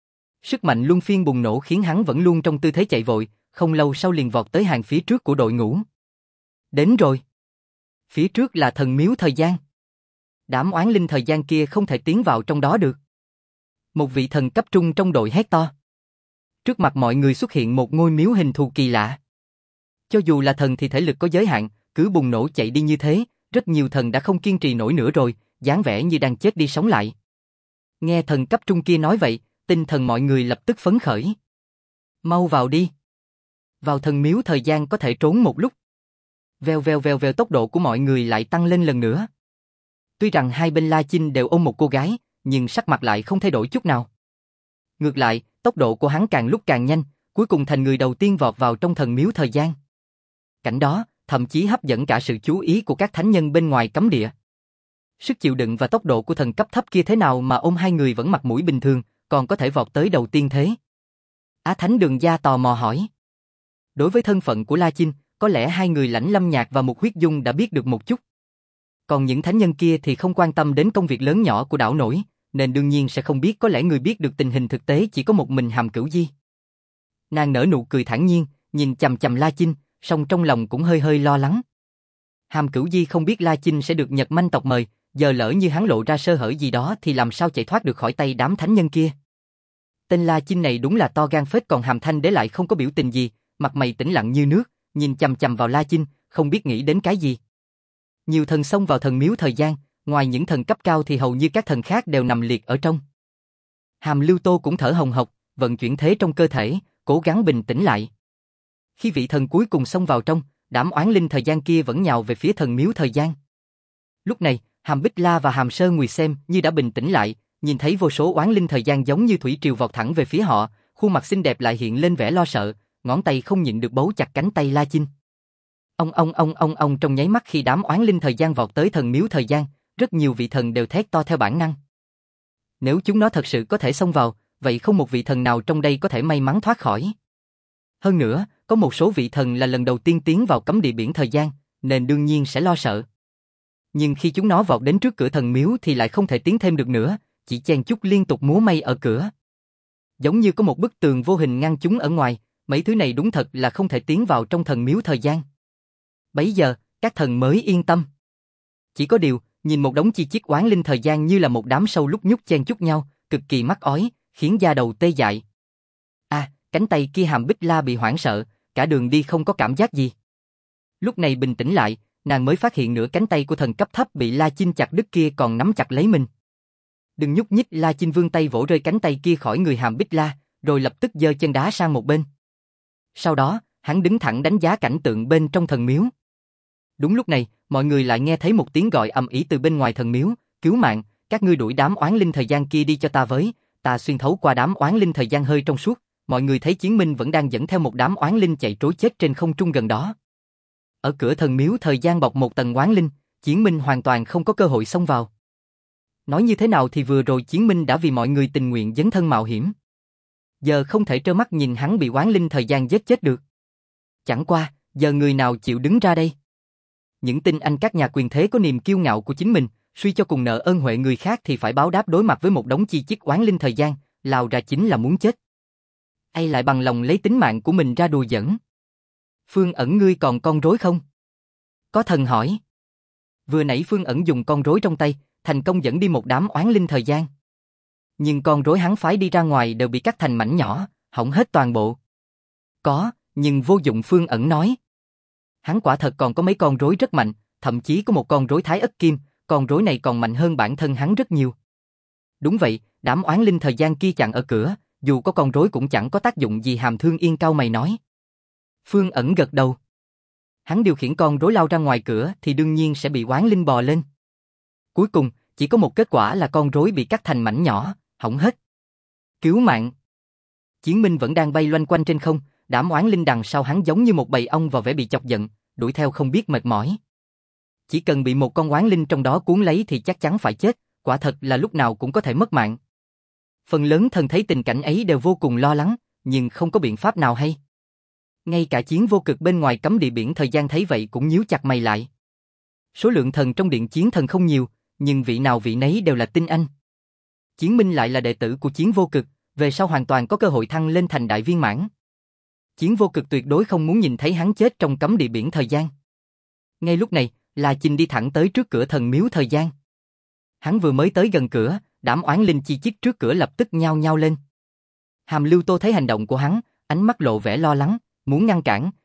Sức mạnh luân phiên bùng nổ khiến hắn vẫn luôn trong tư thế chạy vội, không lâu sau liền vọt tới hàng phía trước của đội ngũ. Đến rồi. Phía trước là thần miếu thời gian. Đám oán linh thời gian kia không thể tiến vào trong đó được. Một vị thần cấp trung trong đội hét to. Trước mặt mọi người xuất hiện một ngôi miếu hình thù kỳ lạ. Cho dù là thần thì thể lực có giới hạn, cứ bùng nổ chạy đi như thế, rất nhiều thần đã không kiên trì nổi nữa rồi, dáng vẻ như đang chết đi sống lại. Nghe thần cấp trung kia nói vậy, tinh thần mọi người lập tức phấn khởi. Mau vào đi. Vào thần miếu thời gian có thể trốn một lúc. Vèo vèo vèo vèo, tốc độ của mọi người lại tăng lên lần nữa. Tuy rằng hai bên La Chinh đều ôm một cô gái, nhưng sắc mặt lại không thay đổi chút nào. Ngược lại, tốc độ của hắn càng lúc càng nhanh, cuối cùng thành người đầu tiên vọt vào trong thần miếu thời gian. Cảnh đó, thậm chí hấp dẫn cả sự chú ý của các thánh nhân bên ngoài cấm địa. Sức chịu đựng và tốc độ của thần cấp thấp kia thế nào mà ôm hai người vẫn mặt mũi bình thường, còn có thể vọt tới đầu tiên thế? Á Thánh Đường Gia tò mò hỏi. Đối với thân phận của La Chinh, có lẽ hai người Lãnh Lâm Nhạc và Mục Huyết Dung đã biết được một chút. Còn những thánh nhân kia thì không quan tâm đến công việc lớn nhỏ của đảo nổi, nên đương nhiên sẽ không biết, có lẽ người biết được tình hình thực tế chỉ có một mình Hàm Cửu Di. Nàng nở nụ cười thản nhiên, nhìn chằm chằm La Chinh, song trong lòng cũng hơi hơi lo lắng. Hàm Cửu Di không biết La Chinh sẽ được Nhật Manh tộc mời, giờ lỡ như hắn lộ ra sơ hở gì đó thì làm sao chạy thoát được khỏi tay đám thánh nhân kia. Tên La Chinh này đúng là to gan phết, còn Hàm Thanh Đế lại không có biểu tình gì, mặt mày tĩnh lặng như nước, nhìn chằm chằm vào La Chinh, không biết nghĩ đến cái gì. Nhiều thần xông vào thần miếu thời gian, ngoài những thần cấp cao thì hầu như các thần khác đều nằm liệt ở trong. Hàm Lưu Tô cũng thở hồng hộc, vận chuyển thế trong cơ thể, cố gắng bình tĩnh lại. Khi vị thần cuối cùng xông vào trong, đám oán linh thời gian kia vẫn nhào về phía thần miếu thời gian. Lúc này, Hàm Bích La và Hàm Sơ Nguyệt xem như đã bình tĩnh lại, nhìn thấy vô số oán linh thời gian giống như thủy triều vọt thẳng về phía họ, khuôn mặt xinh đẹp lại hiện lên vẻ lo sợ, ngón tay không nhịn được bấu chặt cánh tay La Chinh. Ông ông ông ông ông trong nháy mắt khi đám oán linh thời gian vọt tới thần miếu thời gian, rất nhiều vị thần đều thét to theo bản năng. Nếu chúng nó thật sự có thể xông vào, vậy không một vị thần nào trong đây có thể may mắn thoát khỏi. Hơn nữa, có một số vị thần là lần đầu tiên tiến vào cấm địa biển thời gian, nên đương nhiên sẽ lo sợ. Nhưng khi chúng nó vọt đến trước cửa thần miếu thì lại không thể tiến thêm được nữa, chỉ chen chúc liên tục múa may ở cửa. Giống như có một bức tường vô hình ngăn chúng ở ngoài, mấy thứ này đúng thật là không thể tiến vào trong thần miếu thời gian. Bấy giờ, các thần mới yên tâm. Chỉ có điều, nhìn một đống chi chít oán linh thời gian như là một đám sâu lúc nhúc chen chúc nhau, cực kỳ mắc ói, khiến da đầu tê dại. À, cánh tay kia Hàm Bích La bị hoảng sợ, cả đường đi không có cảm giác gì. Lúc này bình tĩnh lại, nàng mới phát hiện nửa cánh tay của thần cấp thấp bị La Chinh chặt đứt kia còn nắm chặt lấy mình. Đừng nhúc nhích, La Chinh vươn tay vỗ rơi cánh tay kia khỏi người Hàm Bích La, rồi lập tức giơ chân đá sang một bên. Sau đó, hắn đứng thẳng đánh giá cảnh tượng bên trong thần miếu. Đúng lúc này, mọi người lại nghe thấy một tiếng gọi ầm ĩ từ bên ngoài thần miếu, cứu mạng, các ngươi đuổi đám oán linh thời gian kia đi cho ta với. Ta xuyên thấu qua đám oán linh thời gian hơi trong suốt, mọi người thấy Chiến Minh vẫn đang dẫn theo một đám oán linh chạy trối chết trên không trung gần đó. Ở cửa thần miếu thời gian bọc một tầng oán linh, Chiến Minh hoàn toàn không có cơ hội xông vào. Nói như thế nào thì vừa rồi Chiến Minh đã vì mọi người tình nguyện dấn thân mạo hiểm. Giờ không thể trơ mắt nhìn hắn bị oán linh thời gian giết chết được. Chẳng qua, giờ người nào chịu đứng ra đây? Những tinh anh các nhà quyền thế có niềm kiêu ngạo của chính mình, suy cho cùng nợ ơn huệ người khác thì phải báo đáp, đối mặt với một đống chi chít oán linh thời gian, lao ra chính là muốn chết. Ai lại bằng lòng lấy tính mạng của mình ra đùa giỡn? Phương Ẩn, ngươi còn con rối không? Có thần hỏi. Vừa nãy Phương Ẩn dùng con rối trong tay, thành công dẫn đi một đám oán linh thời gian. Nhưng con rối hắn phái đi ra ngoài đều bị cắt thành mảnh nhỏ, hỏng hết toàn bộ. Có, nhưng vô dụng, Phương Ẩn nói. Hắn quả thật còn có mấy con rối rất mạnh, thậm chí có một con rối Thái Ất Kim, con rối này còn mạnh hơn bản thân hắn rất nhiều. Đúng vậy, đám oán linh thời gian kia chặn ở cửa, dù có con rối cũng chẳng có tác dụng gì, Hàm Thương Yên cau mày nói. Phương Ẩn gật đầu. Hắn điều khiển con rối lao ra ngoài cửa thì đương nhiên sẽ bị oán linh bò lên. Cuối cùng, chỉ có một kết quả là con rối bị cắt thành mảnh nhỏ, hỏng hết. Cứu mạng. Chiến Minh vẫn đang bay loanh quanh trên không, đám oán linh đằng sau hắn giống như một bầy ong vào vẻ bị chọc giận, đuổi theo không biết mệt mỏi. Chỉ cần bị một con oán linh trong đó cuốn lấy thì chắc chắn phải chết, quả thật là lúc nào cũng có thể mất mạng. Phần lớn thần thấy tình cảnh ấy đều vô cùng lo lắng, nhưng không có biện pháp nào hay. Ngay cả Chiến Vô Cực bên ngoài cấm địa biển thời gian thấy vậy cũng nhíu chặt mày lại. Số lượng thần trong điện chiến thần không nhiều, nhưng vị nào vị nấy đều là tinh anh. Chiến Minh lại là đệ tử của Chiến Vô Cực, về sau hoàn toàn có cơ hội thăng lên thành đại viên mãn. Chiến Vô Cực tuyệt đối không muốn nhìn thấy hắn chết trong cấm địa biển thời gian. Ngay lúc này, La Chinh đi thẳng tới trước cửa thần miếu thời gian. Hắn vừa mới tới gần cửa, đám oán linh chi chít trước cửa lập tức nhao nhao lên. Hàm Lưu Tô thấy hành động của hắn, ánh mắt lộ vẻ lo lắng, muốn ngăn cản,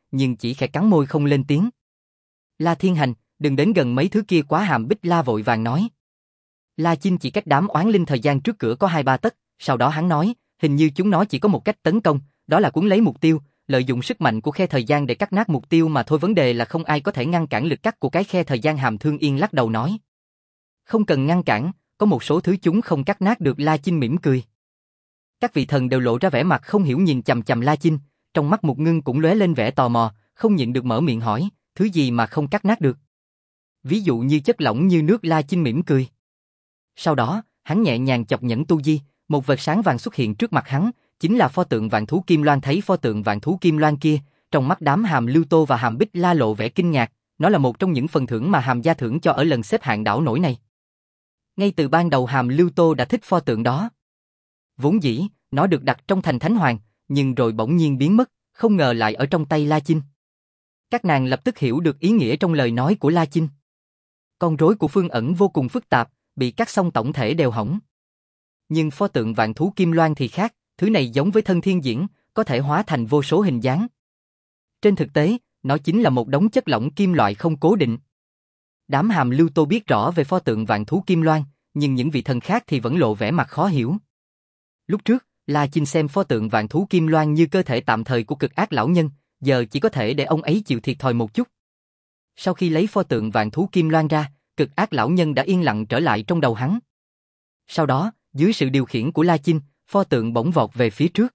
nhưng chỉ khẽ cắn môi không lên tiếng. La Thiên Hành, đừng đến gần mấy thứ kia quá, Hàm Bích La vội vàng nói. La Chinh chỉ cách đám oán linh thời gian trước cửa có hai ba tấc, sau đó hắn nói, hình như chúng nó chỉ có một cách tấn công, đó là cuốn lấy mục tiêu, lợi dụng sức mạnh của khe thời gian để cắt nát mục tiêu mà thôi, vấn đề là không ai có thể ngăn cản lực cắt của cái khe thời gian. Hàm Thương Yên lắc đầu nói. Không cần ngăn cản, có một số thứ chúng không cắt nát được. La Chinh mỉm cười. Các vị thần đều lộ ra vẻ mặt không hiểu nhìn chằm chằm La Chinh, trong mắt Mục Ngưng cũng lóe lên vẻ tò mò, không nhịn được mở miệng hỏi, thứ gì mà không cắt nát được? Ví dụ như chất lỏng như nước. La Chinh mỉm cười. Sau đó, hắn nhẹ nhàng chọc nhẫn tu di, một vệt sáng vàng xuất hiện trước mặt hắn, chính là pho tượng vạn thú Kim Loan. Thấy pho tượng vạn thú Kim Loan kia, trong mắt đám Hàm Lưu Tô và Hàm Bích La lộ vẻ kinh ngạc, nó là một trong những phần thưởng mà Hàm gia thưởng cho ở lần xếp hạng đảo nổi này. Ngay từ ban đầu Hàm Lưu Tô đã thích pho tượng đó. Vốn dĩ, nó được đặt trong thành Thánh Hoàng, nhưng rồi bỗng nhiên biến mất, không ngờ lại ở trong tay La Chinh. Các nàng lập tức hiểu được ý nghĩa trong lời nói của La Chinh. Con rối của Phương Ẩn vô cùng phức tạp, bị cắt xong tổng thể đều hỏng. Nhưng pho tượng vạn thú Kim Loan thì khác, thứ này giống với thân thiên diễn, có thể hóa thành vô số hình dáng. Trên thực tế, nó chính là một đống chất lỏng kim loại không cố định. Đám Hàm Lưu Tô biết rõ về pho tượng vạn thú Kim Loan, nhưng những vị thần khác thì vẫn lộ vẻ mặt khó hiểu. Lúc trước, La Chinh xem pho tượng vạn thú Kim Loan như cơ thể tạm thời của cực ác lão nhân, giờ chỉ có thể để ông ấy chịu thiệt thòi một chút. Sau khi lấy pho tượng vạn thú Kim Loan ra, cực ác lão nhân đã yên lặng trở lại trong đầu hắn. Sau đó, dưới sự điều khiển của La Chinh, pho tượng bỗng vọt về phía trước.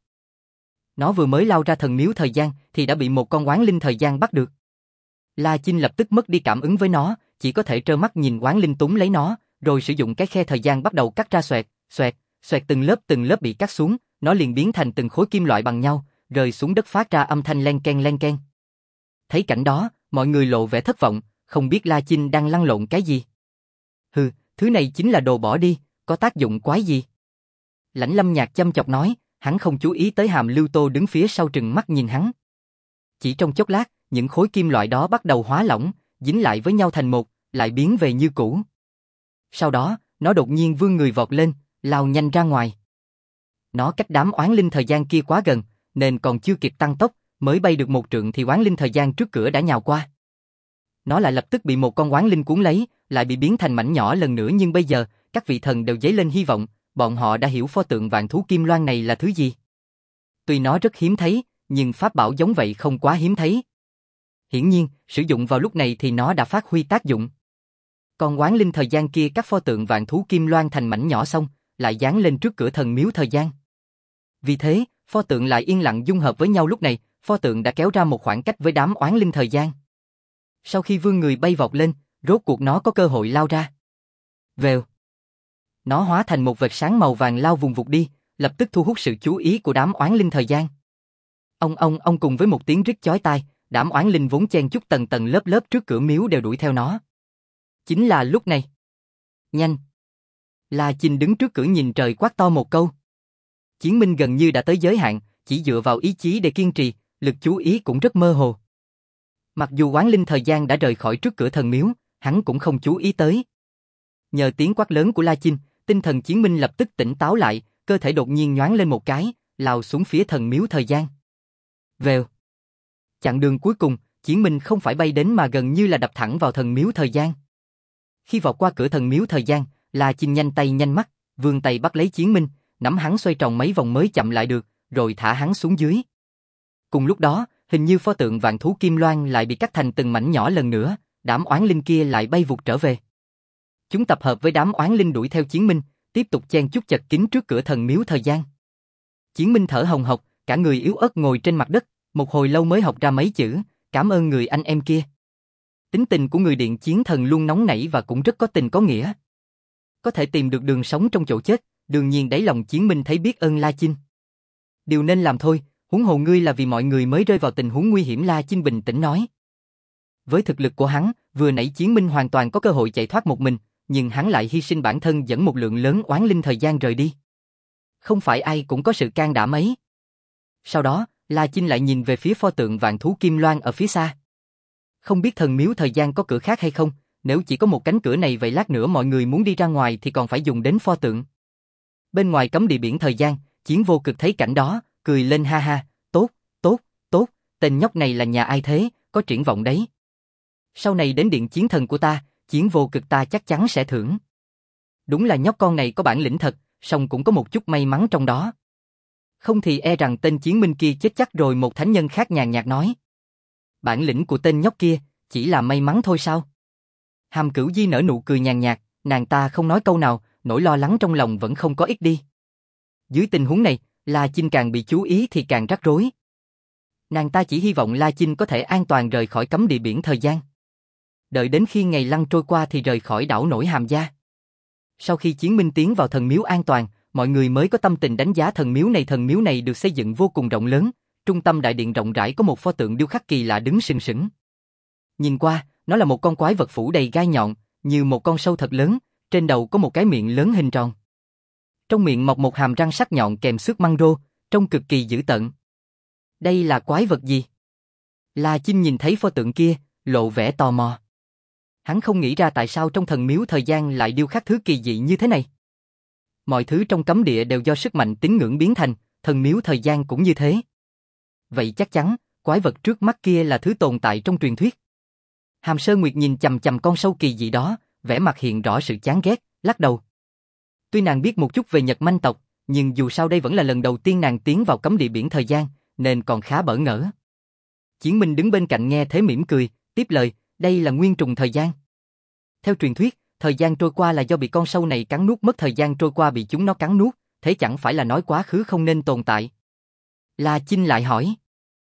Nó vừa mới lao ra thần miếu thời gian thì đã bị một con oán linh thời gian bắt được. La Chinh lập tức mất đi cảm ứng với nó, chỉ có thể trơ mắt nhìn oán linh túm lấy nó, rồi sử dụng cái khe thời gian bắt đầu cắt ra xoẹt, xoẹt, xoẹt, từng lớp từng lớp bị cắt xuống, nó liền biến thành từng khối kim loại bằng nhau, rơi xuống đất phát ra âm thanh len ken len ken. Thấy cảnh đó, mọi người lộ vẻ thất vọng, không biết La Chinh đang lăn lộn cái gì. Hừ, thứ này chính là đồ bỏ đi, có tác dụng quái gì? Lãnh Lâm Nhạc châm chọc nói, hắn không chú ý tới Hàm Lưu Tô đứng phía sau trừng mắt nhìn hắn. Chỉ trong chốc lát, những khối kim loại đó bắt đầu hóa lỏng, dính lại với nhau thành một, lại biến về như cũ. Sau đó, nó đột nhiên vươn người vọt lên, lao nhanh ra ngoài. Nó cách đám oán linh thời gian kia quá gần, nên còn chưa kịp tăng tốc, mới bay được một trượng thì oán linh thời gian trước cửa đã nhào qua. Nó lại lập tức bị một con oán linh cuốn lấy, lại bị biến thành mảnh nhỏ lần nữa, nhưng bây giờ, các vị thần đều dấy lên hy vọng, bọn họ đã hiểu pho tượng vạn thú Kim Loan này là thứ gì. Tuy nó rất hiếm thấy, nhưng pháp bảo giống vậy không quá hiếm thấy. Hiển nhiên, sử dụng vào lúc này thì nó đã phát huy tác dụng. Còn oán linh thời gian kia cắt pho tượng vạn thú Kim Loan thành mảnh nhỏ xong, lại dán lên trước cửa thần miếu thời gian. Vì thế, pho tượng lại yên lặng dung hợp với nhau. Lúc này, pho tượng đã kéo ra một khoảng cách với đám oán linh thời gian. Sau khi vươn người bay vọt lên, rốt cuộc nó có cơ hội lao ra. Vèo. Nó hóa thành một vệt sáng màu vàng lao vùng vụt đi, lập tức thu hút sự chú ý của đám oán linh thời gian. Ông ông ông cùng với một tiếng rít chói tai, đám oán linh vốn chen chúc tầng tầng lớp lớp trước cửa miếu đều đuổi theo nó. Chính là lúc này. Nhanh. La Chinh đứng trước cửa nhìn trời quát to một câu. Chiến minh gần như đã tới giới hạn, chỉ dựa vào ý chí để kiên trì, lực chú ý cũng rất mơ hồ. Mặc dù oán linh thời gian đã rời khỏi trước cửa thần miếu, hắn cũng không chú ý tới. Nhờ tiếng quát lớn của La Chinh, tinh thần Chiến minh lập tức tỉnh táo lại, cơ thể đột nhiên nhoáng lên một cái, lao xuống phía thần miếu thời gian. Vèo. Chặng đường cuối cùng, Chiến minh không phải bay đến mà gần như là đập thẳng vào thần miếu thời gian. Khi vọt qua cửa thần miếu thời gian, La Chinh nhanh tay nhanh mắt, vươn tay bắt lấy Chiến minh, nắm hắn xoay tròn mấy vòng mới chậm lại được, rồi thả hắn xuống dưới. Cùng lúc đó, hình như pho tượng vạn thú Kim Loan lại bị cắt thành từng mảnh nhỏ lần nữa, đám oán linh kia lại bay vụt trở về. Chúng tập hợp với đám oán linh đuổi theo Chiến minh, tiếp tục chen chúc chật kín trước cửa thần miếu thời gian. Chiến minh thở hồng hộc, cả người yếu ớt ngồi trên mặt đất, một hồi lâu mới học ra mấy chữ, cảm ơn người anh em kia. Tính tình của người điện chiến thần luôn nóng nảy và cũng rất có tình có nghĩa. Có thể tìm được đường sống trong chỗ chết, đương nhiên đáy lòng Chiến minh thấy biết ơn La Chinh. Điều nên làm thôi, huống hồ ngươi là vì mọi người mới rơi vào tình huống nguy hiểm. La Chinh bình tĩnh nói. Với thực lực của hắn, vừa nãy Chiến minh hoàn toàn có cơ hội chạy thoát một mình, nhưng hắn lại hy sinh bản thân dẫn một lượng lớn oán linh thời gian rời đi. Không phải ai cũng có sự can đảm ấy. Sau đó, La Chinh lại nhìn về phía pho tượng vạn thú Kim Loan ở phía xa. Không biết thần miếu thời gian có cửa khác hay không, nếu chỉ có một cánh cửa này vậy lát nữa mọi người muốn đi ra ngoài thì còn phải dùng đến pho tượng. Bên ngoài cấm địa biển thời gian, Chiến Vô Cực thấy cảnh đó, cười lên ha ha, tốt, tốt, tốt, tên nhóc này là nhà ai thế, có triển vọng đấy. Sau này đến điện chiến thần của ta, chiến vô cực ta chắc chắn sẽ thưởng. Đúng là nhóc con này có bản lĩnh thật, song cũng có một chút may mắn trong đó. Không thì e rằng tên chiến minh kia chết chắc rồi, một thánh nhân khác nhàn nhạt nói. Bản lĩnh của tên nhóc kia, chỉ là may mắn thôi sao? Hàm Cửu Di nở nụ cười nhàn nhạt, nàng ta không nói câu nào, nỗi lo lắng trong lòng vẫn không có ít đi. Dưới tình huống này, La Chinh càng bị chú ý thì càng rắc rối. Nàng ta chỉ hy vọng La Chinh có thể an toàn rời khỏi cấm địa biển thời gian. Đợi đến khi ngày lăng trôi qua thì rời khỏi đảo nổi Hàm Gia. Sau khi chiến minh tiến vào thần miếu an toàn, mọi người mới có tâm tình đánh giá thần miếu này. Thần miếu này được xây dựng vô cùng rộng lớn, trung tâm đại điện rộng rãi có một pho tượng điêu khắc kỳ lạ đứng sừng sững. Nhìn qua, nó là một con quái vật phủ đầy gai nhọn, như một con sâu thật lớn, trên đầu có một cái miệng lớn hình tròn. Trong miệng mọc một hàm răng sắc nhọn kèm xước măng rô, trông cực kỳ dữ tợn. Đây là quái vật gì? La Chinh nhìn thấy pho tượng kia, lộ vẻ tò mò. Hắn không nghĩ ra tại sao trong thần miếu thời gian lại điêu khắc thứ kỳ dị như thế này. Mọi thứ trong cấm địa đều do sức mạnh tín ngưỡng biến thành, thần miếu thời gian cũng như thế. Vậy chắc chắn, quái vật trước mắt kia là thứ tồn tại trong truyền thuyết. Hàm Sơn Nguyệt nhìn chằm chằm con sâu kỳ dị đó, vẻ mặt hiện rõ sự chán ghét, lắc đầu. Tuy nàng biết một chút về Nhật Manh tộc, nhưng dù sao đây vẫn là lần đầu tiên nàng tiến vào cấm địa biển thời gian, nên còn khá bỡ ngỡ. Chiến Minh đứng bên cạnh nghe thế mỉm cười, tiếp lời, đây là nguyên trùng thời gian. Theo truyền thuyết, thời gian trôi qua là do bị con sâu này cắn nuốt mất, thời gian trôi qua bị chúng nó cắn nuốt, thế chẳng phải là nói quá khứ không nên tồn tại. La Chinh lại hỏi.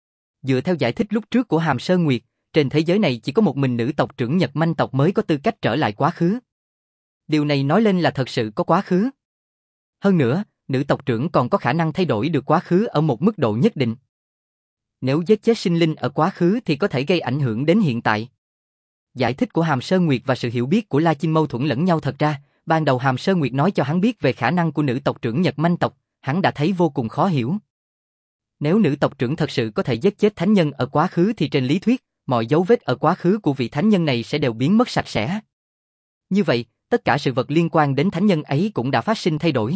Dựa theo giải thích lúc trước của Hàm Sơn Nguyệt, trên thế giới này chỉ có một mình nữ tộc trưởng Nhật Manh tộc mới có tư cách trở lại quá khứ. Điều này nói lên là thật sự có quá khứ. Hơn nữa, nữ tộc trưởng còn có khả năng thay đổi được quá khứ ở một mức độ nhất định. Nếu giết chết sinh linh ở quá khứ thì có thể gây ảnh hưởng đến hiện tại. Giải thích của Hàm Sơn Nguyệt và sự hiểu biết của La Chinh mâu thuẫn lẫn nhau. Thật ra, ban đầu Hàm Sơn Nguyệt nói cho hắn biết về khả năng của nữ tộc trưởng Nhật Manh tộc, hắn đã thấy vô cùng khó hiểu. Nếu nữ tộc trưởng thật sự có thể giết chết thánh nhân ở quá khứ thì trên lý thuyết, mọi dấu vết ở quá khứ của vị thánh nhân này sẽ đều biến mất sạch sẽ. Như vậy, tất cả sự vật liên quan đến thánh nhân ấy cũng đã phát sinh thay đổi.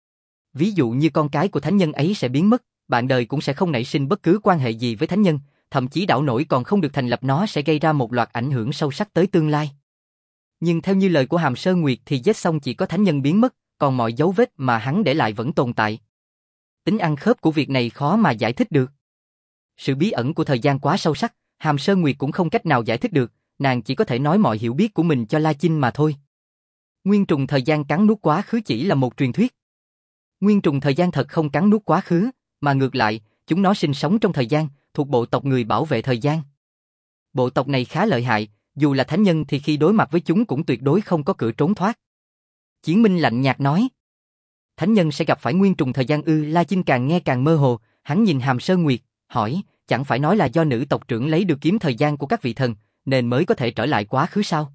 Ví dụ như con cái của thánh nhân ấy sẽ biến mất, bạn đời cũng sẽ không nảy sinh bất cứ quan hệ gì với thánh nhân, thậm chí đảo nổi còn không được thành lập, nó sẽ gây ra một loạt ảnh hưởng sâu sắc tới tương lai. Nhưng theo như lời của Hàm Sơn Nguyệt thì giết xong chỉ có thánh nhân biến mất, còn mọi dấu vết mà hắn để lại vẫn tồn tại. Tính ăn khớp của việc này khó mà giải thích được. Sự bí ẩn của thời gian quá sâu sắc, Hàm Sơn Nguyệt cũng không cách nào giải thích được, nàng chỉ có thể nói mọi hiểu biết của mình cho La Chinh mà thôi. Nguyên trùng thời gian cắn nuốt quá khứ chỉ là một truyền thuyết. Nguyên trùng thời gian thật không cắn nuốt quá khứ, mà ngược lại, chúng nó sinh sống trong thời gian, thuộc bộ tộc người bảo vệ thời gian. Bộ tộc này khá lợi hại, dù là thánh nhân thì khi đối mặt với chúng cũng tuyệt đối không có cửa trốn thoát. Chiến Minh lạnh nhạt nói. Thánh nhân sẽ gặp phải nguyên trùng thời gian ư? La Chinh càng nghe càng mơ hồ, hắn nhìn Hàm Sơn Nguyệt, hỏi, chẳng phải nói là do nữ tộc trưởng lấy được kiếm thời gian của các vị thần, nên mới có thể trở lại quá khứ sao?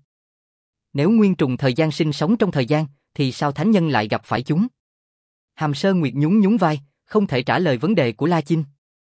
Nếu nguyên trùng thời gian sinh sống trong thời gian, thì sao thánh nhân lại gặp phải chúng? Hàm Sơn Nguyệt nhún nhún vai, không thể trả lời vấn đề của La Chinh.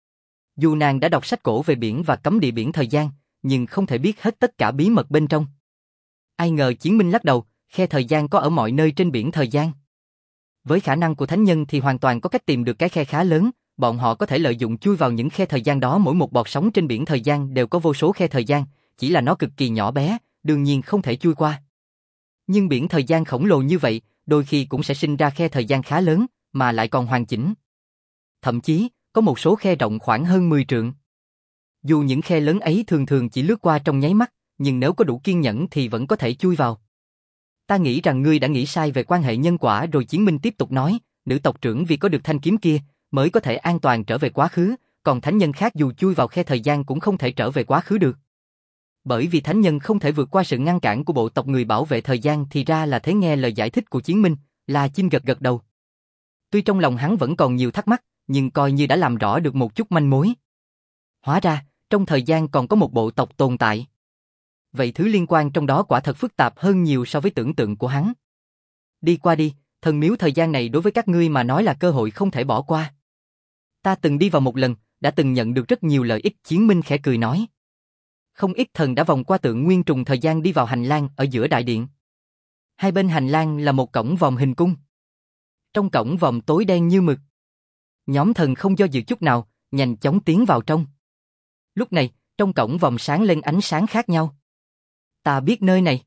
Dù nàng đã đọc sách cổ về biển và cấm địa biển thời gian, nhưng không thể biết hết tất cả bí mật bên trong. Ai ngờ Chiến Minh lắc đầu, khe thời gian có ở mọi nơi trên biển thời gian. Với khả năng của thánh nhân thì hoàn toàn có cách tìm được cái khe khá lớn, bọn họ có thể lợi dụng chui vào những khe thời gian đó. Mỗi một bọt sóng trên biển thời gian đều có vô số khe thời gian, chỉ là nó cực kỳ nhỏ bé, đương nhiên không thể chui qua. Nhưng biển thời gian khổng lồ như vậy, đôi khi cũng sẽ sinh ra khe thời gian khá lớn, mà lại còn hoàn chỉnh. Thậm chí, có một số khe rộng khoảng hơn mười trượng. Dù những khe lớn ấy thường thường chỉ lướt qua trong nháy mắt, nhưng nếu có đủ kiên nhẫn thì vẫn có thể chui vào. Ta nghĩ rằng ngươi đã nghĩ sai về quan hệ nhân quả rồi. Chiến Minh tiếp tục nói, nữ tộc trưởng vì có được thanh kiếm kia, mới có thể an toàn trở về quá khứ, còn thánh nhân khác dù chui vào khe thời gian cũng không thể trở về quá khứ được. Bởi vì thánh nhân không thể vượt qua sự ngăn cản của bộ tộc người bảo vệ thời gian. Thì ra là thế. Nghe lời giải thích của Chiến Minh, La Chinh gật gật đầu. Tuy trong lòng hắn vẫn còn nhiều thắc mắc, nhưng coi như đã làm rõ được một chút manh mối. Hóa ra, trong thời gian còn có một bộ tộc tồn tại. Vậy thứ liên quan trong đó quả thật phức tạp hơn nhiều so với tưởng tượng của hắn. Đi qua đi, thần miếu thời gian này đối với các ngươi mà nói là cơ hội không thể bỏ qua. Ta từng đi vào một lần, đã từng nhận được rất nhiều lợi ích. Chiến Minh khẽ cười nói. Không ít thần đã vòng qua tượng nguyên trùng thời gian đi vào hành lang ở giữa đại điện. Hai bên hành lang là một cổng vòm hình cung. Trong cổng vòm tối đen như mực. Nhóm thần không do dự chút nào, nhanh chóng tiến vào trong. Lúc này, trong cổng vòm sáng lên ánh sáng khác nhau. Ta biết nơi này.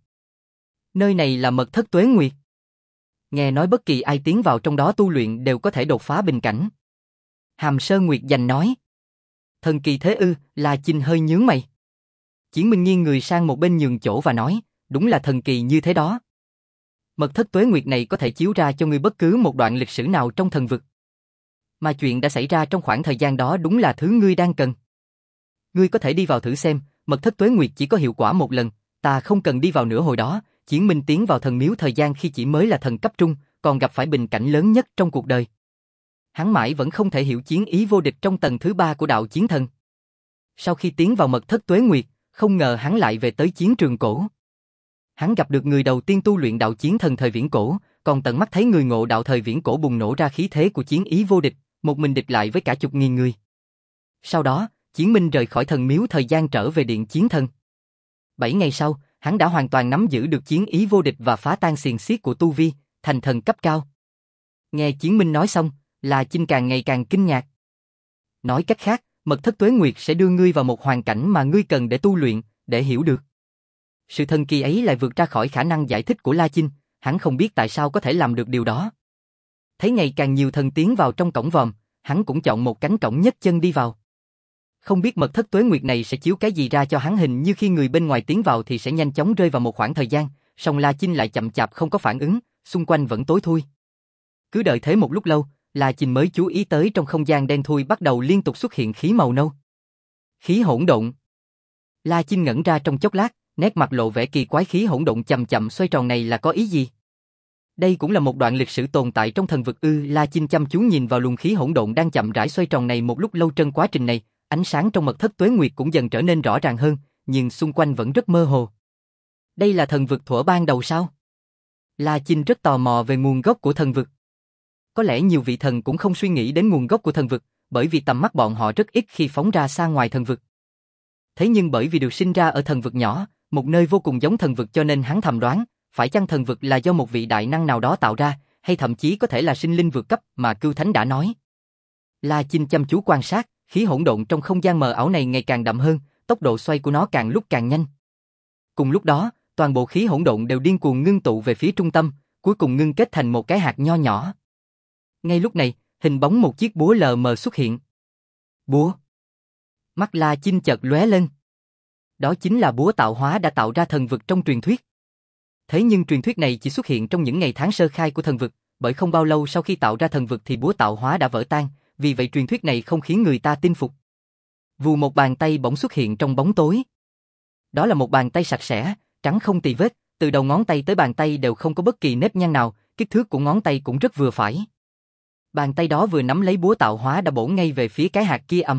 Nơi này là mật thất Tuế Nguyệt. Nghe nói bất kỳ ai tiến vào trong đó tu luyện đều có thể đột phá bình cảnh. Hàm Sơn Nguyệt Dành nói. Thần kỳ thế ư? La Chinh hơi nhướng mày. Chiến Minh nghiêng người sang một bên nhường chỗ và nói, đúng là thần kỳ như thế đó. Mật thất Tuế Nguyệt này có thể chiếu ra cho ngươi bất cứ một đoạn lịch sử nào trong thần vực. Mà chuyện đã xảy ra trong khoảng thời gian đó đúng là thứ ngươi đang cần. Ngươi có thể đi vào thử xem, mật thất Tuế Nguyệt chỉ có hiệu quả một lần, ta không cần đi vào nữa hồi đó. Chiến Minh tiến vào thần miếu thời gian khi chỉ mới là thần cấp trung, còn gặp phải bình cảnh lớn nhất trong cuộc đời. Hắn mãi vẫn không thể hiểu chiến ý vô địch trong tầng thứ ba của đạo chiến thần. Sau khi tiến vào mật thất Tuế Nguyệt, không ngờ hắn lại về tới chiến trường cổ. Hắn gặp được người đầu tiên tu luyện đạo chiến thần thời viễn cổ, còn tận mắt thấy người ngộ đạo thời viễn cổ bùng nổ ra khí thế của chiến ý vô địch, một mình địch lại với cả chục nghìn người. Sau đó, Chiến Minh rời khỏi thần miếu thời gian trở về điện chiến thần. Bảy ngày sau, hắn đã hoàn toàn nắm giữ được chiến ý vô địch và phá tan xiềng xiết của tu vi, thành thần cấp cao. Nghe Chiến Minh nói xong, La Chinh càng ngày càng kinh ngạc. Nói cách khác, mật thất Tuế Nguyệt sẽ đưa ngươi vào một hoàn cảnh mà ngươi cần để tu luyện, để hiểu được. Sự thần kỳ ấy lại vượt ra khỏi khả năng giải thích của La Chinh, hắn không biết tại sao có thể làm được điều đó. Thấy ngày càng nhiều thần tiến vào trong cổng vòm, hắn cũng chọn một cánh cổng nhấc chân đi vào. Không biết mật thất Tuế Nguyệt này sẽ chiếu cái gì ra cho hắn, hình như khi người bên ngoài tiến vào thì sẽ nhanh chóng rơi vào một khoảng thời gian, song La Chinh lại chậm chạp không có phản ứng, xung quanh vẫn tối thui. Cứ đợi thế một lúc lâu, La Chinh mới chú ý tới trong không gian đen thui bắt đầu liên tục xuất hiện khí màu nâu. Khí hỗn độn. La Chinh ngẩn ra trong chốc lát, nét mặt lộ vẻ kỳ quái, khí hỗn độn chậm chậm xoay tròn này là có ý gì? Đây cũng là một đoạn lịch sử tồn tại trong thần vực ư? La Chinh chăm chú nhìn vào luồng khí hỗn độn đang chậm rãi xoay tròn này một lúc lâu. Trong quá trình này, ánh sáng trong mật thất Tuế Nguyệt cũng dần trở nên rõ ràng hơn, nhưng xung quanh vẫn rất mơ hồ. Đây là thần vực thuở ban đầu sao? La Chinh rất tò mò về nguồn gốc của thần vực. Có lẽ nhiều vị thần cũng không suy nghĩ đến nguồn gốc của thần vực, bởi vì tầm mắt bọn họ rất ít khi phóng ra xa ngoài thần vực. Thế nhưng bởi vì được sinh ra ở thần vực nhỏ, một nơi vô cùng giống thần vực, cho nên hắn thầm đoán, phải chăng thần vực là do một vị đại năng nào đó tạo ra, hay thậm chí có thể là sinh linh vượt cấp mà Cưu Thánh đã nói. La Chinh chăm chú quan sát, khí hỗn độn trong không gian mờ ảo này ngày càng đậm hơn, tốc độ xoay của nó càng lúc càng nhanh. Cùng lúc đó, toàn bộ khí hỗn độn đều điên cuồng ngưng tụ về phía trung tâm, cuối cùng ngưng kết thành một cái hạt nho nhỏ. Ngay lúc này, hình bóng một chiếc búa lờ mờ xuất hiện. Búa. Mắt La Chinh chợt lóe lên. Đó chính là búa tạo hóa đã tạo ra thần vực trong truyền thuyết. Thế nhưng truyền thuyết này chỉ xuất hiện trong những ngày tháng sơ khai của thần vực, bởi không bao lâu sau khi tạo ra thần vực thì búa tạo hóa đã vỡ tan, vì vậy truyền thuyết này không khiến người ta tin phục. Vù, một bàn tay bỗng xuất hiện trong bóng tối. Đó là một bàn tay sạch sẽ, trắng không tì vết, từ đầu ngón tay tới bàn tay đều không có bất kỳ nếp nhăn nào, kích thước của ngón tay cũng rất vừa phải. Bàn tay đó vừa nắm lấy búa tạo hóa đã bổ ngay về phía cái hạt kia. Âm.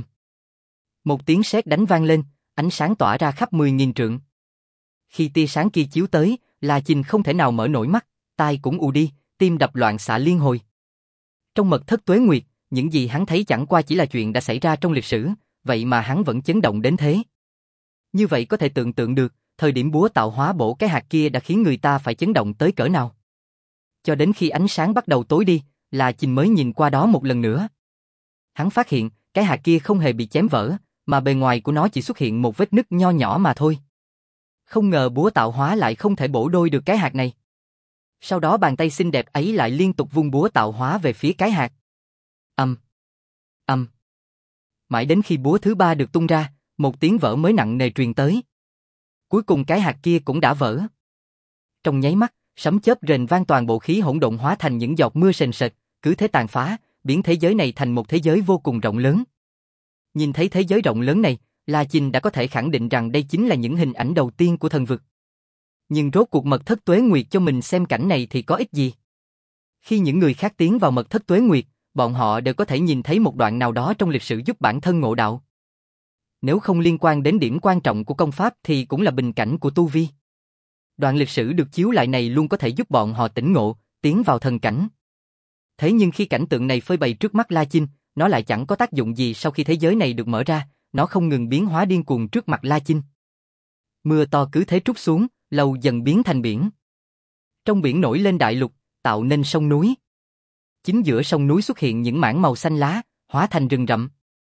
Một tiếng sét đánh vang lên, ánh sáng tỏa ra khắp mười nghìn trượng. Khi tia sáng kia chiếu tới, La Chinh không thể nào mở nổi mắt, tai cũng ù đi, tim đập loạn xạ liên hồi. Trong mật thất Tuế Nguyệt, những gì hắn thấy chẳng qua chỉ là chuyện đã xảy ra trong lịch sử, vậy mà hắn vẫn chấn động đến thế. Như vậy có thể tưởng tượng được, thời điểm búa tạo hóa bổ cái hạt kia đã khiến người ta phải chấn động tới cỡ nào. Cho đến khi ánh sáng bắt đầu tối đi, La Chinh mới nhìn qua đó một lần nữa. Hắn phát hiện, cái hạt kia không hề bị chém vỡ, mà bề ngoài của nó chỉ xuất hiện một vết nứt nho nhỏ mà thôi. Không ngờ búa tạo hóa lại không thể bổ đôi được cái hạt này. Sau đó bàn tay xinh đẹp ấy lại liên tục vung búa tạo hóa về phía cái hạt. Âm. Âm. Mãi đến khi búa thứ ba được tung ra, một tiếng vỡ mới nặng nề truyền tới. Cuối cùng cái hạt kia cũng đã vỡ. Trong nháy mắt, sấm chớp rền vang, toàn bộ khí hỗn độn hóa thành những giọt mưa sền sệt, cứ thế tàn phá, biến thế giới này thành một thế giới vô cùng rộng lớn. Nhìn thấy thế giới rộng lớn này, La Chinh đã có thể khẳng định rằng đây chính là những hình ảnh đầu tiên của thần vực. Nhưng rốt cuộc mật thất Tuế Nguyệt cho mình xem cảnh này thì có ích gì? Khi những người khác tiến vào mật thất Tuế Nguyệt, bọn họ đều có thể nhìn thấy một đoạn nào đó trong lịch sử giúp bản thân ngộ đạo. Nếu không liên quan đến điểm quan trọng của công pháp thì cũng là bình cảnh của tu vi. Đoạn lịch sử được chiếu lại này luôn có thể giúp bọn họ tỉnh ngộ, tiến vào thần cảnh. Thế nhưng khi cảnh tượng này phơi bày trước mắt La Chinh, nó lại chẳng có tác dụng gì. Sau khi thế giới này được mở ra, nó không ngừng biến hóa điên cuồng trước mặt La Chinh. Mưa to cứ thế trút xuống, lâu dần biến thành biển. Trong biển nổi lên đại lục, tạo nên sông núi. Chính giữa sông núi xuất hiện những mảng màu xanh lá, hóa thành rừng rậm.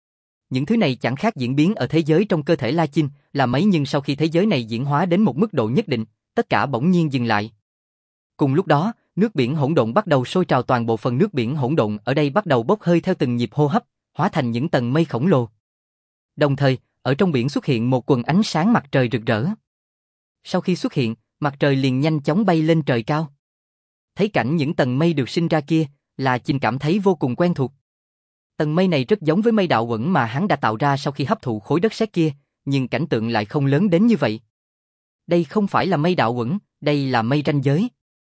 Những thứ này chẳng khác diễn biến ở thế giới trong cơ thể La Chinh là mấy, nhưng sau khi thế giới này diễn hóa đến một mức độ nhất định, tất cả bỗng nhiên dừng lại. Cùng lúc đó, nước biển hỗn độn bắt đầu sôi trào, toàn bộ phần nước biển hỗn độn ở đây bắt đầu bốc hơi theo từng nhịp hô hấp, hóa thành những tầng mây khổng lồ. Đồng thời, ở trong biển xuất hiện một quần ánh sáng mặt trời rực rỡ. Sau khi xuất hiện, mặt trời liền nhanh chóng bay lên trời cao. Thấy cảnh những tầng mây được sinh ra kia, La Chinh cảm thấy vô cùng quen thuộc. Tầng mây này rất giống với mây đạo uẩn mà hắn đã tạo ra sau khi hấp thụ khối đất sét kia, nhưng cảnh tượng lại không lớn đến như vậy. Đây không phải là mây đạo uẩn, đây là mây ranh giới.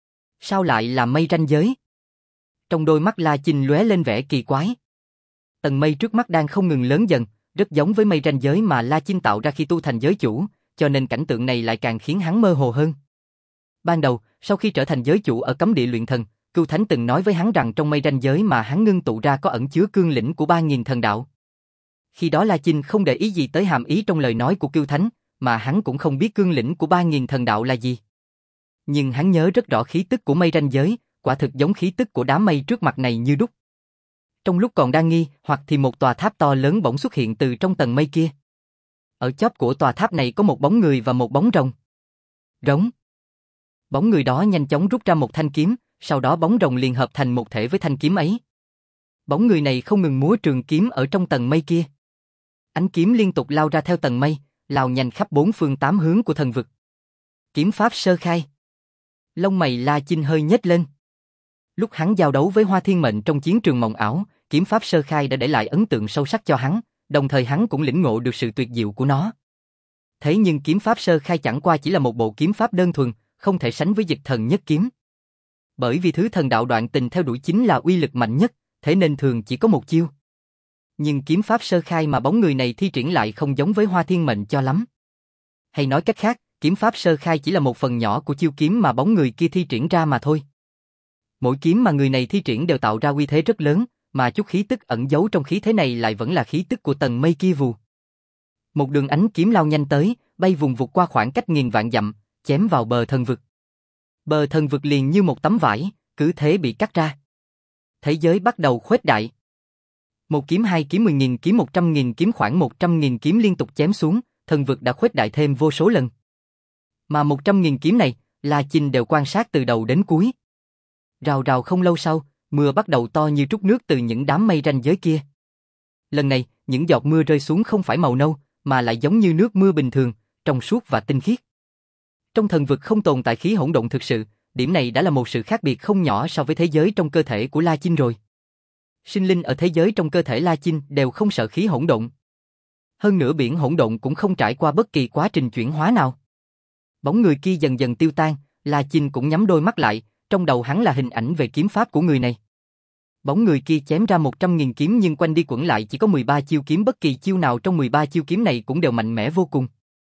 Sao lại là mây ranh giới? Trong đôi mắt La Chinh lóe lên vẻ kỳ quái. Tầng mây trước mắt đang không ngừng lớn dần, rất giống với mây ranh giới mà La Chinh tạo ra khi tu thành giới chủ, cho nên cảnh tượng này lại càng khiến hắn mơ hồ hơn. Ban đầu, sau khi trở thành giới chủ ở cấm địa luyện thần, Cưu Thánh từng nói với hắn rằng trong mây ranh giới mà hắn ngưng tụ ra có ẩn chứa cương lĩnh của ba nghìn thần đạo. Khi đó La Chinh không để ý gì tới hàm ý trong lời nói của Cưu Thánh, mà hắn cũng không biết cương lĩnh của ba nghìn thần đạo là gì. Nhưng hắn nhớ rất rõ khí tức của mây ranh giới, quả thực giống khí tức của đám mây trước mặt này như đúc. Trong lúc còn đang nghi hoặc thì một tòa tháp to lớn bỗng xuất hiện từ trong tầng mây kia. Ở chóp của tòa tháp này có một bóng người và một bóng rồng. Rống. Bóng người đó nhanh chóng rút ra một thanh kiếm, sau đó bóng rồng liền hợp thành một thể với thanh kiếm ấy. Bóng người này không ngừng múa trường kiếm ở trong tầng mây kia. Ánh kiếm liên tục lao ra theo tầng mây, lao nhanh khắp bốn phương tám hướng của thần vực. Kiếm pháp sơ khai. Lông mày La Chinh hơi nhếch lên. Lúc hắn giao đấu với Hoa Thiên Mệnh trong chiến trường mộng ảo, kiếm pháp sơ khai đã để lại ấn tượng sâu sắc cho hắn, đồng thời hắn cũng lĩnh ngộ được sự tuyệt diệu của nó. Thế nhưng kiếm pháp sơ khai chẳng qua chỉ là một bộ kiếm pháp đơn thuần, không thể sánh với Dịch Thần Nhất Kiếm. Bởi vì thứ thần đạo đoạn tình theo đuổi chính là uy lực mạnh nhất, thế nên thường chỉ có một chiêu. Nhưng kiếm pháp sơ khai mà bóng người này thi triển lại không giống với Hoa Thiên Mệnh cho lắm. Hay nói cách khác, kiếm pháp sơ khai chỉ là một phần nhỏ của chiêu kiếm mà bóng người kia thi triển ra mà thôi. Mỗi kiếm mà người này thi triển đều tạo ra uy thế rất lớn, mà chút khí tức ẩn giấu trong khí thế này lại vẫn là khí tức của tầng mây kia vù. Một đường ánh kiếm lao nhanh tới, bay vùng vụt qua khoảng cách nghìn vạn dặm, chém vào bờ thần vực. Bờ thần vực liền như một tấm vải, cứ thế bị cắt ra. Thế giới bắt đầu khuếch đại. Một kiếm, hai kiếm, mười nghìn kiếm, một trăm nghìn kiếm, khoảng một trăm nghìn kiếm liên tục chém xuống, thần vực đã khuếch đại thêm vô số lần. Mà một trăm nghìn kiếm này, La Chinh đều quan sát từ đầu đến cuối. Rào rào không lâu sau, mưa bắt đầu to như trút nước từ những đám mây ranh giới kia. Lần này, những giọt mưa rơi xuống không phải màu nâu, mà lại giống như nước mưa bình thường, trong suốt và tinh khiết. Trong thần vực không tồn tại khí hỗn độn thực sự, điểm này đã là một sự khác biệt không nhỏ so với thế giới trong cơ thể của La Chinh rồi. Sinh linh ở thế giới trong cơ thể La Chinh đều không sợ khí hỗn độn. Hơn nữa biển hỗn độn cũng không trải qua bất kỳ quá trình chuyển hóa nào. Bóng người kia dần dần tiêu tan, La Chinh cũng nhắm đôi mắt lại, trong đầu hắn là hình ảnh về kiếm pháp của người này. Bóng người kia chém ra một trăm nghìn kiếm nhưng quanh đi quẩn lại chỉ có mười ba chiêu kiếm, bất kỳ chiêu nào trong mười ba chiêu kiếm này cũng đều mạnh mẽ vô cùng.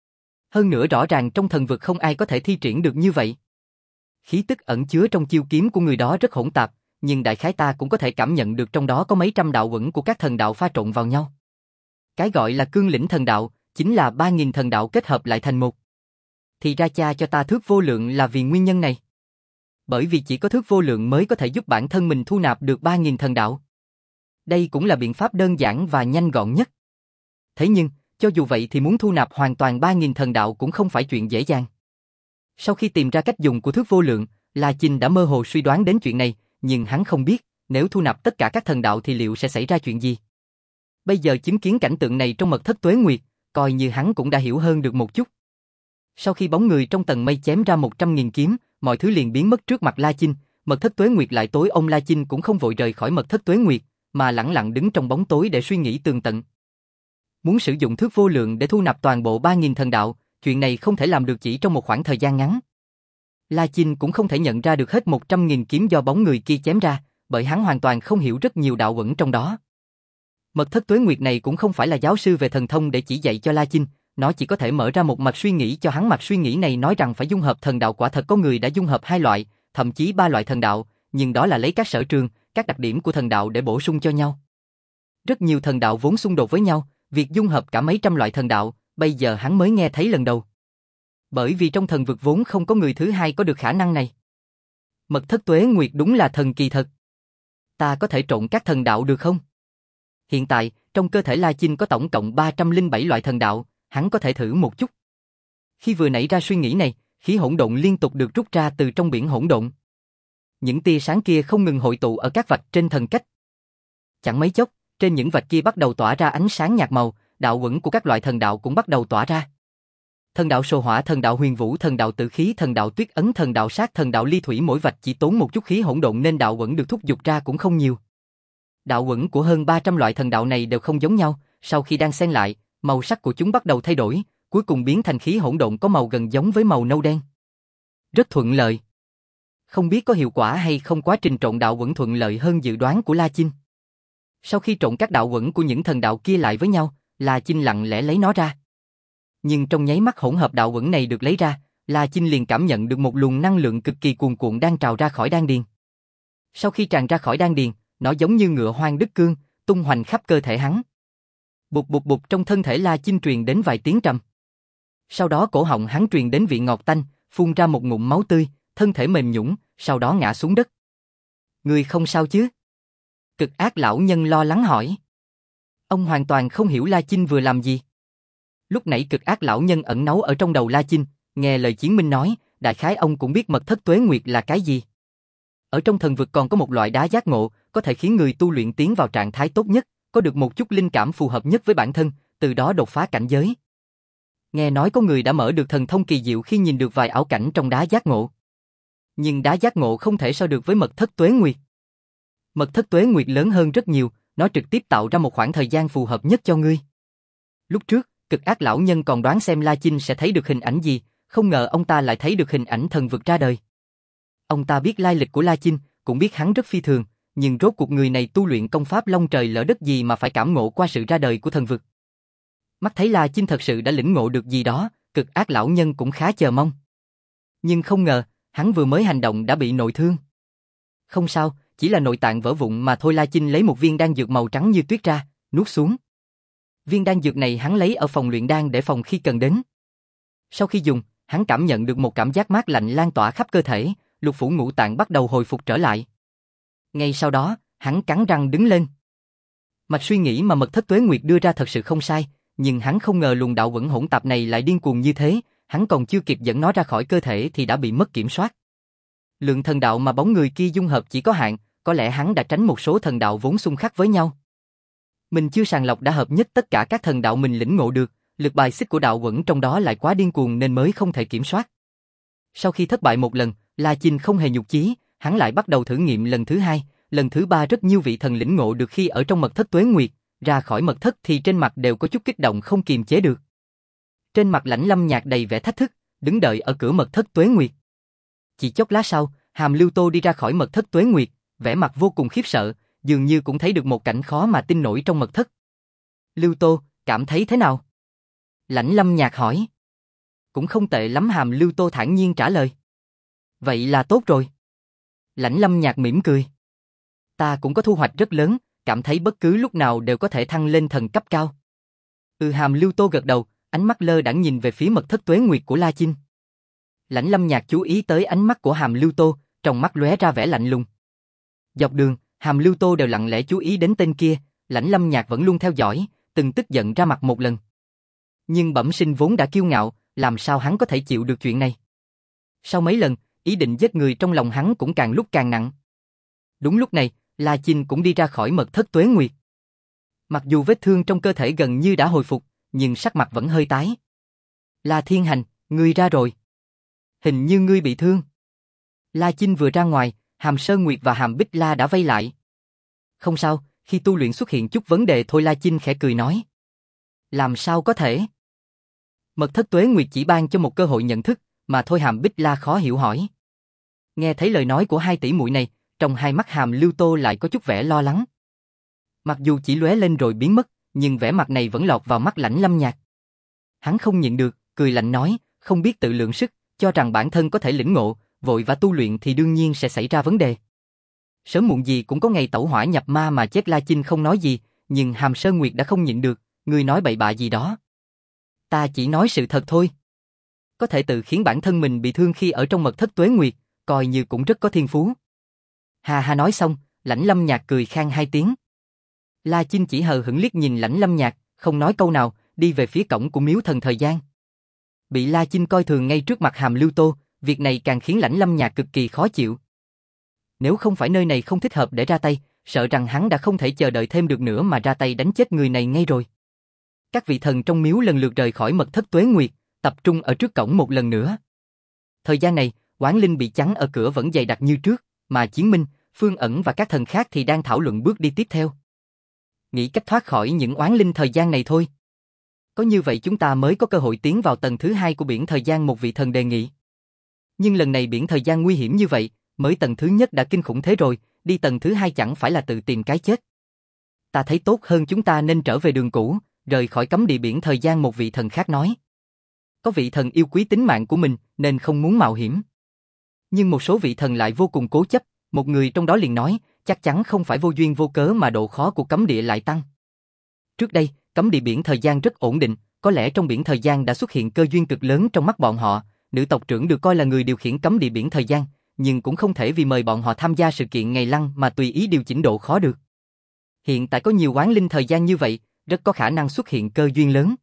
Hơn nữa rõ ràng trong thần vực không ai có thể thi triển được như vậy. Khí tức ẩn chứa trong chiêu kiếm của người đó rất hỗn tạp, nhưng đại khái ta cũng có thể cảm nhận được trong đó có mấy trăm đạo uẩn của các thần đạo pha trộn vào nhau. Cái gọi là cương lĩnh thần đạo, chính là ba nghìn thần đạo kết hợp lại thành một. Thì ra cha cho ta thước vô lượng là vì nguyên nhân này. Bởi vì chỉ có thước vô lượng mới có thể giúp bản thân mình thu nạp được ba nghìn thần đạo. Đây cũng là biện pháp đơn giản và nhanh gọn nhất. Thế nhưng, cho dù vậy thì muốn thu nạp hoàn toàn ba nghìn thần đạo cũng không phải chuyện dễ dàng. Sau khi tìm ra cách dùng của thước vô lượng, La Chinh đã mơ hồ suy đoán đến chuyện này, nhưng hắn không biết, nếu thu nạp tất cả các thần đạo thì liệu sẽ xảy ra chuyện gì. Bây giờ chứng kiến cảnh tượng này trong mật thất Tuế Nguyệt, coi như hắn cũng đã hiểu hơn được một chút. Sau khi bóng người trong tầng mây chém ra một trăm nghìn kiếm, mọi thứ liền biến mất trước mặt La Chinh, mật thất Tuế Nguyệt lại tối om. La Chinh cũng không vội rời khỏi mật thất Tuế Nguyệt, mà lẳng lặng đứng trong bóng tối để suy nghĩ tường tận. Muốn sử dụng thước vô lượng để thu nạp toàn bộ ba nghìn thần đạo, chuyện này không thể làm được chỉ trong một khoảng thời gian ngắn. La Chinh cũng không thể nhận ra được hết một trăm nghìn kiếm do bóng người kia chém ra, bởi hắn hoàn toàn không hiểu rất nhiều đạo uẩn trong đó. Mật thất Tuế Nguyệt này cũng không phải là giáo sư về thần thông để chỉ dạy cho La Chinh, nó chỉ có thể mở ra một mạch suy nghĩ cho hắn. Mạch suy nghĩ này nói rằng phải dung hợp thần đạo, quả thật có người đã dung hợp hai loại, thậm chí ba loại thần đạo, nhưng đó là lấy các sở trường, các đặc điểm của thần đạo để bổ sung cho nhau. Rất nhiều thần đạo vốn xung đột với nhau, việc dung hợp cả mấy trăm loại thần đạo, bây giờ hắn mới nghe thấy lần đầu. Bởi vì trong thần vực vốn không có người thứ hai có được khả năng này. Mật thất Tuế Nguyệt đúng là thần kỳ thật. Ta có thể trộn các thần đạo được không? Hiện tại, trong cơ thể La Chinh có tổng cộng ba trăm lẻ bảy loại thần đạo, hắn có thể thử một chút. Khi vừa nảy ra suy nghĩ này, khí hỗn độn liên tục được rút ra từ trong biển hỗn độn. Những tia sáng kia không ngừng hội tụ ở các vạch trên thần cách. Chẳng mấy chốc, trên những vạch kia bắt đầu tỏa ra ánh sáng nhạt màu, đạo uẩn của các loại thần đạo cũng bắt đầu tỏa ra. Thần đạo sồ hỏa, thần đạo huyền vũ, thần đạo tự khí, thần đạo tuyết ấn, thần đạo sát, thần đạo ly thủy, mỗi vạch chỉ tốn một chút khí hỗn độn nên đạo uẩn được thúc giục ra cũng không nhiều. Đạo uẩn của hơn ba trăm loại thần đạo này đều không giống nhau, sau khi đan xen lại, màu sắc của chúng bắt đầu thay đổi, cuối cùng biến thành khí hỗn độn có màu gần giống với màu nâu đen. Rất thuận lợi. Không biết có hiệu quả hay không, quá trình trộn đạo uẩn thuận lợi hơn dự đoán của La Chinh. Sau khi trộn các đạo uẩn của những thần đạo kia lại với nhau, La Chinh lặng lẽ lấy nó ra. Nhưng trong nháy mắt hỗn hợp đạo uẩn này được lấy ra, La Chinh liền cảm nhận được một luồng năng lượng cực kỳ cuồn cuộn đang trào ra khỏi đan điền. Sau khi tràn ra khỏi đan điền, nó giống như ngựa hoang đứt cương, tung hoành khắp cơ thể hắn. Bụp bụp bụp, trong thân thể La Chinh truyền đến vài tiếng trầm. Sau đó cổ họng hắn truyền đến vị ngọt tanh, phun ra một ngụm máu tươi, thân thể mềm nhũn, sau đó ngã xuống đất. Ngươi không sao chứ? Cực ác lão nhân lo lắng hỏi. Ông hoàn toàn không hiểu La Chinh vừa làm gì. Lúc nãy cực ác lão nhân ẩn náu ở trong đầu La Chinh, nghe lời Chiến Minh nói, đại khái ông cũng biết mật thất tuế nguyệt là cái gì. Ở trong thần vực còn có một loại đá giác ngộ, có thể khiến người tu luyện tiến vào trạng thái tốt nhất, có được một chút linh cảm phù hợp nhất với bản thân, từ đó đột phá cảnh giới. Nghe nói có người đã mở được thần thông kỳ diệu khi nhìn được vài ảo cảnh trong đá giác ngộ. Nhưng đá giác ngộ không thể so được với mật thất tuế nguyệt. Mật thất tuế nguyệt lớn hơn rất nhiều, nó trực tiếp tạo ra một khoảng thời gian phù hợp nhất cho ngươi. Lúc trước, cực ác lão nhân còn đoán xem La Chinh sẽ thấy được hình ảnh gì, không ngờ ông ta lại thấy được hình ảnh thần vực ra đời. Ông ta biết lai lịch của La Chinh, cũng biết hắn rất phi thường, nhưng rốt cuộc người này tu luyện công pháp long trời lỡ đất gì mà phải cảm ngộ qua sự ra đời của thần vực. Mắt thấy La Chinh thật sự đã lĩnh ngộ được gì đó, cực ác lão nhân cũng khá chờ mong. Nhưng không ngờ, hắn vừa mới hành động đã bị nội thương. Không sao, chỉ là nội tạng vỡ vụn mà thôi. La Chinh lấy một viên đan dược màu trắng như tuyết ra, nuốt xuống. Viên đan dược này hắn lấy ở phòng luyện đan để phòng khi cần đến. Sau khi dùng, hắn cảm nhận được một cảm giác mát lạnh lan tỏa khắp cơ thể, lục phủ ngũ tạng bắt đầu hồi phục trở lại. Ngay sau đó, hắn cắn răng đứng lên. Mạch suy nghĩ mà mật thất tuế nguyệt đưa ra thật sự không sai, nhưng hắn không ngờ luồng đạo uẩn hỗn tạp này lại điên cuồng như thế, hắn còn chưa kịp dẫn nó ra khỏi cơ thể thì đã bị mất kiểm soát. Lượng thần đạo mà bóng người kia dung hợp chỉ có hạn, có lẽ hắn đã tránh một số thần đạo vốn xung khắc với nhau. Mình chưa sàng lọc đã hợp nhất tất cả các thần đạo mình lĩnh ngộ được, lực bài xích của đạo uẩn trong đó lại quá điên cuồng nên mới không thể kiểm soát. Sau khi thất bại một lần, La Chinh không hề nhục chí, hắn lại bắt đầu thử nghiệm lần thứ hai, lần thứ ba. Rất nhiều vị thần lĩnh ngộ được khi ở trong mật thất tuế nguyệt, ra khỏi mật thất thì trên mặt đều có chút kích động không kiềm chế được. Trên mặt Lãnh Lâm Nhạc đầy vẻ thách thức, đứng đợi ở cửa mật thất tuế nguyệt. Chỉ chốc lát sau, Hàm Lưu Tô đi ra khỏi mật thất tuế nguyệt, vẻ mặt vô cùng khiếp sợ, dường như cũng thấy được một cảnh khó mà tin nổi trong mật thất. Lưu Tô, cảm thấy thế nào? Lãnh Lâm Nhạc hỏi. Cũng không tệ lắm, Hàm Lưu Tô thản nhiên trả lời. Vậy là tốt rồi. Lãnh Lâm Nhạc mỉm cười. Ta cũng có thu hoạch rất lớn, cảm thấy bất cứ lúc nào đều có thể thăng lên thần cấp cao. Ừ, Hàm Lưu Tô gật đầu, ánh mắt lơ đãng nhìn về phía mật thất tuế nguyệt của La Chinh. Lãnh Lâm Nhạc chú ý tới ánh mắt của Hàm Lưu Tô, trong mắt lóe ra vẻ lạnh lùng. Dọc đường, Hàm Lưu Tô đều lặng lẽ chú ý đến tên kia, Lãnh Lâm Nhạc vẫn luôn theo dõi, từng tức giận ra mặt một lần. Nhưng bẩm sinh vốn đã kiêu ngạo, làm sao hắn có thể chịu được chuyện này? Sau mấy lần, ý định giết người trong lòng hắn cũng càng lúc càng nặng. Đúng lúc này, La Chinh cũng đi ra khỏi mật thất tuế nguyệt. Mặc dù vết thương trong cơ thể gần như đã hồi phục, nhưng sắc mặt vẫn hơi tái. La Thiên Hành, ngươi ra rồi. Hình như ngươi bị thương. La Chinh vừa ra ngoài, Hàm Sơn Nguyệt và Hàm Bích La đã vây lại. Không sao, khi tu luyện xuất hiện chút vấn đề thôi. La Chinh khẽ cười nói. Làm sao có thể? Mật thất tuế nguyệt chỉ ban cho một cơ hội nhận thức, mà thôi. Hàm Bích La khó hiểu hỏi. Nghe thấy lời nói của hai tỷ muội này, trong hai mắt Hàm Lưu Tô lại có chút vẻ lo lắng. Mặc dù chỉ lóe lên rồi biến mất, nhưng vẻ mặt này vẫn lọt vào mắt Lãnh Lâm Nhạc. Hắn không nhịn được, cười lạnh nói, không biết tự lượng sức, cho rằng bản thân có thể lĩnh ngộ, vội và tu luyện thì đương nhiên sẽ xảy ra vấn đề. Sớm muộn gì cũng có ngày tẩu hỏa nhập ma mà chết. La Chinh không nói gì, nhưng Hàm Sơn Nguyệt đã không nhịn được, ngươi nói bậy bạ gì đó. Ta chỉ nói sự thật thôi. Có thể tự khiến bản thân mình bị thương khi ở trong mật thất tuế nguyệt, coi như cũng rất có thiên phú. Hà hà nói xong, Lãnh Lâm Nhạc cười khang hai tiếng. La Chinh chỉ hờ hững liếc nhìn Lãnh Lâm Nhạc, không nói câu nào, đi về phía cổng của miếu thần thời gian. Bị La Chinh coi thường ngay trước mặt Hàm Lưu Tô, việc này càng khiến Lãnh Lâm Nhạc cực kỳ khó chịu. Nếu không phải nơi này không thích hợp để ra tay, sợ rằng hắn đã không thể chờ đợi thêm được nữa mà ra tay đánh chết người này ngay rồi. Các vị thần trong miếu lần lượt rời khỏi mật thất Tuế Nguyệt, tập trung ở trước cổng một lần nữa. Thời gian này, oán linh bị chắn ở cửa vẫn dày đặc như trước, mà Chiến Minh, Phương Ẩn và các thần khác thì đang thảo luận bước đi tiếp theo. Nghĩ cách thoát khỏi những oán linh thời gian này thôi. Có như vậy chúng ta mới có cơ hội tiến vào tầng thứ hai của biển thời gian, một vị thần đề nghị. Nhưng lần này biển thời gian nguy hiểm như vậy, mới tầng thứ nhất đã kinh khủng thế rồi, đi tầng thứ hai chẳng phải là tự tìm cái chết. Ta thấy tốt hơn chúng ta nên trở về đường cũ, rời khỏi cấm địa biển thời gian, một vị thần khác nói. Có vị thần yêu quý tính mạng của mình nên không muốn mạo hiểm. Nhưng một số vị thần lại vô cùng cố chấp, một người trong đó liền nói, chắc chắn không phải vô duyên vô cớ mà độ khó của cấm địa lại tăng. Trước đây, cấm địa biển thời gian rất ổn định, có lẽ trong biển thời gian đã xuất hiện cơ duyên cực lớn trong mắt bọn họ, nữ tộc trưởng được coi là người điều khiển cấm địa biển thời gian, nhưng cũng không thể vì mời bọn họ tham gia sự kiện ngày lăng mà tùy ý điều chỉnh độ khó được. Hiện tại có nhiều oán linh thời gian như vậy, rất có khả năng xuất hiện cơ duyên lớn.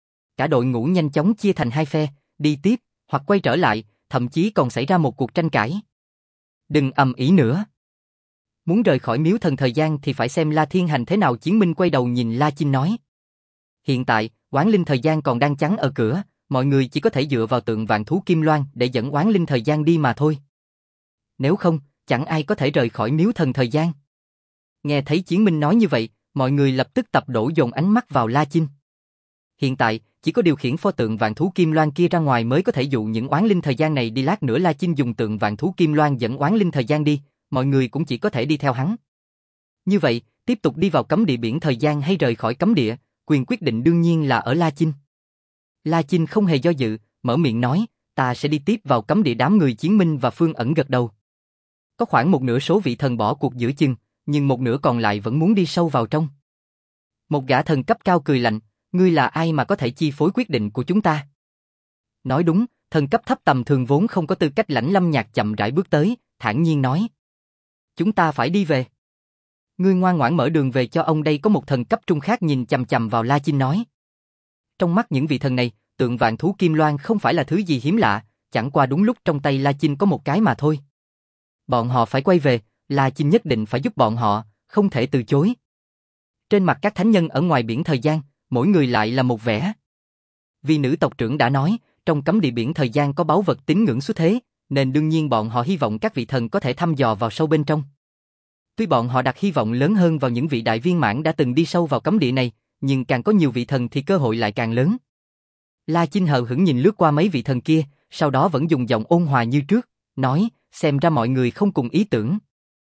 Cả đội ngũ nhanh chóng chia thành hai phe, đi tiếp, hoặc quay trở lại, thậm chí còn xảy ra một cuộc tranh cãi. Đừng ầm ĩ nữa. Muốn rời khỏi miếu thần thời gian thì phải xem La Thiên Hành thế nào. Chiến Minh quay đầu nhìn La Chinh nói. Hiện tại, oán linh thời gian còn đang chắn ở cửa, mọi người chỉ có thể dựa vào tượng vạn thú Kim Loan để dẫn oán linh thời gian đi mà thôi. Nếu không, chẳng ai có thể rời khỏi miếu thần thời gian. Nghe thấy Chiến Minh nói như vậy, mọi người lập tức tập đổ dồn ánh mắt vào La Chinh. Hiện tại, chỉ có điều khiển pho tượng vạn thú Kim Loan kia ra ngoài mới có thể dụ những oán linh thời gian này đi. Lát nữa La Chinh dùng tượng vạn thú Kim Loan dẫn oán linh thời gian đi, mọi người cũng chỉ có thể đi theo hắn. Như vậy, tiếp tục đi vào cấm địa biển thời gian hay rời khỏi cấm địa, quyền quyết định đương nhiên là ở La Chinh. La Chinh không hề do dự, mở miệng nói, ta sẽ đi tiếp vào cấm địa. Đám người Chiến Minh và Phương Ẩn gật đầu. Có khoảng một nửa số vị thần bỏ cuộc giữa chừng, nhưng một nửa còn lại vẫn muốn đi sâu vào trong. Một gã thần cấp cao cười lạnh, ngươi là ai mà có thể chi phối quyết định của chúng ta? Nói đúng, thần cấp thấp tầm thường vốn không có tư cách. Lãnh Lâm Nhạc chậm rãi bước tới, thản nhiên nói. Chúng ta phải đi về. Ngươi ngoan ngoãn mở đường về cho ông đây. Có một thần cấp trung khác nhìn chằm chằm vào La Chinh nói. Trong mắt những vị thần này, tượng vạn thú Kim Loan không phải là thứ gì hiếm lạ, chẳng qua đúng lúc trong tay La Chinh có một cái mà thôi. Bọn họ phải quay về, La Chinh nhất định phải giúp bọn họ, không thể từ chối. Trên mặt các thánh nhân ở ngoài biển thời gian, mỗi người lại là một vẻ. Vì nữ tộc trưởng đã nói, trong cấm địa biển thời gian có báu vật tín ngưỡng xuất thế, nên đương nhiên bọn họ hy vọng các vị thần có thể thăm dò vào sâu bên trong. Tuy bọn họ đặt hy vọng lớn hơn vào những vị đại viên mãn đã từng đi sâu vào cấm địa này, nhưng càng có nhiều vị thần thì cơ hội lại càng lớn. La Chinh hờ hững nhìn lướt qua mấy vị thần kia, sau đó vẫn dùng giọng ôn hòa như trước, nói, xem ra mọi người không cùng ý tưởng.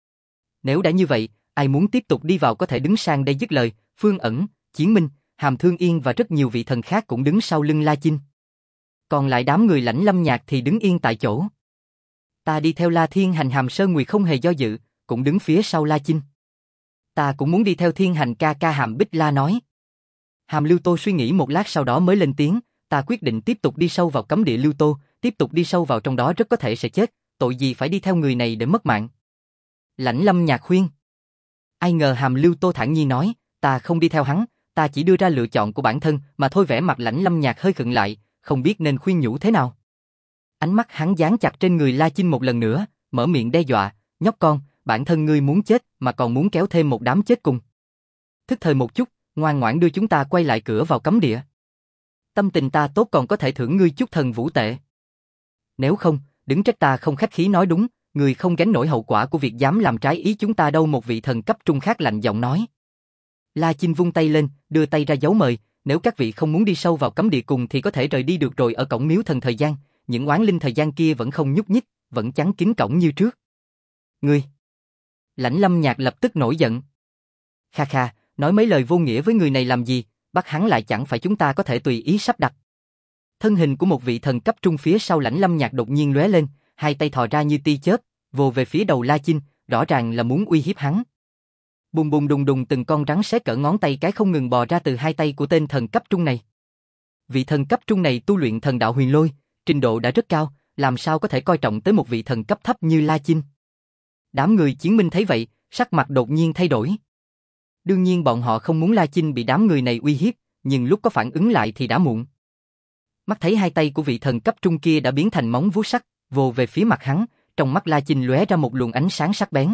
Nếu đã như vậy, ai muốn tiếp tục đi vào có thể đứng sang đây. Dứt lời, Phương Ẩn, Chiến Minh, Hàm Thương Yên và rất nhiều vị thần khác cũng đứng sau lưng La Chinh. Còn lại đám người Lãnh Lâm Nhạc thì đứng yên tại chỗ. Ta đi theo La Thiên Hành. Hàm Sơn Nguyệt không hề do dự, cũng đứng phía sau La Chinh. Ta cũng muốn đi theo Thiên Hành ca ca. Hàm Bích La nói. Hàm Lưu Tô suy nghĩ một lát sau đó mới lên tiếng, ta quyết định tiếp tục đi sâu vào cấm địa. Lưu Tô, tiếp tục đi sâu vào trong đó rất có thể sẽ chết, tội gì phải đi theo người này để mất mạng. Lãnh Lâm Nhạc khuyên. Ai ngờ Hàm Lưu Tô thản nhiên nói, ta không đi theo hắn, ta chỉ đưa ra lựa chọn của bản thân mà thôi. Vẻ mặt Lãnh Lâm Nhạc hơi khựng lại, không biết nên khuyên nhủ thế nào. Ánh mắt hắn dán chặt trên người La Chinh một lần nữa, mở miệng đe dọa, nhóc con, bản thân ngươi muốn chết mà còn muốn kéo thêm một đám chết cùng. Thức thời một chút, ngoan ngoãn đưa chúng ta quay lại cửa vào cấm địa. Tâm tình ta tốt còn có thể thưởng ngươi chút thần vũ tệ. Nếu không, đừng trách ta không khách khí. Nói đúng, người không gánh nổi hậu quả của việc dám làm trái ý chúng ta đâu. Một vị thần cấp trung khác lạnh giọng nói. La Chinh vung tay lên, đưa tay ra dấu mời, nếu các vị không muốn đi sâu vào cấm địa cùng thì có thể rời đi được rồi. Ở cổng miếu thần thời gian, những oán linh thời gian kia vẫn không nhúc nhích, vẫn chắn kín cổng như trước. Ngươi! Lãnh Lâm Nhạc lập tức nổi giận. Kha kha, nói mấy lời vô nghĩa với người này làm gì, bắt hắn lại chẳng phải chúng ta có thể tùy ý sắp đặt. Thân hình của một vị thần cấp trung phía sau Lãnh Lâm Nhạc đột nhiên lóe lên, hai tay thò ra như tia chớp, vồ về phía đầu La Chinh, rõ ràng là muốn uy hiếp hắn. Bùng bùng đùng đùng, từng con rắn xé cỡ ngón tay cái không ngừng bò ra từ hai tay của tên thần cấp trung này. Vị thần cấp trung này tu luyện thần đạo huyền lôi, trình độ đã rất cao, làm sao có thể coi trọng tới một vị thần cấp thấp như La Chinh. Đám người Chiến Minh thấy vậy, sắc mặt đột nhiên thay đổi. Đương nhiên bọn họ không muốn La Chinh bị đám người này uy hiếp, nhưng lúc có phản ứng lại thì đã muộn. Mắt thấy hai tay của vị thần cấp trung kia đã biến thành móng vuốt sắc, vồ về phía mặt hắn, trong mắt La Chinh lóe ra một luồng ánh sáng sắc bén.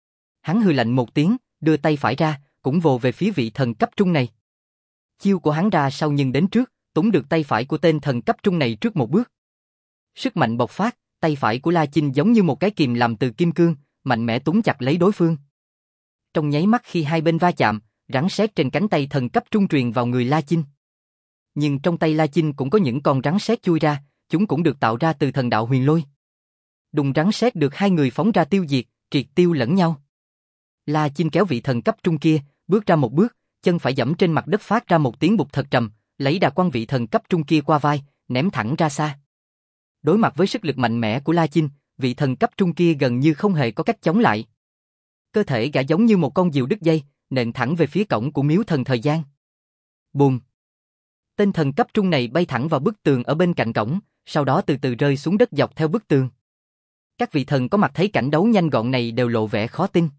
Hắn hừ lạnh một tiếng, đưa tay phải ra, cũng vồ về phía vị thần cấp trung này. Chiêu của hắn ra sau nhưng đến trước, túm được tay phải của tên thần cấp trung này trước một bước. Sức mạnh bộc phát, tay phải của La Chinh giống như một cái kìm làm từ kim cương, mạnh mẽ túm chặt lấy đối phương. Trong nháy mắt khi hai bên va chạm, rắn sét trên cánh tay thần cấp trung truyền vào người La Chinh. Nhưng trong tay La Chinh cũng có những con rắn sét chui ra, chúng cũng được tạo ra từ thần đạo huyền lôi. Đùng rắn sét được hai người phóng ra tiêu diệt, triệt tiêu lẫn nhau. La Chinh kéo vị thần cấp trung kia, bước ra một bước, chân phải giẫm trên mặt đất phát ra một tiếng bụp thật trầm, lấy đà quăng vị thần cấp trung kia qua vai, ném thẳng ra xa. Đối mặt với sức lực mạnh mẽ của La Chinh, vị thần cấp trung kia gần như không hề có cách chống lại. Cơ thể gã giống như một con diều đứt dây, nện thẳng về phía cổng của miếu thần thời gian. Bùm! Tên thần cấp trung này bay thẳng vào bức tường ở bên cạnh cổng, sau đó từ từ rơi xuống đất dọc theo bức tường. Các vị thần có mặt thấy cảnh đấu nhanh gọn này đều lộ vẻ khó tin.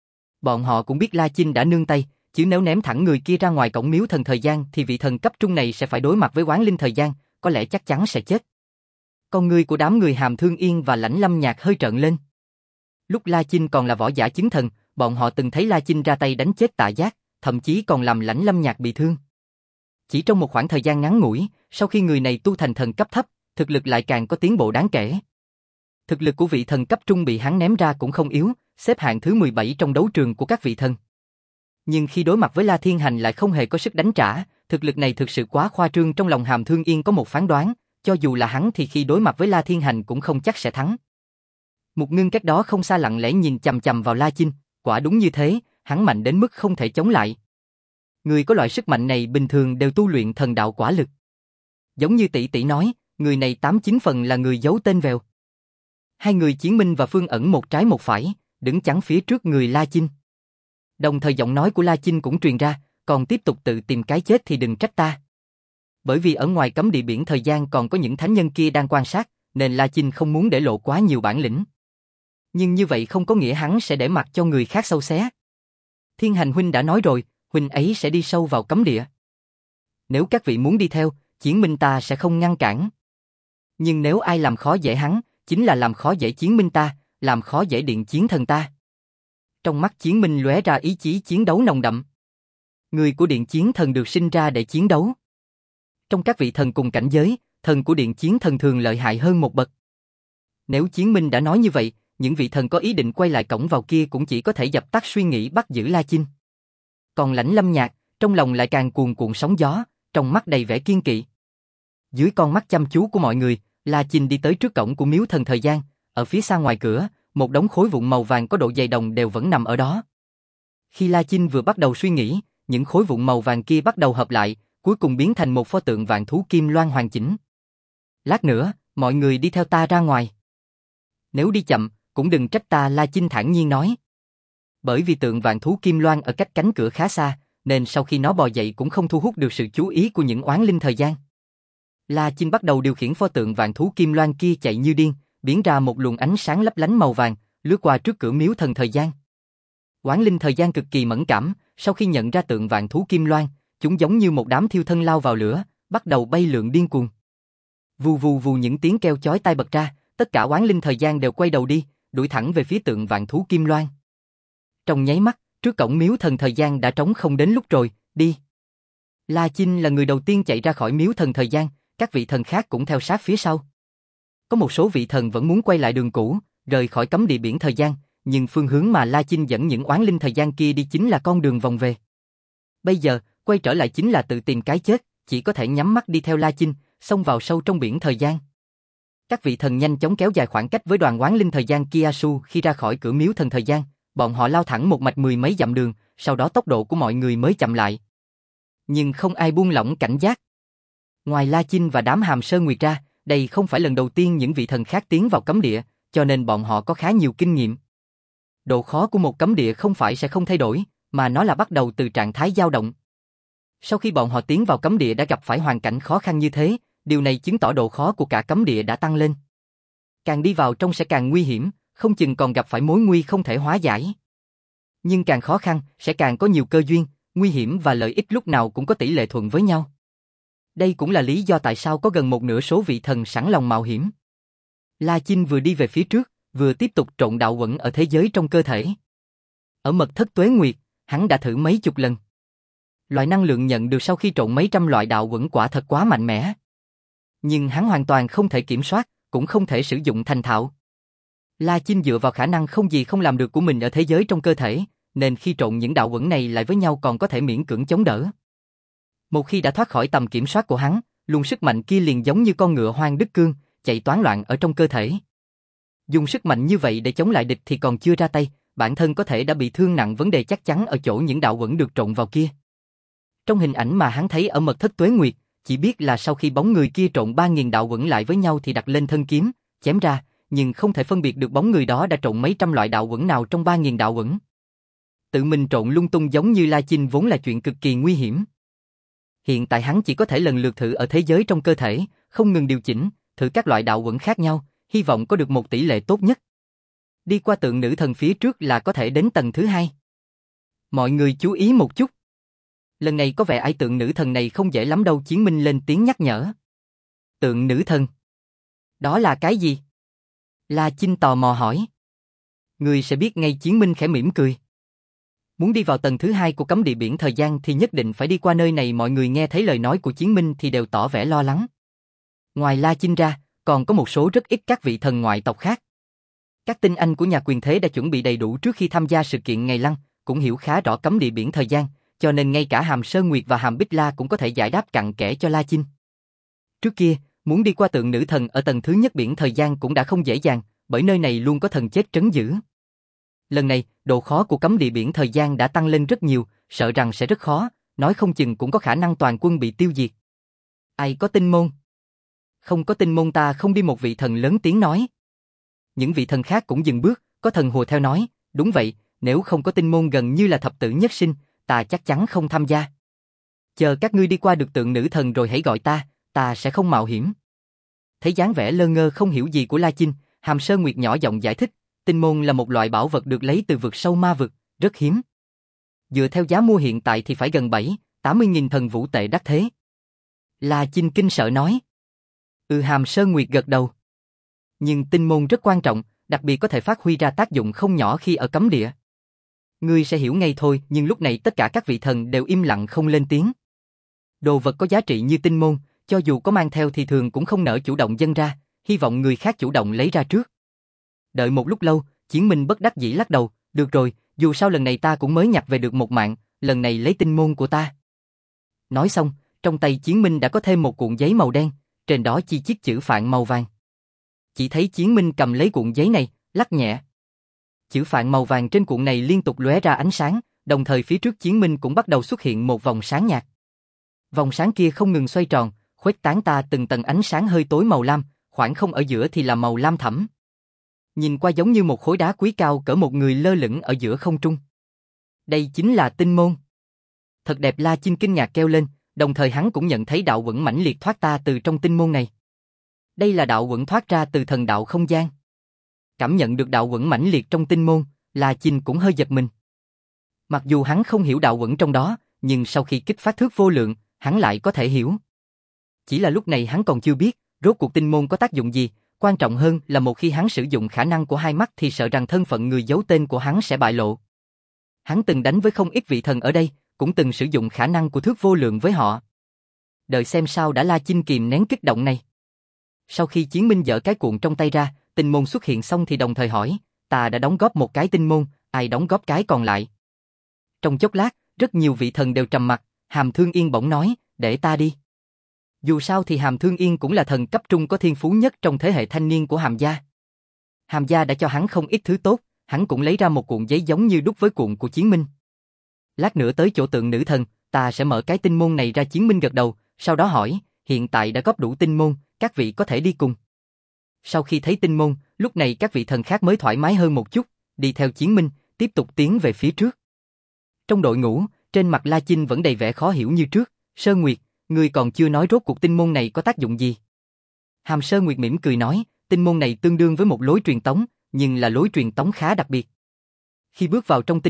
Bọn họ cũng biết La Chinh đã nương tay, chứ nếu ném thẳng người kia ra ngoài cổng miếu thần thời gian thì vị thần cấp trung này sẽ phải đối mặt với oán linh thời gian, có lẽ chắc chắn sẽ chết. Con người của đám người Hàm Thương Yên và Lãnh Lâm Nhạc hơi trợn lên. Lúc La Chinh còn là võ giả chứng thần, bọn họ từng thấy La Chinh ra tay đánh chết Tạ Giác, thậm chí còn làm Lãnh Lâm Nhạc bị thương. Chỉ trong một khoảng thời gian ngắn ngủi, sau khi người này tu thành thần cấp thấp, thực lực lại càng có tiến bộ đáng kể. Thực lực của vị thần cấp trung bị hắn ném ra cũng không yếu, xếp hạng thứ mười bảy trong đấu trường của các vị thần. Nhưng khi đối mặt với La Thiên Hành lại không hề có sức đánh trả, thực lực này thực sự quá khoa trương. Trong lòng Hàm Thương Yên có một phán đoán, cho dù là hắn thì khi đối mặt với La Thiên Hành cũng không chắc sẽ thắng. Một Ngưng cách đó không xa lặng lẽ nhìn chằm chằm vào La Chinh, quả đúng như thế, hắn mạnh đến mức không thể chống lại. Người có loại sức mạnh này bình thường đều tu luyện thần đạo quả lực. Giống như tỷ tỷ nói, người này tám chín phần là người giấu tên vèo. Hai người Chiến Minh và Phương Ẩn một trái một phải, đứng chắn phía trước người La Chinh. Đồng thời giọng nói của La Chinh cũng truyền ra, còn tiếp tục tự tìm cái chết thì đừng trách ta. Bởi vì ở ngoài cấm địa biển thời gian còn có những thánh nhân kia đang quan sát, nên La Chinh không muốn để lộ quá nhiều bản lĩnh. Nhưng như vậy không có nghĩa hắn sẽ để mặc cho người khác sâu xé. Thiên Hành huynh đã nói rồi, huynh ấy sẽ đi sâu vào cấm địa. Nếu các vị muốn đi theo, Chiến Minh ta sẽ không ngăn cản. Nhưng nếu ai làm khó dễ hắn, chính là làm khó dễ Chiến Minh ta, làm khó dễ Điện Chiến Thần ta. Trong mắt Chiến Minh lóe ra ý chí chiến đấu nồng đậm. Người của Điện Chiến Thần được sinh ra để chiến đấu. Trong các vị thần cùng cảnh giới, thần của Điện Chiến Thần thường lợi hại hơn một bậc. Nếu Chiến Minh đã nói như vậy, những vị thần có ý định quay lại cổng vào kia cũng chỉ có thể dập tắt suy nghĩ bắt giữ La Chinh. Còn Lãnh Lâm Nhạc, trong lòng lại càng cuồn cuộn sóng gió, trong mắt đầy vẻ kiên kỵ. Dưới con mắt chăm chú của mọi người, La Chinh đi tới trước cổng của miếu thần thời gian, ở phía xa ngoài cửa, một đống khối vụn màu vàng có độ dày đồng đều vẫn nằm ở đó. Khi La Chinh vừa bắt đầu suy nghĩ, những khối vụn màu vàng kia bắt đầu hợp lại, cuối cùng biến thành một pho tượng vạn thú kim loan hoàn chỉnh. Lát nữa, mọi người đi theo ta ra ngoài. Nếu đi chậm, cũng đừng trách ta, La Chinh thản nhiên nói. Bởi vì tượng vạn thú kim loan ở cách cánh cửa khá xa, nên sau khi nó bò dậy cũng không thu hút được sự chú ý của những oán linh thời gian. La Chinh bắt đầu điều khiển pho tượng vạn thú kim loan kia chạy như điên, biến ra một luồng ánh sáng lấp lánh màu vàng, lướt qua trước cửa miếu thần thời gian. Oán linh thời gian cực kỳ mẫn cảm, sau khi nhận ra tượng vạn thú kim loan, chúng giống như một đám thiêu thân lao vào lửa, bắt đầu bay lượn điên cuồng. Vù vù vù những tiếng kêu chói tai bật ra, tất cả oán linh thời gian đều quay đầu đi, đuổi thẳng về phía tượng vạn thú kim loan. Trong nháy mắt, trước cổng miếu thần thời gian đã trống không, đến lúc rồi, đi. La Chinh là người đầu tiên chạy ra khỏi miếu thần thời gian, các vị thần khác cũng theo sát phía sau. Có một số vị thần vẫn muốn quay lại đường cũ, rời khỏi cấm địa biển thời gian, nhưng phương hướng mà La Chinh dẫn những oán linh thời gian kia đi chính là con đường vòng về. Bây giờ, quay trở lại chính là tự tìm cái chết, chỉ có thể nhắm mắt đi theo La Chinh, xông vào sâu trong biển thời gian. Các vị thần nhanh chóng kéo dài khoảng cách với đoàn oán linh thời gian Kiasu. Khi ra khỏi cửa miếu thần thời gian, bọn họ lao thẳng một mạch mười mấy dặm đường, sau đó tốc độ của mọi người mới chậm lại. Nhưng không ai buông lỏng cảnh giác. Ngoài La Chinh và đám Hàm Sơn Nguyệt ra, đây không phải lần đầu tiên những vị thần khác tiến vào cấm địa, cho nên bọn họ có khá nhiều kinh nghiệm. Độ khó của một cấm địa không phải sẽ không thay đổi, mà nó là bắt đầu từ trạng thái dao động. Sau khi bọn họ tiến vào cấm địa đã gặp phải hoàn cảnh khó khăn như thế, điều này chứng tỏ độ khó của cả cấm địa đã tăng lên. Càng đi vào trong sẽ càng nguy hiểm, không chừng còn gặp phải mối nguy không thể hóa giải. Nhưng càng khó khăn, sẽ càng có nhiều cơ duyên, nguy hiểm và lợi ích lúc nào cũng có tỷ lệ thuận với nhau. Đây cũng là lý do tại sao có gần một nửa số vị thần sẵn lòng mạo hiểm. La Chinh vừa đi về phía trước, vừa tiếp tục trộn đạo quẩn ở thế giới trong cơ thể. Ở mật thất Tuế Nguyệt, hắn đã thử mấy chục lần. Loại năng lượng nhận được sau khi trộn mấy trăm loại đạo quẩn quả thật quá mạnh mẽ. Nhưng hắn hoàn toàn không thể kiểm soát, cũng không thể sử dụng thành thạo. La Chinh dựa vào khả năng không gì không làm được của mình ở thế giới trong cơ thể, nên khi trộn những đạo quẩn này lại với nhau còn có thể miễn cưỡng chống đỡ. Một khi đã thoát khỏi tầm kiểm soát của hắn, luồng sức mạnh kia liền giống như con ngựa hoang đứt cương, chạy toán loạn ở trong cơ thể. Dùng sức mạnh như vậy để chống lại địch thì còn chưa ra tay, bản thân có thể đã bị thương nặng, vấn đề chắc chắn ở chỗ những đạo quẩn được trộn vào kia. Trong hình ảnh mà hắn thấy ở mật thất Tuế Nguyệt, chỉ biết là sau khi bóng người kia trộn ba nghìn đạo quẩn lại với nhau thì đặt lên thân kiếm, chém ra, nhưng không thể phân biệt được bóng người đó đã trộn mấy trăm loại đạo quẩn nào trong ba nghìn đạo quẩn. Tự mình trộn lung tung giống như La Chinh vốn là chuyện cực kỳ nguy hiểm. Hiện tại hắn chỉ có thể lần lượt thử ở thế giới trong cơ thể, không ngừng điều chỉnh, thử các loại đạo quẩn khác nhau, hy vọng có được một tỷ lệ tốt nhất. Đi qua tượng nữ thần phía trước là có thể đến tầng thứ hai. Mọi người chú ý một chút. Lần này có vẻ ai tượng nữ thần này không dễ lắm đâu, Chiến Minh lên tiếng nhắc nhở. Tượng nữ thần? Đó là cái gì? La Chinh tò mò hỏi. Người sẽ biết ngay, Chiến Minh khẽ mỉm cười. Muốn đi vào tầng thứ hai của cấm địa biển thời gian thì nhất định phải đi qua nơi này. Mọi người nghe thấy lời nói của Chiến Minh thì đều tỏ vẻ lo lắng. Ngoài La Chinh ra, còn có một số rất ít các vị thần ngoại tộc khác. Các tinh anh của nhà quyền thế đã chuẩn bị đầy đủ trước khi tham gia sự kiện ngày lăng, cũng hiểu khá rõ cấm địa biển thời gian, cho nên ngay cả Hàm Sơn Nguyệt và Hàm Bích La cũng có thể giải đáp cặn kẽ cho La Chinh. Trước kia, muốn đi qua tượng nữ thần ở tầng thứ nhất biển thời gian cũng đã không dễ dàng, bởi nơi này luôn có thần chết trấn giữ. Lần này, độ khó của cấm địa biển thời gian đã tăng lên rất nhiều, sợ rằng sẽ rất khó, nói không chừng cũng có khả năng toàn quân bị tiêu diệt. Ai có tinh môn? Không có tinh môn ta không đi, một vị thần lớn tiếng nói. Những vị thần khác cũng dừng bước, có thần hùa theo nói, đúng vậy, nếu không có tinh môn gần như là thập tử nhất sinh, ta chắc chắn không tham gia. Chờ các ngươi đi qua được tượng nữ thần rồi hãy gọi ta, ta sẽ không mạo hiểm. Thấy dáng vẻ lơ ngơ không hiểu gì của La Chinh, Hàm Sơn Nguyệt nhỏ giọng giải thích, tinh môn là một loại bảo vật được lấy từ vực sâu ma vực, rất hiếm. Dựa theo giá mua hiện tại thì phải gần bảy, tám mươi nghìn thần vũ tệ đắt thế. La Chinh kinh sợ nói. Ừ, Hàm Sơn Nguyệt gật đầu. Nhưng tinh môn rất quan trọng, đặc biệt có thể phát huy ra tác dụng không nhỏ khi ở cấm địa. Ngươi sẽ hiểu ngay thôi, nhưng lúc này tất cả các vị thần đều im lặng không lên tiếng. Đồ vật có giá trị như tinh môn, cho dù có mang theo thì thường cũng không nỡ chủ động dâng ra, hy vọng người khác chủ động lấy ra trước. Đợi một lúc lâu, Chiến Minh bất đắc dĩ lắc đầu, được rồi, dù sao lần này ta cũng mới nhặt về được một mạng, lần này lấy tinh môn của ta. Nói xong, trong tay Chiến Minh đã có thêm một cuộn giấy màu đen, trên đó chi chiết chữ phạn màu vàng. Chỉ thấy Chiến Minh cầm lấy cuộn giấy này, lắc nhẹ. Chữ phạn màu vàng trên cuộn này liên tục lóe ra ánh sáng, đồng thời phía trước Chiến Minh cũng bắt đầu xuất hiện một vòng sáng nhạt. Vòng sáng kia không ngừng xoay tròn, khuếch tán ta từng tầng ánh sáng hơi tối màu lam, khoảng không ở giữa thì là màu lam thẫm. Nhìn qua giống như một khối đá quý cao cỡ một người lơ lửng ở giữa không trung. Đây chính là tinh môn. Thật đẹp, La Chinh kinh ngạc kêu lên, đồng thời hắn cũng nhận thấy đạo quẩn mãnh liệt thoát ta từ trong tinh môn này. Đây là đạo quẩn thoát ra từ thần đạo không gian. Cảm nhận được đạo quẩn mãnh liệt trong tinh môn, La Chinh cũng hơi giật mình. Mặc dù hắn không hiểu đạo quẩn trong đó, nhưng sau khi kích phát thước vô lượng, hắn lại có thể hiểu. Chỉ là lúc này hắn còn chưa biết, rốt cuộc tinh môn có tác dụng gì, quan trọng hơn là một khi hắn sử dụng khả năng của hai mắt thì sợ rằng thân phận người giấu tên của hắn sẽ bại lộ. Hắn từng đánh với không ít vị thần ở đây, cũng từng sử dụng khả năng của thước vô lượng với họ. Đợi xem sao đã, La Chinh kìm nén kích động này. Sau khi Chiến Minh giở cái cuộn trong tay ra, tinh môn xuất hiện xong thì đồng thời hỏi, ta đã đóng góp một cái tinh môn, ai đóng góp cái còn lại? Trong chốc lát, rất nhiều vị thần đều trầm mặc, Hàm Thương Yên bỗng nói, để ta đi. Dù sao thì Hàm Thương Yên cũng là thần cấp trung có thiên phú nhất trong thế hệ thanh niên của Hàm gia. Hàm gia đã cho hắn không ít thứ tốt, hắn cũng lấy ra một cuộn giấy giống như đúc với cuộn của Chiến Minh. Lát nữa tới chỗ tượng nữ thần, ta sẽ mở cái tinh môn này ra. Chiến Minh gật đầu, sau đó hỏi, hiện tại đã góp đủ tinh môn, các vị có thể đi cùng. Sau khi thấy tinh môn, lúc này các vị thần khác mới thoải mái hơn một chút, đi theo Chiến Minh, tiếp tục tiến về phía trước. Trong đội ngũ, trên mặt La Chinh vẫn đầy vẻ khó hiểu như trước, Sơn Nguyệt, ngươi còn chưa nói rốt cuộc tinh môn này có tác dụng gì. Hàm Sơn Nguyệt mỉm cười nói, tinh môn này tương đương với một lối truyền tống, nhưng là lối truyền tống khá đặc biệt. Khi bước vào trong tinh môn,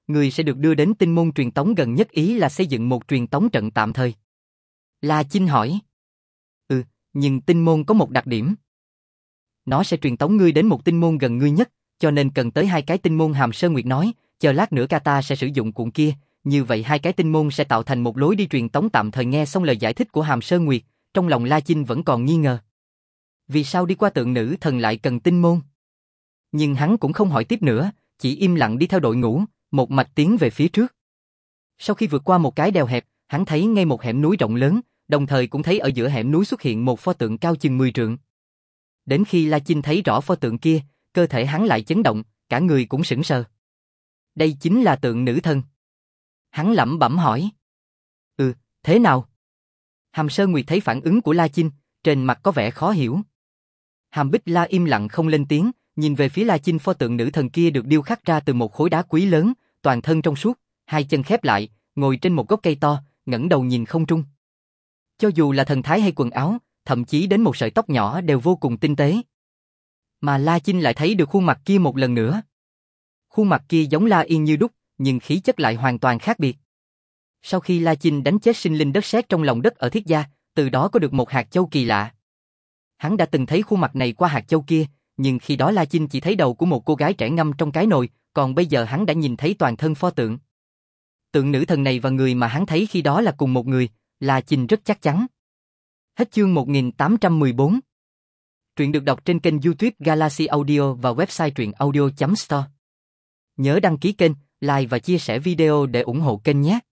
người sẽ được đưa đến tinh môn truyền tống gần nhất, ý là xây dựng một truyền tống trận tạm thời. La Chinh hỏi. Ừ, nhưng tinh môn có một đặc điểm. Nó sẽ truyền tống ngươi đến một tinh môn gần ngươi nhất, cho nên cần tới hai cái tinh môn. Hàm Sơn Nguyệt nói, chờ lát nữa Kata sẽ sử dụng cuộn kia, như vậy hai cái tinh môn sẽ tạo thành một lối đi truyền tống tạm thời. Nghe xong lời giải thích của Hàm Sơn Nguyệt, trong lòng La Chinh vẫn còn nghi ngờ. Vì sao đi qua tượng nữ thần lại cần tinh môn? Nhưng hắn cũng không hỏi tiếp nữa, chỉ im lặng đi theo đội ngũ, một mạch tiến về phía trước. Sau khi vượt qua một cái đèo hẹp, hắn thấy ngay một hẻm núi rộng lớn, đồng thời cũng thấy ở giữa hẻm núi xuất hiện một pho tượng cao chừng mười trượng. Đến khi La Chinh thấy rõ pho tượng kia, cơ thể hắn lại chấn động, cả người cũng sững sờ. Đây chính là tượng nữ thần. Hắn lẩm bẩm hỏi. Ừ, thế nào? Hàm Sơn Nguyệt thấy phản ứng của La Chinh, trên mặt có vẻ khó hiểu. Hàm Bích La im lặng không lên tiếng, nhìn về phía La Chinh. Pho tượng nữ thần kia được điêu khắc ra từ một khối đá quý lớn, toàn thân trong suốt, hai chân khép lại, ngồi trên một gốc cây to, ngẩng đầu nhìn không trung. Cho dù là thần thái hay quần áo, thậm chí đến một sợi tóc nhỏ đều vô cùng tinh tế. Mà La Chinh lại thấy được khuôn mặt kia một lần nữa. Khuôn mặt kia giống La Yên như đúc, nhưng khí chất lại hoàn toàn khác biệt. Sau khi La Chinh đánh chết sinh linh đất sét trong lòng đất ở Thiết Gia, từ đó có được một hạt châu kỳ lạ. Hắn đã từng thấy khuôn mặt này qua hạt châu kia, nhưng khi đó La Chinh chỉ thấy đầu của một cô gái trẻ ngâm trong cái nồi, còn bây giờ hắn đã nhìn thấy toàn thân pho tượng. Tượng nữ thần này và người mà hắn thấy khi đó là cùng một người, La Chinh rất chắc chắn. Hết chương một nghìn tám trăm mười bốn. Truyện được đọc trên kênh YouTube Galaxy Audio và website truyện audio chấm store. Nhớ đăng ký kênh, like và chia sẻ video để ủng hộ kênh nhé.